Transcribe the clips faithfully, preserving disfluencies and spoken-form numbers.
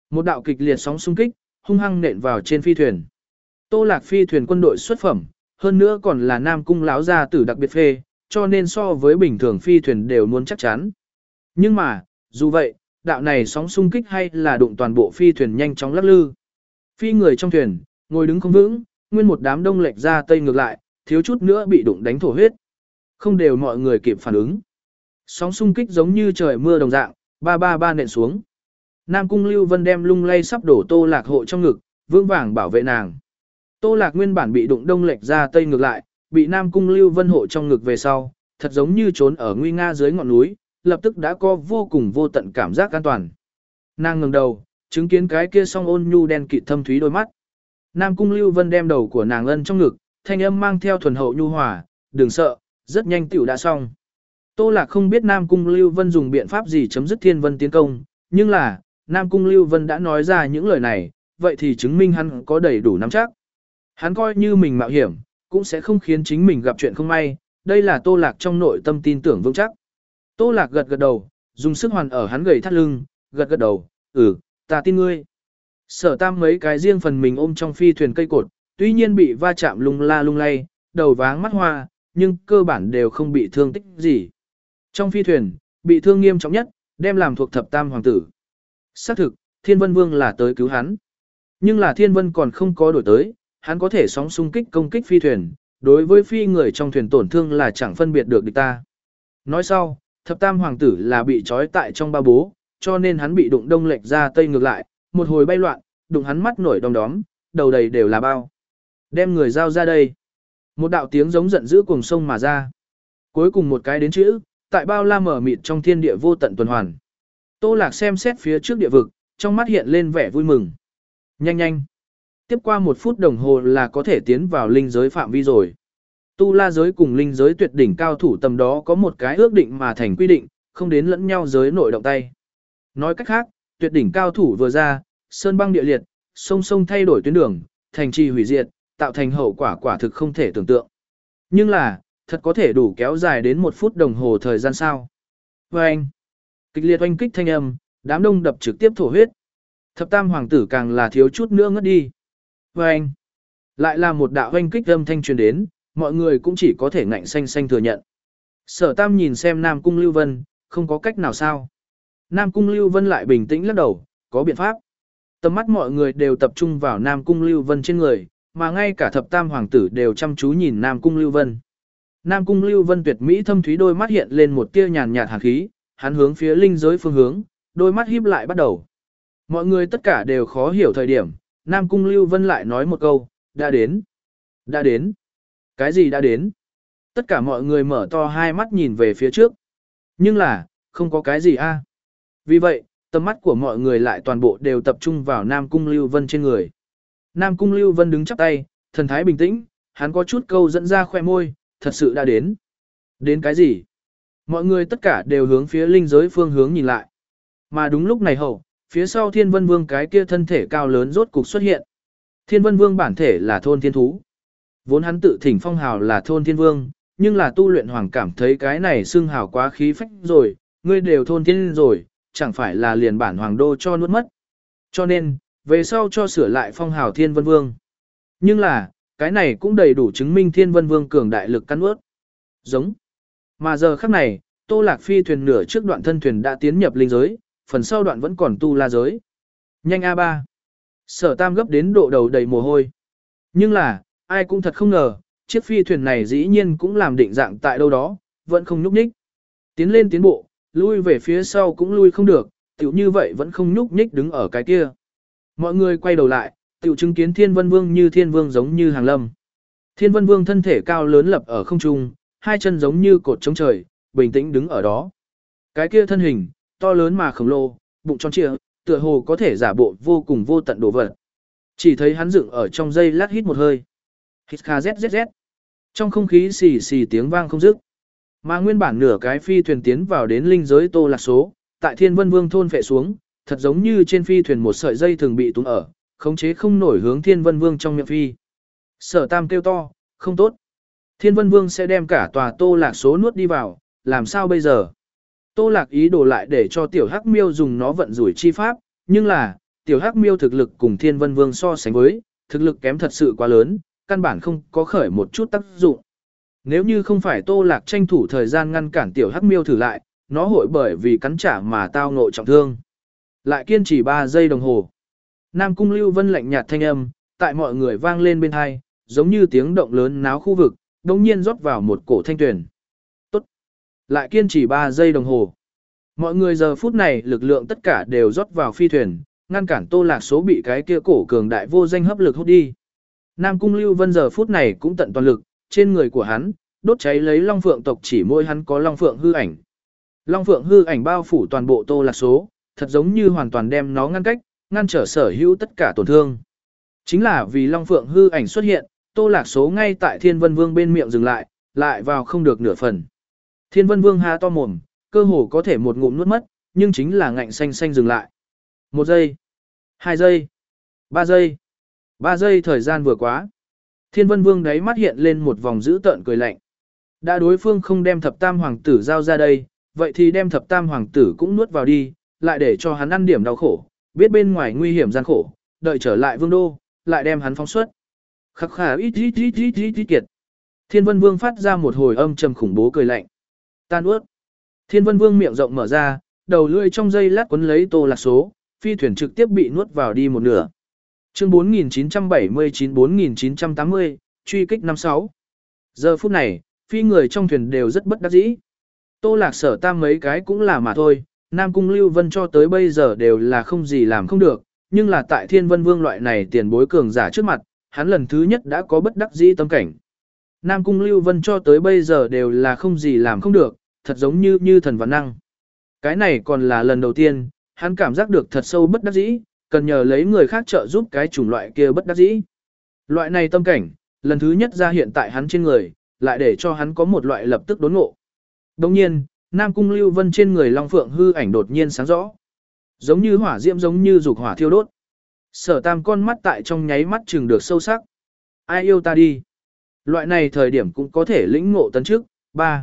Một đạo kịch liệt sóng xung kích, hung hăng nện vào trên phi thuyền. Tô Lạc phi thuyền quân đội xuất phẩm, hơn nữa còn là Nam Cung lão gia tử đặc biệt phê, cho nên so với bình thường phi thuyền đều muốn chắc chắn. Nhưng mà, dù vậy, đạo này sóng xung kích hay là đụng toàn bộ phi thuyền nhanh chóng lắc lư. Phi người trong thuyền, ngồi đứng không vững, nguyên một đám đông lệch ra tây ngược lại, thiếu chút nữa bị đụng đánh thổ huyết. Không đều mọi người kịp phản ứng. Sóng xung kích giống như trời mưa đồng dạng, ba ba ba nện xuống. Nam Cung Lưu Vân đem lung lay sắp đổ Tô Lạc hộ trong ngực, vững vàng bảo vệ nàng. Tô Lạc nguyên bản bị đụng đông lệch ra tây ngược lại, bị Nam Cung Lưu Vân hộ trong ngực về sau, thật giống như trốn ở nguy nga dưới ngọn núi, lập tức đã có vô cùng vô tận cảm giác an toàn. Nàng ngẩng đầu, chứng kiến cái kia song ôn nhu đen kịt thâm thúy đôi mắt. Nam Cung Lưu Vân đem đầu của nàng ân trong ngực, thanh âm mang theo thuần hậu nhu hòa, đừng sợ, rất nhanh tiểu đã xong. Tô Lạc không biết Nam Cung Lưu Vân dùng biện pháp gì chấm dứt Thiên Vân tiến công, nhưng là, Nam Cung Lưu Vân đã nói ra những lời này, vậy thì chứng minh hắn có đầy đủ nắm chắc. Hắn coi như mình mạo hiểm, cũng sẽ không khiến chính mình gặp chuyện không may, đây là Tô Lạc trong nội tâm tin tưởng vững chắc. Tô Lạc gật gật đầu, dùng sức hoàn ở hắn gầy thắt lưng, gật gật đầu, ừ, ta tin ngươi. Sở Tam mấy cái riêng phần mình ôm trong phi thuyền cây cột, tuy nhiên bị va chạm lung la lung lay, đầu váng mắt hoa, nhưng cơ bản đều không bị thương tích gì. Trong phi thuyền, bị thương nghiêm trọng nhất, đem làm thuộc thập tam hoàng tử. Xác thực, Thiên Vân Vương là tới cứu hắn. Nhưng là Thiên Vân còn không có đổi tới, hắn có thể sóng xung kích công kích phi thuyền, đối với phi người trong thuyền tổn thương là chẳng phân biệt được địch ta. Nói sau, thập tam hoàng tử là bị trói tại trong ba bố, cho nên hắn bị đụng đông lệch ra tây ngược lại, một hồi bay loạn, đụng hắn mắt nổi đom đóm, đầu đầy đều là bao. Đem người giao ra đây. Một đạo tiếng giống giận dữ cùng sông mà ra. Cuối cùng một cái đến chữ, tại bao la mở mịt trong thiên địa vô tận tuần hoàn. Tô Lạc xem xét phía trước địa vực, trong mắt hiện lên vẻ vui mừng. Nhanh nhanh. Tiếp qua một phút đồng hồ là có thể tiến vào linh giới phạm vi rồi. Tu la giới cùng linh giới tuyệt đỉnh cao thủ tầm đó có một cái ước định mà thành quy định, không đến lẫn nhau giới nội động tay. Nói cách khác, tuyệt đỉnh cao thủ vừa ra, sơn băng địa liệt, sông sông thay đổi tuyến đường, thành trì hủy diệt, tạo thành hậu quả quả thực không thể tưởng tượng. Nhưng là, thật có thể đủ kéo dài đến một phút đồng hồ thời gian sao. Và anh, kịch liệt oanh kích thanh âm, đám đông đập trực tiếp thổ huyết. Thập tam hoàng tử càng là thiếu chút nữa ngất đi. Và anh, lại là một đạo oanh kích âm thanh truyền đến, mọi người cũng chỉ có thể ngạnh xanh xanh thừa nhận. Sở Tam nhìn xem Nam Cung Lưu Vân, không có cách nào sao. Nam Cung Lưu Vân lại bình tĩnh lắc đầu, có biện pháp. Tầm mắt mọi người đều tập trung vào Nam Cung Lưu Vân trên người, mà ngay cả thập tam hoàng tử đều chăm chú nhìn Nam Cung Lưu Vân. Nam Cung Lưu Vân tuyệt mỹ thâm thúy đôi mắt hiện lên một tia nhàn nhạt hàn khí, hắn hướng phía linh giới phương hướng, đôi mắt híp lại bắt đầu. Mọi người tất cả đều khó hiểu thời điểm, Nam Cung Lưu Vân lại nói một câu, đã đến. Đã đến. Cái gì đã đến? Tất cả mọi người mở to hai mắt nhìn về phía trước. Nhưng là, không có cái gì a. Vì vậy, tầm mắt của mọi người lại toàn bộ đều tập trung vào Nam Cung Lưu Vân trên người. Nam Cung Lưu Vân đứng chắp tay, thần thái bình tĩnh, hắn có chút câu dẫn ra khoe môi, thật sự đã đến. Đến cái gì? Mọi người tất cả đều hướng phía linh giới phương hướng nhìn lại. Mà đúng lúc này hậu, phía sau Thiên Vân Vương cái kia thân thể cao lớn rốt cục xuất hiện. Thiên Vân Vương bản thể là thôn thiên thú. Vốn hắn tự thỉnh phong hào là thôn thiên vương, nhưng là tu luyện hoàng cảm thấy cái này xưng hào quá khí phách rồi, ngươi đều thôn thiên rồi, chẳng phải là liền bản hoàng đô cho nuốt mất. Cho nên, về sau cho sửa lại phong hào Thiên Vân Vương. Nhưng là, cái này cũng đầy đủ chứng minh Thiên Vân Vương cường đại lực căn ướt. Giống. Mà giờ khắc này, Tô Lạc phi thuyền nửa trước đoạn thân thuyền đã tiến nhập linh giới, phần sau đoạn vẫn còn tu la giới. Nhanh a ba. Sở Tam gấp đến độ đầu đầy mồ hôi. Nhưng là, ai cũng thật không ngờ, chiếc phi thuyền này dĩ nhiên cũng làm định dạng tại đâu đó, vẫn không nhúc nhích. Tiến lên tiến bộ, lui về phía sau cũng lui không được, tiểu như vậy vẫn không nhúc nhích đứng ở cái kia. Mọi người quay đầu lại, tiểu chứng kiến Thiên Vân Vương như thiên vương giống như hàng lâm. Thiên Vân Vương thân thể cao lớn lập ở không trung, hai chân giống như cột chống trời, bình tĩnh đứng ở đó. Cái kia thân hình, to lớn mà khổng lồ, bụng tròn trịa, tựa hồ có thể giả bộ vô cùng vô tận đồ vật. Chỉ thấy hắn dựng ở trong dây lát hít một hơi. Hít kha zzz. Trong không khí xì xì tiếng vang không dứt. Mà nguyên bản nửa cái phi thuyền tiến vào đến linh giới Tô Lạc số, tại Thiên Vân Vương thôn phệ xuống, thật giống như trên phi thuyền một sợi dây thường bị túm ở, khống chế không nổi hướng Thiên Vân Vương trong miệng phi. Sở Tam kêu to, không tốt. Thiên Vân Vương sẽ đem cả tòa Tô Lạc số nuốt đi vào, làm sao bây giờ? Tô Lạc ý đồ lại để cho tiểu hắc miêu dùng nó vận rủi chi pháp, nhưng là, tiểu hắc miêu thực lực cùng Thiên Vân Vương so sánh với, thực lực kém thật sự quá lớn, căn bản không có khởi một chút tác dụng. Nếu như không phải Tô Lạc tranh thủ thời gian ngăn cản tiểu hắc miêu thử lại, nó hội bởi vì cắn trả mà tao ngộ trọng thương. Lại kiên trì ba giây đồng hồ. Nam Cung Lưu Vân lạnh nhạt thanh âm, tại mọi người vang lên bên hai, giống như tiếng động lớn náo khu vực, đồng nhiên rót vào một cổ thanh tuyển. Tốt. Lại kiên trì ba giây đồng hồ. Mọi người giờ phút này lực lượng tất cả đều rót vào phi thuyền, ngăn cản Tô Lạc số bị cái kia cổ cường đại vô danh hấp lực hút đi. Nam Cung Lưu Vân giờ phút này cũng tận toàn lực, trên người của hắn, đốt cháy lấy Long Phượng tộc chỉ môi hắn có Long Phượng hư ảnh. Long Phượng hư ảnh bao phủ toàn bộ Tô Lạc số, thật giống như hoàn toàn đem nó ngăn cách, ngăn trở sở hữu tất cả tổn thương. Chính là vì Long Phượng hư ảnh xuất hiện, Tô Lạc số ngay tại Thiên Vân Vương bên miệng dừng lại, lại vào không được nửa phần. Thiên Vân Vương há to mồm, cơ hồ có thể một ngụm nuốt mất, nhưng chính là ngạnh xanh xanh dừng lại. Một giây, hai giây, ba giây, ba giây thời gian vừa quá. Thiên Vân Vương đáy mắt hiện lên một vòng dữ tợn cười lạnh. Đã đối phương không đem thập tam hoàng tử giao ra đây, vậy thì đem thập tam hoàng tử cũng nuốt vào đi, lại để cho hắn ăn điểm đau khổ, biết bên ngoài nguy hiểm gian khổ, đợi trở lại vương đô, lại đem hắn phóng xuất. Khắc khả ít ít ít ít ít ít kiệt. Thiên Vân Vương phát ra một hồi âm trầm khủng bố cười lạnh. Tan ướt. Thiên Vân Vương miệng rộng mở ra, đầu lưỡi trong dây lát quấn lấy Tô Lạc số, phi thuyền trực tiếp bị nuốt vào đi một nửa. Chương bốn nghìn chín trăm bảy mươi chín bốn nghìn chín trăm tám mươi, truy kích năm sáu. Giờ phút này, phi người trong thuyền đều rất bất đắc dĩ. Tô Lạc Sở Tam mấy cái cũng là mà thôi, Nam Cung Lưu Vân cho tới bây giờ đều là không gì làm không được, nhưng là tại Thiên Vân Vương loại này tiền bối cường giả trước mặt, hắn lần thứ nhất đã có bất đắc dĩ tâm cảnh. Nam Cung Lưu Vân cho tới bây giờ đều là không gì làm không được, thật giống như như thần vạn năng. Cái này còn là lần đầu tiên, hắn cảm giác được thật sâu bất đắc dĩ, cần nhờ lấy người khác trợ giúp cái chủng loại kia bất đắc dĩ. Loại này tâm cảnh, lần thứ nhất ra hiện tại hắn trên người, lại để cho hắn có một loại lập tức đốn ngộ. Đồng nhiên, Nam Cung Lưu Vân trên người Long Phượng hư ảnh đột nhiên sáng rõ. Giống như hỏa diễm giống như dục hỏa thiêu đốt. Sở Tam con mắt tại trong nháy mắt chừng được sâu sắc. Ai yêu ta đi. Loại này thời điểm cũng có thể lĩnh ngộ tấn trước. ba.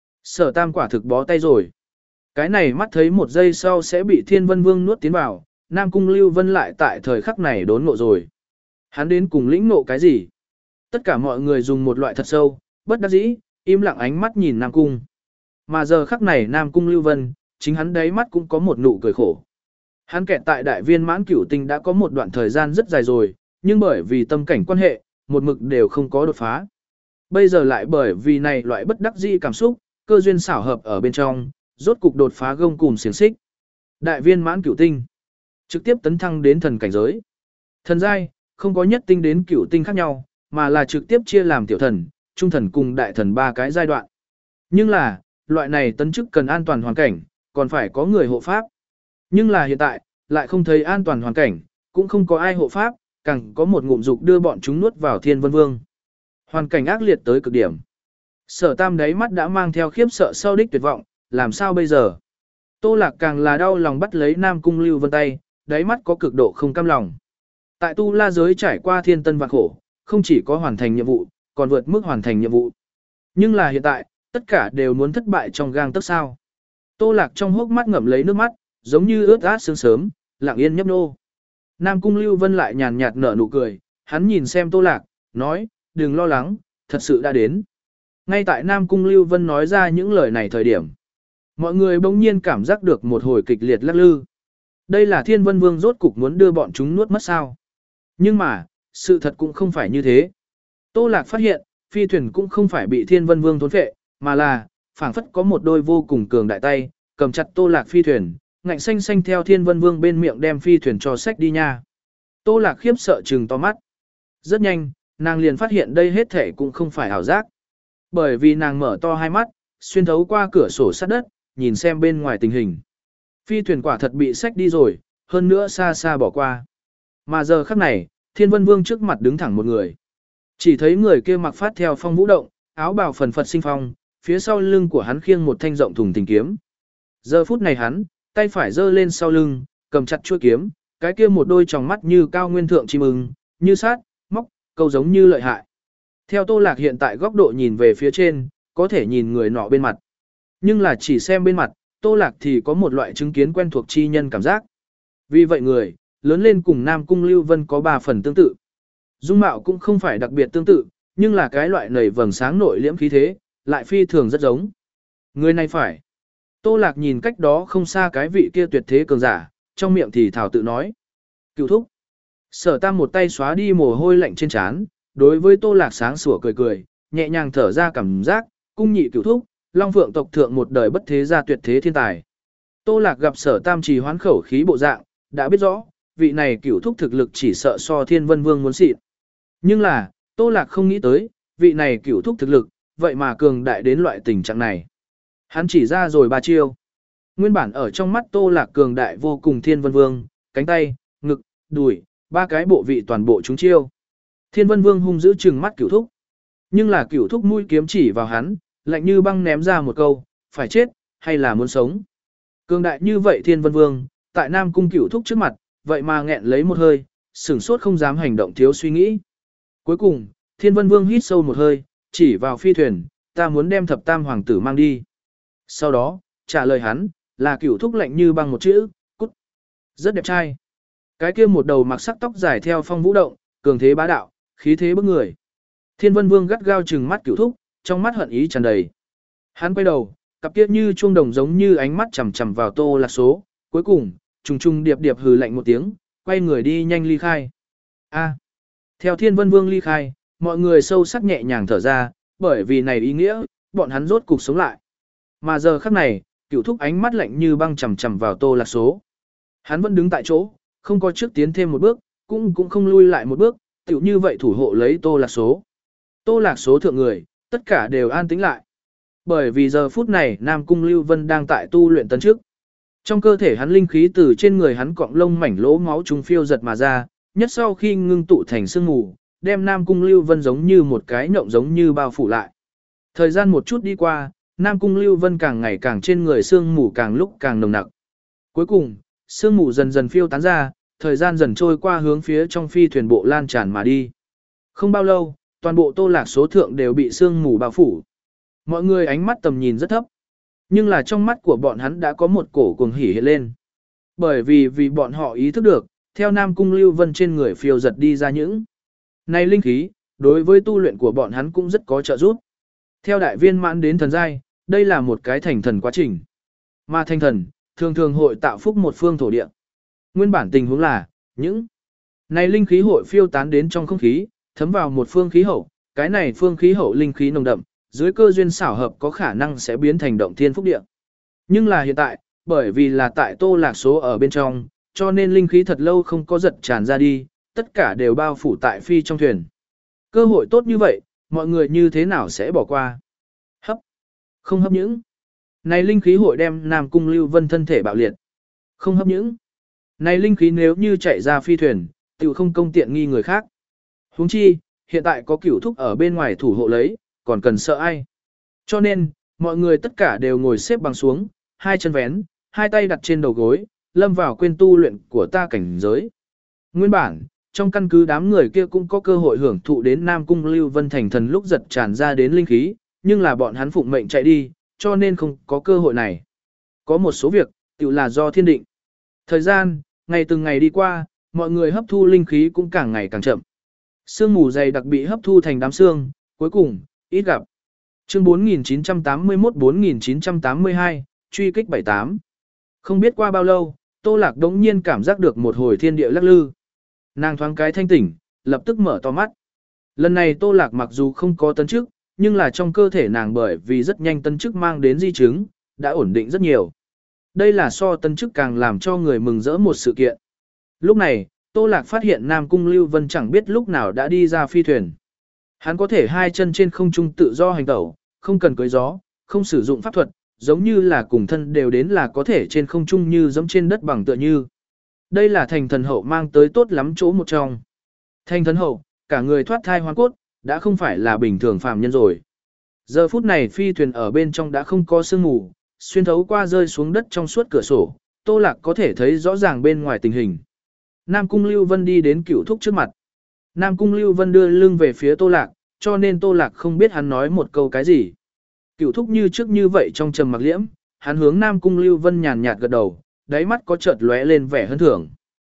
Sở Tam quả thực bó tay rồi. Cái này mắt thấy một giây sau sẽ bị Thiên Vân Vương nuốt tiến vào, Nam Cung Lưu Vân lại tại thời khắc này đốn ngộ rồi. Hắn đến cùng lĩnh ngộ cái gì? Tất cả mọi người dùng một loại thật sâu, bất đắc dĩ, im lặng ánh mắt nhìn Nam Cung. Mà giờ khắc này Nam Cung Lưu Vân, chính hắn đáy mắt cũng có một nụ cười khổ. Hắn kẹt tại đại viên mãn cửu tinh đã có một đoạn thời gian rất dài rồi, nhưng bởi vì tâm cảnh quan hệ, một mực đều không có đột phá. Bây giờ lại bởi vì này loại bất đắc dĩ cảm xúc, cơ duyên xảo hợp ở bên trong, rốt cục đột phá gông cùm xiềng xích. Đại viên mãn cửu tinh, trực tiếp tấn thăng đến thần cảnh giới. Thần giai, không có nhất tinh đến cửu tinh khác nhau, mà là trực tiếp chia làm tiểu thần, trung thần cùng đại thần ba cái giai đoạn. Nhưng là, loại này tấn chức cần an toàn hoàn cảnh, còn phải có người hộ pháp. Nhưng là hiện tại, lại không thấy an toàn hoàn cảnh, cũng không có ai hộ pháp, càng có một ngụm dục đưa bọn chúng nuốt vào Thiên Vân Vương. Hoàn cảnh ác liệt tới cực điểm. Sở Tam đáy mắt đã mang theo khiếp sợ sau đích tuyệt vọng, làm sao bây giờ? Tô Lạc càng là đau lòng bắt lấy Nam Cung Lưu Vân tay, đáy mắt có cực độ không cam lòng. Tại Tu La giới trải qua thiên tân vạn khổ, không chỉ có hoàn thành nhiệm vụ, còn vượt mức hoàn thành nhiệm vụ. Nhưng là hiện tại, tất cả đều muốn thất bại trong gang tấc sao. Tô Lạc trong hốc mắt ngậm lấy nước mắt, giống như ướt át sương sớm, lặng yên nhấp nô. Nam Cung Lưu Vân lại nhàn nhạt nở nụ cười, hắn nhìn xem Tô Lạc, nói, đừng lo lắng, thật sự đã đến. Ngay tại Nam Cung Lưu Vân nói ra những lời này thời điểm, mọi người bỗng nhiên cảm giác được một hồi kịch liệt lắc lư. Đây là Thiên Vân Vương rốt cục muốn đưa bọn chúng nuốt mất sao. Nhưng mà, sự thật cũng không phải như thế. Tô Lạc phát hiện, phi thuyền cũng không phải bị Thiên Vân Vương thốn phệ, mà là, phảng phất có một đôi vô cùng cường đại tay, cầm chặt Tô Lạc phi thuyền, ngạnh xanh xanh theo Thiên Vân Vương bên miệng đem phi thuyền cho xách đi nha. Tô Lạc khiếp sợ trừng to mắt. Rất nhanh, nàng liền phát hiện đây hết thể cũng không phải ảo giác. Bởi vì nàng mở to hai mắt, xuyên thấu qua cửa sổ sát đất, nhìn xem bên ngoài tình hình. Phi thuyền quả thật bị xách đi rồi, hơn nữa xa xa bỏ qua. Mà giờ khắc này, Thiên Vân Vương trước mặt đứng thẳng một người. Chỉ thấy người kia mặc phát theo phong vũ động, áo bào phần phật sinh phong, phía sau lưng của hắn khiêng một thanh rộng thùng tình kiếm. Giờ phút này hắn, tay phải giơ lên sau lưng, cầm chặt chuôi kiếm, cái kia một đôi tròng mắt như cao nguyên thượng chim ưng, như sát, móc, câu giống như lợi hại. Theo Tô Lạc hiện tại góc độ nhìn về phía trên, có thể nhìn người nọ bên mặt. Nhưng là chỉ xem bên mặt, Tô Lạc thì có một loại chứng kiến quen thuộc chi nhân cảm giác. Vì vậy người, lớn lên cùng Nam Cung Lưu Vân có ba phần tương tự. Dung mạo cũng không phải đặc biệt tương tự, nhưng là cái loại nảy vầng sáng nội liễm khí thế, lại phi thường rất giống. Người này phải. Tô Lạc nhìn cách đó không xa cái vị kia tuyệt thế cường giả, trong miệng thì thảo tự nói. Cựu thúc. Sở Tam một tay xóa đi mồ hôi lạnh trên trán, đối với Tô Lạc sáng sủa cười cười, nhẹ nhàng thở ra cảm giác, cung nhị cựu thúc, Long Phượng tộc thượng một đời bất thế gia tuyệt thế thiên tài. Tô Lạc gặp Sở Tam trì hoán khẩu khí bộ dạng, đã biết rõ, vị này cựu thúc thực lực chỉ sợ so Thiên Vân Vương muốn xịn. Nhưng là, Tô Lạc không nghĩ tới, vị này cựu thúc thực lực, vậy mà cường đại đến loại tình trạng này. Hắn chỉ ra rồi ba chiêu. Nguyên bản ở trong mắt Tô Lạc cường đại vô cùng Thiên Vân Vương, cánh tay, ngực, đùi, ba cái bộ vị toàn bộ chúng chiêu. Thiên Vân Vương hung dữ trừng mắt cửu thúc. Nhưng là cửu thúc mũi kiếm chỉ vào hắn, lạnh như băng ném ra một câu, phải chết, hay là muốn sống. Cường đại như vậy Thiên Vân Vương, tại Nam Cung cửu thúc trước mặt, vậy mà nghẹn lấy một hơi, sửng sốt không dám hành động thiếu suy nghĩ. Cuối cùng, Thiên Vân Vương hít sâu một hơi, chỉ vào phi thuyền, ta muốn đem thập tam hoàng tử mang đi. Sau đó, trả lời hắn, là cửu thúc lạnh như băng một chữ, cút. Rất đẹp trai. Cái kia một đầu mặc sắc tóc dài theo phong vũ động, cường thế bá đạo, khí thế bức người. Thiên Vân Vương gắt gao trừng mắt cửu thúc, trong mắt hận ý tràn đầy. Hắn quay đầu, cặp kia như chuông đồng giống như ánh mắt chằm chằm vào Tô Lạc số, cuối cùng, trùng trùng điệp điệp hừ lạnh một tiếng, quay người đi nhanh ly khai. A. Theo Thiên Vân Vương ly khai, mọi người sâu sắc nhẹ nhàng thở ra, bởi vì này ý nghĩa, bọn hắn rốt cục sống lại. Mà giờ khắc này, cửu thúc ánh mắt lạnh như băng chằm chằm vào Tô Lạc số. Hắn vẫn đứng tại chỗ, không có trước tiến thêm một bước, cũng cũng không lui lại một bước, tiểu như vậy thủ hộ lấy Tô Lạc số. Tô Lạc số thượng người, tất cả đều an tĩnh lại. Bởi vì giờ phút này Nam Cung Lưu Vân đang tại tu luyện tấn trước. Trong cơ thể hắn linh khí từ trên người hắn cọng lông mảnh lỗ máu trùng phiêu giật mà ra, nhất sau khi ngưng tụ thành sương mù, đem Nam Cung Lưu Vân giống như một cái nhộng giống như bao phủ lại. Thời gian một chút đi qua, Nam Cung Lưu Vân càng ngày càng trên người sương mù càng lúc càng nồng nặc. Cuối cùng, sương mù dần dần phiêu tán ra, thời gian dần trôi qua hướng phía trong phi thuyền bộ lan tràn mà đi. Không bao lâu, toàn bộ Tô Lạc số thượng đều bị sương mù bao phủ. Mọi người ánh mắt tầm nhìn rất thấp. Nhưng là trong mắt của bọn hắn đã có một cổ cuồng hỉ hiện lên. Bởi vì vì bọn họ ý thức được, theo Nam Cung Lưu Vân trên người phiêu giật đi ra những này linh khí, đối với tu luyện của bọn hắn cũng rất có trợ giúp. Theo đại viên mãn đến thần giai, đây là một cái thành thần quá trình. Mà thành thần, thường thường hội tạo phúc một phương thổ địa. Nguyên bản tình huống là, những này linh khí hội phiêu tán đến trong không khí, thấm vào một phương khí hậu, cái này phương khí hậu linh khí nồng đậm, dưới cơ duyên xảo hợp có khả năng sẽ biến thành động thiên phúc địa. Nhưng là hiện tại, bởi vì là tại Tô Lạc số ở bên trong, cho nên linh khí thật lâu không có giật tràn ra đi, tất cả đều bao phủ tại phi trong thuyền. Cơ hội tốt như vậy, mọi người như thế nào sẽ bỏ qua? Hấp. Không hấp những. Này linh khí hội đem Nam Cung Lưu Vân thân thể bạo liệt. Không hấp những. Này linh khí nếu như chạy ra phi thuyền, tiểu không công tiện nghi người khác. Huống chi, hiện tại có cửu thúc ở bên ngoài thủ hộ lấy, còn cần sợ ai. Cho nên, mọi người tất cả đều ngồi xếp bằng xuống, hai chân vén, hai tay đặt trên đầu gối, lâm vào quên tu luyện của ta cảnh giới. Nguyên bản, trong căn cứ đám người kia cũng có cơ hội hưởng thụ đến Nam Cung Lưu Vân thành thần lúc giật tràn ra đến linh khí, nhưng là bọn hắn phụng mệnh chạy đi, cho nên không có cơ hội này. Có một số việc, tự là do thiên định. Thời gian, ngày từng ngày đi qua, mọi người hấp thu linh khí cũng càng ngày càng chậm. Sương mù dày đặc bị hấp thu thành đám sương, cuối cùng, ít gặp. Chương bốn nghìn chín trăm tám mươi mốt bốn nghìn chín trăm tám mươi hai, truy kích bảy tám. Không biết qua bao lâu, Tô Lạc đống nhiên cảm giác được một hồi thiên địa lắc lư. Nàng thoáng cái thanh tỉnh, lập tức mở to mắt. Lần này Tô Lạc mặc dù không có tấn chức, nhưng là trong cơ thể nàng bởi vì rất nhanh tấn chức mang đến di chứng, đã ổn định rất nhiều. Đây là so tấn chức càng làm cho người mừng rỡ một sự kiện. Lúc này, Tô Lạc phát hiện Nam Cung Lưu Vân chẳng biết lúc nào đã đi ra phi thuyền. Hắn có thể hai chân trên không trung tự do hành tẩu, không cần cưỡi gió, không sử dụng pháp thuật, giống như là cùng thân đều đến là có thể trên không trung như giống trên đất bằng tựa như. Đây là thành thần hậu mang tới tốt lắm chỗ một trong. Thành thần hậu, cả người thoát thai hoang cốt, đã không phải là bình thường phàm nhân rồi. Giờ phút này phi thuyền ở bên trong đã không có sương mù, xuyên thấu qua rơi xuống đất trong suốt cửa sổ, Tô Lạc có thể thấy rõ ràng bên ngoài tình hình. Nam Cung Lưu Vân đi đến cửu thúc trước mặt. Nam Cung Lưu Vân đưa lưng về phía Tô Lạc, cho nên Tô Lạc không biết hắn nói một câu cái gì. Cửu thúc như trước như vậy trong trầm mặc liễm, hắn hướng Nam Cung Lưu Vân nhàn nhạt gật đầu, đáy mắt có chợt lóe lên vẻ hân thưởng.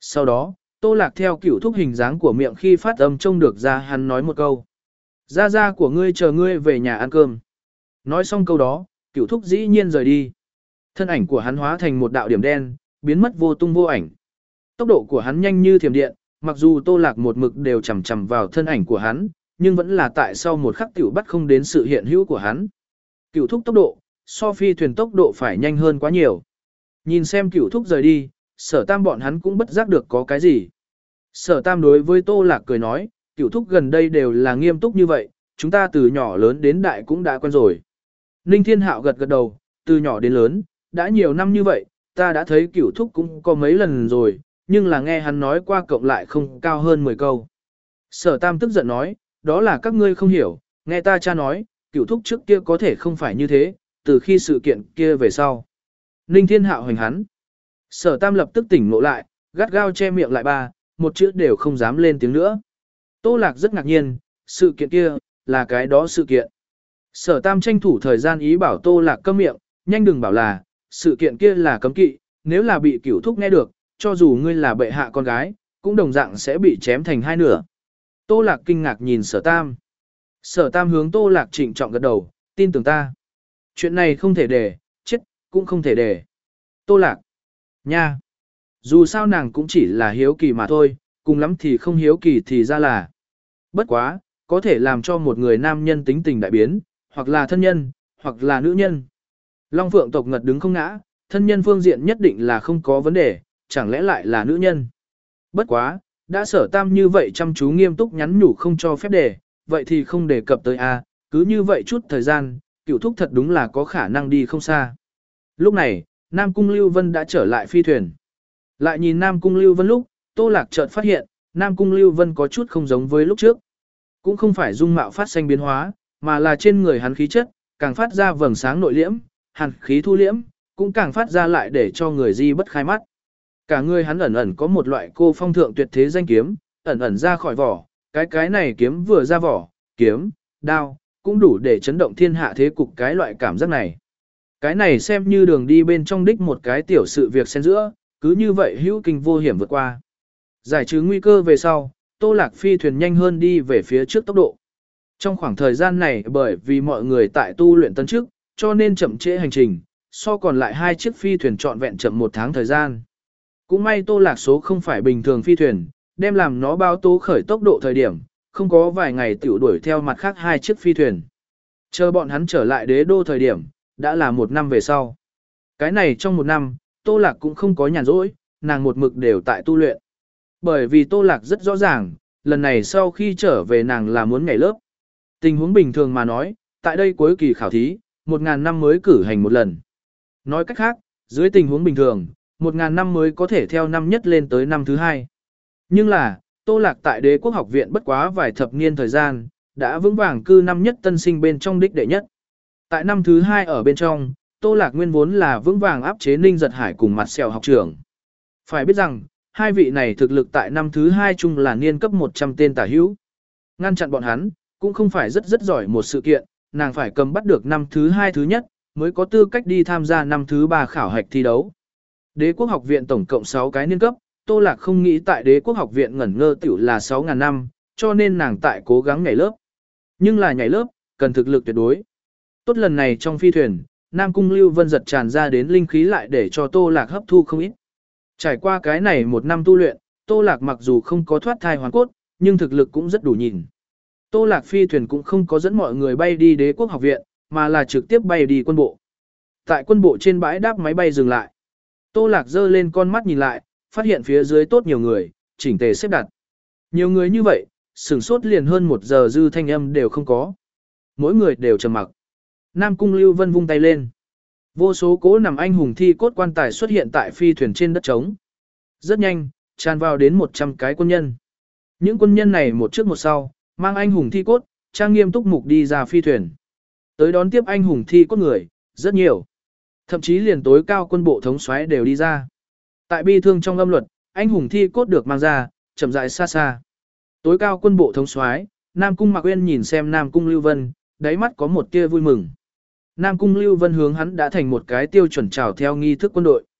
Sau đó, Tô Lạc theo Cửu Thúc hình dáng của miệng khi phát âm trông được ra hắn nói một câu. Gia gia của ngươi chờ ngươi về nhà ăn cơm. Nói xong câu đó, Cửu Thúc dĩ nhiên rời đi. Thân ảnh của hắn hóa thành một đạo điểm đen, biến mất vô tung vô ảnh. Tốc độ của hắn nhanh như thiểm điện, mặc dù Tô Lạc một mực đều chằm chằm vào thân ảnh của hắn, nhưng vẫn là tại sau một khắc tiểu bắt không đến sự hiện hữu của hắn. Cửu Thúc tốc độ, so phi thuyền tốc độ phải nhanh hơn quá nhiều. Nhìn xem Cửu Thúc rời đi, Sở Tam bọn hắn cũng bất giác được có cái gì. Sở Tam đối với Tô Lạc cười nói, Cửu Thúc gần đây đều là nghiêm túc như vậy, chúng ta từ nhỏ lớn đến đại cũng đã quen rồi. Ninh Thiên Hạo gật gật đầu, từ nhỏ đến lớn, đã nhiều năm như vậy, ta đã thấy Cửu Thúc cũng có mấy lần rồi, nhưng là nghe hắn nói qua cộng lại không cao hơn mười câu. Sở Tam tức giận nói, đó là các ngươi không hiểu, nghe ta cha nói, Cửu Thúc trước kia có thể không phải như thế, từ khi sự kiện kia về sau. Ninh Thiên Hạo hoành hắn. Sở Tam lập tức tỉnh ngộ lại, gắt gao che miệng lại ba, một chữ đều không dám lên tiếng nữa. Tô Lạc rất ngạc nhiên, sự kiện kia, là cái đó sự kiện. Sở Tam tranh thủ thời gian ý bảo Tô Lạc câm miệng, nhanh đừng bảo là, sự kiện kia là cấm kỵ, nếu là bị Cửu Thúc nghe được, cho dù ngươi là bệ hạ con gái, cũng đồng dạng sẽ bị chém thành hai nửa. Tô Lạc kinh ngạc nhìn Sở Tam. Sở Tam hướng Tô Lạc trịnh trọng gật đầu, tin tưởng ta. Chuyện này không thể để, chết, cũng không thể để. Tô Lạc. Nha. Dù sao nàng cũng chỉ là hiếu kỳ mà thôi, cùng lắm thì không hiếu kỳ thì ra là. Bất quá, có thể làm cho một người nam nhân tính tình đại biến, hoặc là thân nhân, hoặc là nữ nhân. Long Phượng tộc ngật đứng không ngã, thân nhân phương diện nhất định là không có vấn đề, chẳng lẽ lại là nữ nhân. Bất quá, đã Sở Tam như vậy chăm chú nghiêm túc nhắn nhủ không cho phép để, vậy thì không đề cập tới a, cứ như vậy chút thời gian, Cửu Thúc thật đúng là có khả năng đi không xa. Lúc này, Nam Cung Lưu Vân đã trở lại phi thuyền. Lại nhìn Nam Cung Lưu Vân lúc, Tô Lạc chợt phát hiện, Nam Cung Lưu Vân có chút không giống với lúc trước. Cũng không phải dung mạo phát sinh biến hóa, mà là trên người hắn khí chất, càng phát ra vầng sáng nội liễm, hàn khí thu liễm, cũng càng phát ra lại để cho người di bất khai mắt. Cả người hắn ẩn ẩn có một loại cô phong thượng tuyệt thế danh kiếm, ẩn ẩn ra khỏi vỏ, cái cái này kiếm vừa ra vỏ, kiếm, đao, cũng đủ để chấn động thiên hạ thế cục cái loại cảm giác này. Cái này xem như đường đi bên trong đích một cái tiểu sự việc xen giữa, cứ như vậy hữu kinh vô hiểm vượt qua. Giải trừ nguy cơ về sau, Tô Lạc phi thuyền nhanh hơn đi về phía trước tốc độ. Trong khoảng thời gian này bởi vì mọi người tại tu luyện tấn trước, cho nên chậm trễ hành trình, so còn lại hai chiếc phi thuyền trọn vẹn chậm một tháng thời gian. Cũng may Tô Lạc số không phải bình thường phi thuyền, đem làm nó bao tố khởi tốc độ thời điểm, không có vài ngày tiểu đuổi theo mặt khác hai chiếc phi thuyền. Chờ bọn hắn trở lại đế đô thời điểm, đã là một năm về sau. Cái này trong một năm, Tô Lạc cũng không có nhàn rỗi, nàng một mực đều tại tu luyện. Bởi vì Tô Lạc rất rõ ràng, lần này sau khi trở về nàng là muốn nhảy lớp. Tình huống bình thường mà nói, tại đây cuối kỳ khảo thí, một ngàn năm mới cử hành một lần. Nói cách khác, dưới tình huống bình thường, một ngàn năm mới có thể theo năm nhất lên tới năm thứ hai. Nhưng là, Tô Lạc tại đế quốc học viện bất quá vài thập niên thời gian, đã vững vàng cư năm nhất tân sinh bên trong đích đệ nhất. Tại năm thứ hai ở bên trong, Tô Lạc nguyên vốn là vững vàng áp chế Ninh Giật Hải cùng mặt sẹo học trưởng. Phải biết rằng, hai vị này thực lực tại năm thứ hai chung là niên cấp một trăm tên tả hữu. Ngăn chặn bọn hắn, cũng không phải rất rất giỏi một sự kiện, nàng phải cầm bắt được năm thứ hai thứ nhất, mới có tư cách đi tham gia năm thứ ba khảo hạch thi đấu. Đế quốc học viện tổng cộng sáu cái niên cấp, Tô Lạc không nghĩ tại đế quốc học viện ngẩn ngơ tiểu là sáu ngàn năm, cho nên nàng tại cố gắng nhảy lớp. Nhưng là nhảy lớp, cần thực lực tuyệt đối. Tốt lần này trong phi thuyền, Nam Cung Lưu Vân giật tràn ra đến linh khí lại để cho Tô Lạc hấp thu không ít. Trải qua cái này một năm tu luyện, Tô Lạc mặc dù không có thoát thai hoàn cốt, nhưng thực lực cũng rất đủ nhìn. Tô Lạc phi thuyền cũng không có dẫn mọi người bay đi đế quốc học viện, mà là trực tiếp bay đi quân bộ. Tại quân bộ trên bãi đáp máy bay dừng lại. Tô Lạc giơ lên con mắt nhìn lại, phát hiện phía dưới tốt nhiều người, chỉnh tề xếp đặt. Nhiều người như vậy, sửng sốt liền hơn một giờ dư thanh âm đều không có. Mỗi người đều trầm mặc. Nam Cung Lưu Vân vung tay lên. Vô số cố nằm anh hùng thi cốt quan tài xuất hiện tại phi thuyền trên đất trống. Rất nhanh, tràn vào đến một trăm cái quân nhân. Những quân nhân này một trước một sau, mang anh hùng thi cốt, trang nghiêm túc mục đi ra phi thuyền. Tới đón tiếp anh hùng thi cốt người, rất nhiều. Thậm chí liền tối cao quân bộ thống soái đều đi ra. Tại bi thương trong âm luật, anh hùng thi cốt được mang ra, chậm rãi xa xa. Tối cao quân bộ thống soái, Nam Cung Mạc Uyên nhìn xem Nam Cung Lưu Vân, đáy mắt có một tia vui mừng. Nam Cung Lưu Vân hướng hắn đã thành một cái tiêu chuẩn trào theo nghi thức quân đội.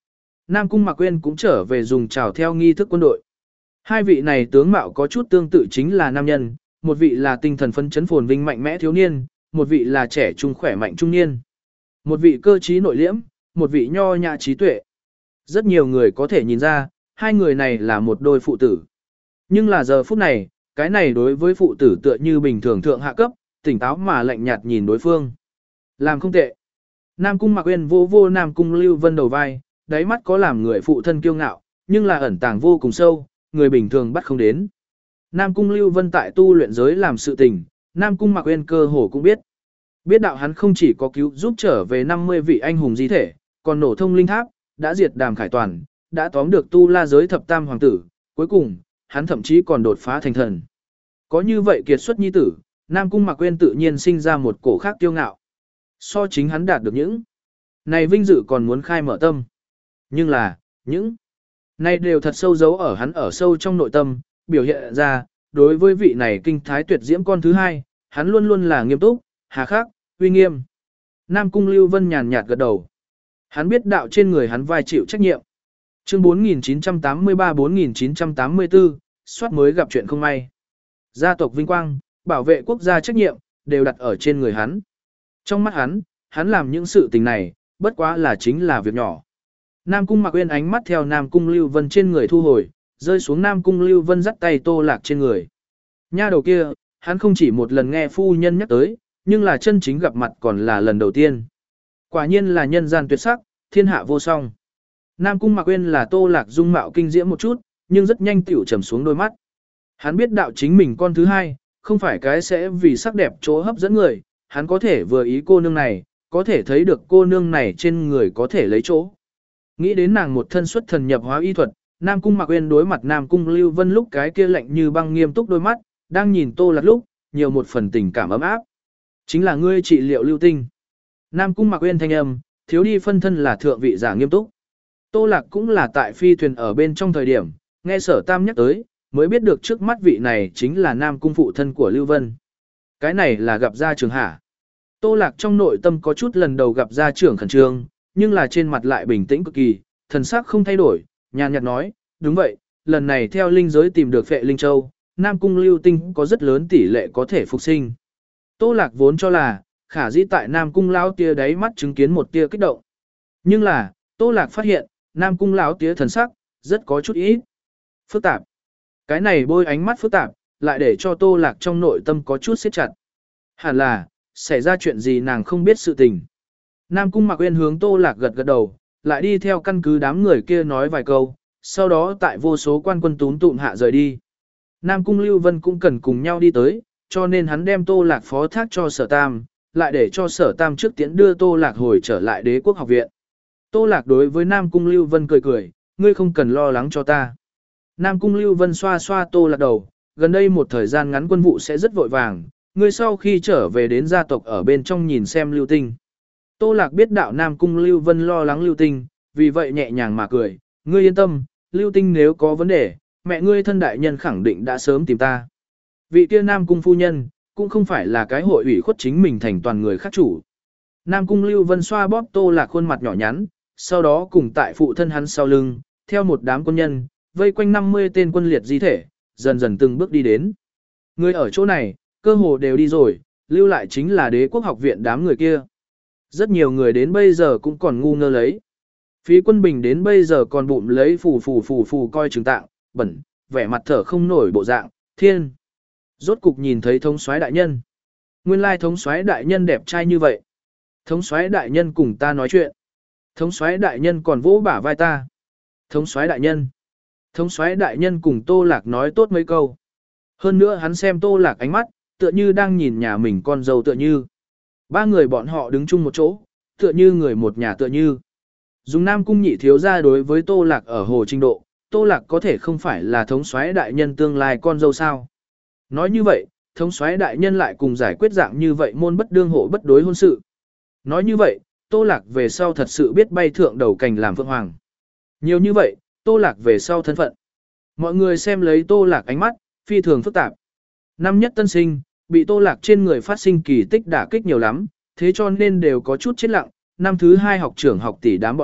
Nam Cung Mạc Quyên cũng trở về dùng chào theo nghi thức quân đội. Hai vị này tướng mạo có chút tương tự chính là nam nhân, một vị là tinh thần phấn chấn phồn vinh mạnh mẽ thiếu niên, một vị là trẻ trung khỏe mạnh trung niên. Một vị cơ trí nội liễm, một vị nho nhã trí tuệ. Rất nhiều người có thể nhìn ra, hai người này là một đôi phụ tử. Nhưng là giờ phút này, cái này đối với phụ tử tựa như bình thường thượng hạ cấp, tỉnh táo mà lạnh nhạt nhìn đối phương. Làm không tệ. Nam Cung Mạc Uyên vô vô Nam Cung Lưu Vân đầu vai, đáy mắt có làm người phụ thân kiêu ngạo, nhưng là ẩn tàng vô cùng sâu, người bình thường bắt không đến. Nam Cung Lưu Vân tại tu luyện giới làm sự tình, Nam Cung Mạc Uyên cơ hồ cũng biết. Biết đạo hắn không chỉ có cứu giúp trở về năm mươi vị anh hùng di thể, còn nổ thông linh tháp, đã diệt Đàm Khải Toàn, đã tóm được tu la giới thập tam hoàng tử, cuối cùng, hắn thậm chí còn đột phá thành thần. Có như vậy kiệt xuất nhi tử, Nam Cung Mạc Uyên tự nhiên sinh ra một cổ khác kiêu ngạo. So chính hắn đạt được những này vinh dự còn muốn khai mở tâm. Nhưng là, những này đều thật sâu giấu ở hắn ở sâu trong nội tâm, biểu hiện ra, đối với vị này kinh thái tuyệt diễm con thứ hai, hắn luôn luôn là nghiêm túc, hà khắc, uy nghiêm. Nam Cung Lưu Vân nhàn nhạt gật đầu. Hắn biết đạo trên người hắn vai chịu trách nhiệm. Chương bốn nghìn chín trăm tám mươi ba đến bốn nghìn chín trăm tám mươi tư, soát mới gặp chuyện không may. Gia tộc vinh quang, bảo vệ quốc gia trách nhiệm, đều đặt ở trên người hắn. Trong mắt hắn, hắn làm những sự tình này, bất quá là chính là việc nhỏ. Nam Cung Mạc Uyên ánh mắt theo Nam Cung Lưu Vân trên người thu hồi, rơi xuống Nam Cung Lưu Vân dắt tay Tô Lạc trên người. Nha đầu kia, hắn không chỉ một lần nghe phu nhân nhắc tới, nhưng là chân chính gặp mặt còn là lần đầu tiên. Quả nhiên là nhân gian tuyệt sắc, thiên hạ vô song. Nam Cung Mạc Uyên là Tô Lạc dung mạo kinh diễm một chút, nhưng rất nhanh tiểu trầm xuống đôi mắt. Hắn biết đạo chính mình con thứ hai, không phải cái sẽ vì sắc đẹp chỗ hấp dẫn người, hắn có thể vừa ý cô nương này, có thể thấy được cô nương này trên người có thể lấy chỗ. Nghĩ đến nàng một thân xuất thần nhập hóa y thuật, Nam Cung Mạc Uyên đối mặt Nam Cung Lưu Vân lúc cái kia lạnh như băng nghiêm túc đôi mắt, đang nhìn Tô Lạc lúc, nhiều một phần tình cảm ấm áp. Chính là ngươi trị liệu lưu tinh. Nam Cung Mạc Uyên thanh âm, thiếu đi phân thân là thượng vị giả nghiêm túc. Tô Lạc cũng là tại phi thuyền ở bên trong thời điểm, nghe Sở Tam nhắc tới, mới biết được trước mắt vị này chính là Nam Cung phụ thân của Lưu Vân. Cái này là gặp gia trưởng hả? Tô Lạc trong nội tâm có chút lần đầu gặp gia trưởng khẩn trương, nhưng là trên mặt lại bình tĩnh cực kỳ, thần sắc không thay đổi, nhàn nhạt nói, đúng vậy, lần này theo linh giới tìm được Phệ Linh Châu, Nam Cung Lưu Tinh có rất lớn tỷ lệ có thể phục sinh. Tô Lạc vốn cho là, khả dĩ tại Nam Cung lão tia đáy mắt chứng kiến một tia kích động. Nhưng là, Tô Lạc phát hiện, Nam Cung lão tia thần sắc, rất có chút ít phức tạp. Cái này bôi ánh mắt phức tạp, lại để cho Tô Lạc trong nội tâm có chút siết chặt. Hẳn là, xảy ra chuyện gì nàng không biết sự tình. Nam Cung Mạc Uyên hướng Tô Lạc gật gật đầu, lại đi theo căn cứ đám người kia nói vài câu, sau đó tại vô số quan quân tún tụm hạ rời đi. Nam Cung Lưu Vân cũng cần cùng nhau đi tới, cho nên hắn đem Tô Lạc phó thác cho Sở Tam, lại để cho Sở Tam trước tiễn đưa Tô Lạc hồi trở lại Đế Quốc học viện. Tô Lạc đối với Nam Cung Lưu Vân cười cười, ngươi không cần lo lắng cho ta. Nam Cung Lưu Vân xoa xoa Tô Lạc đầu, gần đây một thời gian ngắn quân vụ sẽ rất vội vàng, ngươi sau khi trở về đến gia tộc ở bên trong nhìn xem Lưu Tinh. Tô Lạc biết đạo Nam Cung Lưu Vân lo lắng Lưu Tinh, vì vậy nhẹ nhàng mà cười, ngươi yên tâm, Lưu Tinh nếu có vấn đề, mẹ ngươi thân đại nhân khẳng định đã sớm tìm ta. Vị kia Nam Cung phu nhân, cũng không phải là cái hội ủy khuất chính mình thành toàn người khác chủ. Nam Cung Lưu Vân xoa bóp Tô Lạc khuôn mặt nhỏ nhắn, sau đó cùng tại phụ thân hắn sau lưng, theo một đám quân nhân, vây quanh năm mươi tên quân liệt di thể, dần dần từng bước đi đến. Người ở chỗ này, cơ hồ đều đi rồi, lưu lại chính là Đế Quốc học viện đám người kia. Rất nhiều người đến bây giờ cũng còn ngu ngơ lấy. Phí Quân Bình đến bây giờ còn bụng lấy phù phù phù phù coi trường tạng, bẩn, vẻ mặt thở không nổi bộ dạng, thiên. Rốt cục nhìn thấy thống soái đại nhân. Nguyên lai thống soái đại nhân đẹp trai như vậy. Thống soái đại nhân cùng ta nói chuyện. Thống soái đại nhân còn vỗ bả vai ta. Thống soái đại nhân. Thống soái đại nhân cùng Tô Lạc nói tốt mấy câu. Hơn nữa hắn xem Tô Lạc ánh mắt, tựa như đang nhìn nhà mình con dâu tựa như. Ba người bọn họ đứng chung một chỗ, tựa như người một nhà tựa như. Dùng Nam Cung nhị thiếu ra đối với Tô Lạc ở hồ trình độ, Tô Lạc có thể không phải là thống soái đại nhân tương lai con dâu sao. Nói như vậy, thống soái đại nhân lại cùng giải quyết dạng như vậy môn bất đương hộ bất đối hôn sự. Nói như vậy, Tô Lạc về sau thật sự biết bay thượng đầu cành làm phượng hoàng. Nhiều như vậy, Tô Lạc về sau thân phận. Mọi người xem lấy Tô Lạc ánh mắt, phi thường phức tạp. Năm nhất tân sinh, bị Tô Lạc trên người phát sinh kỳ tích đả kích nhiều lắm, thế cho nên đều có chút chết lặng. Năm thứ hai học trưởng học tỷ đám bọn họ,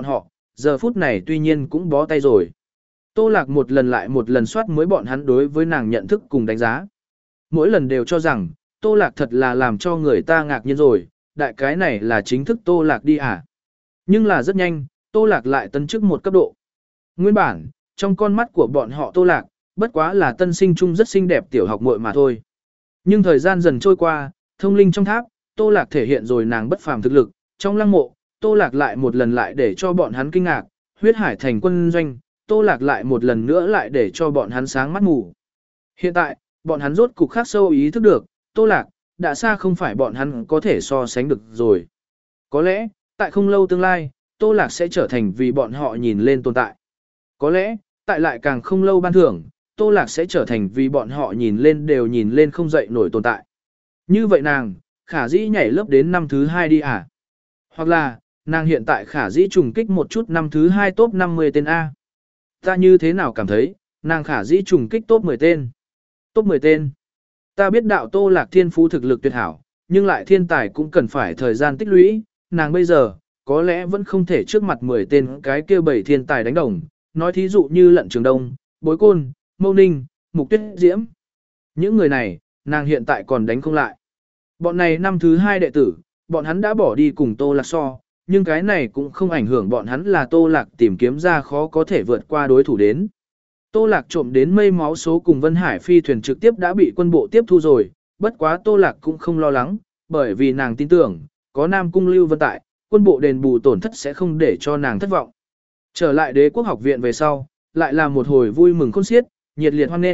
giờ phút này tuy nhiên cũng bó tay rồi. Tô Lạc một lần lại một lần soát mới bọn hắn đối với nàng nhận thức cùng đánh giá. Mỗi lần đều cho rằng, Tô Lạc thật là làm cho người ta ngạc nhiên rồi, đại cái này là chính thức Tô Lạc đi à. Nhưng là rất nhanh, Tô Lạc lại tấn chức một cấp độ. Nguyên bản, trong con mắt của bọn họ Tô Lạc, bất quá là tân sinh chung rất xinh đẹp tiểu học muội mà thôi. Nhưng thời gian dần trôi qua, thông linh trong tháp, Tô Lạc thể hiện rồi nàng bất phàm thực lực, trong lăng mộ, Tô Lạc lại một lần lại để cho bọn hắn kinh ngạc, huyết hải thành quân doanh, Tô Lạc lại một lần nữa lại để cho bọn hắn sáng mắt mù. Hiện tại, bọn hắn rốt cục khắc sâu ý thức được, Tô Lạc, đã xa không phải bọn hắn có thể so sánh được rồi. Có lẽ, tại không lâu tương lai, Tô Lạc sẽ trở thành vì bọn họ nhìn lên tồn tại. Có lẽ, tại lại càng không lâu ban thưởng, Tô Lạc sẽ trở thành vì bọn họ nhìn lên đều nhìn lên không dậy nổi tồn tại. Như vậy nàng, khả dĩ nhảy lớp đến năm thứ hai đi à? Hoặc là, nàng hiện tại khả dĩ trùng kích một chút năm thứ hai top năm mươi tên A. Ta như thế nào cảm thấy, nàng khả dĩ trùng kích top mười tên. Top mười tên. Ta biết đạo Tô Lạc thiên phú thực lực tuyệt hảo, nhưng lại thiên tài cũng cần phải thời gian tích lũy, nàng bây giờ, có lẽ vẫn không thể trước mặt mười tên cái kia bảy thiên tài đánh đồng, nói thí dụ như Lận Trường Đông, Bối Côn, Mâu Ninh, Mục Tuyết Diễm. Những người này, nàng hiện tại còn đánh không lại. Bọn này năm thứ hai đệ tử, bọn hắn đã bỏ đi cùng Tô Lạc so, nhưng cái này cũng không ảnh hưởng bọn hắn là Tô Lạc tìm kiếm ra khó có thể vượt qua đối thủ đến. Tô Lạc trộm đến mây máu số cùng Vân Hải phi thuyền trực tiếp đã bị quân bộ tiếp thu rồi, bất quá Tô Lạc cũng không lo lắng, bởi vì nàng tin tưởng, có Nam Cung Lưu Vân tại, quân bộ đền bù tổn thất sẽ không để cho nàng thất vọng. Trở lại Đế quốc học viện về sau, lại là một hồi vui mừng khôn xiết, nhiệt liệt hoan nghênh.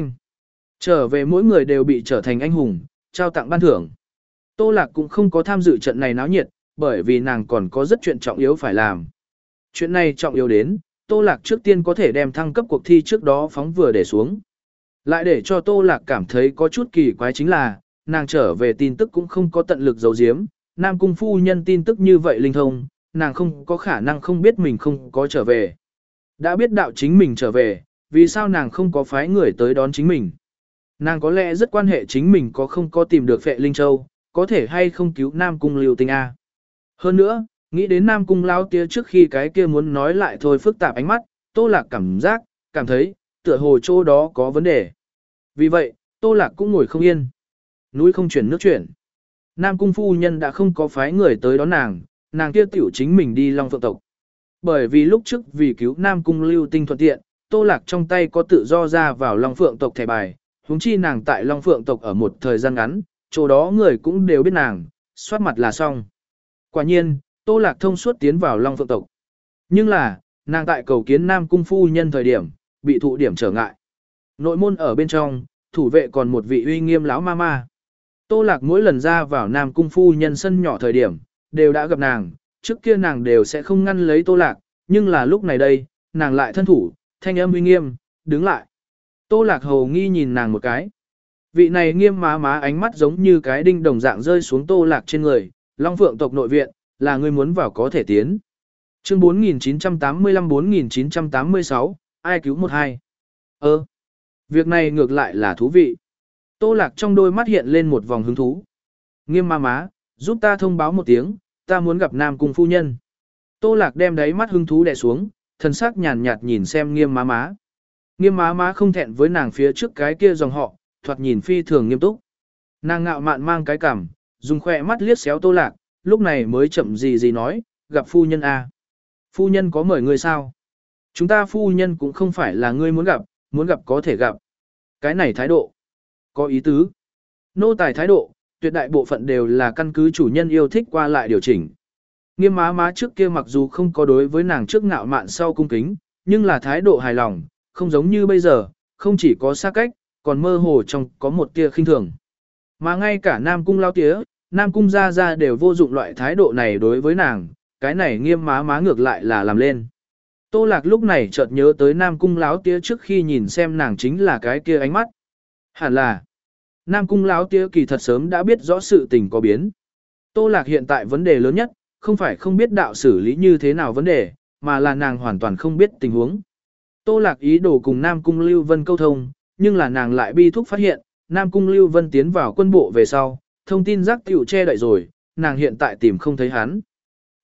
Trở về mỗi người đều bị trở thành anh hùng, trao tặng ban thưởng. Tô Lạc cũng không có tham dự trận này náo nhiệt, bởi vì nàng còn có rất chuyện trọng yếu phải làm. Chuyện này trọng yếu đến, Tô Lạc trước tiên có thể đem thăng cấp cuộc thi trước đó phóng vừa để xuống. Lại để cho Tô Lạc cảm thấy có chút kỳ quái chính là, nàng trở về tin tức cũng không có tận lực giấu giếm, Nam Cung phu nhân tin tức như vậy linh thông, nàng không có khả năng không biết mình không có trở về. Đã biết đạo chính mình trở về, vì sao nàng không có phái người tới đón chính mình. Nàng có lẽ rất quan hệ chính mình có không có tìm được Phệ Linh Châu, có thể hay không cứu Nam Cung Lưu Tinh A. Hơn nữa, nghĩ đến Nam Cung Lão Tía trước khi cái kia muốn nói lại thôi phức tạp ánh mắt, Tô Lạc cảm giác, cảm thấy, tựa hồ chỗ đó có vấn đề. Vì vậy, Tô Lạc cũng ngồi không yên. Núi không chuyển nước chuyển. Nam Cung phu nhân đã không có phái người tới đón nàng, nàng kia tiểu chính mình đi Long Phượng tộc. Bởi vì lúc trước vì cứu Nam Cung Lưu Tinh thuận tiện, Tô Lạc trong tay có tự do ra vào Long Phượng tộc thẻ bài, huống chi nàng tại Long Phượng tộc ở một thời gian ngắn, chỗ đó người cũng đều biết nàng, soát mặt là xong. Quả nhiên, Tô Lạc thông suốt tiến vào Long Phượng tộc. Nhưng là, nàng tại cầu kiến Nam Cung phu nhân thời điểm, bị thụ điểm trở ngại. Nội môn ở bên trong, thủ vệ còn một vị uy nghiêm lão ma ma. Tô Lạc mỗi lần ra vào Nam Cung phu nhân sân nhỏ thời điểm, đều đã gặp nàng, trước kia nàng đều sẽ không ngăn lấy Tô Lạc, nhưng là lúc này đây, nàng lại thân thủ, thanh âm uy nghiêm, đứng lại. Tô Lạc hầu nghi nhìn nàng một cái. Vị này nghiêm má má ánh mắt giống như cái đinh đồng dạng rơi xuống Tô Lạc trên người, Long Phượng tộc nội viện, là người muốn vào có thể tiến. Chương bốn nghìn chín trăm tám mươi lăm bốn nghìn chín trăm tám mươi sáu, ai cứu một hai. Ơ, việc này ngược lại là thú vị. Tô Lạc trong đôi mắt hiện lên một vòng hứng thú. Nghiêm má má, giúp ta thông báo một tiếng, ta muốn gặp Nam Cung phu nhân. Tô Lạc đem đáy mắt hứng thú đè xuống, thần sắc nhàn nhạt nhìn xem nghiêm má má. Nghiêm má má không thẹn với nàng phía trước cái kia dòng họ, thoạt nhìn phi thường nghiêm túc. Nàng ngạo mạn mang cái cằm, dùng khỏe mắt liếc xéo Tô Lạc, lúc này mới chậm gì gì nói, gặp phu nhân a. Phu nhân có mời ngươi sao? Chúng ta phu nhân cũng không phải là ngươi muốn gặp, muốn gặp có thể gặp. Cái này thái độ, có ý tứ. Nô tài thái độ, tuyệt đại bộ phận đều là căn cứ chủ nhân yêu thích qua lại điều chỉnh. Nghiêm má má trước kia mặc dù không có đối với nàng trước ngạo mạn sau cung kính, nhưng là thái độ hài lòng, không giống như bây giờ, không chỉ có xa cách, còn mơ hồ trong có một tia khinh thường. Mà ngay cả Nam Cung lao tía, Nam Cung gia gia đều vô dụng loại thái độ này đối với nàng, cái này nghiêm má má ngược lại là làm lên. Tô Lạc lúc này chợt nhớ tới Nam Cung lão tía trước khi nhìn xem nàng chính là cái kia ánh mắt. Hẳn là, Nam Cung lão tía kỳ thật sớm đã biết rõ sự tình có biến. Tô Lạc hiện tại vấn đề lớn nhất, không phải không biết đạo xử lý như thế nào vấn đề, mà là nàng hoàn toàn không biết tình huống. Tô Lạc ý đồ cùng Nam Cung Lưu Vân câu thông, nhưng là nàng lại bi thúc phát hiện, Nam Cung Lưu Vân tiến vào quân bộ về sau, thông tin rác tiểu che đậy rồi, nàng hiện tại tìm không thấy hắn.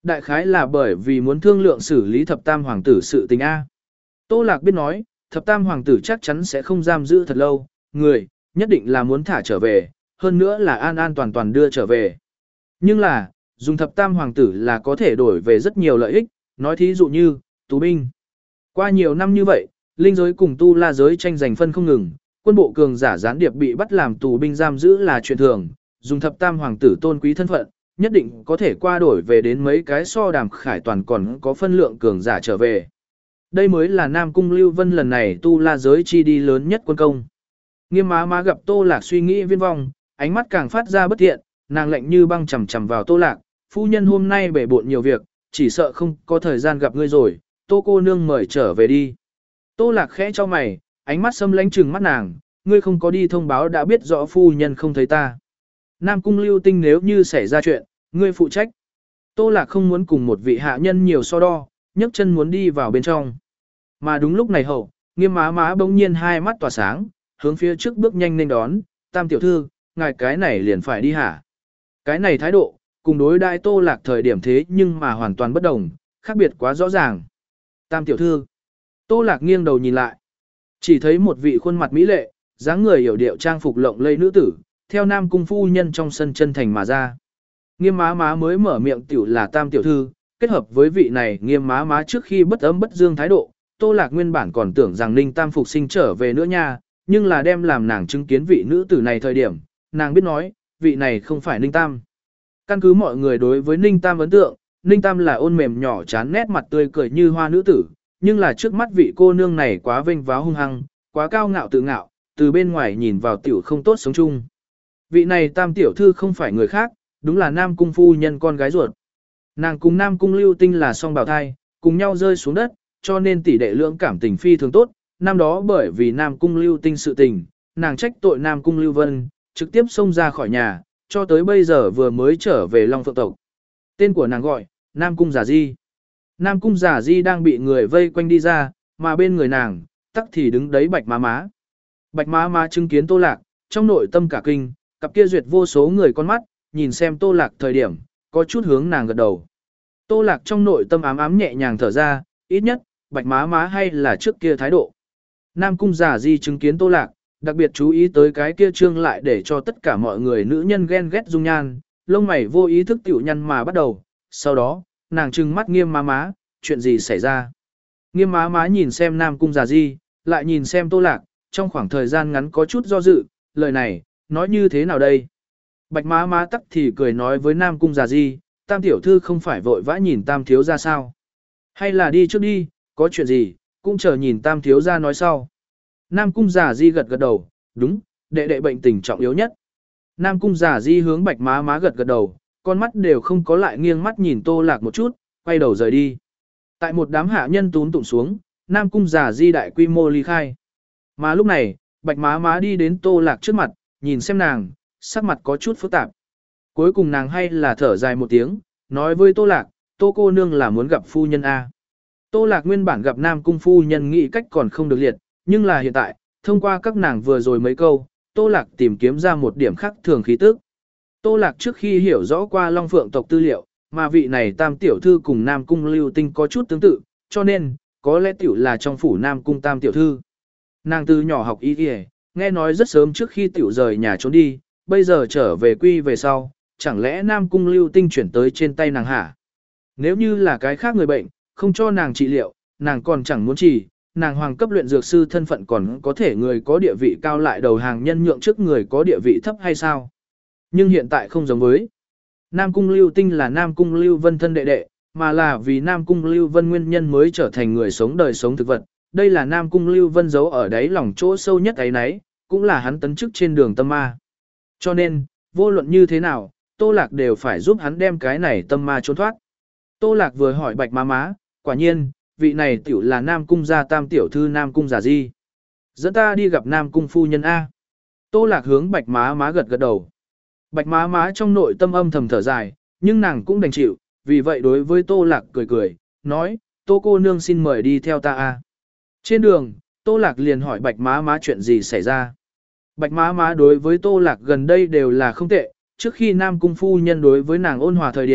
Đại khái là bởi vì muốn thương lượng xử lý thập tam hoàng tử sự tình A. Tô Lạc biết nói, thập tam hoàng tử chắc chắn sẽ không giam giữ thật lâu, người, nhất định là muốn thả trở về, hơn nữa là an an toàn toàn đưa trở về. Nhưng là, dùng thập tam hoàng tử là có thể đổi về rất nhiều lợi ích, nói thí dụ như, tù binh. Qua nhiều năm như vậy, linh giới cùng tu la giới tranh giành phân không ngừng, quân bộ cường giả gián điệp bị bắt làm tù binh giam giữ là chuyện thường, dùng thập tam hoàng tử tôn quý thân phận, nhất định có thể qua đổi về đến mấy cái so đàm khải toàn còn có phân lượng cường giả trở về. Đây mới là Nam Cung Lưu Vân lần này tu la giới chi đi lớn nhất quân công. Nghiêm má má gặp Tô Lạc suy nghĩ viên vong, ánh mắt càng phát ra bất thiện, nàng lạnh như băng chằm chằm vào Tô Lạc, phu nhân hôm nay bể bộn nhiều việc, chỉ sợ không có thời gian gặp ngươi rồi, Tô cô nương mời trở về đi. Tô Lạc khẽ cho mày, ánh mắt xâm lánh trừng mắt nàng, ngươi không có đi thông báo đã biết rõ phu nhân không thấy ta. Nam Cung Lưu Tinh nếu như xảy ra chuyện, ngươi phụ trách. Tô Lạc không muốn cùng một vị hạ nhân nhiều so đo, nhấc chân muốn đi vào bên trong. Mà đúng lúc này hậu, Nghiêm má má bỗng nhiên hai mắt tỏa sáng, hướng phía trước bước nhanh nên đón, tam tiểu thư, ngài cái này liền phải đi hả? Cái này thái độ, cùng đối đại Tô Lạc thời điểm thế nhưng mà hoàn toàn bất đồng, khác biệt quá rõ ràng. Tam tiểu thư, Tô Lạc nghiêng đầu nhìn lại, chỉ thấy một vị khuôn mặt mỹ lệ, dáng người hiểu điệu trang phục lộng lẫy nữ tử, theo Nam Cung phu nhân trong sân chân thành mà ra. Nghiêm má má mới mở miệng tiểu là tam tiểu thư, kết hợp với vị này Nghiêm má má trước khi bất ấm bất dương thái độ, Tô Lạc nguyên bản còn tưởng rằng Ninh Tam phục sinh trở về nữa nha, nhưng là đem làm nàng chứng kiến vị nữ tử này thời điểm, nàng biết nói, vị này không phải Ninh Tam. Căn cứ mọi người đối với Ninh Tam ấn tượng, Ninh Tam là ôn mềm nhỏ chán nét mặt tươi cười như hoa nữ tử, nhưng là trước mắt vị cô nương này quá vênh váo hung hăng, quá cao ngạo tự ngạo, từ bên ngoài nhìn vào tiểu không tốt sống chung. Vị này Tam tiểu thư không phải người khác, đúng là Nam Cung phu nhân con gái ruột. Nàng cùng Nam Cung Lưu Tinh là song bào thai, cùng nhau rơi xuống đất, cho nên tỷ đệ lượng cảm tình phi thường tốt. Năm đó bởi vì Nam Cung Lưu Tinh sự tình, nàng trách tội Nam Cung Lưu Vân, trực tiếp xông ra khỏi nhà, cho tới bây giờ vừa mới trở về Long Phượng tộc. Tên của nàng gọi, Nam Cung Giả Di. Nam Cung Giả Di đang bị người vây quanh đi ra, mà bên người nàng, tắc thì đứng đấy Bạch Má Má. Bạch Má Má chứng kiến Tô Lạc, trong nội tâm cả kinh, cặp kia duyệt vô số người con mắt, nhìn xem Tô Lạc thời điểm, có chút hướng nàng gật đầu. Tô Lạc trong nội tâm ám ám nhẹ nhàng thở ra, ít nhất, Bạch Má Má hay là trước kia thái độ. Nam Cung Giả Di chứng kiến Tô Lạc, đặc biệt chú ý tới cái kia trương lại để cho tất cả mọi người nữ nhân ghen ghét dung nhan, lông mày vô ý thức tiểu nhăn mà bắt đầu. Sau đó, nàng trừng mắt Nghiêm má má, chuyện gì xảy ra? Nghiêm má má nhìn xem Nam Cung Giả Di, lại nhìn xem Tô Lạc, trong khoảng thời gian ngắn có chút do dự, lời này, nói như thế nào đây? Bạch má má tắc thì cười nói với Nam Cung Giả Di, Tam tiểu thư không phải vội vã nhìn Tam thiếu ra sao? Hay là đi trước đi, có chuyện gì, cũng chờ nhìn Tam thiếu ra nói sau. Nam Cung Giả Di gật gật đầu, đúng, đệ đệ bệnh tình trọng yếu nhất. Nam Cung Giả Di hướng Bạch má má gật gật đầu, con mắt đều không có lại nghiêng mắt nhìn Tô Lạc một chút, quay đầu rời đi. Tại một đám hạ nhân tún tụng xuống, Nam Cung Giả Di đại quy mô ly khai. Mà lúc này, Bạch má má đi đến Tô Lạc trước mặt, nhìn xem nàng, sắc mặt có chút phức tạp. Cuối cùng nàng hay là thở dài một tiếng, nói với Tô Lạc, Tô cô nương là muốn gặp phu nhân A. Tô Lạc nguyên bản gặp Nam Cung phu nhân nghĩ cách còn không được liệt, nhưng là hiện tại, thông qua các nàng vừa rồi mấy câu, Tô Lạc tìm kiếm ra một điểm khác thường khí tức. Tô Lạc trước khi hiểu rõ qua Long Phượng tộc tư liệu, mà vị này Tam tiểu thư cùng Nam Cung Lưu Tinh có chút tương tự, cho nên, có lẽ tiểu là trong phủ Nam Cung Tam tiểu thư. Nàng từ nhỏ học y y, nghe nói rất sớm trước khi tiểu rời nhà trốn đi, bây giờ trở về quy về sau, chẳng lẽ Nam Cung Lưu Tinh chuyển tới trên tay nàng hả? Nếu như là cái khác người bệnh, không cho nàng trị liệu, nàng còn chẳng muốn trị, nàng hoàng cấp luyện dược sư thân phận còn có thể người có địa vị cao lại đầu hàng nhân nhượng trước người có địa vị thấp hay sao? Nhưng hiện tại không giống với. Nam Cung Lưu Tinh là Nam Cung Lưu Vân thân đệ đệ, mà là vì Nam Cung Lưu Vân nguyên nhân mới trở thành người sống đời sống thực vật. Đây là Nam Cung Lưu Vân giấu ở đáy lòng chỗ sâu nhất ấy nấy, cũng là hắn tấn chức trên đường tâm ma. Cho nên, vô luận như thế nào, Tô Lạc đều phải giúp hắn đem cái này tâm ma trốn thoát. Tô Lạc vừa hỏi Bạch má má, quả nhiên, vị này tiểu là Nam Cung gia Tam tiểu thư Nam Cung Giả Di. Dẫn ta đi gặp Nam Cung phu nhân A. Tô Lạc hướng Bạch má má gật gật đầu. Bạch má má trong nội tâm âm thầm thở dài, nhưng nàng cũng đành chịu, vì vậy đối với Tô Lạc cười cười, nói, Tô cô nương xin mời đi theo ta A. Trên đường, Tô Lạc liền hỏi Bạch má má chuyện gì xảy ra. Bạch má má đối với Tô Lạc gần đây đều là không tệ, trước khi Nam Cung phu nhân đối với nàng ôn hòa thời điểm,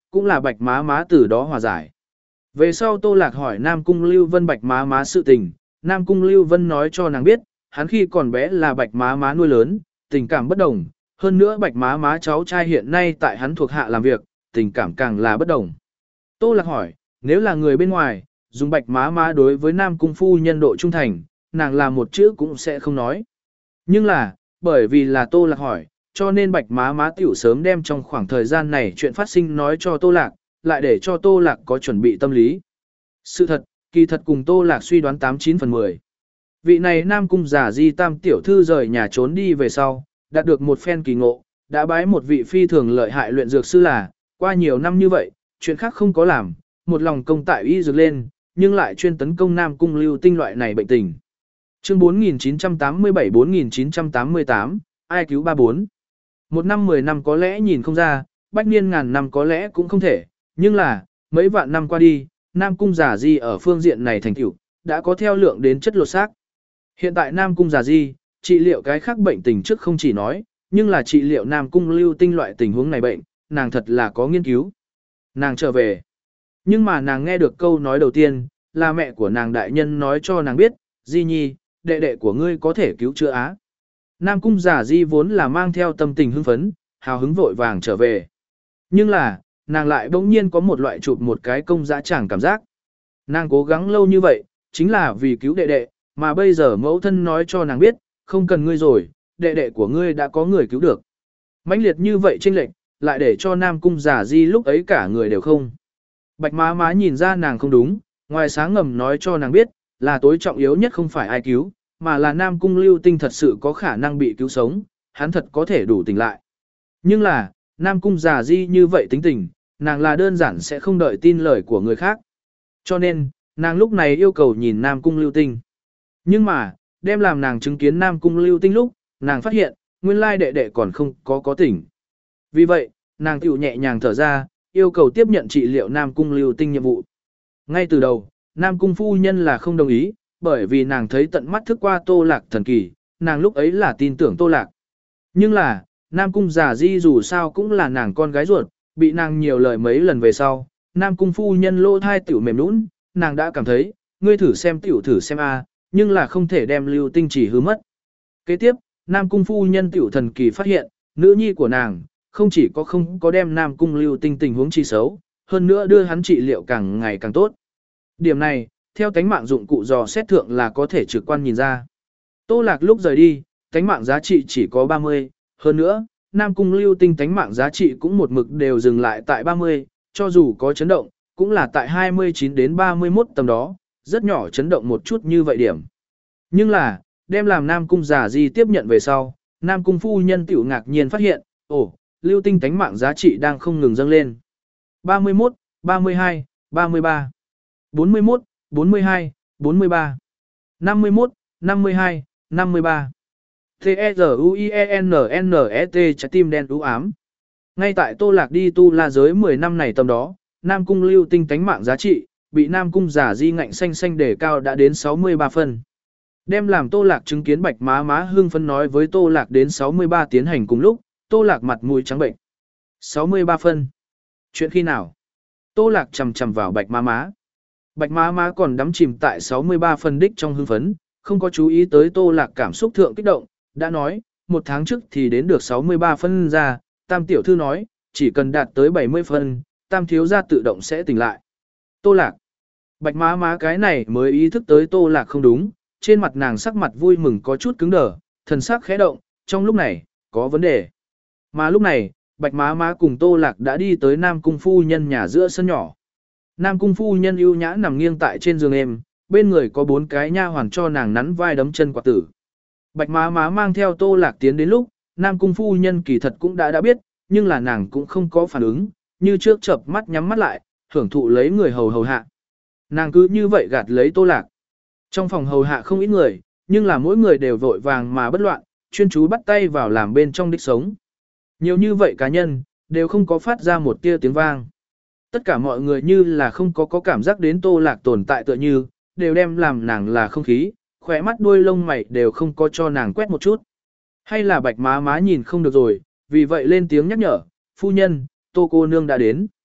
cũng là bạch má má từ đó hòa giải. Về sau Tô Lạc hỏi Nam Cung Lưu Vân bạch má má sự tình, Nam Cung Lưu Vân nói cho nàng biết, hắn khi còn bé là bạch má má nuôi lớn, tình cảm bất đồng, hơn nữa bạch má má cháu trai hiện nay tại hắn thuộc hạ làm việc, tình cảm càng là bất đồng. Tô Lạc hỏi, nếu là người bên ngoài, dùng bạch má má đối với Nam Cung phu nhân độ trung thành, nàng là một chữ cũng sẽ không nói. Nhưng là, bởi vì là Tô Lạc hỏi, cho nên bạch má má tiểu sớm đem trong khoảng thời gian này chuyện phát sinh nói cho Tô Lạc, lại để cho Tô Lạc có chuẩn bị tâm lý. Sự thật, kỳ thật cùng Tô Lạc suy đoán tám chín phần mười. Vị này Nam Cung giả di tam tiểu thư rời nhà trốn đi về sau, đạt được một phen kỳ ngộ, đã bái một vị phi thường lợi hại luyện dược sư là, qua nhiều năm như vậy, chuyện khác không có làm, một lòng công tại y dược lên, nhưng lại chuyên tấn công Nam Cung lưu tinh loại này bệnh tình. Chương bốn nghìn chín trăm tám mươi bảy bốn nghìn chín trăm tám mươi tám, ai cứu ba bốn. Một năm mười năm có lẽ nhìn không ra, bách niên ngàn năm có lẽ cũng không thể, nhưng là, mấy vạn năm qua đi, Nam Cung giả di ở phương diện này thành tựu đã có theo lượng đến chất lột xác. Hiện tại Nam Cung giả di, trị liệu cái khác bệnh tình trước không chỉ nói, nhưng là trị liệu Nam Cung lưu tinh loại tình huống này bệnh, nàng thật là có nghiên cứu. Nàng trở về. Nhưng mà nàng nghe được câu nói đầu tiên, là mẹ của nàng đại nhân nói cho nàng biết, Di Nhi, đệ đệ của ngươi có thể cứu chữa á. Nam Cung giả di vốn là mang theo tâm tình hưng phấn, hào hứng vội vàng trở về. Nhưng là, nàng lại bỗng nhiên có một loại chụp một cái công dã tràng cảm giác. Nàng cố gắng lâu như vậy, chính là vì cứu đệ đệ, mà bây giờ mẫu thân nói cho nàng biết, không cần ngươi rồi, đệ đệ của ngươi đã có người cứu được. Mãnh liệt như vậy chênh lệch, lại để cho Nam Cung giả di lúc ấy cả người đều không. Bạch má má nhìn ra nàng không đúng, ngoài sáng ngầm nói cho nàng biết, là tối trọng yếu nhất không phải ai cứu, mà là Nam Cung lưu tinh thật sự có khả năng bị cứu sống, hắn thật có thể đủ tỉnh lại. Nhưng là, Nam Cung giả di như vậy tính tình, nàng là đơn giản sẽ không đợi tin lời của người khác. Cho nên, nàng lúc này yêu cầu nhìn Nam Cung lưu tinh. Nhưng mà, đem làm nàng chứng kiến Nam Cung lưu tinh lúc, nàng phát hiện, nguyên lai đệ đệ còn không có có tỉnh. Vì vậy, nàng tiểu nhẹ nhàng thở ra, yêu cầu tiếp nhận trị liệu Nam Cung lưu tinh nhiệm vụ. Ngay từ đầu, Nam Cung phu nhân là không đồng ý, bởi vì nàng thấy tận mắt thức qua Tô Lạc thần kỳ, nàng lúc ấy là tin tưởng Tô Lạc. Nhưng là, Nam Cung giả di dù sao cũng là nàng con gái ruột, bị nàng nhiều lời mấy lần về sau, Nam Cung phu nhân lô thai tiểu mềm nũng, nàng đã cảm thấy, ngươi thử xem tiểu thử xem a, nhưng là không thể đem lưu tinh chỉ hư mất. Kế tiếp, Nam Cung phu nhân tiểu thần kỳ phát hiện, nữ nhi của nàng, không chỉ có không có đem Nam Cung lưu tinh tình huống trị xấu, hơn nữa đưa hắn trị liệu càng ngày càng tốt. Điểm này, theo tánh mạng dụng cụ dò xét thượng là có thể trực quan nhìn ra. Tô Lạc lúc rời đi, tánh mạng giá trị chỉ có ba mươi, hơn nữa, Nam Cung lưu tinh tánh mạng giá trị cũng một mực đều dừng lại tại ba mươi, cho dù có chấn động, cũng là tại hai mươi chín đến ba mươi mốt tầm đó, rất nhỏ chấn động một chút như vậy điểm. Nhưng là, đem làm Nam Cung giả di tiếp nhận về sau, Nam Cung phu nhân tiểu ngạc nhiên phát hiện, ồ, lưu tinh tánh mạng giá trị đang không ngừng dâng lên. ba mươi mốt, ba mươi hai, ba mươi ba, bốn mươi mốt, bốn mươi hai, bốn mươi ba, năm mươi mốt, năm mươi hai, năm mươi ba. T-E-Z-U-I-E-N-N-E-T trái tim đen u ám. Ngay tại Tô Lạc đi tu la giới mười năm này tầm đó, Nam Cung lưu tinh tánh mạng giá trị, bị Nam Cung giả di ngạnh xanh xanh đề cao đã đến sáu mươi ba phân. Đem làm Tô Lạc chứng kiến bạch má má hương phân nói với Tô Lạc đến sáu mươi ba tiến hành cùng lúc, Tô Lạc mặt mũi trắng bệnh. sáu mươi ba phân. Chuyện khi nào? Tô Lạc chầm chầm vào bạch má má. Bạch má má còn đắm chìm tại sáu mươi ba phân đích trong hưng phấn, không có chú ý tới Tô Lạc cảm xúc thượng kích động, đã nói, một tháng trước thì đến được sáu mươi ba phân ra, Tam tiểu thư nói, chỉ cần đạt tới bảy mươi phân, Tam thiếu gia tự động sẽ tỉnh lại. Tô Lạc. Bạch má má cái này mới ý thức tới Tô Lạc không đúng, trên mặt nàng sắc mặt vui mừng có chút cứng đờ, thần sắc khẽ động, trong lúc này, có vấn đề. Mà lúc này, bạch má má cùng Tô Lạc đã đi tới Nam Cung phu nhân nhà giữa sân nhỏ. Nam Cung phu nhân ưu nhã nằm nghiêng tại trên giường êm, bên người có bốn cái nha hoàn cho nàng nắn vai đấm chân quạt tử. Bạch má má mang theo Tô Lạc tiến đến lúc, Nam Cung phu nhân kỳ thật cũng đã đã biết, nhưng là nàng cũng không có phản ứng, như trước chợp mắt nhắm mắt lại, hưởng thụ lấy người hầu hầu hạ. Nàng cứ như vậy gạt lấy Tô Lạc. Trong phòng hầu hạ không ít người, nhưng là mỗi người đều vội vàng mà bất loạn, chuyên chú bắt tay vào làm bên trong đích sống. Nhiều như vậy cá nhân, đều không có phát ra một tia tiếng vang. Tất cả mọi người như là không có có cảm giác đến Tô Lạc tồn tại tựa như, đều đem làm nàng là không khí, khỏe mắt đuôi lông mày đều không có cho nàng quét một chút. Hay là bạch má má nhìn không được rồi, vì vậy lên tiếng nhắc nhở, phu nhân, Tô cô nương đã đến.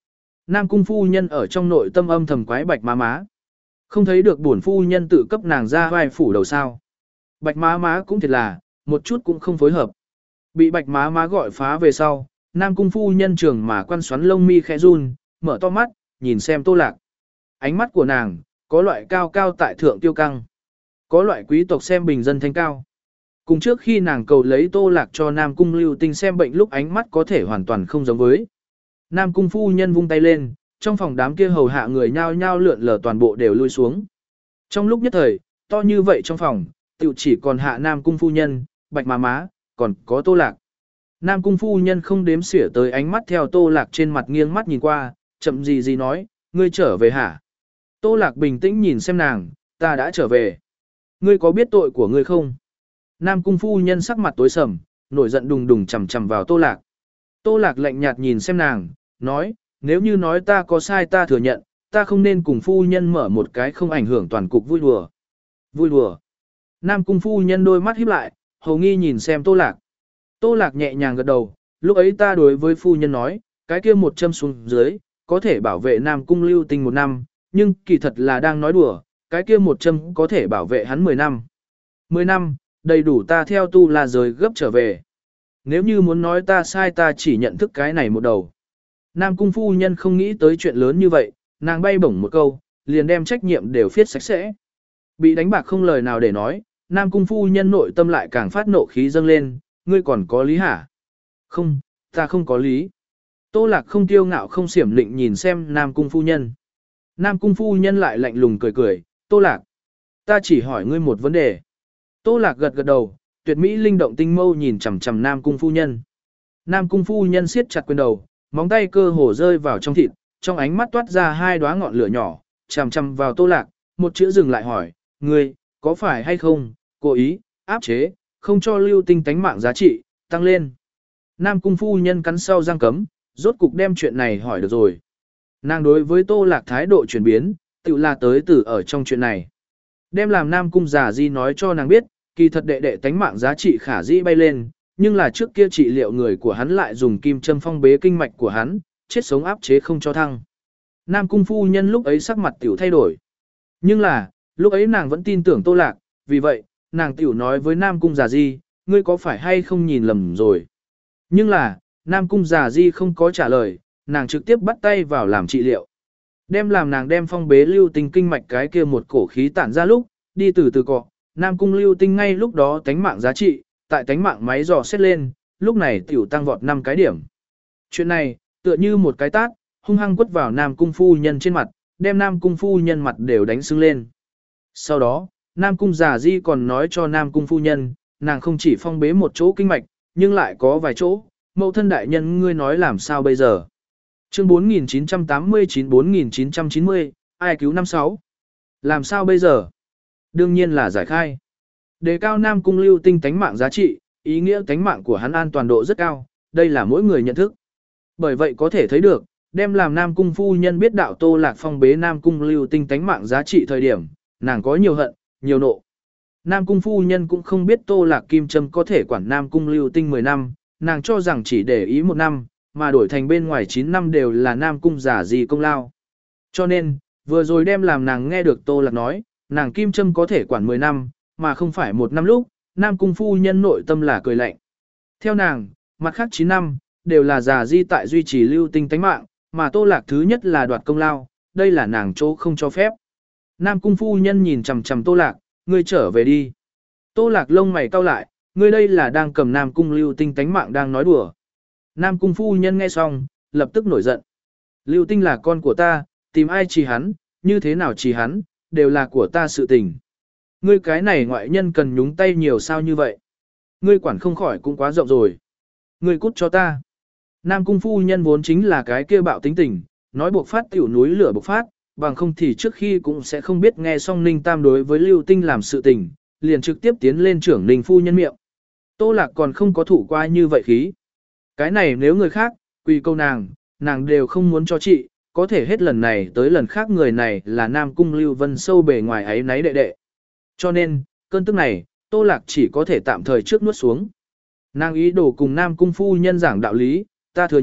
Nam cung phu nhân ở trong nội tâm âm thầm quái bạch má má. Không thấy được bổn phu nhân tự cấp nàng ra vai phủ đầu sao. Bạch má má cũng thiệt là, một chút cũng không phối hợp. Bị bạch má má gọi phá về sau, Nam cung phu nhân trường mà quan xoắn lông mi khẽ run, mở to mắt, nhìn xem Tô Lạc. Ánh mắt của nàng, có loại cao cao tại thượng tiêu căng. Có loại quý tộc xem bình dân thanh cao. Cùng trước khi nàng cầu lấy Tô Lạc cho Nam cung Lưu Tinh xem bệnh lúc ánh mắt có thể hoàn toàn không giống với. Nam cung phu nhân vung tay lên, trong phòng đám kia hầu hạ người nhao nhao lượn lờ toàn bộ đều lui xuống. Trong lúc nhất thời, to như vậy trong phòng, tiểu chỉ còn hạ Nam cung phu nhân, bạch má má, còn có Tô Lạc. Nam cung phu nhân không đếm xỉa tới ánh mắt theo Tô Lạc trên mặt nghiêng mắt nhìn qua, chậm gì gì nói, ngươi trở về hả? Tô Lạc bình tĩnh nhìn xem nàng, ta đã trở về. Ngươi có biết tội của ngươi không? Nam cung phu nhân sắc mặt tối sầm, nổi giận đùng đùng chầm chầm vào Tô Lạc. Tô Lạc lạnh nhạt nhìn xem nàng, nói, nếu như nói ta có sai ta thừa nhận, ta không nên cùng phu nhân mở một cái không ảnh hưởng toàn cục vui đùa. Vui đùa. Nam cung phu nhân đôi mắt híp lại, hầu nghi nhìn xem Tô Lạc. Tô Lạc nhẹ nhàng gật đầu, lúc ấy ta đối với phu nhân nói, cái kia một châm xuống dưới, có thể bảo vệ Nam cung Lưu Tinh một năm, nhưng kỳ thật là đang nói đùa, cái kia một châm có thể bảo vệ hắn mười năm. Mười năm, đầy đủ ta theo tu la giới gấp trở về. Nếu như muốn nói ta sai ta chỉ nhận thức cái này một đầu. Nam cung phu nhân không nghĩ tới chuyện lớn như vậy, nàng bay bổng một câu, liền đem trách nhiệm đều phiết sạch sẽ. Bị đánh bạc không lời nào để nói, Nam cung phu nhân nội tâm lại càng phát nộ khí dâng lên, ngươi còn có lý hả? Không, ta không có lý. Tô Lạc không tiêu ngạo không xiểm lịnh nhìn xem Nam cung phu nhân. Nam cung phu nhân lại lạnh lùng cười cười, Tô Lạc, ta chỉ hỏi ngươi một vấn đề. Tô Lạc gật gật đầu, tuyệt mỹ linh động tinh mâu nhìn chằm chằm Nam cung phu nhân. Nam cung phu nhân siết chặt quyền đầu, móng tay cơ hồ rơi vào trong thịt, trong ánh mắt toát ra hai đóa ngọn lửa nhỏ, chằm chằm vào Tô Lạc, một chữ dừng lại hỏi, ngươi, có phải hay không, cố ý, áp chế, không cho Lưu Tinh tánh mạng giá trị, tăng lên. Nam cung phu nhân cắn sau răng cấm, rốt cục đem chuyện này hỏi được rồi. Nàng đối với Tô Lạc thái độ chuyển biến, tự là tới từ ở trong chuyện này. Đem làm Nam cung giả di nói cho nàng biết, kỳ thật đệ đệ tánh mạng giá trị khả dĩ bay lên, nhưng là trước kia trị liệu người của hắn lại dùng kim châm phong bế kinh mạch của hắn, chết sống áp chế không cho thăng. Nam cung phu nhân lúc ấy sắc mặt tiểu thay đổi. Nhưng là, lúc ấy nàng vẫn tin tưởng Tô Lạc, vì vậy, nàng tiểu nói với Nam cung giả di, ngươi có phải hay không nhìn lầm rồi. Nhưng là, Nam cung giả di không có trả lời, nàng trực tiếp bắt tay vào làm trị liệu. Đem làm nàng đem phong bế lưu tinh kinh mạch cái kia một cổ khí tản ra lúc, đi từ từ cọ, Nam cung lưu tinh ngay lúc đó tánh mạng giá trị, tại tánh mạng máy dò xét lên, lúc này tiểu tăng vọt năm cái điểm. Chuyện này, tựa như một cái tát, hung hăng quất vào Nam cung phu nhân trên mặt, đem Nam cung phu nhân mặt đều đánh sưng lên. Sau đó, Nam cung giả di còn nói cho Nam cung phu nhân, nàng không chỉ phong bế một chỗ kinh mạch, nhưng lại có vài chỗ, mẫu thân đại nhân ngươi nói làm sao bây giờ. Chương bốn nghìn chín trăm tám mươi chín bốn nghìn chín trăm chín mươi, ai cứu năm sáu. Làm sao bây giờ? Đương nhiên là giải khai. Đề cao Nam cung lưu tinh tánh mạng giá trị, ý nghĩa tánh mạng của hắn an toàn độ rất cao, đây là mỗi người nhận thức. Bởi vậy có thể thấy được, đem làm Nam cung phu nhân biết đạo Tô Lạc phong bế Nam cung lưu tinh tánh mạng giá trị thời điểm, nàng có nhiều hận, nhiều nộ. Nam cung phu nhân cũng không biết Tô Lạc kim châm có thể quản Nam cung lưu tinh mười năm, nàng cho rằng chỉ để ý một năm, mà đổi thành bên ngoài chín năm đều là Nam cung giả gì công lao. Cho nên, vừa rồi đem làm nàng nghe được Tô Lạc nói, nàng kim châm có thể quản mười năm, mà không phải một năm lúc, Nam cung phu nhân nội tâm là cười lạnh. Theo nàng, mặt khác chín năm, đều là giả di tại duy trì lưu tinh tánh mạng, mà Tô Lạc thứ nhất là đoạt công lao, đây là nàng chỗ không cho phép. Nam cung phu nhân nhìn chằm chằm Tô Lạc, ngươi trở về đi. Tô Lạc lông mày cau lại, ngươi đây là đang cầm Nam cung lưu tinh tánh mạng đang nói đùa. Nam cung phu nhân nghe xong, lập tức nổi giận. Lưu tinh là con của ta, tìm ai trì hắn, như thế nào trì hắn, đều là của ta sự tình. Ngươi cái này ngoại nhân cần nhúng tay nhiều sao như vậy. Ngươi quản không khỏi cũng quá rộng rồi. Ngươi cút cho ta. Nam cung phu nhân vốn chính là cái kia bạo tính tình, nói buộc phát tiểu núi lửa bộc phát, bằng không thì trước khi cũng sẽ không biết nghe xong Ninh Tam đối với Lưu Tinh làm sự tình, liền trực tiếp tiến lên trưởng Ninh phu nhân miệng. Tô Lạc còn không có thủ qua như vậy khí. Cái này nếu người khác, quỳ câu nàng, nàng đều không muốn cho chị, có thể hết lần này tới lần khác người này là Nam cung Lưu Vân sâu bề ngoài ấy náy đệ đệ. Cho nên, cơn tức này, Tô Lạc chỉ có thể tạm thời trước nuốt xuống. Nàng ý đồ cùng Nam cung phu nhân giảng đạo lý, ta thừa nhận,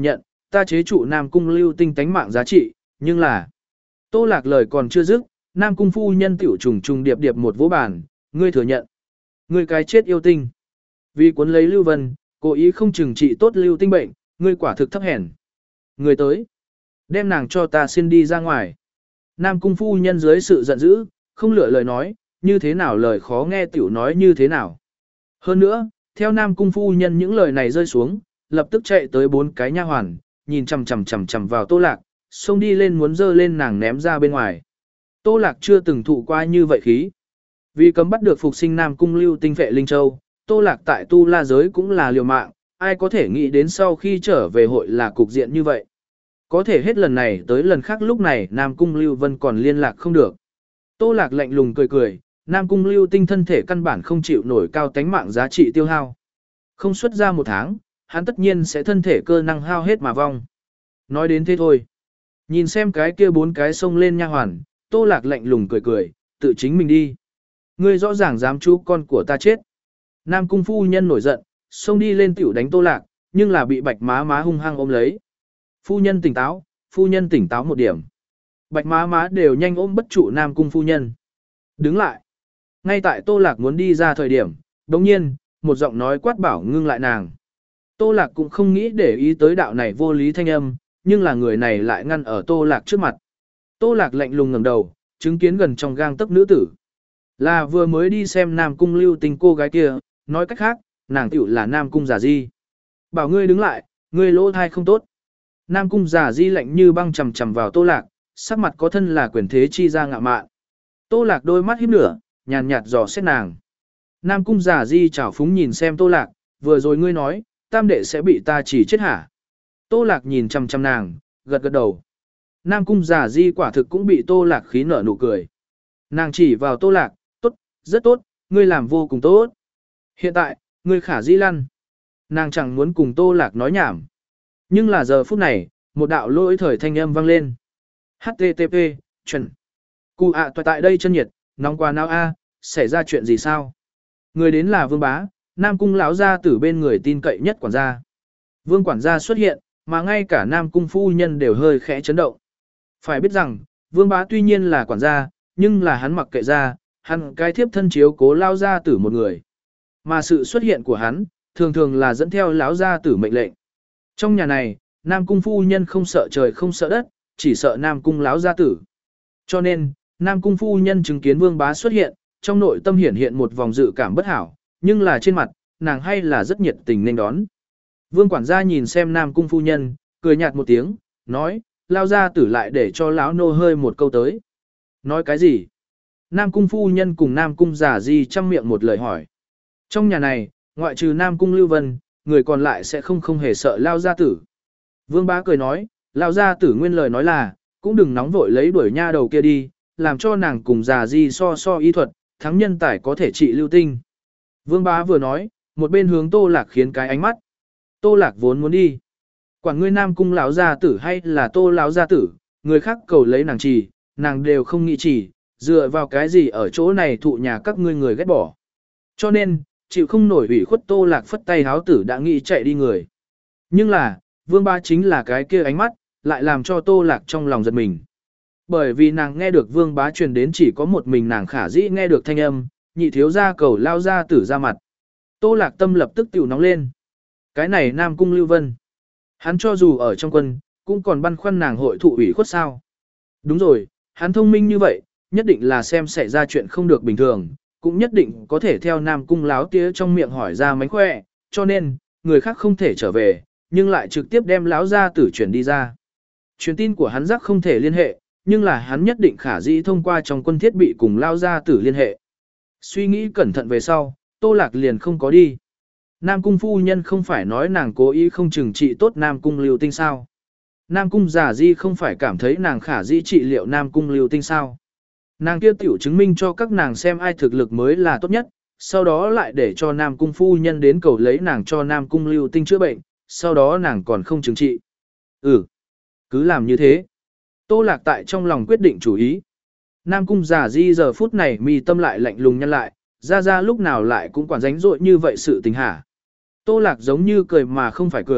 ta chế trụ Nam Cung lưu tinh tánh mạng giá trị, nhưng là... Tô Lạc lời còn chưa dứt, Nam Cung phu nhân tiểu trùng trùng điệp điệp một vỗ bàn, ngươi thừa nhận. Ngươi cái chết yêu tinh. Vì cuốn lấy Lưu Vân, cố ý không chừng trị tốt lưu tinh bệnh, ngươi quả thực thấp hèn. Người tới. Đem nàng cho ta xin đi ra ngoài. Nam Cung phu nhân dưới sự giận dữ, không lựa lời nói, như thế nào lời khó nghe tiểu nói như thế nào. Hơn nữa, theo Nam Cung phu nhân những lời này rơi xuống, lập tức chạy tới bốn cái nha hoàn, nhìn chằm chằm chằm chằm vào Tô Lạc, xông đi lên muốn dơ lên nàng ném ra bên ngoài. Tô Lạc chưa từng thụ qua như vậy khí. Vì cấm bắt được phục sinh Nam Cung lưu tinh vệ Linh Châu, Tô Lạc tại tu la giới cũng là liều mạng, ai có thể nghĩ đến sau khi trở về hội là cục diện như vậy. Có thể hết lần này tới lần khác lúc này Nam Cung Lưu Vân còn liên lạc không được. Tô Lạc lạnh lùng cười cười, Nam Cung Lưu tinh thân thể căn bản không chịu nổi cao tánh mạng giá trị tiêu hao. Không xuất ra một tháng, hắn tất nhiên sẽ thân thể cơ năng hao hết mà vong. Nói đến thế thôi. Nhìn xem cái kia bốn cái xông lên nha hoàn, Tô Lạc lạnh lùng cười cười, tự chính mình đi. Ngươi rõ ràng dám chú con của ta chết. Nam Cung phu nhân nổi giận, xông đi lên tiểu đánh Tô Lạc, nhưng là bị Bạch Má Má hung hăng ôm lấy. Phu nhân tỉnh táo, phu nhân tỉnh táo một điểm. Bạch Má Má đều nhanh ôm bất trụ Nam Cung phu nhân. Đứng lại. Ngay tại Tô Lạc muốn đi ra thời điểm, đồng nhiên, một giọng nói quát bảo ngưng lại nàng. Tô Lạc cũng không nghĩ để ý tới đạo này vô lý thanh âm, nhưng là người này lại ngăn ở Tô Lạc trước mặt. Tô Lạc lạnh lùng ngẩng đầu, chứng kiến gần trong gang tấc nữ tử. Là vừa mới đi xem Nam Cung lưu tinh cô gái kia, nói cách khác, nàng tiểu là Nam Cung Giả Di. Bảo ngươi đứng lại, ngươi lỗ thai không tốt. Nam Cung Giả Di lạnh như băng chầm chầm vào Tô Lạc, sắc mặt có thân là quyền thế chi ra ngạ mạn. Tô Lạc đôi mắt híp nửa, nhàn nhạt dò xét nàng. Nam Cung Giả Di chảo phúng nhìn xem Tô Lạc, vừa rồi ngươi nói, tam đệ sẽ bị ta chỉ chết hả? Tô Lạc nhìn chằm chằm nàng, gật gật đầu. Nam Cung Giả Di quả thực cũng bị Tô Lạc khí nở nụ cười. Nàng chỉ vào Tô Lạc, tốt, rất tốt, ngươi làm vô cùng tốt. Hiện tại, ngươi khả dĩ lăn. Nàng chẳng muốn cùng Tô Lạc nói nhảm. Nhưng là giờ phút này, một đạo lỗi thời thanh âm vang lên. hát tê tê pê, chuẩn. Cụ ạ à, tại đây chân nhiệt, nóng quá nào a, xảy ra chuyện gì sao? Người đến là Vương Bá, Nam Cung lão gia tử bên người tin cậy nhất quản gia. Vương quản gia xuất hiện, mà ngay cả Nam Cung phu nhân đều hơi khẽ chấn động. Phải biết rằng, Vương Bá tuy nhiên là quản gia, nhưng là hắn mặc kệ ra, hắn cái thiếp thân chiếu cố lao gia tử một người. Mà sự xuất hiện của hắn, thường thường là dẫn theo lão gia tử mệnh lệnh. Trong nhà này, Nam Cung phu nhân không sợ trời không sợ đất, chỉ sợ Nam Cung lão gia tử. Cho nên, Nam Cung phu nhân chứng kiến Vương Bá xuất hiện, trong nội tâm hiển hiện một vòng dự cảm bất hảo, nhưng là trên mặt, nàng hay là rất nhiệt tình nên đón. Vương quản gia nhìn xem Nam Cung phu nhân, cười nhạt một tiếng, nói, lao gia tử lại để cho lão nô hơi một câu tới. Nói cái gì? Nam Cung phu nhân cùng Nam Cung Giả Di chăm miệng một lời hỏi. Trong nhà này, ngoại trừ Nam Cung Lưu Vân, người còn lại sẽ không không hề sợ lao gia tử. Vương Bá cười nói, lao gia tử nguyên lời nói là, cũng đừng nóng vội lấy đuổi nha đầu kia đi, làm cho nàng cùng Giả Di so so y thuật, thắng nhân tài có thể trị lưu tinh. Vương Bá vừa nói, một bên hướng Tô Lạc khiến cái ánh mắt. Tô Lạc vốn muốn đi. Quản ngươi Nam Cung lão gia tử hay là Tô lão gia tử, người khác cầu lấy nàng trì, nàng đều không nghĩ trì, dựa vào cái gì ở chỗ này thụ nhà các ngươi người ghét bỏ. Cho nên, chịu không nổi ủy khuất Tô Lạc phất tay háo tử đã nghĩ chạy đi người. Nhưng là, Vương Bá chính là cái kia ánh mắt, lại làm cho Tô Lạc trong lòng giật mình. Bởi vì nàng nghe được Vương Bá truyền đến chỉ có một mình nàng khả dĩ nghe được thanh âm, nhị thiếu gia cầu lao gia tử ra mặt. Tô Lạc tâm lập tức tiểu nóng lên. Cái này Nam Cung Lưu Vân. Hắn cho dù ở trong quân, cũng còn băn khoăn nàng hội thụ ủy khuất sao. Đúng rồi, hắn thông minh như vậy, nhất định là xem xảy ra chuyện không được bình thường, cũng nhất định có thể theo Nam Cung láo tía trong miệng hỏi ra mánh khỏe, cho nên, người khác không thể trở về, nhưng lại trực tiếp đem láo gia tử chuyển đi ra. Truyền tin của hắn giác không thể liên hệ, nhưng là hắn nhất định khả dĩ thông qua trong quân thiết bị cùng lao gia tử liên hệ. Suy nghĩ cẩn thận về sau, Tô Lạc liền không có đi. Nam Cung phu nhân không phải nói nàng cố ý không chừng trị tốt Nam Cung lưu tinh sao. Nam Cung Giả Di không phải cảm thấy nàng khả dĩ trị liệu Nam Cung lưu tinh sao. Nàng kia tiểu chứng minh cho các nàng xem ai thực lực mới là tốt nhất, sau đó lại để cho Nam Cung phu nhân đến cầu lấy nàng cho Nam Cung lưu tinh chữa bệnh, sau đó nàng còn không chứng trị. Ừ, cứ làm như thế. Tô Lạc tại trong lòng quyết định chủ ý. Nam Cung Giả Di giờ phút này mi tâm lại lạnh lùng nhăn lại, ra ra lúc nào lại cũng quản ránh rội như vậy sự tình hả. Tô Lạc giống như cười mà không phải cười,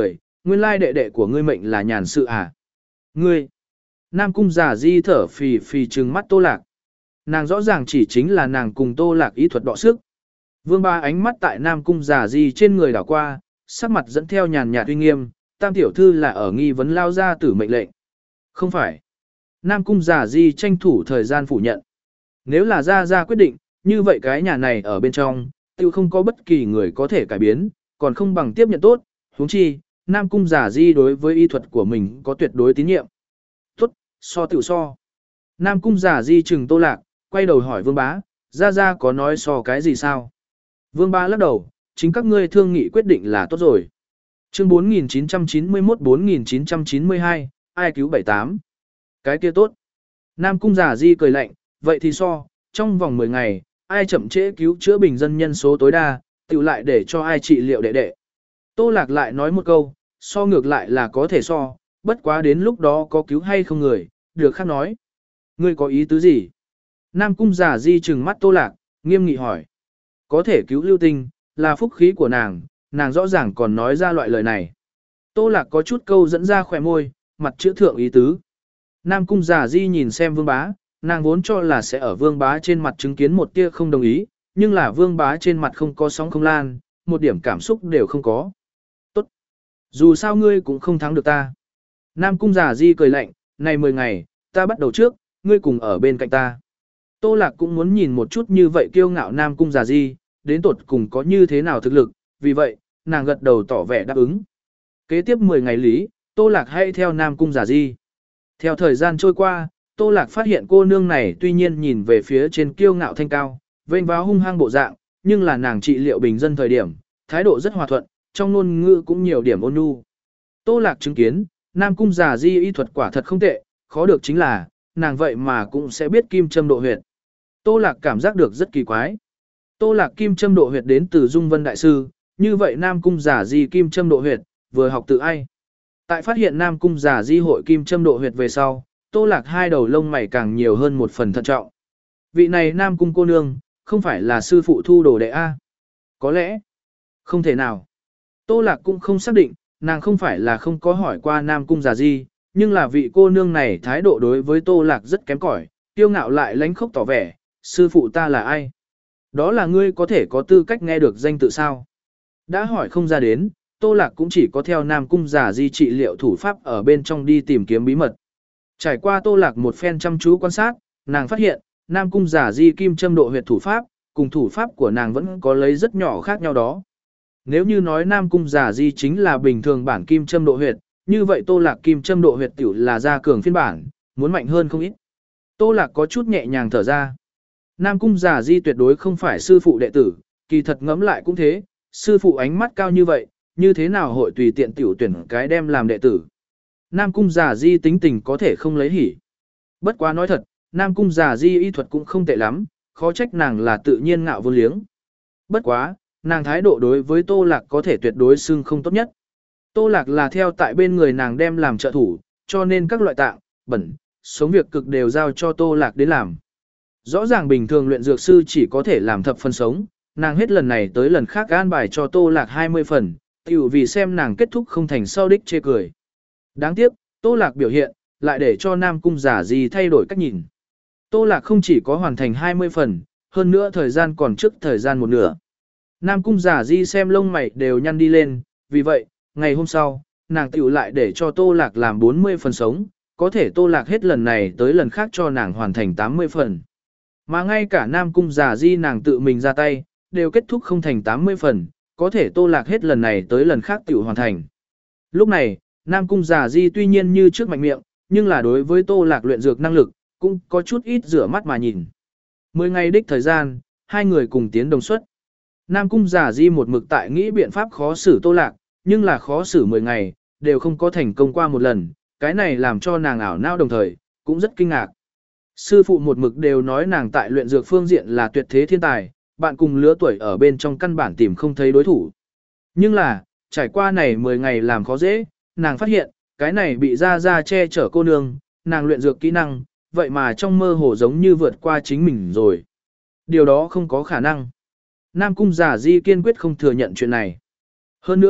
nguyên lai đệ đệ của ngươi mệnh là nhàn sự à? Ngươi! Nam cung giả di thở phì phì trừng mắt Tô Lạc. Nàng rõ ràng chỉ chính là nàng cùng Tô Lạc ý thuật đọ sức. Vương Bá ánh mắt tại Nam cung giả di trên người đảo qua, sắc mặt dẫn theo nhàn nhạt uy nghiêm, tam tiểu thư là ở nghi vấn lao ra tử mệnh lệnh. Không phải. Nam cung giả di tranh thủ thời gian phủ nhận. Nếu là ra ra quyết định, như vậy cái nhà này ở bên trong, tiêu không có bất kỳ người có thể cải biến, còn không bằng tiếp nhận tốt, huống chi, Nam cung giả di đối với y thuật của mình có tuyệt đối tín nhiệm. Tốt, so tiểu so. Nam cung giả di trừng Tô Lạc, quay đầu hỏi Vương Bá, ra ra có nói so cái gì sao? Vương Bá lắc đầu, chính các ngươi thương nghị quyết định là tốt rồi. Chương bốn nghìn chín trăm chín mươi mốt bốn nghìn chín trăm chín mươi hai, ai cứu bảy tám. Cái kia tốt. Nam cung giả di cười lạnh, vậy thì so, trong vòng mười ngày, ai chậm trễ cứu chữa bình dân nhân số tối đa, tự lại để cho ai trị liệu đệ đệ. Tô Lạc lại nói một câu, so ngược lại là có thể so, bất quá đến lúc đó có cứu hay không người, được khác nói. Ngươi có ý tứ gì? Nam cung giả di trừng mắt Tô Lạc, nghiêm nghị hỏi. Có thể cứu lưu tinh, là phúc khí của nàng, nàng rõ ràng còn nói ra loại lời này. Tô Lạc có chút câu dẫn ra khỏe môi, mặt chữ thượng ý tứ. Nam cung giả di nhìn xem Vương Bá, nàng vốn cho là sẽ ở Vương Bá trên mặt chứng kiến một tia không đồng ý, nhưng là Vương Bá trên mặt không có sóng không lan, một điểm cảm xúc đều không có. Tốt. Dù sao ngươi cũng không thắng được ta. Nam cung giả di cười lạnh, này mười ngày, ta bắt đầu trước, ngươi cùng ở bên cạnh ta. Tô Lạc cũng muốn nhìn một chút như vậy kiêu ngạo Nam cung giả di, đến tột cùng có như thế nào thực lực, vì vậy, nàng gật đầu tỏ vẻ đáp ứng. Kế tiếp mười ngày lý, Tô Lạc hay theo Nam cung giả di. Theo thời gian trôi qua, Tô Lạc phát hiện cô nương này tuy nhiên nhìn về phía trên kiêu ngạo thanh cao, vênh váo hung hăng bộ dạng, nhưng là nàng trị liệu bình dân thời điểm, thái độ rất hòa thuận, trong ngôn ngữ cũng nhiều điểm ôn nhu. Tô Lạc chứng kiến, Nam cung giả di y thuật quả thật không tệ, khó được chính là, nàng vậy mà cũng sẽ biết kim châm độ huyệt. Tô Lạc cảm giác được rất kỳ quái. Tô Lạc kim châm độ huyệt đến từ Dung Vân Đại Sư, như vậy Nam cung giả di kim châm độ huyệt, vừa học từ ai? Tại phát hiện Nam cung giả di hội kim châm độ huyệt về sau, Tô Lạc hai đầu lông mày càng nhiều hơn một phần thận trọng. Vị này Nam cung cô nương, không phải là sư phụ thu đồ đệ A. Có lẽ, không thể nào. Tô Lạc cũng không xác định, nàng không phải là không có hỏi qua Nam cung giả di, nhưng là vị cô nương này thái độ đối với Tô Lạc rất kém cỏi, tiêu ngạo lại lánh khốc tỏ vẻ, sư phụ ta là ai? Đó là ngươi có thể có tư cách nghe được danh tự sao? Đã hỏi không ra đến, Tô Lạc cũng chỉ có theo Nam cung giả di trị liệu thủ pháp ở bên trong đi tìm kiếm bí mật. Trải qua Tô Lạc một phen chăm chú quan sát, nàng phát hiện, Nam cung giả di kim châm độ huyệt thủ pháp, cùng thủ pháp của nàng vẫn có lấy rất nhỏ khác nhau đó. Nếu như nói Nam cung giả di chính là bình thường bản kim châm độ huyệt, như vậy Tô Lạc kim châm độ huyệt tiểu là gia cường phiên bản, muốn mạnh hơn không ít. Tô Lạc có chút nhẹ nhàng thở ra. Nam cung giả di tuyệt đối không phải sư phụ đệ tử, kỳ thật ngẫm lại cũng thế, sư phụ ánh mắt cao như vậy, như thế nào hội tùy tiện tiểu tuyển cái đem làm đệ tử. Nam cung giả di tính tình có thể không lấy hỉ. Bất quá nói thật, Nam cung giả di y thuật cũng không tệ lắm, khó trách nàng là tự nhiên ngạo vô liếng. Bất quá, nàng thái độ đối với Tô Lạc có thể tuyệt đối xưng không tốt nhất. Tô Lạc là theo tại bên người nàng đem làm trợ thủ, cho nên các loại tạng, bẩn, sống việc cực đều giao cho Tô Lạc đến làm. Rõ ràng bình thường luyện dược sư chỉ có thể làm thập phần sống, nàng hết lần này tới lần khác an bài cho Tô Lạc hai mươi phần, tiểu vì xem nàng kết thúc không thành sau đích chê cười. Đáng tiếc, Tô Lạc biểu hiện, lại để cho Nam cung giả di thay đổi cách nhìn. Tô Lạc không chỉ có hoàn thành hai mươi phần, hơn nữa thời gian còn trước thời gian một nửa. Nam cung giả di xem lông mày đều nhăn đi lên, vì vậy, ngày hôm sau, nàng tiểu lại để cho Tô Lạc làm bốn mươi phần sống, có thể Tô Lạc hết lần này tới lần khác cho nàng hoàn thành tám mươi phần. Mà ngay cả Nam cung giả di nàng tự mình ra tay, đều kết thúc không thành tám mươi phần, có thể Tô Lạc hết lần này tới lần khác tiểu hoàn thành. Lúc này, Nam cung giả di tuy nhiên như trước mạnh miệng, nhưng là đối với Tô Lạc luyện dược năng lực, cũng có chút ít rửa mắt mà nhìn. Mười ngày đích thời gian, hai người cùng tiến đồng suất. Nam cung giả di một mực tại nghĩ biện pháp khó xử Tô Lạc, nhưng là khó xử mười ngày, đều không có thành công qua một lần, cái này làm cho nàng ảo não đồng thời, cũng rất kinh ngạc. Sư phụ một mực đều nói nàng tại luyện dược phương diện là tuyệt thế thiên tài, bạn cùng lứa tuổi ở bên trong căn bản tìm không thấy đối thủ. Nhưng là, trải qua này mười ngày làm khó dễ, nàng phát hiện, cái này bị ra ra che chở cô nương, nàng luyện dược kỹ năng, vậy mà trong mơ hồ giống như vượt qua chính mình rồi. Điều đó không có khả năng. Nam cung giả di kiên quyết không thừa nhận chuyện này. Hơn nữa,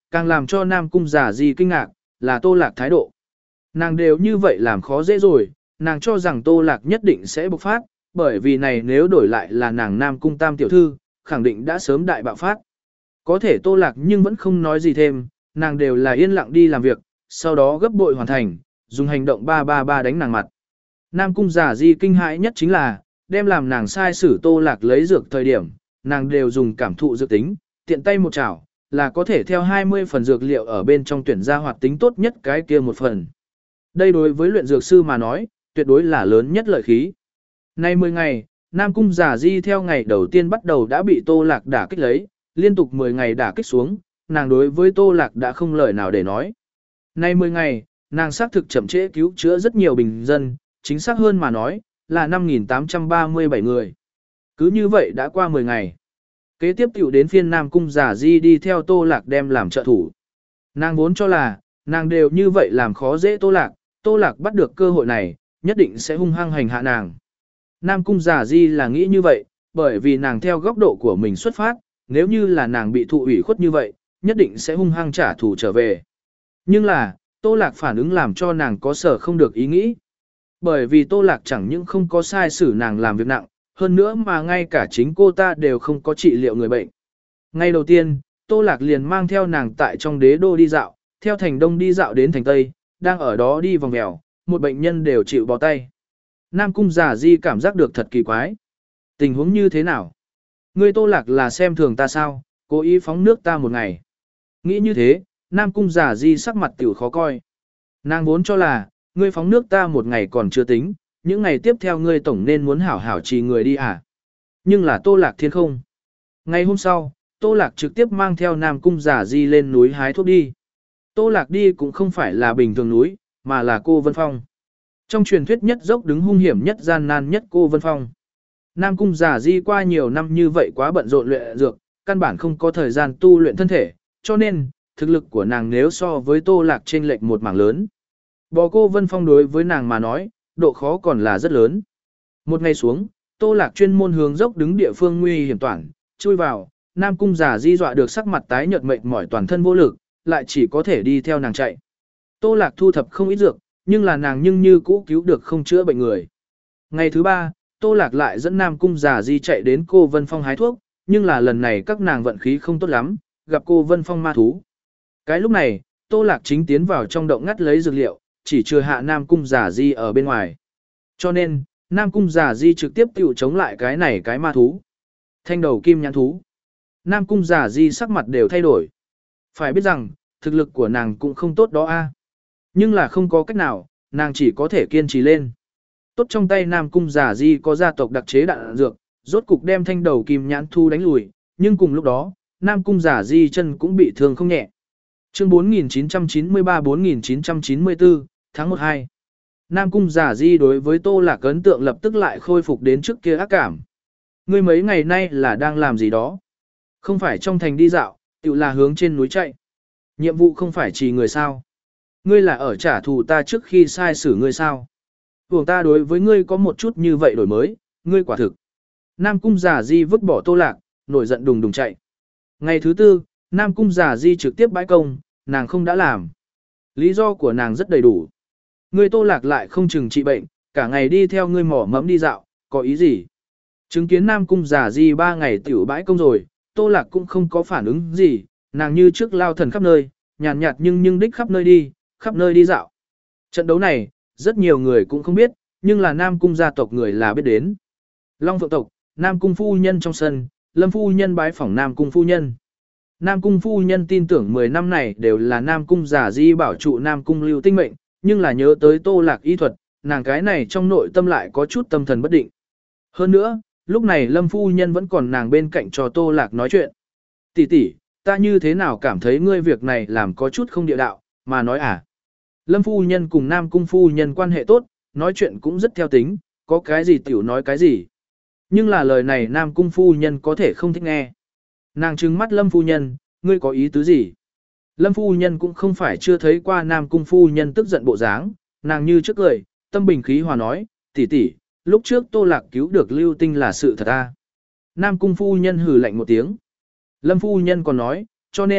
càng làm cho Nam Cung Giả Di kinh ngạc, là Tô Lạc thái độ. Nàng đều như vậy làm khó dễ rồi, nàng cho rằng Tô Lạc nhất định sẽ bộc phát, bởi vì này nếu đổi lại là nàng Nam Cung Tam tiểu thư, khẳng định đã sớm đại bạo phát. Có thể Tô Lạc nhưng vẫn không nói gì thêm, nàng đều là yên lặng đi làm việc, sau đó gấp bội hoàn thành, dùng hành động ba ba ba đánh nàng mặt. Nam Cung Giả Di kinh hãi nhất chính là, đem làm nàng sai sử Tô Lạc lấy dược thời điểm, nàng đều dùng cảm thụ dược tính, tiện tay một chảo, là có thể theo hai mươi phần dược liệu ở bên trong tuyển ra hoạt tính tốt nhất cái kia một phần. Đây đối với luyện dược sư mà nói, tuyệt đối là lớn nhất lợi khí. Nay mười ngày, Nam Cung Giả Di theo ngày đầu tiên bắt đầu đã bị Tô Lạc đả kích lấy, liên tục mười ngày đả kích xuống, nàng đối với Tô Lạc đã không lời nào để nói. Nay mười ngày, nàng xác thực chậm trễ cứu chữa rất nhiều bình dân, chính xác hơn mà nói, là năm nghìn tám trăm ba mươi bảy người. Cứ như vậy đã qua mười ngày. Kế tiếp tiểu đến phiên Nam Cung Giả Di đi theo Tô Lạc đem làm trợ thủ. Nàng vốn cho là, nàng đều như vậy làm khó dễ Tô Lạc, Tô Lạc bắt được cơ hội này, nhất định sẽ hung hăng hành hạ nàng. Nam Cung Giả Di là nghĩ như vậy, bởi vì nàng theo góc độ của mình xuất phát, nếu như là nàng bị thụ ủy khuất như vậy, nhất định sẽ hung hăng trả thù trở về. Nhưng là, Tô Lạc phản ứng làm cho nàng có sở không được ý nghĩ. Bởi vì Tô Lạc chẳng những không có sai xử nàng làm việc nặng, hơn nữa mà ngay cả chính cô ta đều không có trị liệu người bệnh. Ngay đầu tiên, Tô Lạc liền mang theo nàng tại trong đế đô đi dạo, theo thành đông đi dạo đến thành tây, đang ở đó đi vòng mèo, một bệnh nhân đều chịu bó tay. Nam Cung Giả Di cảm giác được thật kỳ quái. Tình huống như thế nào? Ngươi Tô Lạc là xem thường ta sao, cố ý phóng nước ta một ngày. Nghĩ như thế, Nam Cung Giả Di sắc mặt tiểu khó coi. Nàng vốn cho là, ngươi phóng nước ta một ngày còn chưa tính, những ngày tiếp theo ngươi tổng nên muốn hảo hảo trì người đi à. Nhưng là Tô Lạc thiên không. Ngày hôm sau, Tô Lạc trực tiếp mang theo Nam Cung Giả Di lên núi hái thuốc đi. Tô Lạc đi cũng không phải là bình thường núi, mà là Cô Vân Phong. Trong truyền thuyết nhất dốc đứng hung hiểm nhất gian nan nhất Cô Vân Phong. Nam Cung Giả Di qua nhiều năm như vậy quá bận rộn luyện dược, căn bản không có thời gian tu luyện thân thể, cho nên, thực lực của nàng nếu so với Tô Lạc trên lệch một mảng lớn. Bò Cô Vân Phong đối với nàng mà nói, độ khó còn là rất lớn. Một ngày xuống, Tô Lạc chuyên môn hướng dốc đứng địa phương nguy hiểm toàn, chui vào, Nam Cung Giả Di dọa được sắc mặt tái nhợt mệt mỏi toàn thân vô lực, lại chỉ có thể đi theo nàng chạy. Tô Lạc thu thập không ít dược, nhưng là nàng nhưng như cũ cứu được không chữa bệnh người. Ngày thứ ba, Tô Lạc lại dẫn Nam Cung Giả Di chạy đến Cô Vân Phong hái thuốc, nhưng là lần này các nàng vận khí không tốt lắm, gặp Cô Vân Phong ma thú. Cái lúc này, Tô Lạc chính tiến vào trong động ngắt lấy dược liệu, chỉ trừ hạ Nam Cung Giả Di ở bên ngoài. Cho nên, Nam Cung Giả Di trực tiếp tiểu chống lại cái này cái ma thú. Thanh đầu kim nhãn thú. Nam Cung Giả Di sắc mặt đều thay đổi. Phải biết rằng, thực lực của nàng cũng không tốt đó a. Nhưng là không có cách nào, nàng chỉ có thể kiên trì lên. Tốt trong tay Nam Cung Giả Di có gia tộc đặc chế đạn dược, rốt cục đem thanh đầu kim nhãn thú đánh lùi, nhưng cùng lúc đó, Nam Cung Giả Di chân cũng bị thương không nhẹ. Chương bốn nghìn chín trăm chín mươi ba bốn nghìn chín trăm chín mươi tư, tháng một hai. Nam Cung Giả Di đối với Tô Lạc ấn tượng lập tức lại khôi phục đến trước kia ác cảm. Ngươi mấy ngày nay là đang làm gì đó? Không phải trong thành đi dạo, tự là hướng trên núi chạy. Nhiệm vụ không phải chỉ người sao? Ngươi là ở trả thù ta trước khi sai xử ngươi sao? Vùng ta đối với ngươi có một chút như vậy đổi mới, ngươi quả thực. Nam Cung Giả Di vứt bỏ Tô Lạc, nổi giận đùng đùng chạy. Ngày thứ tư, Nam Cung Giả Di trực tiếp bãi công, nàng không đã làm. Lý do của nàng rất đầy đủ. Ngươi Tô Lạc lại không chừng trị bệnh, cả ngày đi theo ngươi mỏ mẫm đi dạo, có ý gì? Chứng kiến Nam Cung Giả Di ba ngày tiểu bãi công rồi, Tô Lạc cũng không có phản ứng gì, nàng như trước lao thần khắp nơi, nhàn nhạt, nhạt nhưng nhưng đích khắp nơi đi, khắp nơi đi dạo. Trận đấu này, rất nhiều người cũng không biết, nhưng là Nam Cung gia tộc người là biết đến. Long Phượng tộc, Nam Cung phu nhân trong sân, Lâm phu nhân bái phỏng Nam Cung phu nhân. Nam Cung phu nhân tin tưởng mười năm này đều là Nam Cung Giả Di bảo trụ Nam Cung lưu tinh mệnh, nhưng là nhớ tới Tô Lạc y thuật, nàng cái này trong nội tâm lại có chút tâm thần bất định. Hơn nữa, lúc này Lâm phu nhân vẫn còn nàng bên cạnh cho Tô Lạc nói chuyện. Tỷ tỷ, ta như thế nào cảm thấy ngươi việc này làm có chút không địa đạo, mà nói à. Lâm phu nhân cùng Nam Cung phu nhân quan hệ tốt, nói chuyện cũng rất theo tính, có cái gì tiểu nói cái gì. Nhưng là lời này Nam Cung phu nhân có thể không thích nghe. Nàng trừng mắt Lâm phu nhân, ngươi có ý tứ gì? Lâm phu nhân cũng không phải chưa thấy qua Nam Cung phu nhân tức giận bộ dáng, nàng như trước cười, tâm bình khí hòa nói, tỷ tỷ, lúc trước Tô Lạc cứu được Lưu Tinh là sự thật à? Nam Cung phu nhân hừ lạnh một tiếng. Lâm phu nhân còn nói, cho nên,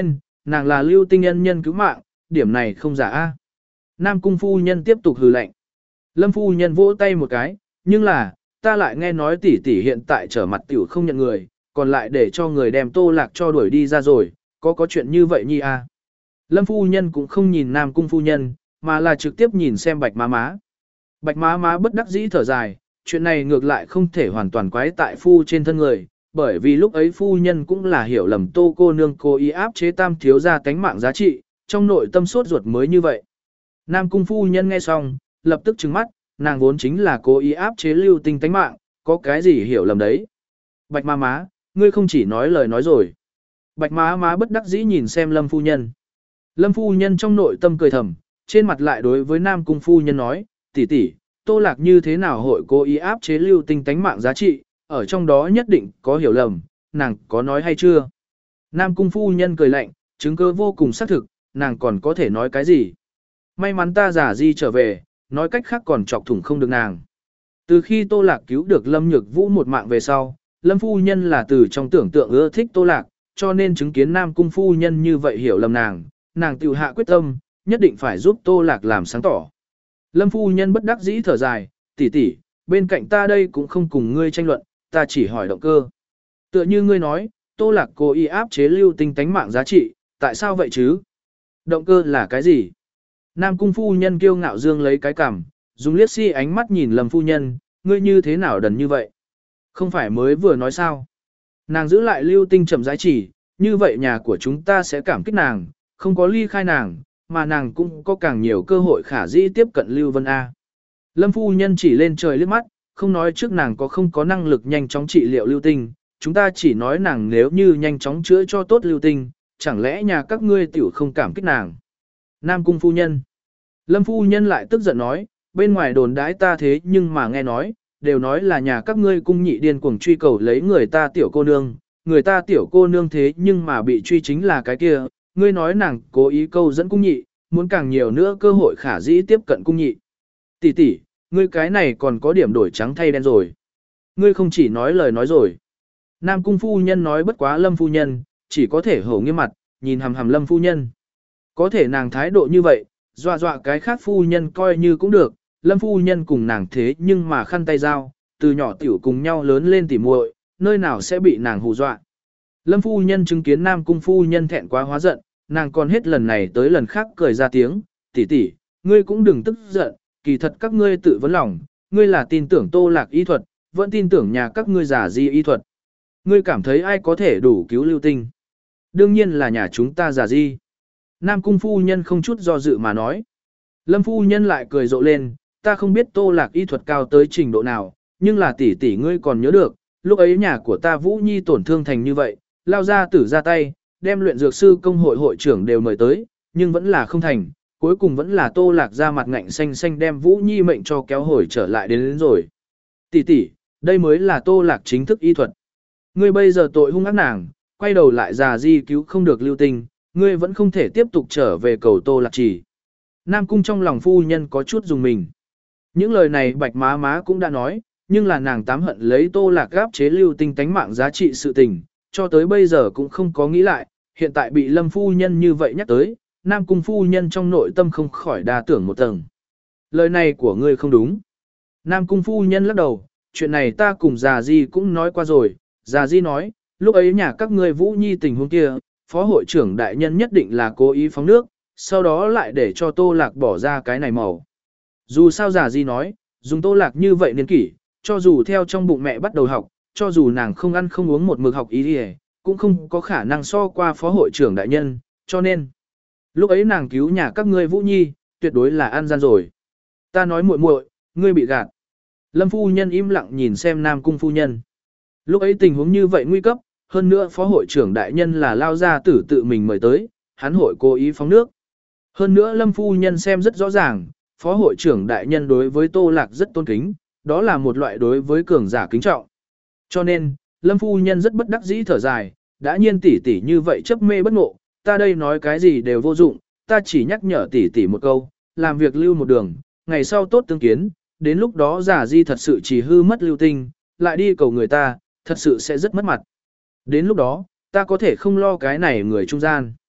nàng là Lưu Tinh nhân nhân cứu mạng, điểm này không giả a. Nam cung phu nhân tiếp tục hừ lạnh. Lâm phu nhân vỗ tay một cái, nhưng là, ta lại nghe nói tỷ tỷ hiện tại trở mặt tiểu không nhận người, còn lại để cho người đem Tô Lạc cho đuổi đi ra rồi, có có chuyện như vậy nhi a? Lâm phu nhân cũng không nhìn Nam cung phu nhân, mà là trực tiếp nhìn xem Bạch má má. Bạch má má bất đắc dĩ thở dài, chuyện này ngược lại không thể hoàn toàn quái tại phu trên thân người, bởi vì lúc ấy phu nhân cũng là hiểu lầm Tô cô nương cố ý áp chế Tam thiếu gia tánh mạng giá trị, trong nội tâm sốt ruột mới như vậy. Nam cung phu nhân nghe xong, lập tức trừng mắt, nàng vốn chính là cố ý áp chế Lưu Tinh tánh mạng, có cái gì hiểu lầm đấy. Bạch má má, ngươi không chỉ nói lời nói rồi. Bạch má má bất đắc dĩ nhìn xem Lâm phu nhân. Lâm phu nhân trong nội tâm cười thầm, trên mặt lại đối với Nam cung phu nhân nói, tỷ tỷ, Tô Lạc như thế nào hội cố ý áp chế Lưu Tinh tánh mạng giá trị, ở trong đó nhất định có hiểu lầm, nàng có nói hay chưa? Nam cung phu nhân cười lạnh, chứng cứ vô cùng xác thực, nàng còn có thể nói cái gì? May mắn ta giả di trở về, nói cách khác còn chọc thủng không được nàng. Từ khi Tô Lạc cứu được Lâm Nhược Vũ một mạng về sau, Lâm phu nhân là từ trong tưởng tượng ưa thích Tô Lạc, cho nên chứng kiến Nam cung phu nhân như vậy hiểu lầm nàng, nàng tự hạ quyết tâm, nhất định phải giúp Tô Lạc làm sáng tỏ. Lâm phu nhân bất đắc dĩ thở dài, tỷ tỷ, bên cạnh ta đây cũng không cùng ngươi tranh luận, ta chỉ hỏi động cơ. Tựa như ngươi nói, Tô Lạc cố ý áp chế Lưu Tinh tánh mạng giá trị, tại sao vậy chứ? Động cơ là cái gì? Nam cung phu nhân kiêu ngạo dương lấy cái cằm, dùng liếc si ánh mắt nhìn Lâm phu nhân, ngươi như thế nào đần như vậy? Không phải mới vừa nói sao? Nàng giữ lại Lưu Tinh chậm rãi chỉ, như vậy nhà của chúng ta sẽ cảm kích nàng, không có ly khai nàng, mà nàng cũng có càng nhiều cơ hội khả dĩ tiếp cận Lưu Vân A. Lâm phu nhân chỉ lên trời liếc mắt, không nói trước nàng có không có năng lực nhanh chóng trị liệu Lưu Tinh, chúng ta chỉ nói nàng nếu như nhanh chóng chữa cho tốt Lưu Tinh, chẳng lẽ nhà các ngươi tiểu không cảm kích nàng. Nam cung phu nhân. Lâm phu nhân lại tức giận nói, bên ngoài đồn đãi ta thế nhưng mà nghe nói, đều nói là nhà các ngươi cung nhị điên cuồng truy cầu lấy người ta tiểu cô nương, người ta tiểu cô nương thế nhưng mà bị truy chính là cái kia, ngươi nói nàng cố ý câu dẫn cung nhị, muốn càng nhiều nữa cơ hội khả dĩ tiếp cận cung nhị. Tỷ tỷ, ngươi cái này còn có điểm đổi trắng thay đen rồi. Ngươi không chỉ nói lời nói rồi. Nam cung phu nhân nói bất quá Lâm phu nhân, chỉ có thể hổ nghiêm mặt, nhìn hằm hằm Lâm phu nhân. Có thể nàng thái độ như vậy, dọa dọa cái khác phu nhân coi như cũng được, Lâm phu nhân cùng nàng thế nhưng mà khăn tay dao, từ nhỏ tiểu cùng nhau lớn lên tỉ muội, nơi nào sẽ bị nàng hù dọa. Lâm phu nhân chứng kiến Nam cung phu nhân thẹn quá hóa giận, nàng còn hết lần này tới lần khác cười ra tiếng, tỷ tỷ, ngươi cũng đừng tức giận, kỳ thật các ngươi tự vấn lòng, ngươi là tin tưởng Tô Lạc y thuật, vẫn tin tưởng nhà các ngươi giả di y thuật. Ngươi cảm thấy ai có thể đủ cứu Lưu Tinh? Đương nhiên là nhà chúng ta giả di. Nam cung phu nhân không chút do dự mà nói. Lâm phu nhân lại cười rộ lên, ta không biết Tô Lạc y thuật cao tới trình độ nào, nhưng là tỷ tỷ ngươi còn nhớ được, lúc ấy nhà của ta Vũ Nhi tổn thương thành như vậy, lao ra tử ra tay, đem luyện dược sư công hội hội trưởng đều mời tới, nhưng vẫn là không thành, cuối cùng vẫn là Tô Lạc ra mặt ngạnh xanh xanh đem Vũ Nhi mệnh cho kéo hồi trở lại đến, đến rồi. Tỷ tỷ, đây mới là Tô Lạc chính thức y thuật. Ngươi bây giờ tội hung ác nàng, quay đầu lại già di cứu không được Lưu Tinh, ngươi vẫn không thể tiếp tục trở về cầu Tô Lạc chỉ. Nam cung trong lòng phu nhân có chút dùng mình. Những lời này Bạch má má cũng đã nói, nhưng là nàng tám hận lấy Tô Lạc gáp chế Lưu Tinh tánh mạng giá trị sự tình, cho tới bây giờ cũng không có nghĩ lại, hiện tại bị Lâm phu nhân như vậy nhắc tới, Nam cung phu nhân trong nội tâm không khỏi đa tưởng một tầng. Lời này của ngươi không đúng. Nam cung phu nhân lắc đầu, chuyện này ta cùng già di cũng nói qua rồi, già di nói, lúc ấy nhà các ngươi Vũ Nhi tình huống kia, phó hội trưởng đại nhân nhất định là cố ý phóng nước, sau đó lại để cho Tô Lạc bỏ ra cái này màu. Dù sao già di nói, dùng Tô Lạc như vậy niên kỷ, cho dù theo trong bụng mẹ bắt đầu học, cho dù nàng không ăn không uống một mực học ý đi cũng không có khả năng so qua phó hội trưởng đại nhân, cho nên, lúc ấy nàng cứu nhà các ngươi Vũ Nhi, tuyệt đối là ăn gian rồi. Ta nói muội muội, ngươi bị gạt. Lâm phu nhân im lặng nhìn xem Nam cung phu nhân. Lúc ấy tình huống như vậy nguy cấp, hơn nữa phó hội trưởng đại nhân là lao gia tử tự mình mời tới, hắn hội cố ý phóng nước. Hơn nữa Lâm phu nhân xem rất rõ ràng, phó hội trưởng đại nhân đối với Tô Lạc rất tôn kính, đó là một loại đối với cường giả kính trọng. Cho nên, Lâm phu nhân rất bất đắc dĩ thở dài, đã nhiên tỷ tỷ như vậy chấp mê bất ngộ, ta đây nói cái gì đều vô dụng, ta chỉ nhắc nhở tỷ tỷ một câu, làm việc lưu một đường, ngày sau tốt tương kiến, đến lúc đó giả di thật sự chỉ hư mất Lưu Tinh, lại đi cầu người ta, thật sự sẽ rất mất mặt. Đến lúc đó, ta có thể không lo cái này người trung gian.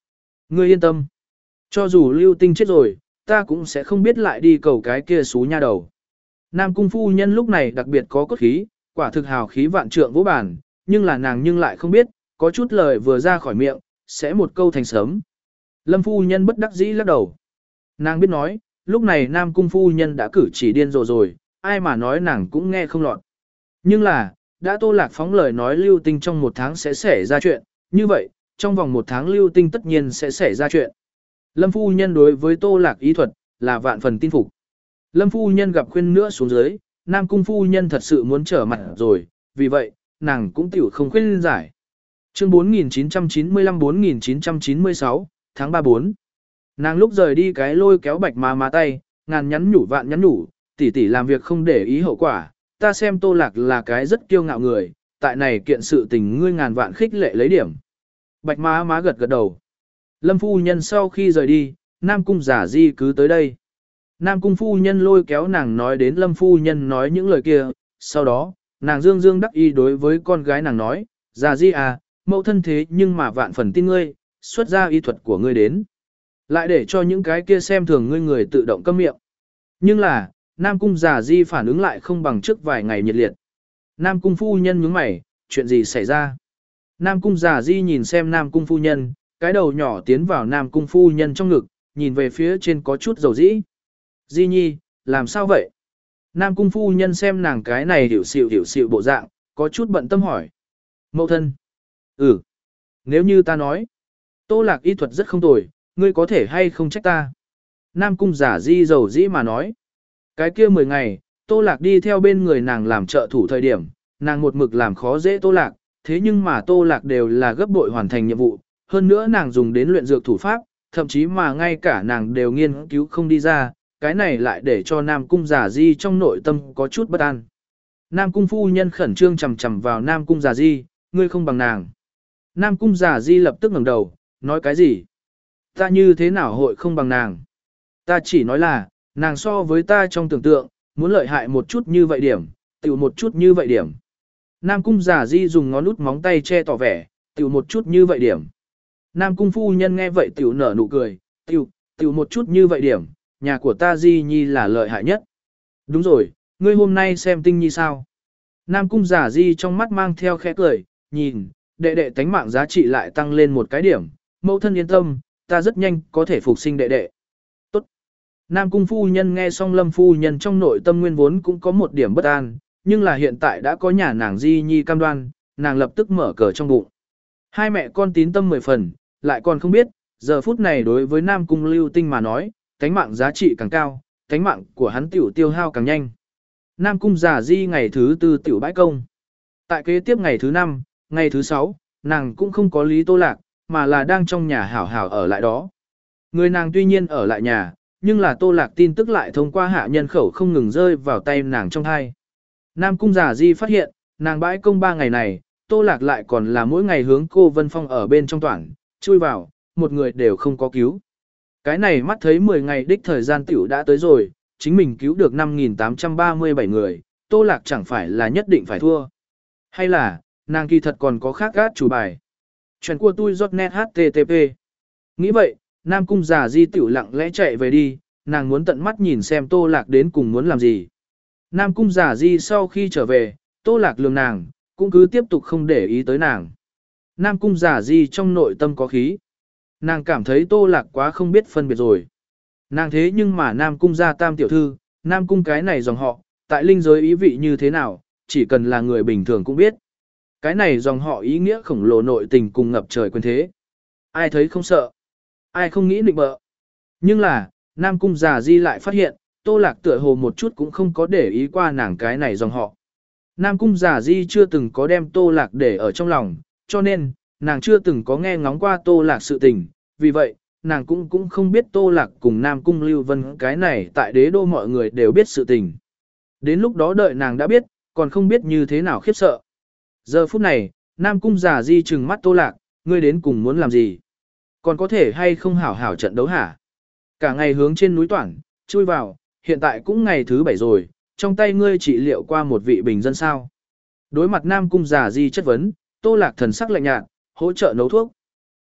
Ngươi yên tâm. Cho dù lưu tinh chết rồi, ta cũng sẽ không biết lại đi cầu cái kia xú nha đầu. Nam cung phu nhân lúc này đặc biệt có cốt khí, quả thực hào khí vạn trượng vỗ bản, nhưng là nàng nhưng lại không biết, có chút lời vừa ra khỏi miệng, sẽ một câu thành sớm. Lâm phu nhân bất đắc dĩ lắc đầu. Nàng biết nói, lúc này Nam cung phu nhân đã cử chỉ điên rồ rồi, ai mà nói nàng cũng nghe không lọt. Nhưng là, đã Tô Lạc phóng lời nói lưu tinh trong một tháng sẽ xảy ra chuyện, như vậy, trong vòng một tháng lưu tinh tất nhiên sẽ xảy ra chuyện. Lâm phu nhân đối với Tô Lạc ý thuật, là vạn phần tin phục. Lâm phu nhân gặp khuyên nữa xuống dưới, Nam cung phu nhân thật sự muốn trở mặt rồi, vì vậy, nàng cũng tiểu không khuyên giải. Chương bốn nghìn chín trăm chín mươi lăm bốn nghìn chín trăm chín mươi sáu, tháng ba bốn. Nàng lúc rời đi cái lôi kéo bạch má má tay, ngàn nhắn nhủ vạn nhắn nhủ, tỷ tỷ làm việc không để ý hậu quả, ta xem Tô Lạc là cái rất kiêu ngạo người, tại này kiện sự tình ngươi ngàn vạn khích lệ lấy điểm. Bạch má má gật gật đầu. Lâm phu nhân sau khi rời đi, Nam cung giả di cứ tới đây. Nam cung phu nhân lôi kéo nàng nói đến Lâm phu nhân nói những lời kia, sau đó, nàng dương dương đắc ý đối với con gái nàng nói, giả di à, mẫu thân thế nhưng mà vạn phần tin ngươi, xuất ra y thuật của ngươi đến. Lại để cho những cái kia xem thường ngươi người tự động câm miệng. Nhưng là, Nam cung giả di phản ứng lại không bằng trước vài ngày nhiệt liệt. Nam cung phu nhân nhướng mày, chuyện gì xảy ra? Nam cung giả di nhìn xem Nam cung phu nhân, cái đầu nhỏ tiến vào Nam cung phu nhân trong ngực, nhìn về phía trên có chút dầu dĩ. Di nhi, làm sao vậy? Nam cung phu nhân xem nàng cái này hiểu xịu hiểu xịu bộ dạng, có chút bận tâm hỏi. Mẫu thân. Ừ. Nếu như ta nói, Tô Lạc y thuật rất không tồi, ngươi có thể hay không trách ta? Nam cung giả di dầu dĩ mà nói. Cái kia mười ngày, Tô Lạc đi theo bên người nàng làm trợ thủ thời điểm, nàng một mực làm khó dễ Tô Lạc, thế nhưng mà Tô Lạc đều là gấp bội hoàn thành nhiệm vụ, hơn nữa nàng dùng đến luyện dược thủ pháp, thậm chí mà ngay cả nàng đều nghiên cứu không đi ra, cái này lại để cho Nam cung giả di trong nội tâm có chút bất an. Nam cung phu nhân khẩn trương chằm chằm vào Nam cung giả di, ngươi không bằng nàng. Nam cung giả di lập tức ngẩng đầu, nói cái gì? Ta như thế nào hội không bằng nàng? Ta chỉ nói là, nàng so với ta trong tưởng tượng, muốn lợi hại một chút như vậy điểm, tiểu một chút như vậy điểm. Nam cung giả di dùng ngón út móng tay che tỏ vẻ, tiểu một chút như vậy điểm. Nam cung phu nhân nghe vậy tiểu nở nụ cười, tiểu, tiểu một chút như vậy điểm, nhà của ta di nhi là lợi hại nhất. Đúng rồi, ngươi hôm nay xem tinh nhi sao? Nam cung giả di trong mắt mang theo khẽ cười, nhìn, đệ đệ tánh mạng giá trị lại tăng lên một cái điểm, mẫu thân yên tâm, ta rất nhanh có thể phục sinh đệ đệ. Tốt. Nam cung phu nhân nghe xong Lâm phu nhân trong nội tâm nguyên vốn cũng có một điểm bất an, nhưng là hiện tại đã có nhà nàng di nhi cam đoan, nàng lập tức mở cờ trong bụng. Hai mẹ con tín tâm mười phần, lại còn không biết, giờ phút này đối với Nam cung lưu tinh mà nói, tánh mạng giá trị càng cao, tánh mạng của hắn tiểu tiêu hao càng nhanh. Nam cung giả di ngày thứ tư tiểu bãi công. Tại kế tiếp ngày thứ năm, ngày thứ sáu, nàng cũng không có lý Tô Lạc, mà là đang trong nhà hảo hảo ở lại đó. Người nàng tuy nhiên ở lại nhà, nhưng là Tô Lạc tin tức lại thông qua hạ nhân khẩu không ngừng rơi vào tay nàng trong hai. Nam cung giả di phát hiện, nàng bãi công ba ngày này, Tô Lạc lại còn là mỗi ngày hướng cô Vân Phong ở bên trong toảng, chui vào, một người đều không có cứu. Cái này mắt thấy mười ngày đích thời gian tiểu đã tới rồi, chính mình cứu được năm nghìn tám trăm ba mươi bảy người, Tô Lạc chẳng phải là nhất định phải thua. Hay là, nàng kỳ thật còn có khác gát chủ bài. Chuyện của tôi giọt net hát tê tê pê. Nghĩ vậy, Nam cung giả di tiểu lặng lẽ chạy về đi, nàng muốn tận mắt nhìn xem Tô Lạc đến cùng muốn làm gì. Nam cung giả di sau khi trở về, Tô Lạc lường nàng, cũng cứ tiếp tục không để ý tới nàng. Nam cung giả di trong nội tâm có khí. Nàng cảm thấy Tô Lạc quá không biết phân biệt rồi. Nàng thế nhưng mà Nam cung gia tam tiểu thư, Nam cung cái này dòng họ, tại linh giới ý vị như thế nào, chỉ cần là người bình thường cũng biết. Cái này dòng họ ý nghĩa khổng lồ nội tình cùng ngập trời quyền thế. Ai thấy không sợ, ai không nghĩ định bợ. Nhưng là, Nam cung giả di lại phát hiện, Tô Lạc tựa hồ một chút cũng không có để ý qua nàng cái này dòng họ. Nam cung giả di chưa từng có đem Tô Lạc để ở trong lòng, cho nên, nàng chưa từng có nghe ngóng qua Tô Lạc sự tình, vì vậy, nàng cũng cũng không biết Tô Lạc cùng Nam cung Lưu Vân cái này tại đế đô mọi người đều biết sự tình. Đến lúc đó đợi nàng đã biết, còn không biết như thế nào khiếp sợ. Giờ phút này, Nam cung giả di trừng mắt Tô Lạc, ngươi đến cùng muốn làm gì? Còn có thể hay không hảo hảo trận đấu hả? Cả ngày hướng trên núi Toản, chui vào, hiện tại cũng ngày thứ bảy rồi, trong tay ngươi trị liệu qua một vị bình dân sao? Đối mặt Nam cung giả di chất vấn, Tô Lạc thần sắc lạnh nhạt, hỗ trợ nấu thuốc.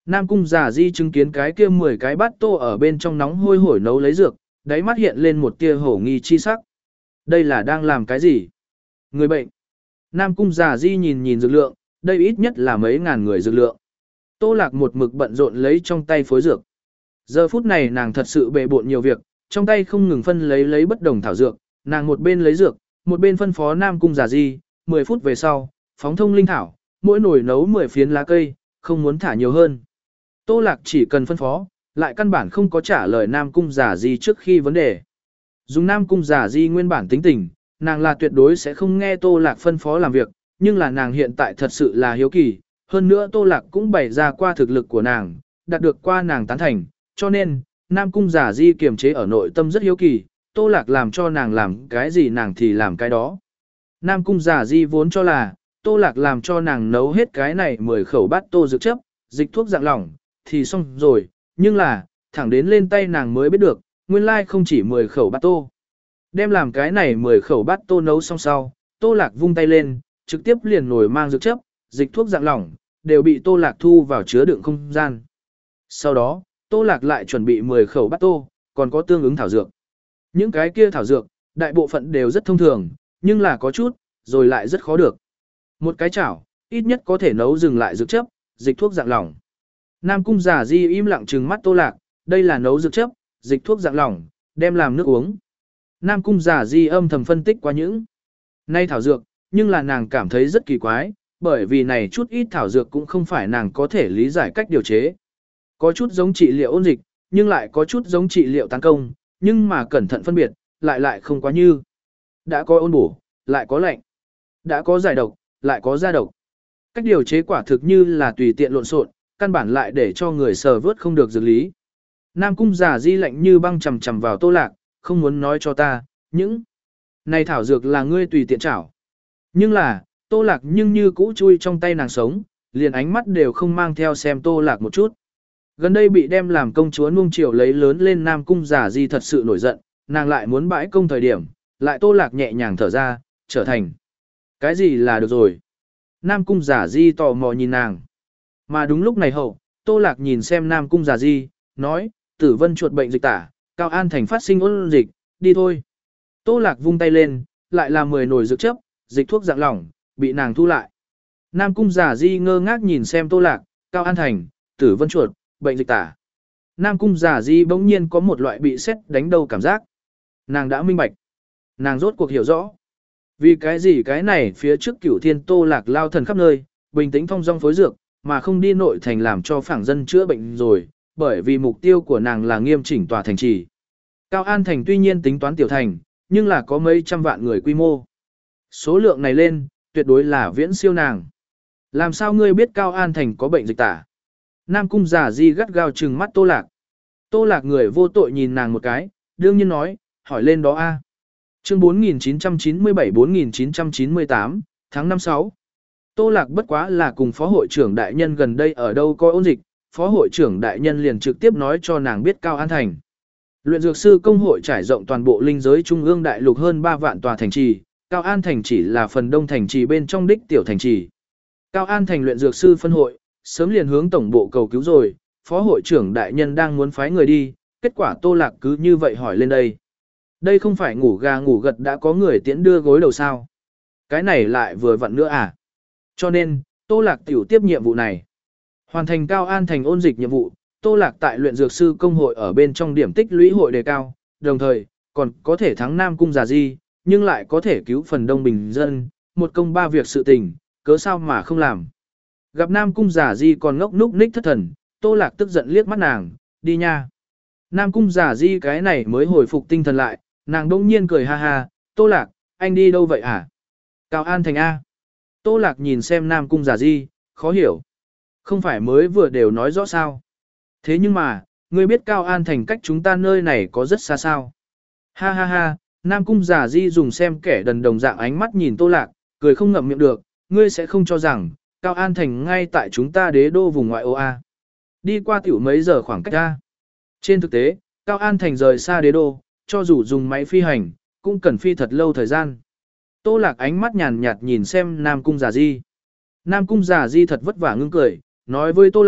Nam cung giả di chứng kiến cái kia mười cái bát tô ở bên trong nóng hôi hổi nấu lấy dược, đáy mắt hiện lên một tia hổ nghi chi sắc. Đây là đang làm cái gì? Người bệnh. Nam cung giả di nhìn nhìn dược lượng, đây ít nhất là mấy ngàn người dược lượng. Tô Lạc một mực bận rộn lấy trong tay phối dược. Giờ phút này nàng thật sự bề bộn nhiều việc, trong tay không ngừng phân lấy lấy bất đồng thảo dược, nàng một bên lấy dược, một bên phân phó Nam cung giả di, mười phút về sau, phóng thông linh thảo, mỗi nồi nấu mười phiến lá cây, không muốn thả nhiều hơn. Tô Lạc chỉ cần phân phó, lại căn bản không có trả lời Nam cung giả di trước khi vấn đề. Dùng Nam cung giả di nguyên bản tính tình, nàng là tuyệt đối sẽ không nghe Tô Lạc phân phó làm việc, nhưng là nàng hiện tại thật sự là hiếu kỳ, hơn nữa Tô Lạc cũng bày ra qua thực lực của nàng, đạt được qua nàng tán thành, cho nên, Nam cung giả di kiềm chế ở nội tâm rất hiếu kỳ, Tô Lạc làm cho nàng làm cái gì nàng thì làm cái đó. Nam cung giả di vốn cho là, Tô Lạc làm cho nàng nấu hết cái này mười khẩu bát tô dược chấp, dịch thuốc dạng lỏng, thì xong rồi, nhưng là, thẳng đến lên tay nàng mới biết được, nguyên lai không chỉ mười khẩu bát tô. Đem làm cái này mười khẩu bát tô nấu xong sau, Tô Lạc vung tay lên, trực tiếp liền nổi mang dược chấp, dịch thuốc dạng lỏng, đều bị Tô Lạc thu vào chứa đựng không gian. Sau đó, Tô Lạc lại chuẩn bị mười khẩu bát tô, còn có tương ứng thảo dược. Những cái kia thảo dược, đại bộ phận đều rất thông thường, nhưng là có chút, rồi lại rất khó được. Một cái chảo, ít nhất có thể nấu dừng lại dược chấp, dịch thuốc dạng lỏng. Nam cung giả di im lặng trừng mắt Tô Lạc, đây là nấu dược chấp, dịch thuốc dạng lỏng, đem làm nước uống. Nam cung giả di âm thầm phân tích qua những nay thảo dược, nhưng là nàng cảm thấy rất kỳ quái, bởi vì này chút ít thảo dược cũng không phải nàng có thể lý giải cách điều chế. Có chút giống trị liệu ôn dịch, nhưng lại có chút giống trị liệu tấn công, nhưng mà cẩn thận phân biệt, lại lại không quá như. Đã có ôn bổ, lại có lạnh. Đã có giải độc, lại có gia độc. Cách điều chế quả thực như là tùy tiện lộn xộn, căn bản lại để cho người sờ vớt không được dược lý. Nam cung giả di lạnh như băng chầm chầm vào Tô Lạc, không muốn nói cho ta, những này thảo dược là ngươi tùy tiện chảo. Nhưng là, Tô Lạc nhưng như cũ chui trong tay nàng sống, liền ánh mắt đều không mang theo xem Tô Lạc một chút. Gần đây bị đem làm công chúa nuông chiều lấy lớn lên Nam cung giả di thật sự nổi giận, nàng lại muốn bãi công thời điểm, lại Tô Lạc nhẹ nhàng thở ra, trở thành. Cái gì là được rồi? Nam cung giả di tò mò nhìn nàng. Mà đúng lúc này hậu, Tô Lạc nhìn xem Nam cung giả di, nói, tử vân chuột bệnh dịch tả, Cao An thành phát sinh ôn dịch, đi thôi. Tô Lạc vung tay lên, lại là mười nồi dược chấp, dịch thuốc dạng lỏng, bị nàng thu lại. Nam cung giả di ngơ ngác nhìn xem Tô Lạc, Cao An thành, tử vân chuột, bệnh dịch tả. Nam cung giả di bỗng nhiên có một loại bị sét đánh đầu cảm giác. Nàng đã minh bạch. Nàng rốt cuộc hiểu rõ. Vì cái gì cái này phía trước Cửu Thiên Tô Lạc lao thần khắp nơi, bình tĩnh thong dong phối dược, mà không đi nội thành làm cho phảng dân chữa bệnh rồi, bởi vì mục tiêu của nàng là nghiêm chỉnh tòa thành trì. Cao An thành tuy nhiên tính toán tiểu thành, nhưng là có mấy trăm vạn người quy mô. Số lượng này lên, tuyệt đối là viễn siêu nàng. Làm sao ngươi biết Cao An thành có bệnh dịch tả? Nam cung giả di gắt gao trừng mắt Tô Lạc. Tô Lạc người vô tội nhìn nàng một cái, đương nhiên nói, hỏi lên đó a. Chương bốn nghìn chín trăm chín mươi bảy đến bốn nghìn chín trăm chín mươi tám, tháng năm sáu. Tô Lạc bất quá là cùng phó hội trưởng đại nhân gần đây ở đâu có ôn dịch, phó hội trưởng đại nhân liền trực tiếp nói cho nàng biết Cao An thành. Luyện dược sư công hội trải rộng toàn bộ linh giới trung ương đại lục hơn ba vạn tòa thành trì, Cao An thành chỉ là phần đông thành trì bên trong đích tiểu thành trì. Cao An thành luyện dược sư phân hội, sớm liền hướng tổng bộ cầu cứu rồi, phó hội trưởng đại nhân đang muốn phái người đi, kết quả Tô Lạc cứ như vậy hỏi lên đây. Đây không phải ngủ gà ngủ gật đã có người tiễn đưa gối đầu sao? Cái này lại vừa vặn nữa à? Cho nên, Tô Lạc tiểu tiếp nhiệm vụ này. Hoàn thành Cao An thành ôn dịch nhiệm vụ, Tô Lạc tại luyện dược sư công hội ở bên trong điểm tích lũy hội đề cao, đồng thời, còn có thể thắng Nam cung giả di, nhưng lại có thể cứu phần đông bình dân, một công ba việc sự tình, cớ sao mà không làm. Gặp Nam cung giả di còn ngốc núc ních thất thần, Tô Lạc tức giận liếc mắt nàng, đi nha. Nam cung giả di cái này mới hồi phục tinh thần lại, nàng đông nhiên cười ha ha, Tô Lạc, anh đi đâu vậy hả? Cao An thành A. Tô Lạc nhìn xem Nam cung giả di, khó hiểu. Không phải mới vừa đều nói rõ sao. Thế nhưng mà, ngươi biết Cao An thành cách chúng ta nơi này có rất xa sao. Ha ha ha, Nam cung giả di dùng xem kẻ đần đồng dạng ánh mắt nhìn Tô Lạc, cười không ngậm miệng được, ngươi sẽ không cho rằng, Cao An thành ngay tại chúng ta đế đô vùng ngoại ô A. Đi qua tiểu mấy giờ khoảng cách A. Trên thực tế, Cao An thành rời xa đế đô, cho dù dùng máy phi hành, cũng cần phi thật lâu thời gian. Tô Lạc ánh mắt nhàn nhạt nhìn xem Nam cung giả di. Nam cung giả di thật vất vả ngưng cười, nói với Tô Lạc,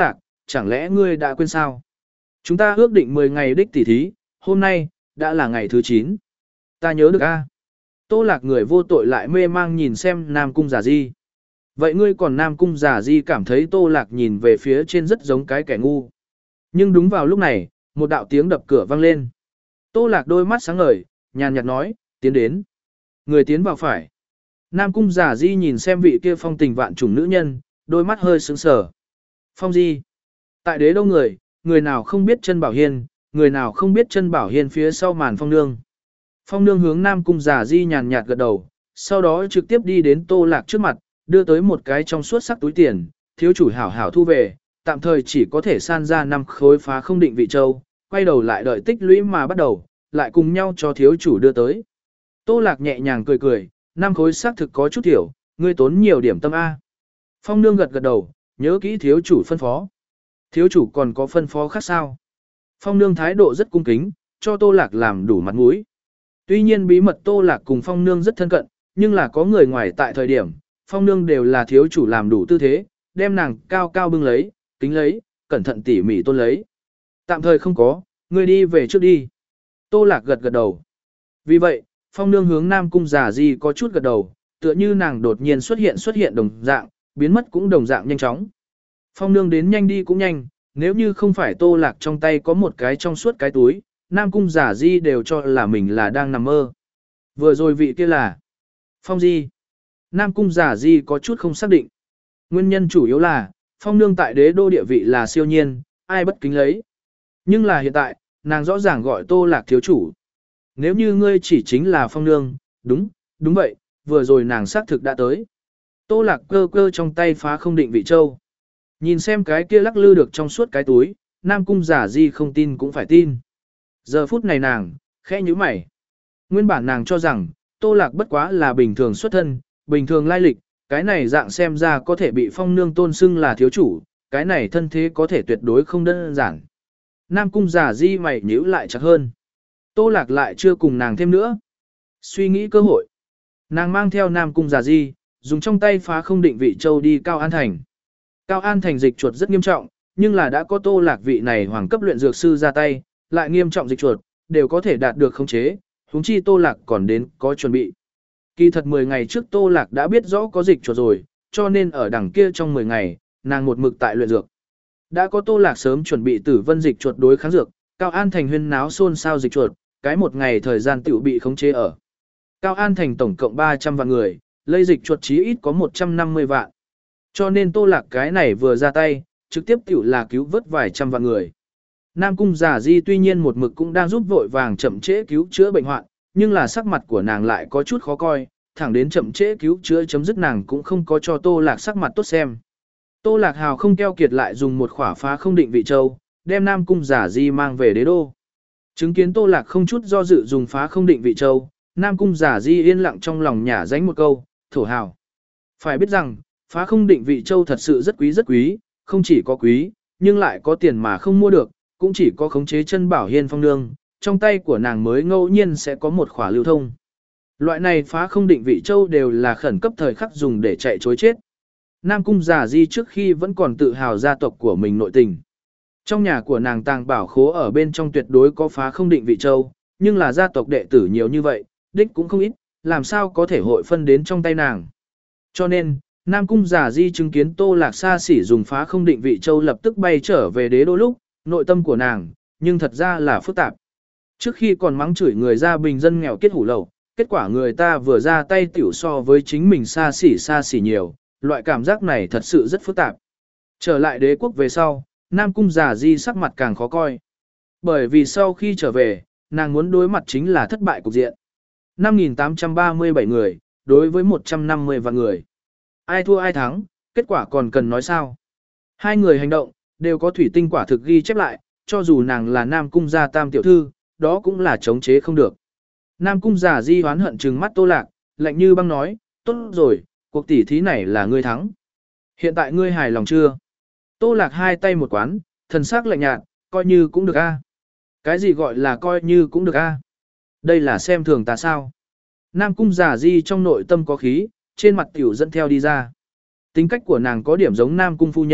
chẳng lẽ ngươi đã quên sao? Chúng ta ước định mười ngày đích tỉ thí, hôm nay, đã là ngày thứ chín. Ta nhớ được a. Tô Lạc người vô tội lại mê mang nhìn xem Nam Cung Giả Di. Vậy ngươi còn Nam Cung Giả Di cảm thấy Tô Lạc nhìn về phía trên rất giống cái kẻ ngu. Nhưng đúng vào lúc này, một đạo tiếng đập cửa vang lên. Tô Lạc đôi mắt sáng ngời, nhàn nhạt nói, tiến đến. Người tiến vào phải. Nam Cung Giả Di nhìn xem vị kia phong tình vạn trùng nữ nhân, đôi mắt hơi sững sờ. Phong Di. Tại đế đâu người, người nào không biết chân Bảo Hiên, người nào không biết chân Bảo Hiên phía sau màn Phong Nương. Phong Nương hướng Nam Cung Giả Di nhàn nhạt gật đầu, sau đó trực tiếp đi đến Tô Lạc trước mặt, đưa tới một cái trong suốt sắc túi tiền, thiếu chủ hảo hảo thu về, tạm thời chỉ có thể san ra năm khối phá không định vị châu, quay đầu lại đợi tích lũy mà bắt đầu, lại cùng nhau cho thiếu chủ đưa tới. Tô Lạc nhẹ nhàng cười cười, năm khối xác thực có chút thiểu, ngươi tốn nhiều điểm tâm A. Phong Nương gật gật đầu, nhớ kỹ thiếu chủ phân phó. Thiếu chủ còn có phân phó khác sao? Phong Nương thái độ rất cung kính, cho Tô Lạc làm đủ mặt mũi. Tuy nhiên bí mật Tô Lạc cùng Phong Nương rất thân cận, nhưng là có người ngoài tại thời điểm, Phong Nương đều là thiếu chủ làm đủ tư thế, đem nàng cao cao bưng lấy, kính lấy, cẩn thận tỉ mỉ tôn lấy. Tạm thời không có, ngươi đi về trước đi. Tô Lạc gật gật đầu. Vì vậy, Phong Nương hướng Nam Cung Giả Di có chút gật đầu, tựa như nàng đột nhiên xuất hiện xuất hiện đồng dạng, biến mất cũng đồng dạng nhanh chóng. Phong Nương đến nhanh đi cũng nhanh, nếu như không phải Tô Lạc trong tay có một cái trong suốt cái túi, Nam Cung Giả Di đều cho là mình là đang nằm mơ. Vừa rồi vị kia là Phong Di. Nam Cung Giả Di có chút không xác định. Nguyên nhân chủ yếu là, Phong Nương tại đế đô địa vị là siêu nhiên, ai bất kính lấy. Nhưng là hiện tại, nàng rõ ràng gọi Tô Lạc thiếu chủ. Nếu như ngươi chỉ chính là Phong Nương, đúng, đúng vậy, vừa rồi nàng xác thực đã tới. Tô Lạc cơ cơ trong tay phá không định vị châu. Nhìn xem cái kia lắc lư được trong suốt cái túi, Nam Cung Giả Di không tin cũng phải tin. Giờ phút này nàng, khẽ nhíu mày. Nguyên bản nàng cho rằng, Tô Lạc bất quá là bình thường xuất thân, bình thường lai lịch, cái này dạng xem ra có thể bị Phong Nương tôn xưng là thiếu chủ, cái này thân thế có thể tuyệt đối không đơn giản. Nam Cung Giả Di mày nhíu lại chặt hơn. Tô Lạc lại chưa cùng nàng thêm nữa. Suy nghĩ cơ hội. Nàng mang theo Nam Cung Giả Di, dùng trong tay phá không định vị châu đi Cao An Thành. Cao An Thành dịch chuột rất nghiêm trọng, nhưng là đã có Tô Lạc vị này hoàng cấp luyện dược sư ra tay, lại nghiêm trọng dịch chuột, đều có thể đạt được khống chế, huống chi Tô Lạc còn đến có chuẩn bị. Kỳ thật mười ngày trước Tô Lạc đã biết rõ có dịch chuột rồi, cho nên ở đằng kia trong mười ngày, nàng một mực tại luyện dược. Đã có Tô Lạc sớm chuẩn bị tử vân dịch chuột đối kháng dược, Cao An Thành huyên náo xôn xao dịch chuột, cái một ngày thời gian tiểu bị khống chế ở. Cao An Thành tổng cộng ba trăm vạn người, lây dịch chuột chí ít có một trăm năm mươi vạn. Cho nên Tô Lạc cái này vừa ra tay, trực tiếp tiểu là cứu vớt vài trăm vạn người. Nam Cung Giả Di tuy nhiên một mực cũng đang giúp vội vàng chậm trễ cứu chữa bệnh hoạn, nhưng là sắc mặt của nàng lại có chút khó coi, thẳng đến chậm trễ cứu chữa chấm dứt nàng cũng không có cho Tô Lạc sắc mặt tốt xem. Tô Lạc hào không keo kiệt lại dùng một khỏa phá không định vị châu, đem Nam Cung Giả Di mang về đế đô. Chứng kiến Tô Lạc không chút do dự dùng phá không định vị châu, Nam Cung Giả Di yên lặng trong lòng nhả dánh một câu, thổ hào. Phải biết rằng, phá không định vị châu thật sự rất quý rất quý, không chỉ có quý, nhưng lại có tiền mà không mua được, cũng chỉ có khống chế chân Bảo Hiên Phong Nương, trong tay của nàng mới ngẫu nhiên sẽ có một khỏa lưu thông. Loại này phá không định vị châu đều là khẩn cấp thời khắc dùng để chạy chối chết. Nam Cung Giả Di trước khi vẫn còn tự hào gia tộc của mình nội tình. Trong nhà của nàng tàng bảo khố ở bên trong tuyệt đối có phá không định vị châu, nhưng là gia tộc đệ tử nhiều như vậy, đích cũng không ít, làm sao có thể hội phân đến trong tay nàng. Cho nên, Nam Cung Giả Di chứng kiến Tô Lạc xa xỉ dùng phá không định vị châu lập tức bay trở về đế đô lúc, nội tâm của nàng, nhưng thật ra là phức tạp. Trước khi còn mắng chửi người ra bình dân nghèo kết hủ lậu, kết quả người ta vừa ra tay tiểu so với chính mình xa xỉ xa xỉ nhiều, loại cảm giác này thật sự rất phức tạp. Trở lại đế quốc về sau, Nam Cung Giả Di sắc mặt càng khó coi. Bởi vì sau khi trở về, nàng muốn đối mặt chính là thất bại cục diện. năm nghìn tám trăm ba mươi bảy người, đối với một trăm năm mươi vạn người. Ai thua ai thắng, kết quả còn cần nói sao. Hai người hành động, đều có thủy tinh quả thực ghi chép lại, cho dù nàng là Nam Cung gia tam tiểu thư, đó cũng là chống chế không được. Nam Cung Giả Di hoán hận trừng mắt Tô Lạc, lạnh như băng nói, tốt rồi, cuộc tỉ thí này là ngươi thắng. Hiện tại ngươi hài lòng chưa? Tô Lạc hai tay một quán, thần sắc lạnh nhạt, coi như cũng được a. Cái gì gọi là coi như cũng được a? Đây là xem thường ta sao? Nam Cung Giả Di trong nội tâm có khí, trên mặt tiểu dẫn theo đi ra. Tính cách của nàng có điểm giống Nam Cung phu nhân,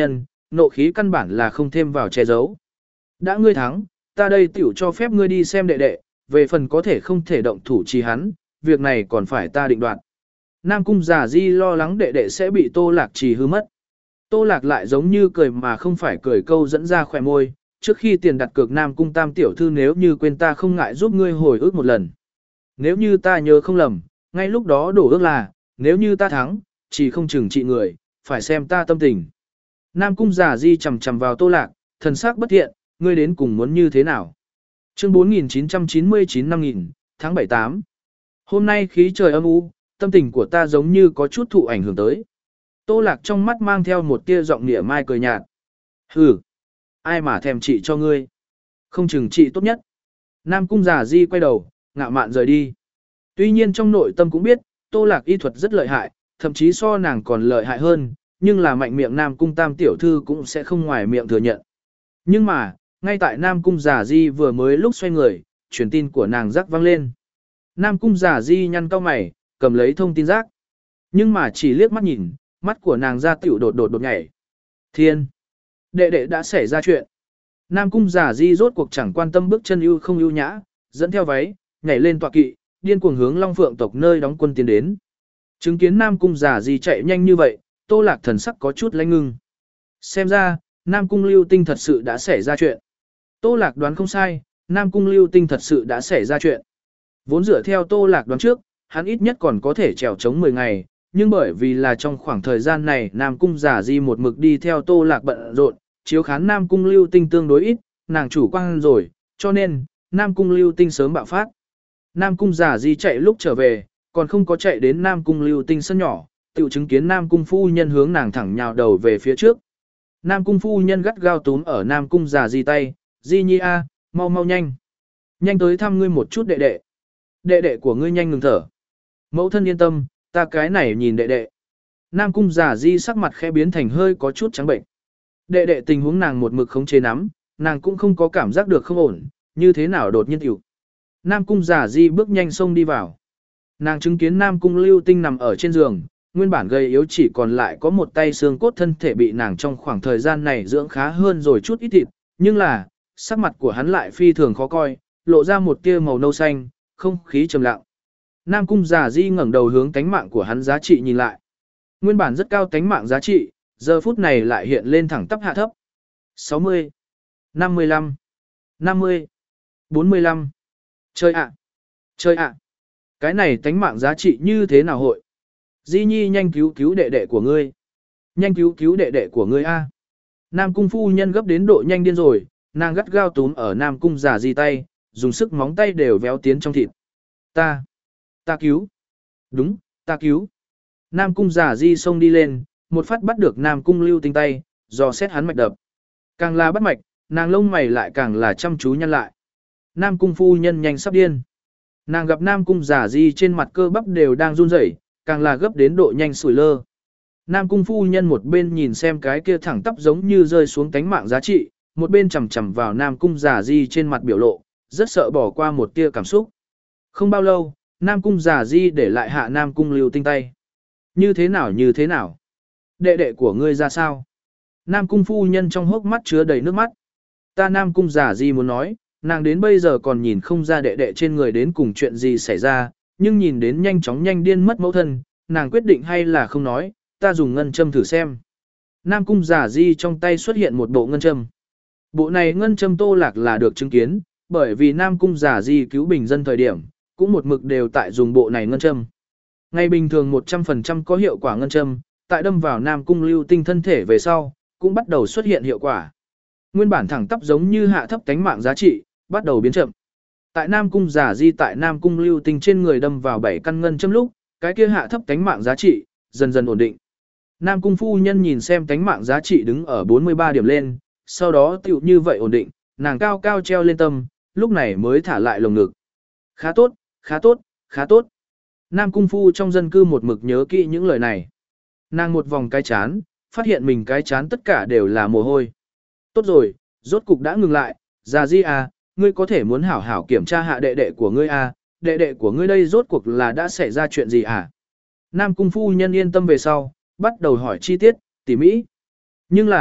nộ khí căn bản là không thêm vào che giấu. Đã ngươi thắng, ta đây tiểu cho phép ngươi đi xem đệ đệ, về phần có thể không thể động thủ trì hắn, việc này còn phải ta định đoạt. Nam Cung Giả Di lo lắng đệ đệ sẽ bị Tô Lạc trì hư mất. Tô Lạc lại giống như cười mà không phải cười câu dẫn ra khỏe môi, trước khi tiền đặt cược Nam Cung Tam tiểu thư nếu như quên ta không ngại giúp ngươi hồi ức một lần. Nếu như ta nhớ không lầm, ngay lúc đó đổ ước là, nếu như ta thắng, chỉ không chừng trị người, phải xem ta tâm tình. Nam Cung Giả Di chầm chầm vào Tô Lạc, thần sắc bất thiện, ngươi đến cùng muốn như thế nào? Chương bốn nghìn chín trăm chín mươi chín năm nghìn, tháng bảy tám. Hôm nay khí trời âm u, tâm tình của ta giống như có chút thụ ảnh hưởng tới. Tô Lạc trong mắt mang theo một tia giọng nịa mai cười nhạt. Hừ, ai mà thèm trị cho ngươi? Không chừng trị tốt nhất. Nam Cung Giả Di quay đầu, ngạo mạn rời đi. Tuy nhiên trong nội tâm cũng biết, Tô Lạc y thuật rất lợi hại, thậm chí so nàng còn lợi hại hơn, nhưng là mạnh miệng Nam Cung Tam tiểu thư cũng sẽ không ngoài miệng thừa nhận. Nhưng mà, ngay tại Nam Cung Giả Di vừa mới lúc xoay người, truyền tin của nàng rắc vang lên. Nam Cung Giả Di nhăn cau mày, cầm lấy thông tin rác. Nhưng mà chỉ liếc mắt nhìn, mắt của nàng ra tiểu đột đột đột nhảy. Thiên! Đệ đệ đã xảy ra chuyện. Nam Cung Giả Di rốt cuộc chẳng quan tâm bước chân ưu không ưu nhã, dẫn theo váy, nhảy lên tọa kỵ, điên cuồng hướng Long Phượng tộc nơi đóng quân tiến đến. Chứng kiến Nam Cung Giả Di chạy nhanh như vậy, Tô Lạc thần sắc có chút lanh ngưng. Xem ra, Nam Cung Lưu Tinh thật sự đã xảy ra chuyện. Tô Lạc đoán không sai, Nam Cung Lưu Tinh thật sự đã xảy ra chuyện. Vốn dựa theo Tô Lạc đoán trước, hắn ít nhất còn có thể trèo chống mười ngày, nhưng bởi vì là trong khoảng thời gian này Nam Cung Giả Di một mực đi theo Tô Lạc bận rộn, chiếu khán Nam Cung Lưu Tinh tương đối ít, nàng chủ quan rồi, cho nên, Nam Cung Lưu Tinh sớm bạo phát. Nam Cung Giả Di chạy lúc trở về, còn không có chạy đến Nam Cung Lưu Tinh sân nhỏ, tự chứng kiến Nam Cung phu nhân hướng nàng thẳng nhào đầu về phía trước. Nam Cung phu nhân gắt gao túm ở Nam Cung Giả Di tay, Di Nhi a, mau mau nhanh. Nhanh tới thăm ngươi một chút đệ đệ. Đệ đệ của ngươi nhanh ngừng thở. Mẫu thân yên tâm, ta cái này nhìn đệ đệ. Nam Cung Giả Di sắc mặt khẽ biến thành hơi có chút trắng bệnh. Đệ đệ tình huống nàng một mực không chế nắm, nàng cũng không có cảm giác được không ổn, như thế nào đột nhiên tiểu. Nam Cung Giả Di bước nhanh xông đi vào. Nàng chứng kiến Nam Cung Lưu Tinh nằm ở trên giường, nguyên bản gầy yếu chỉ còn lại có một tay xương cốt thân thể bị nàng trong khoảng thời gian này dưỡng khá hơn rồi chút ít thịt, nhưng là, sắc mặt của hắn lại phi thường khó coi, lộ ra một tia màu nâu xanh, không khí trầm lặng. Nam Cung Giả Di ngẩng đầu hướng tánh mạng của hắn giá trị nhìn lại. Nguyên bản rất cao tánh mạng giá trị, giờ phút này lại hiện lên thẳng tắp hạ thấp. sáu mươi, năm mươi lăm, năm mươi, bốn mươi lăm. Chơi ạ! Chơi ạ! Cái này tánh mạng giá trị như thế nào hội? Di Nhi nhanh cứu cứu đệ đệ của ngươi. Nhanh cứu cứu đệ đệ của ngươi a. Nam Cung phu nhân gấp đến độ nhanh điên rồi, nàng gắt gao túm ở Nam Cung Giả Di tay, dùng sức móng tay đều véo tiến trong thịt. Ta! Ta cứu! Đúng, ta cứu! Nam Cung Giả Di xông đi lên, một phát bắt được Nam Cung Lưu Tinh tay, dò xét hắn mạch đập. Càng là bắt mạch, nàng lông mày lại càng là chăm chú nhăn lại. Nam Cung phu nhân nhanh sắp điên. Nàng gặp Nam Cung Giả Di trên mặt cơ bắp đều đang run rẩy, càng là gấp đến độ nhanh sủi lơ. Nam Cung phu nhân một bên nhìn xem cái kia thẳng tắp giống như rơi xuống tánh mạng giá trị, một bên chầm chầm vào Nam Cung Giả Di trên mặt biểu lộ, rất sợ bỏ qua một tia cảm xúc. Không bao lâu, Nam Cung Giả Di để lại hạ Nam Cung Lưu Tinh tay. Như thế nào như thế nào? Đệ đệ của ngươi ra sao? Nam Cung phu nhân trong hốc mắt chứa đầy nước mắt. Ta Nam Cung Giả Di muốn nói, nàng đến bây giờ còn nhìn không ra đệ đệ trên người đến cùng chuyện gì xảy ra, nhưng nhìn đến nhanh chóng nhanh điên mất mẫu thân, nàng quyết định hay là không nói, ta dùng ngân châm thử xem. Nam Cung Giả Di trong tay xuất hiện một bộ ngân châm. Bộ này ngân châm Tô Lạc là được chứng kiến, bởi vì Nam Cung Giả Di cứu bình dân thời điểm, cũng một mực đều tại dùng bộ này ngân châm. Ngày bình thường một trăm phần trăm có hiệu quả ngân châm, tại đâm vào Nam Cung Lưu Tinh thân thể về sau, cũng bắt đầu xuất hiện hiệu quả. Nguyên bản thẳng tắp giống như hạ thấp cánh mạng giá trị, bắt đầu biến chậm. Tại Nam Cung Giả Di tại Nam Cung Lưu Tinh trên người đâm vào bảy căn ngân châm lúc, cái kia hạ thấp cánh mạng giá trị, dần dần ổn định. Nam Cung phu nhân nhìn xem cánh mạng giá trị đứng ở bốn mươi ba điểm lên, sau đó tựu như vậy ổn định, nàng cao cao treo lên tâm, lúc này mới thả lại lồng ngực. Khá tốt, khá tốt, khá tốt. Nam Cung phu trong dân cư một mực nhớ kỹ những lời này. Nàng một vòng cái chán, phát hiện mình cái chán tất cả đều là mồ hôi. Tốt rồi, rốt cục đã ngừng lại, Giả Di à, ngươi có thể muốn hảo hảo kiểm tra hạ đệ đệ của ngươi à, đệ đệ của ngươi đây rốt cuộc là đã xảy ra chuyện gì à? Nam Cung phu nhân yên tâm về sau, bắt đầu hỏi chi tiết, tỉ mỹ. Nhưng là,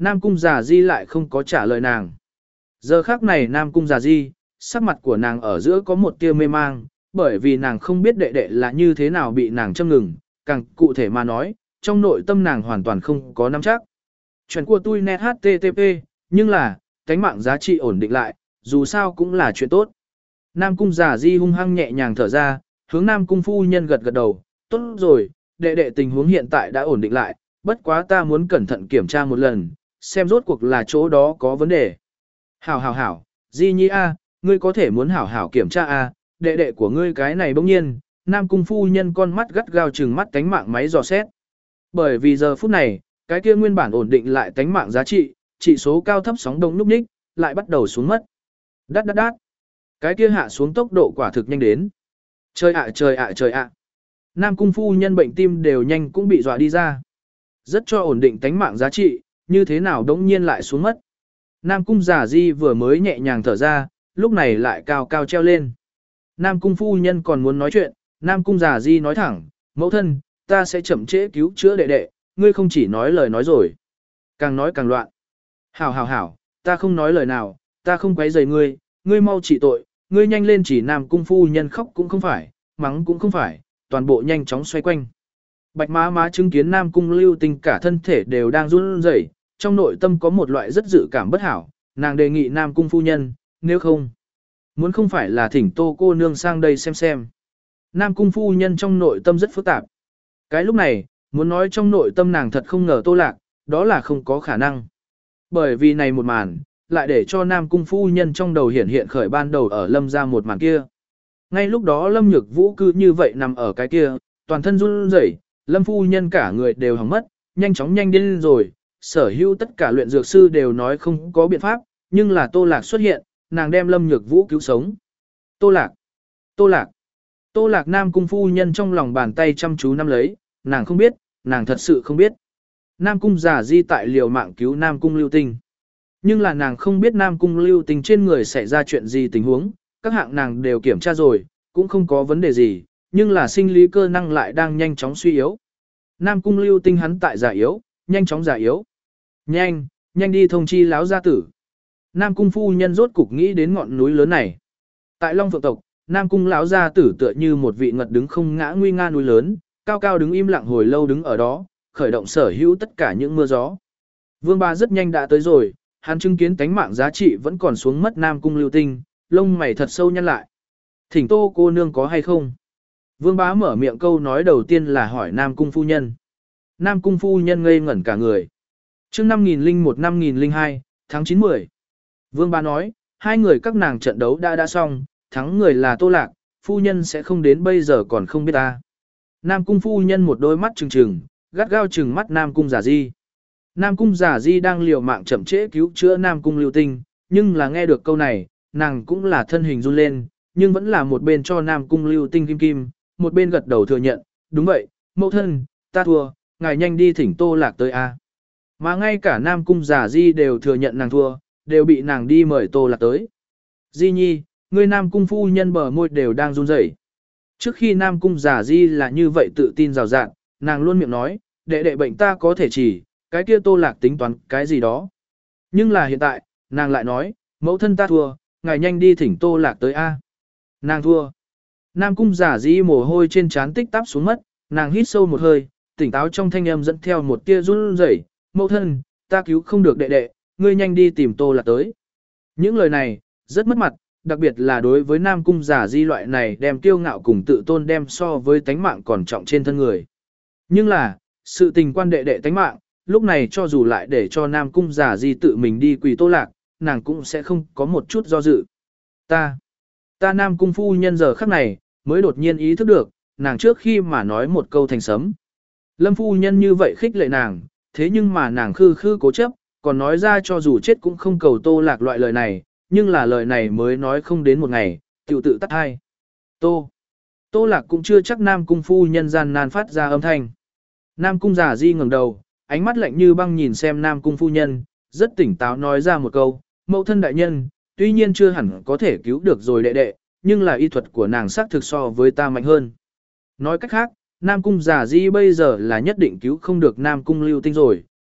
Nam Cung Già Di lại không có trả lời nàng. Giờ khắc này Nam Cung Già Di, sắc mặt của nàng ở giữa có một tia mê mang, bởi vì nàng không biết đệ đệ là như thế nào bị nàng châm ngừng, càng cụ thể mà nói, trong nội tâm nàng hoàn toàn không có nắm chắc. Chuyện của tôi net hát tê tê pê, nhưng là, cánh mạng giá trị ổn định lại, dù sao cũng là chuyện tốt. Nam Cung Già Di hung hăng nhẹ nhàng thở ra, hướng Nam Cung phu nhân gật gật đầu, tốt rồi, đệ đệ tình huống hiện tại đã ổn định lại, bất quá ta muốn cẩn thận kiểm tra một lần, xem rốt cuộc là chỗ đó có vấn đề. Hảo hảo hảo, Di Nhi a, ngươi có thể muốn hảo hảo kiểm tra a, đệ đệ của ngươi cái này bỗng nhiên, Nam Cung phu nhân con mắt gắt gao trừng mắt tánh mạng máy dò xét. Bởi vì giờ phút này, cái kia nguyên bản ổn định lại tánh mạng giá trị, trị số cao thấp sóng đông núp ních, lại bắt đầu xuống mất. Đát đát đát. Cái kia hạ xuống tốc độ quả thực nhanh đến. Trời ạ trời ạ trời ạ. Nam Cung phu nhân bệnh tim đều nhanh cũng bị dọa đi ra. Rất cho ổn định tánh mạng giá trị, như thế nào đống nhiên lại xuống mất. Nam Cung Già Di vừa mới nhẹ nhàng thở ra, lúc này lại cao cao treo lên. Nam Cung phu nhân còn muốn nói chuyện, Nam Cung Già Di nói thẳng, mẫu thân, ta sẽ chậm trễ cứu chữa đệ đệ, ngươi không chỉ nói lời nói rồi. Càng nói càng loạn. Hảo hảo hảo, ta không nói lời nào, ta không quấy rầy ngươi, ngươi mau trị tội, ngươi nhanh lên chỉ Nam Cung phu nhân khóc cũng không phải, mắng cũng không phải, toàn bộ nhanh chóng xoay quanh. Bạch má má chứng kiến Nam Cung Lưu Tinh cả thân thể đều đang run rẩy, trong nội tâm có một loại rất dự cảm bất hảo, nàng đề nghị Nam Cung phu nhân, nếu không, muốn không phải là thỉnh Tô cô nương sang đây xem xem. Nam Cung phu nhân trong nội tâm rất phức tạp. Cái lúc này, muốn nói trong nội tâm nàng thật không ngờ Tô Lạc, đó là không có khả năng. Bởi vì này một màn, lại để cho Nam Cung phu nhân trong đầu hiển hiện khởi ban đầu ở Lâm ra một màn kia. Ngay lúc đó Lâm Nhược Vũ cứ như vậy nằm ở cái kia, toàn thân run rẩy, Lâm phu nhân cả người đều hỏng mất, nhanh chóng nhanh đến rồi, sở hữu tất cả luyện dược sư đều nói không có biện pháp, nhưng là Tô Lạc xuất hiện, nàng đem Lâm Nhược Vũ cứu sống. Tô Lạc, Tô Lạc, Tô Lạc Nam Cung phu nhân trong lòng bàn tay chăm chú nắm lấy, nàng không biết, nàng thật sự không biết. Nam Cung Già Di tại liều mạng cứu Nam Cung Lưu Tinh. Nhưng là nàng không biết Nam Cung Lưu Tinh trên người xảy ra chuyện gì tình huống, các hạng nàng đều kiểm tra rồi, cũng không có vấn đề gì, nhưng là sinh lý cơ năng lại đang nhanh chóng suy yếu. Nam Cung Lưu Tinh hắn tại giả yếu, nhanh chóng giả yếu. Nhanh, nhanh đi thông chi láo gia tử. Nam Cung phu nhân rốt cục nghĩ đến ngọn núi lớn này. Tại Long Phượng tộc, Nam Cung lão gia tử tựa như một vị ngật đứng không ngã nguy nga núi lớn, cao cao đứng im lặng hồi lâu đứng ở đó, khởi động sở hữu tất cả những mưa gió. Vương Ba rất nhanh đã tới rồi, hắn chứng kiến tánh mạng giá trị vẫn còn xuống mất Nam Cung Lưu Tinh, lông mày thật sâu nhăn lại. Thỉnh Tô cô nương có hay không? Vương Bá mở miệng câu nói đầu tiên là hỏi Nam Cung phu nhân. Nam Cung phu nhân ngây ngẩn cả người. Trước năm nghìn lẻ một năm nghìn lẻ hai, tháng chín mười. Vương Bá nói, hai người các nàng trận đấu đã đã xong, thắng người là Tô Lạc, phu nhân sẽ không đến bây giờ còn không biết ta. Nam Cung phu nhân một đôi mắt trừng trừng, gắt gao trừng mắt Nam Cung Giả Di. Nam Cung Giả Di đang liều mạng chậm trễ cứu chữa Nam Cung Lưu Tinh, nhưng là nghe được câu này, nàng cũng là thân hình run lên, nhưng vẫn là một bên cho Nam Cung Lưu Tinh kim kim, một bên gật đầu thừa nhận, đúng vậy, mẫu thân, ta thua, ngài nhanh đi thỉnh Tô Lạc tới a. Mà ngay cả Nam Cung Giả Di đều thừa nhận nàng thua, đều bị nàng đi mời Tô Lạc tới. Di Nhi, người Nam Cung phu nhân bờ môi đều đang run rẩy. Trước khi Nam Cung Giả Di là như vậy tự tin rào rạt, nàng luôn miệng nói, đệ đệ bệnh ta có thể chỉ, cái kia Tô Lạc tính toán cái gì đó. Nhưng là hiện tại, nàng lại nói, mẫu thân ta thua, ngài nhanh đi thỉnh Tô Lạc tới a. Nàng thua. Nam Cung Giả Di mồ hôi trên trán tích tắp xuống mất, nàng hít sâu một hơi, tỉnh táo trong thanh âm dẫn theo một tia run rẩy, mẫu thân, ta cứu không được đệ đệ, ngươi nhanh đi tìm Tô Lạc tới. Những lời này, rất mất mặt, đặc biệt là đối với Nam Cung Giả Di loại này đem kiêu ngạo cùng tự tôn đem so với tánh mạng còn trọng trên thân người. Nhưng là, sự tình quan đệ đệ tánh mạng, lúc này cho dù lại để cho Nam Cung Giả Di tự mình đi quỳ Tô Lạc, nàng cũng sẽ không có một chút do dự. Ta, ta Nam Cung phu nhân giờ khắc này, mới đột nhiên ý thức được, nàng trước khi mà nói một câu thành sấm. Lâm phu nhân như vậy khích lệ nàng, thế nhưng mà nàng khư khư cố chấp, còn nói ra cho dù chết cũng không cầu Tô Lạc loại lời này, nhưng là lời này mới nói không đến một ngày, tiểu tự tắt hai. Tô. Tô Lạc cũng chưa chắc Nam Cung phu nhân gian nan phát ra âm thanh. Nam Cung Giả Di ngẩng đầu, ánh mắt lạnh như băng nhìn xem Nam Cung phu nhân, rất tỉnh táo nói ra một câu, mẫu thân đại nhân, tuy nhiên chưa hẳn có thể cứu được rồi đệ đệ, nhưng là y thuật của nàng xác thực so với ta mạnh hơn. Nói cách khác, Nam Cung Giả Di bây giờ là nhất định cứu không được Nam Cung Lưu Tinh rồi,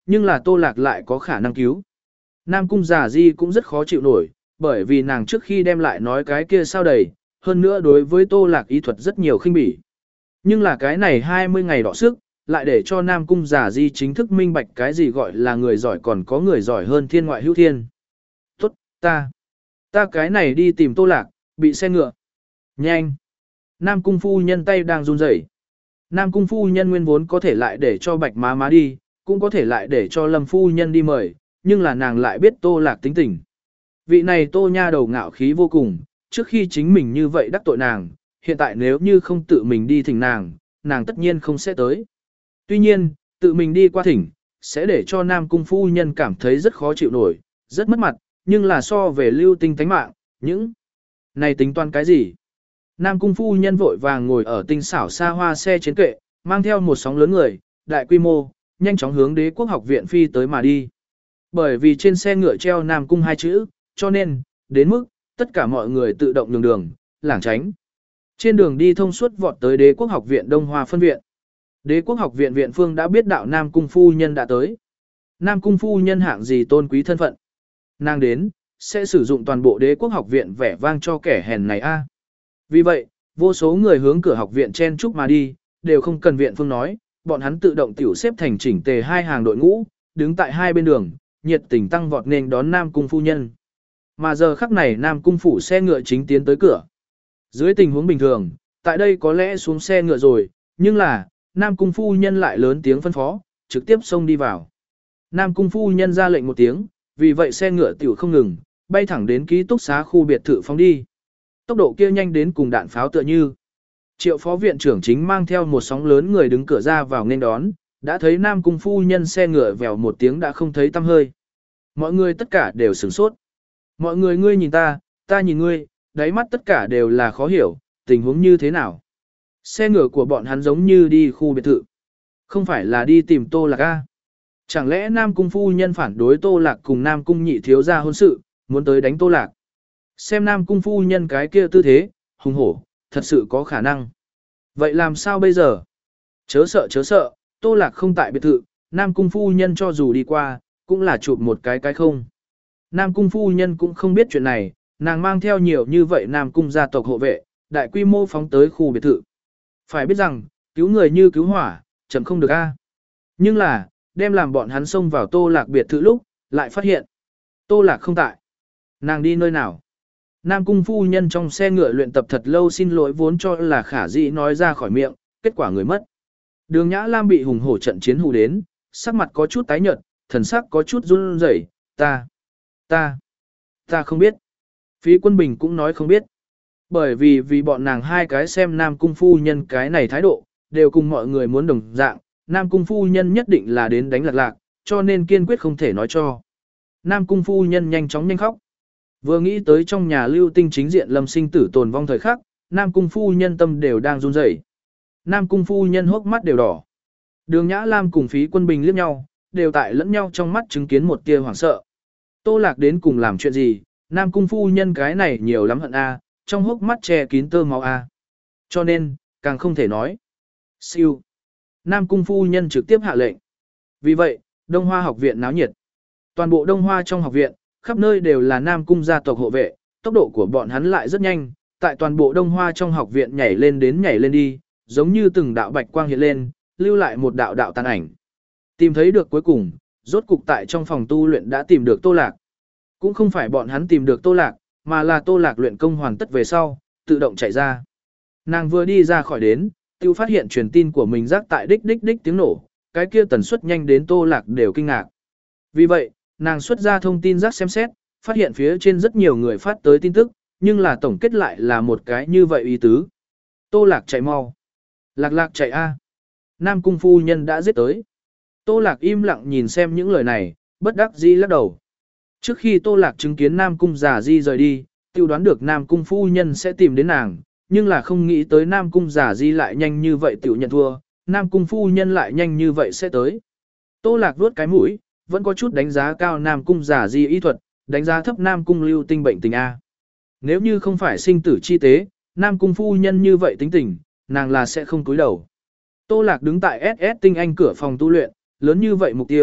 nhưng là Tô Lạc lại có khả năng cứu. Nam Cung Già Di cũng rất khó chịu nổi, bởi vì nàng trước khi đem lại nói cái kia sao đầy, hơn nữa đối với Tô Lạc y thuật rất nhiều khinh bỉ. Nhưng là cái này hai mươi ngày đọ sức, lại để cho Nam Cung Già Di chính thức minh bạch cái gì gọi là người giỏi còn có người giỏi hơn thiên ngoại hữu thiên. Tốt, ta, ta cái này đi tìm Tô Lạc, bị xe ngựa. Nhanh. Nam Cung phu nhân tay đang run rẩy. Nam Cung phu nhân nguyên vốn có thể lại để cho Bạch má má đi, cũng có thể lại để cho Lâm phu nhân đi mời, nhưng là nàng lại biết Tô Lạc tính tình. Vị này Tô nha đầu ngạo khí vô cùng, trước khi chính mình như vậy đắc tội nàng, hiện tại nếu như không tự mình đi thỉnh nàng, nàng tất nhiên không sẽ tới. Tuy nhiên, tự mình đi qua thỉnh, sẽ để cho Nam Cung phu nhân cảm thấy rất khó chịu nổi, rất mất mặt, nhưng là so về lưu tinh tánh mạng, những này tính toán cái gì? Nam Cung phu nhân vội vàng ngồi ở tinh xảo xa hoa xe chiến kệ, mang theo một sóng lớn người, đại quy mô, nhanh chóng hướng Đế Quốc học viện phi tới mà đi. Bởi vì trên xe ngựa treo Nam Cung hai chữ, cho nên, đến mức, tất cả mọi người tự động nhường đường, lảng tránh. Trên đường đi thông suốt vọt tới Đế Quốc học viện Đông Hoa phân viện. Đế Quốc học viện viện phương đã biết đạo Nam Cung phu nhân đã tới. Nam Cung phu nhân hạng gì tôn quý thân phận. Nàng đến, sẽ sử dụng toàn bộ Đế Quốc học viện vẻ vang cho kẻ hèn này a. Vì vậy, vô số người hướng cửa học viện chen chúc mà đi, đều không cần viện phương nói, bọn hắn tự động tiểu xếp thành chỉnh tề hai hàng đội ngũ, đứng tại hai bên đường, nhiệt tình tăng vọt nên đón Nam Cung phu nhân. Mà giờ khắc này Nam Cung phủ xe ngựa chính tiến tới cửa. Dưới tình huống bình thường, tại đây có lẽ xuống xe ngựa rồi, nhưng là, Nam Cung phu nhân lại lớn tiếng phân phó, trực tiếp xông đi vào. Nam Cung phu nhân ra lệnh một tiếng, vì vậy xe ngựa tiểu không ngừng, bay thẳng đến ký túc xá khu biệt thự phóng đi. Tốc độ kia nhanh đến cùng đạn pháo tựa như. Triệu phó viện trưởng chính mang theo một sóng lớn người đứng cửa ra vào nên đón, đã thấy Nam Cung phu nhân xe ngựa vèo một tiếng đã không thấy tăm hơi. Mọi người tất cả đều sửng sốt. Mọi người ngươi nhìn ta, ta nhìn ngươi, đáy mắt tất cả đều là khó hiểu, tình huống như thế nào. Xe ngựa của bọn hắn giống như đi khu biệt thự. Không phải là đi tìm Tô Lạc A. Chẳng lẽ Nam Cung phu nhân phản đối Tô Lạc cùng Nam Cung nhị thiếu gia hôn sự, muốn tới đánh Tô Lạc. Xem Nam Cung phu nhân cái kia tư thế, hùng hổ, thật sự có khả năng. Vậy làm sao bây giờ? Chớ sợ chớ sợ, Tô Lạc không tại biệt thự, Nam Cung phu nhân cho dù đi qua, cũng là chụp một cái cái không. Nam Cung phu nhân cũng không biết chuyện này, nàng mang theo nhiều như vậy Nam Cung gia tộc hộ vệ, đại quy mô phóng tới khu biệt thự. Phải biết rằng, cứu người như cứu hỏa, chậm không được a. Nhưng là, đem làm bọn hắn xông vào Tô Lạc biệt thự lúc, lại phát hiện. Tô Lạc không tại. Nàng đi nơi nào? Nam Cung phu nhân trong xe ngựa luyện tập thật lâu xin lỗi vốn cho là khả dĩ nói ra khỏi miệng, kết quả người mất. Đường Nhã Lam bị hùng hổ trận chiến hù đến, sắc mặt có chút tái nhợt, thần sắc có chút run rẩy, ta, ta, ta không biết. Phí Quân Bình cũng nói không biết. Bởi vì vì bọn nàng hai cái xem Nam Cung phu nhân cái này thái độ, đều cùng mọi người muốn đồng dạng, Nam Cung phu nhân nhất định là đến đánh lạc lạc, cho nên kiên quyết không thể nói cho. Nam Cung phu nhân nhanh chóng nhanh khóc. Vừa nghĩ tới trong nhà Lưu Tinh chính diện lâm sinh tử tồn vong thời khắc, Nam Cung phu nhân tâm đều đang run rẩy. Nam Cung phu nhân hốc mắt đều đỏ. Đường Nhã Lam cùng Phí Quân Bình liếc nhau, đều tại lẫn nhau trong mắt chứng kiến một tia hoảng sợ. Tô Lạc đến cùng làm chuyện gì, Nam Cung phu nhân cái này nhiều lắm hận a, trong hốc mắt che kín tơ máu a. Cho nên, càng không thể nói. Siêu. Nam Cung phu nhân trực tiếp hạ lệnh. Vì vậy, Đông Hoa học viện náo nhiệt. Toàn bộ Đông Hoa trong học viện, khắp nơi đều là Nam Cung gia tộc hộ vệ, tốc độ của bọn hắn lại rất nhanh, tại toàn bộ Đông Hoa trong học viện nhảy lên đến nhảy lên đi, giống như từng đạo bạch quang hiện lên, lưu lại một đạo đạo tàn ảnh. Tìm thấy được cuối cùng, rốt cục tại trong phòng tu luyện đã tìm được Tô Lạc. Cũng không phải bọn hắn tìm được Tô Lạc, mà là Tô Lạc luyện công hoàn tất về sau, tự động chạy ra. Nàng vừa đi ra khỏi đến, tiêu phát hiện truyền tin của mình rác tại đích đích đích tiếng nổ, cái kia tần suất nhanh đến Tô Lạc đều kinh ngạc. Vì vậy, nàng xuất ra thông tin rác xem xét, phát hiện phía trên rất nhiều người phát tới tin tức, nhưng là tổng kết lại là một cái như vậy ý tứ. Tô Lạc chạy mau. Lạc Lạc chạy a. Nam Cung phu nhân đã giết tới. Tô Lạc im lặng nhìn xem những lời này, bất đắc dĩ lắc đầu. Trước khi Tô Lạc chứng kiến Nam Cung Già Di rời đi, tiêu đoán được Nam Cung phu nhân sẽ tìm đến nàng, nhưng là không nghĩ tới Nam Cung Già Di lại nhanh như vậy tiểu nhận thua, Nam Cung phu nhân lại nhanh như vậy sẽ tới. Tô Lạc vuốt cái mũi, vẫn có chút đánh giá cao Nam Cung Già Di y thuật, đánh giá thấp Nam Cung Lưu Tinh bệnh tình A. Nếu như không phải sinh tử chi tế, Nam Cung phu nhân như vậy tính tình, nàng là sẽ không cúi đầu. Tô Lạc đứng tại ét ét tinh anh cửa phòng tu luyện, lớn như vậy mục tiêu,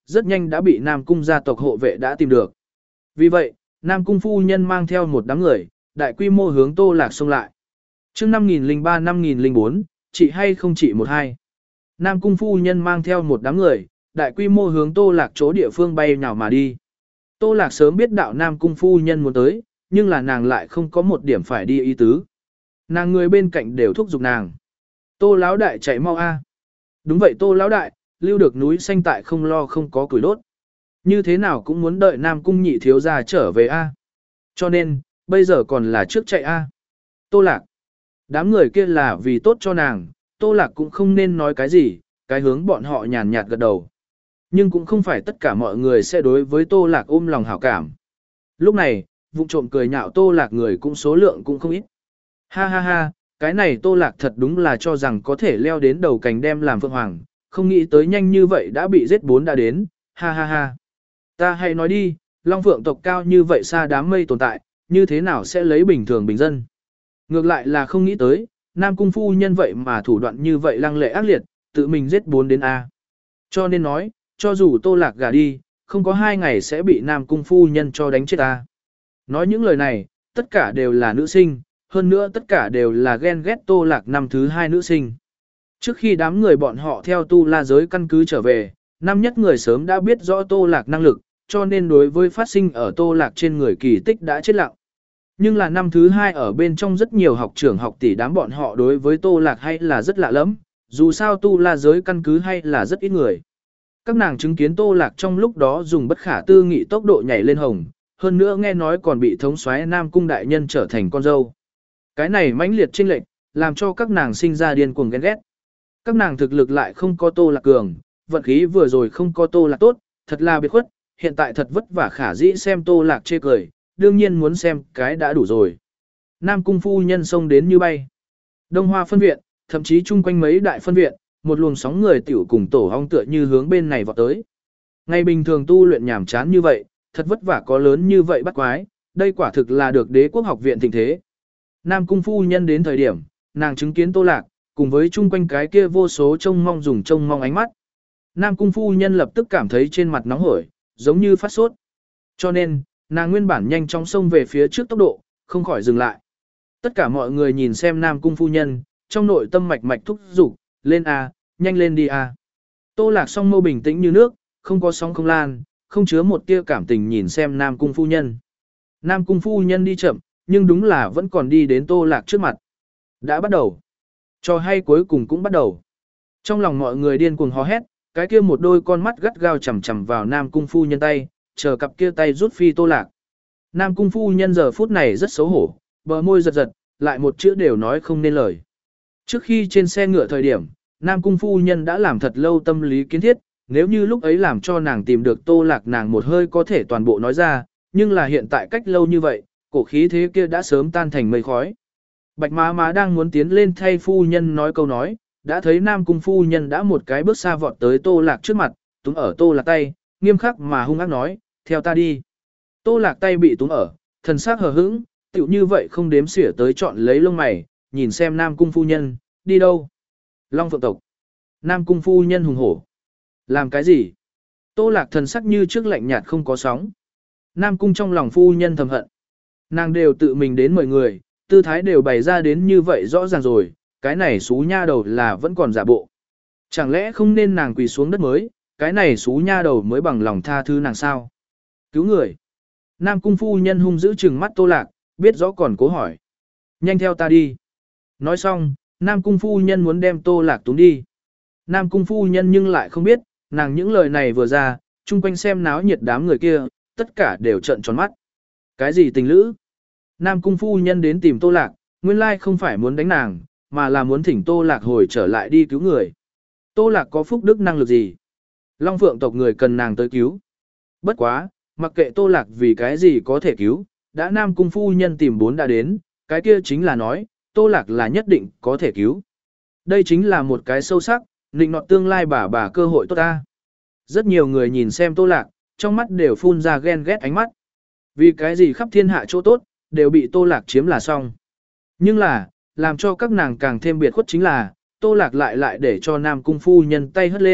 rất nhanh đã bị Nam Cung gia tộc hộ vệ đã tìm được. Vì vậy, Nam Cung phu nhân mang theo một đám người, đại quy mô hướng Tô Lạc xông lại. Trước năm nghìn lẻ ba năm nghìn lẻ bốn, chị hay không chị một hai. Nam Cung phu nhân mang theo một đám người, đại quy mô hướng Tô Lạc chỗ địa phương bay nào mà đi. Tô Lạc sớm biết đạo Nam Cung phu nhân muốn tới, nhưng là nàng lại không có một điểm phải đi ý tứ. Nàng người bên cạnh đều thúc giục nàng. Tô lão đại chạy mau a. Đúng vậy Tô lão đại, lưu được núi xanh tại không lo không có củi đốt. Như thế nào cũng muốn đợi Nam Cung nhị thiếu gia trở về a. Cho nên, bây giờ còn là trước chạy a. Tô Lạc. Đám người kia là vì tốt cho nàng, Tô Lạc cũng không nên nói cái gì, cái hướng bọn họ nhàn nhạt gật đầu. Nhưng cũng không phải tất cả mọi người sẽ đối với Tô Lạc ôm lòng hảo cảm. Lúc này, vụng trộm cười nhạo Tô Lạc người cũng số lượng cũng không ít. Ha ha ha, cái này Tô Lạc thật đúng là cho rằng có thể leo đến đầu cành đem làm phượng hoàng, không nghĩ tới nhanh như vậy đã bị giết bốn đã đến, ha ha ha. Ta hãy nói đi, Long Phượng tộc cao như vậy xa đám mây tồn tại, như thế nào sẽ lấy bình thường bình dân. Ngược lại là không nghĩ tới, Nam Cung phu nhân vậy mà thủ đoạn như vậy lăng lệ ác liệt, tự mình giết bốn đến A. Cho nên nói, cho dù Tô Lạc gả đi, không có hai ngày sẽ bị Nam Cung phu nhân cho đánh chết A. Nói những lời này, tất cả đều là nữ sinh, hơn nữa tất cả đều là ghen ghét Tô Lạc năm thứ hai nữ sinh. Trước khi đám người bọn họ theo tu la giới căn cứ trở về, năm nhất người sớm đã biết rõ Tô Lạc năng lực, cho nên đối với phát sinh ở Tô Lạc trên người kỳ tích đã chết lặng. Nhưng là năm thứ hai ở bên trong rất nhiều học trưởng học tỷ đám bọn họ đối với Tô Lạc hay là rất lạ lắm, dù sao tu la giới căn cứ hay là rất ít người. Các nàng chứng kiến Tô Lạc trong lúc đó dùng bất khả tư nghị tốc độ nhảy lên hồng, hơn nữa nghe nói còn bị thống soái Nam Cung đại nhân trở thành con dâu. Cái này mãnh liệt chênh lệch, làm cho các nàng sinh ra điên cuồng ghen ghét. Các nàng thực lực lại không có Tô Lạc cường, vận khí vừa rồi không có Tô Lạc tốt, thật là biệt khuất, hiện tại thật vất vả khả dĩ xem Tô Lạc chê cười, đương nhiên muốn xem cái đã đủ rồi. Nam Cung phu nhân xông đến như bay. Đông Hoa phân viện, thậm chí chung quanh mấy đại phân viện, một luồng sóng người tiểu cùng tổ ong tựa như hướng bên này vọt tới. Ngày bình thường tu luyện nhảm chán như vậy, thật vất vả có lớn như vậy bắt quái, đây quả thực là được Đế quốc học viện thịnh thế. Nam Cung phu nhân đến thời điểm, nàng chứng kiến Tô Lạc, cùng với chung quanh cái kia vô số trông mong dùng trông mong ánh mắt. Nam Cung phu nhân lập tức cảm thấy trên mặt nóng hổi, giống như phát sốt. Cho nên, nàng nguyên bản nhanh chóng xông về phía trước tốc độ, không khỏi dừng lại. Tất cả mọi người nhìn xem Nam Cung phu nhân, trong nội tâm mạch mạch thúc giục, lên a, nhanh lên đi a. Tô Lạc song mâu bình tĩnh như nước, không có sóng không lan, không chứa một tia cảm tình nhìn xem Nam Cung phu nhân. Nam Cung phu nhân đi chậm, nhưng đúng là vẫn còn đi đến Tô Lạc trước mặt. Đã bắt đầu. Trò hay cuối cùng cũng bắt đầu. Trong lòng mọi người điên cuồng hò hét, cái kia một đôi con mắt gắt gao chằm chằm vào Nam Cung phu nhân tay, chờ cặp kia tay rút phi Tô Lạc. Nam Cung phu nhân giờ phút này rất xấu hổ, bờ môi giật giật, lại một chữ đều nói không nên lời. Trước khi trên xe ngựa thời điểm, Nam Cung phu nhân đã làm thật lâu tâm lý kiến thiết, nếu như lúc ấy làm cho nàng tìm được Tô Lạc nàng một hơi có thể toàn bộ nói ra, nhưng là hiện tại cách lâu như vậy, cổ khí thế kia đã sớm tan thành mây khói. Bạch má má đang muốn tiến lên thay phu nhân nói câu nói, đã thấy Nam Cung phu nhân đã một cái bước xa vọt tới Tô Lạc trước mặt, túm ở Tô Lạc tay, nghiêm khắc mà hung ác nói, theo ta đi. Tô Lạc tay bị túm ở, thần sắc hờ hững, tựu như vậy không đếm xỉa tới chọn lấy lông mày, nhìn xem Nam Cung phu nhân, đi đâu? Long Phượng tộc. Nam Cung phu nhân hùng hổ. Làm cái gì? Tô Lạc thần sắc như trước lạnh nhạt không có sóng. Nam Cung trong lòng phu nhân thầm hận. Nàng đều tự mình đến mời người, tư thái đều bày ra đến như vậy rõ ràng rồi, cái này xú nha đầu là vẫn còn giả bộ. Chẳng lẽ không nên nàng quỳ xuống đất mới, cái này xú nha đầu mới bằng lòng tha thứ nàng sao? Cứu người. Nam Cung phu nhân hung dữ trừng mắt Tô Lạc, biết rõ còn cố hỏi. Nhanh theo ta đi. Nói xong, Nam Cung phu nhân muốn đem Tô Lạc túm đi. Nam Cung phu nhân nhưng lại không biết, nàng những lời này vừa ra, chung quanh xem náo nhiệt đám người kia, tất cả đều trợn tròn mắt. Cái gì tình lữ? Nam Cung phu nhân đến tìm Tô Lạc, nguyên lai không phải muốn đánh nàng, mà là muốn thỉnh Tô Lạc hồi trở lại đi cứu người. Tô Lạc có phúc đức năng lực gì? Long Phượng tộc người cần nàng tới cứu. Bất quá, mặc kệ Tô Lạc vì cái gì có thể cứu, đã Nam Cung phu nhân tìm bốn đã đến, cái kia chính là nói, Tô Lạc là nhất định có thể cứu. Đây chính là một cái sâu sắc, định nọt tương lai bà bà cơ hội tốt ta. Rất nhiều người nhìn xem Tô Lạc, trong mắt đều phun ra ghen ghét ánh mắt. Vì cái gì khắp thiên hạ chỗ tốt, đều bị Tô Lạc chiếm là xong. Nhưng là, làm cho các nàng càng thêm biệt khuất chính là, Tô Lạc lại lại để cho Nam Cung phu nhân tay hất lên,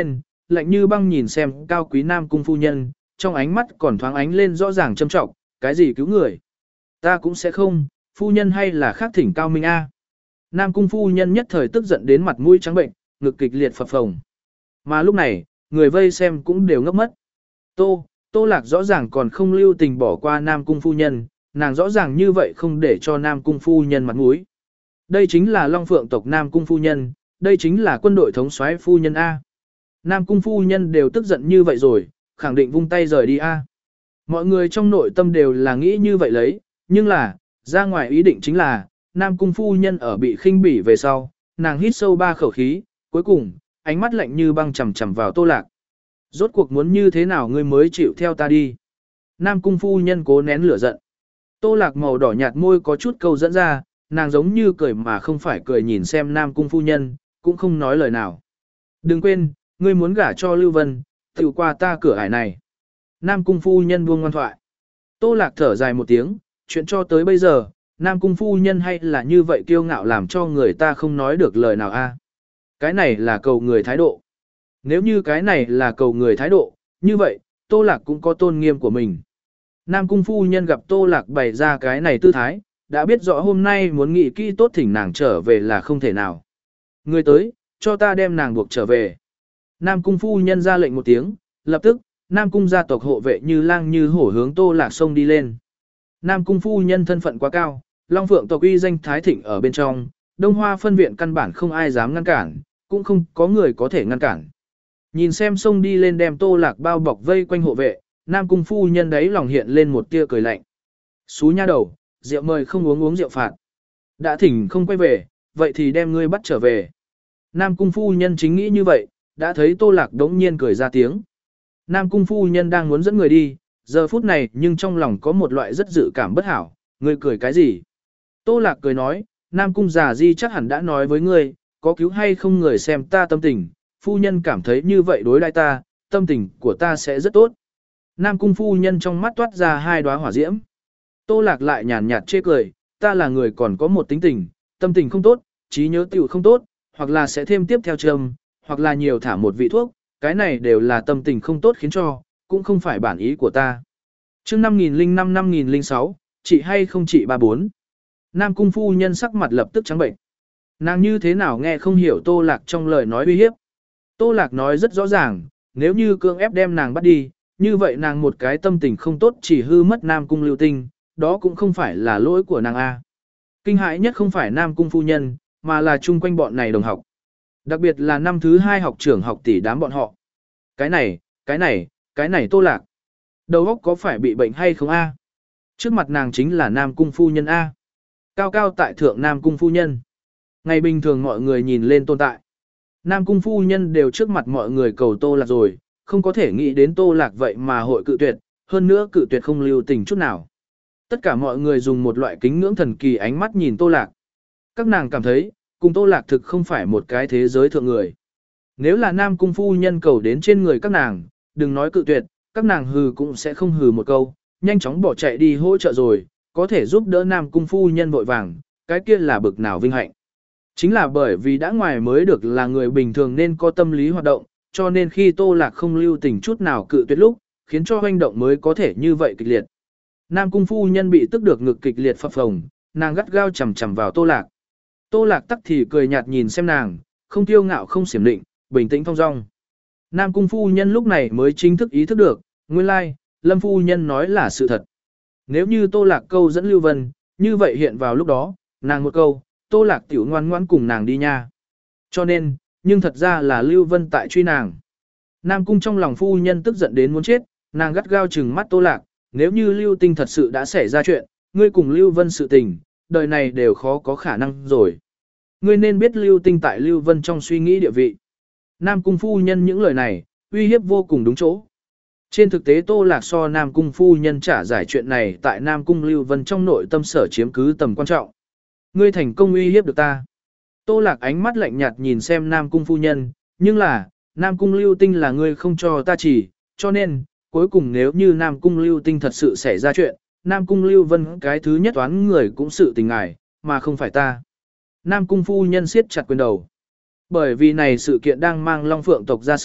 lạnh như băng nhìn xem cao quý Nam Cung phu nhân, trong ánh mắt còn thoáng ánh lên rõ ràng châm trọng, cái gì cứu người? Ta cũng sẽ không, phu nhân hay là khác thỉnh Cao Minh A. Nam Cung phu nhân nhất thời tức giận đến mặt mũi trắng bệnh, ngực kịch liệt phập phồng. Mà lúc này, người vây xem cũng đều ngốc mất. Tô, Tô Lạc rõ ràng còn không lưu tình bỏ qua Nam Cung phu nhân, nàng rõ ràng như vậy không để cho Nam Cung phu nhân mặt mũi. Đây chính là Long Phượng tộc Nam Cung phu nhân, đây chính là quân đội thống soái phu nhân A. Nam Cung phu nhân đều tức giận như vậy rồi, khẳng định vung tay rời đi A. Mọi người trong nội tâm đều là nghĩ như vậy lấy, nhưng là, ra ngoài ý định chính là, Nam Cung phu nhân ở bị khinh bỉ về sau, nàng hít sâu ba khẩu khí, cuối cùng, ánh mắt lạnh như băng chằm chằm vào Tô Lạc. Rốt cuộc muốn như thế nào ngươi mới chịu theo ta đi? Nam Cung phu nhân cố nén lửa giận. Tô Lạc màu đỏ nhạt môi có chút câu dẫn ra, nàng giống như cười mà không phải cười nhìn xem Nam Cung phu nhân, cũng không nói lời nào. Đừng quên, ngươi muốn gả cho Lưu Vân, tự qua ta cửa ải này. Nam Cung phu nhân buông ngoan thoại. Tô Lạc thở dài một tiếng, chuyện cho tới bây giờ, Nam Cung phu nhân hay là như vậy kiêu ngạo làm cho người ta không nói được lời nào a. Cái này là cầu người thái độ. Nếu như cái này là cầu người thái độ, như vậy, Tô Lạc cũng có tôn nghiêm của mình. Nam Cung phu nhân gặp Tô Lạc bày ra cái này tư thái, đã biết rõ hôm nay muốn nghị kỹ tốt thỉnh nàng trở về là không thể nào. Người tới, cho ta đem nàng buộc trở về. Nam Cung phu nhân ra lệnh một tiếng, lập tức, Nam Cung gia tộc hộ vệ như lang như hổ hướng Tô Lạc sông đi lên. Nam Cung phu nhân thân phận quá cao, Long Phượng tộc uy danh thái thịnh ở bên trong, Đông Hoa phân viện căn bản không ai dám ngăn cản, cũng không có người có thể ngăn cản. Nhìn xem sông đi lên đem Tô Lạc bao bọc vây quanh hộ vệ, Nam Cung phu nhân đấy lòng hiện lên một tia cười lạnh. Xú nha đầu, rượu mời không uống uống rượu phạt. Đã thỉnh không quay về, vậy thì đem ngươi bắt trở về. Nam Cung phu nhân chính nghĩ như vậy, đã thấy Tô Lạc đống nhiên cười ra tiếng. Nam Cung phu nhân đang muốn dẫn người đi, giờ phút này nhưng trong lòng có một loại rất dự cảm bất hảo, ngươi cười cái gì? Tô Lạc cười nói, Nam Cung già di chắc hẳn đã nói với ngươi, có cứu hay không người xem ta tâm tình, phu nhân cảm thấy như vậy đối đãi ta, tâm tình của ta sẽ rất tốt. Nam Cung phu nhân trong mắt toát ra hai đóa hỏa diễm. Tô Lạc lại nhàn nhạt chê cười, ta là người còn có một tính tình, tâm tình không tốt, trí nhớ tiểu không tốt, hoặc là sẽ thêm tiếp theo trầm, hoặc là nhiều thả một vị thuốc, cái này đều là tâm tình không tốt khiến cho, cũng không phải bản ý của ta. Chương năm nghìn lẻ năm năm nghìn lẻ sáu, chị hay không chị ba bốn. Nam Cung phu nhân sắc mặt lập tức trắng bệnh. Nàng như thế nào nghe không hiểu Tô Lạc trong lời nói uy hiếp. Tô Lạc nói rất rõ ràng, nếu như cưỡng ép đem nàng bắt đi, như vậy nàng một cái tâm tình không tốt chỉ hư mất Nam Cung Lưu Tinh, đó cũng không phải là lỗi của nàng A. Kinh hãi nhất không phải Nam Cung phu nhân, mà là chung quanh bọn này đồng học. Đặc biệt là năm thứ hai học trưởng học tỷ đám bọn họ. Cái này, cái này, cái này Tô Lạc. Đầu óc có phải bị bệnh hay không A? Trước mặt nàng chính là Nam Cung phu nhân A. Cao cao tại thượng Nam Cung phu nhân. Ngày bình thường mọi người nhìn lên tồn tại. Nam Cung phu nhân đều trước mặt mọi người cầu Tô Lạc rồi, không có thể nghĩ đến Tô Lạc vậy mà hội cự tuyệt, hơn nữa cự tuyệt không lưu tình chút nào. Tất cả mọi người dùng một loại kính ngưỡng thần kỳ ánh mắt nhìn Tô Lạc. Các nàng cảm thấy, cùng Tô Lạc thực không phải một cái thế giới thượng người. Nếu là Nam Cung phu nhân cầu đến trên người các nàng, đừng nói cự tuyệt, các nàng hừ cũng sẽ không hừ một câu, nhanh chóng bỏ chạy đi hỗ trợ rồi, có thể giúp đỡ Nam Cung phu nhân vội vàng, cái kia là bực nào vinh hạnh. Chính là bởi vì đã ngoài mới được là người bình thường nên có tâm lý hoạt động, cho nên khi Tô Lạc không lưu tình chút nào cự tuyệt lúc, khiến cho hoành động mới có thể như vậy kịch liệt. Nam Cung phu nhân bị tức được ngực kịch liệt phập phồng, nàng gắt gao chầm chầm vào Tô Lạc. Tô Lạc tắc thì cười nhạt nhìn xem nàng, không tiêu ngạo không xiểm định, bình tĩnh thong dong. Nam Cung phu nhân lúc này mới chính thức ý thức được, nguyên lai, like, Lâm phu nhân nói là sự thật. Nếu như Tô Lạc câu dẫn Lưu Vân, như vậy hiện vào lúc đó, nàng một câu, Tô Lạc tiểu ngoan ngoãn cùng nàng đi nha. Cho nên, nhưng thật ra là Lưu Vân tại truy nàng. Nam Cung trong lòng phu nhân tức giận đến muốn chết, nàng gắt gao trừng mắt Tô Lạc, nếu như Lưu Tinh thật sự đã xảy ra chuyện, ngươi cùng Lưu Vân sự tình, đời này đều khó có khả năng rồi. Ngươi nên biết Lưu Tinh tại Lưu Vân trong suy nghĩ địa vị. Nam Cung phu nhân những lời này, uy hiếp vô cùng đúng chỗ. Trên thực tế Tô Lạc so Nam Cung phu nhân trả giải chuyện này tại Nam Cung Lưu Vân trong nội tâm sở chiếm cứ tầm quan trọng. Ngươi thành công uy hiếp được ta. Tô Lạc ánh mắt lạnh nhạt nhìn xem Nam Cung phu nhân, nhưng là, Nam Cung Lưu Tinh là ngươi không cho ta chỉ, cho nên, cuối cùng nếu như Nam Cung Lưu Tinh thật sự xảy ra chuyện, Nam Cung Lưu Vân cái thứ nhất toán người cũng sự tình ngài, mà không phải ta. Nam Cung phu nhân siết chặt quyền đầu. Bởi vì này sự kiện đang mang Long Phượng tộc ra sự,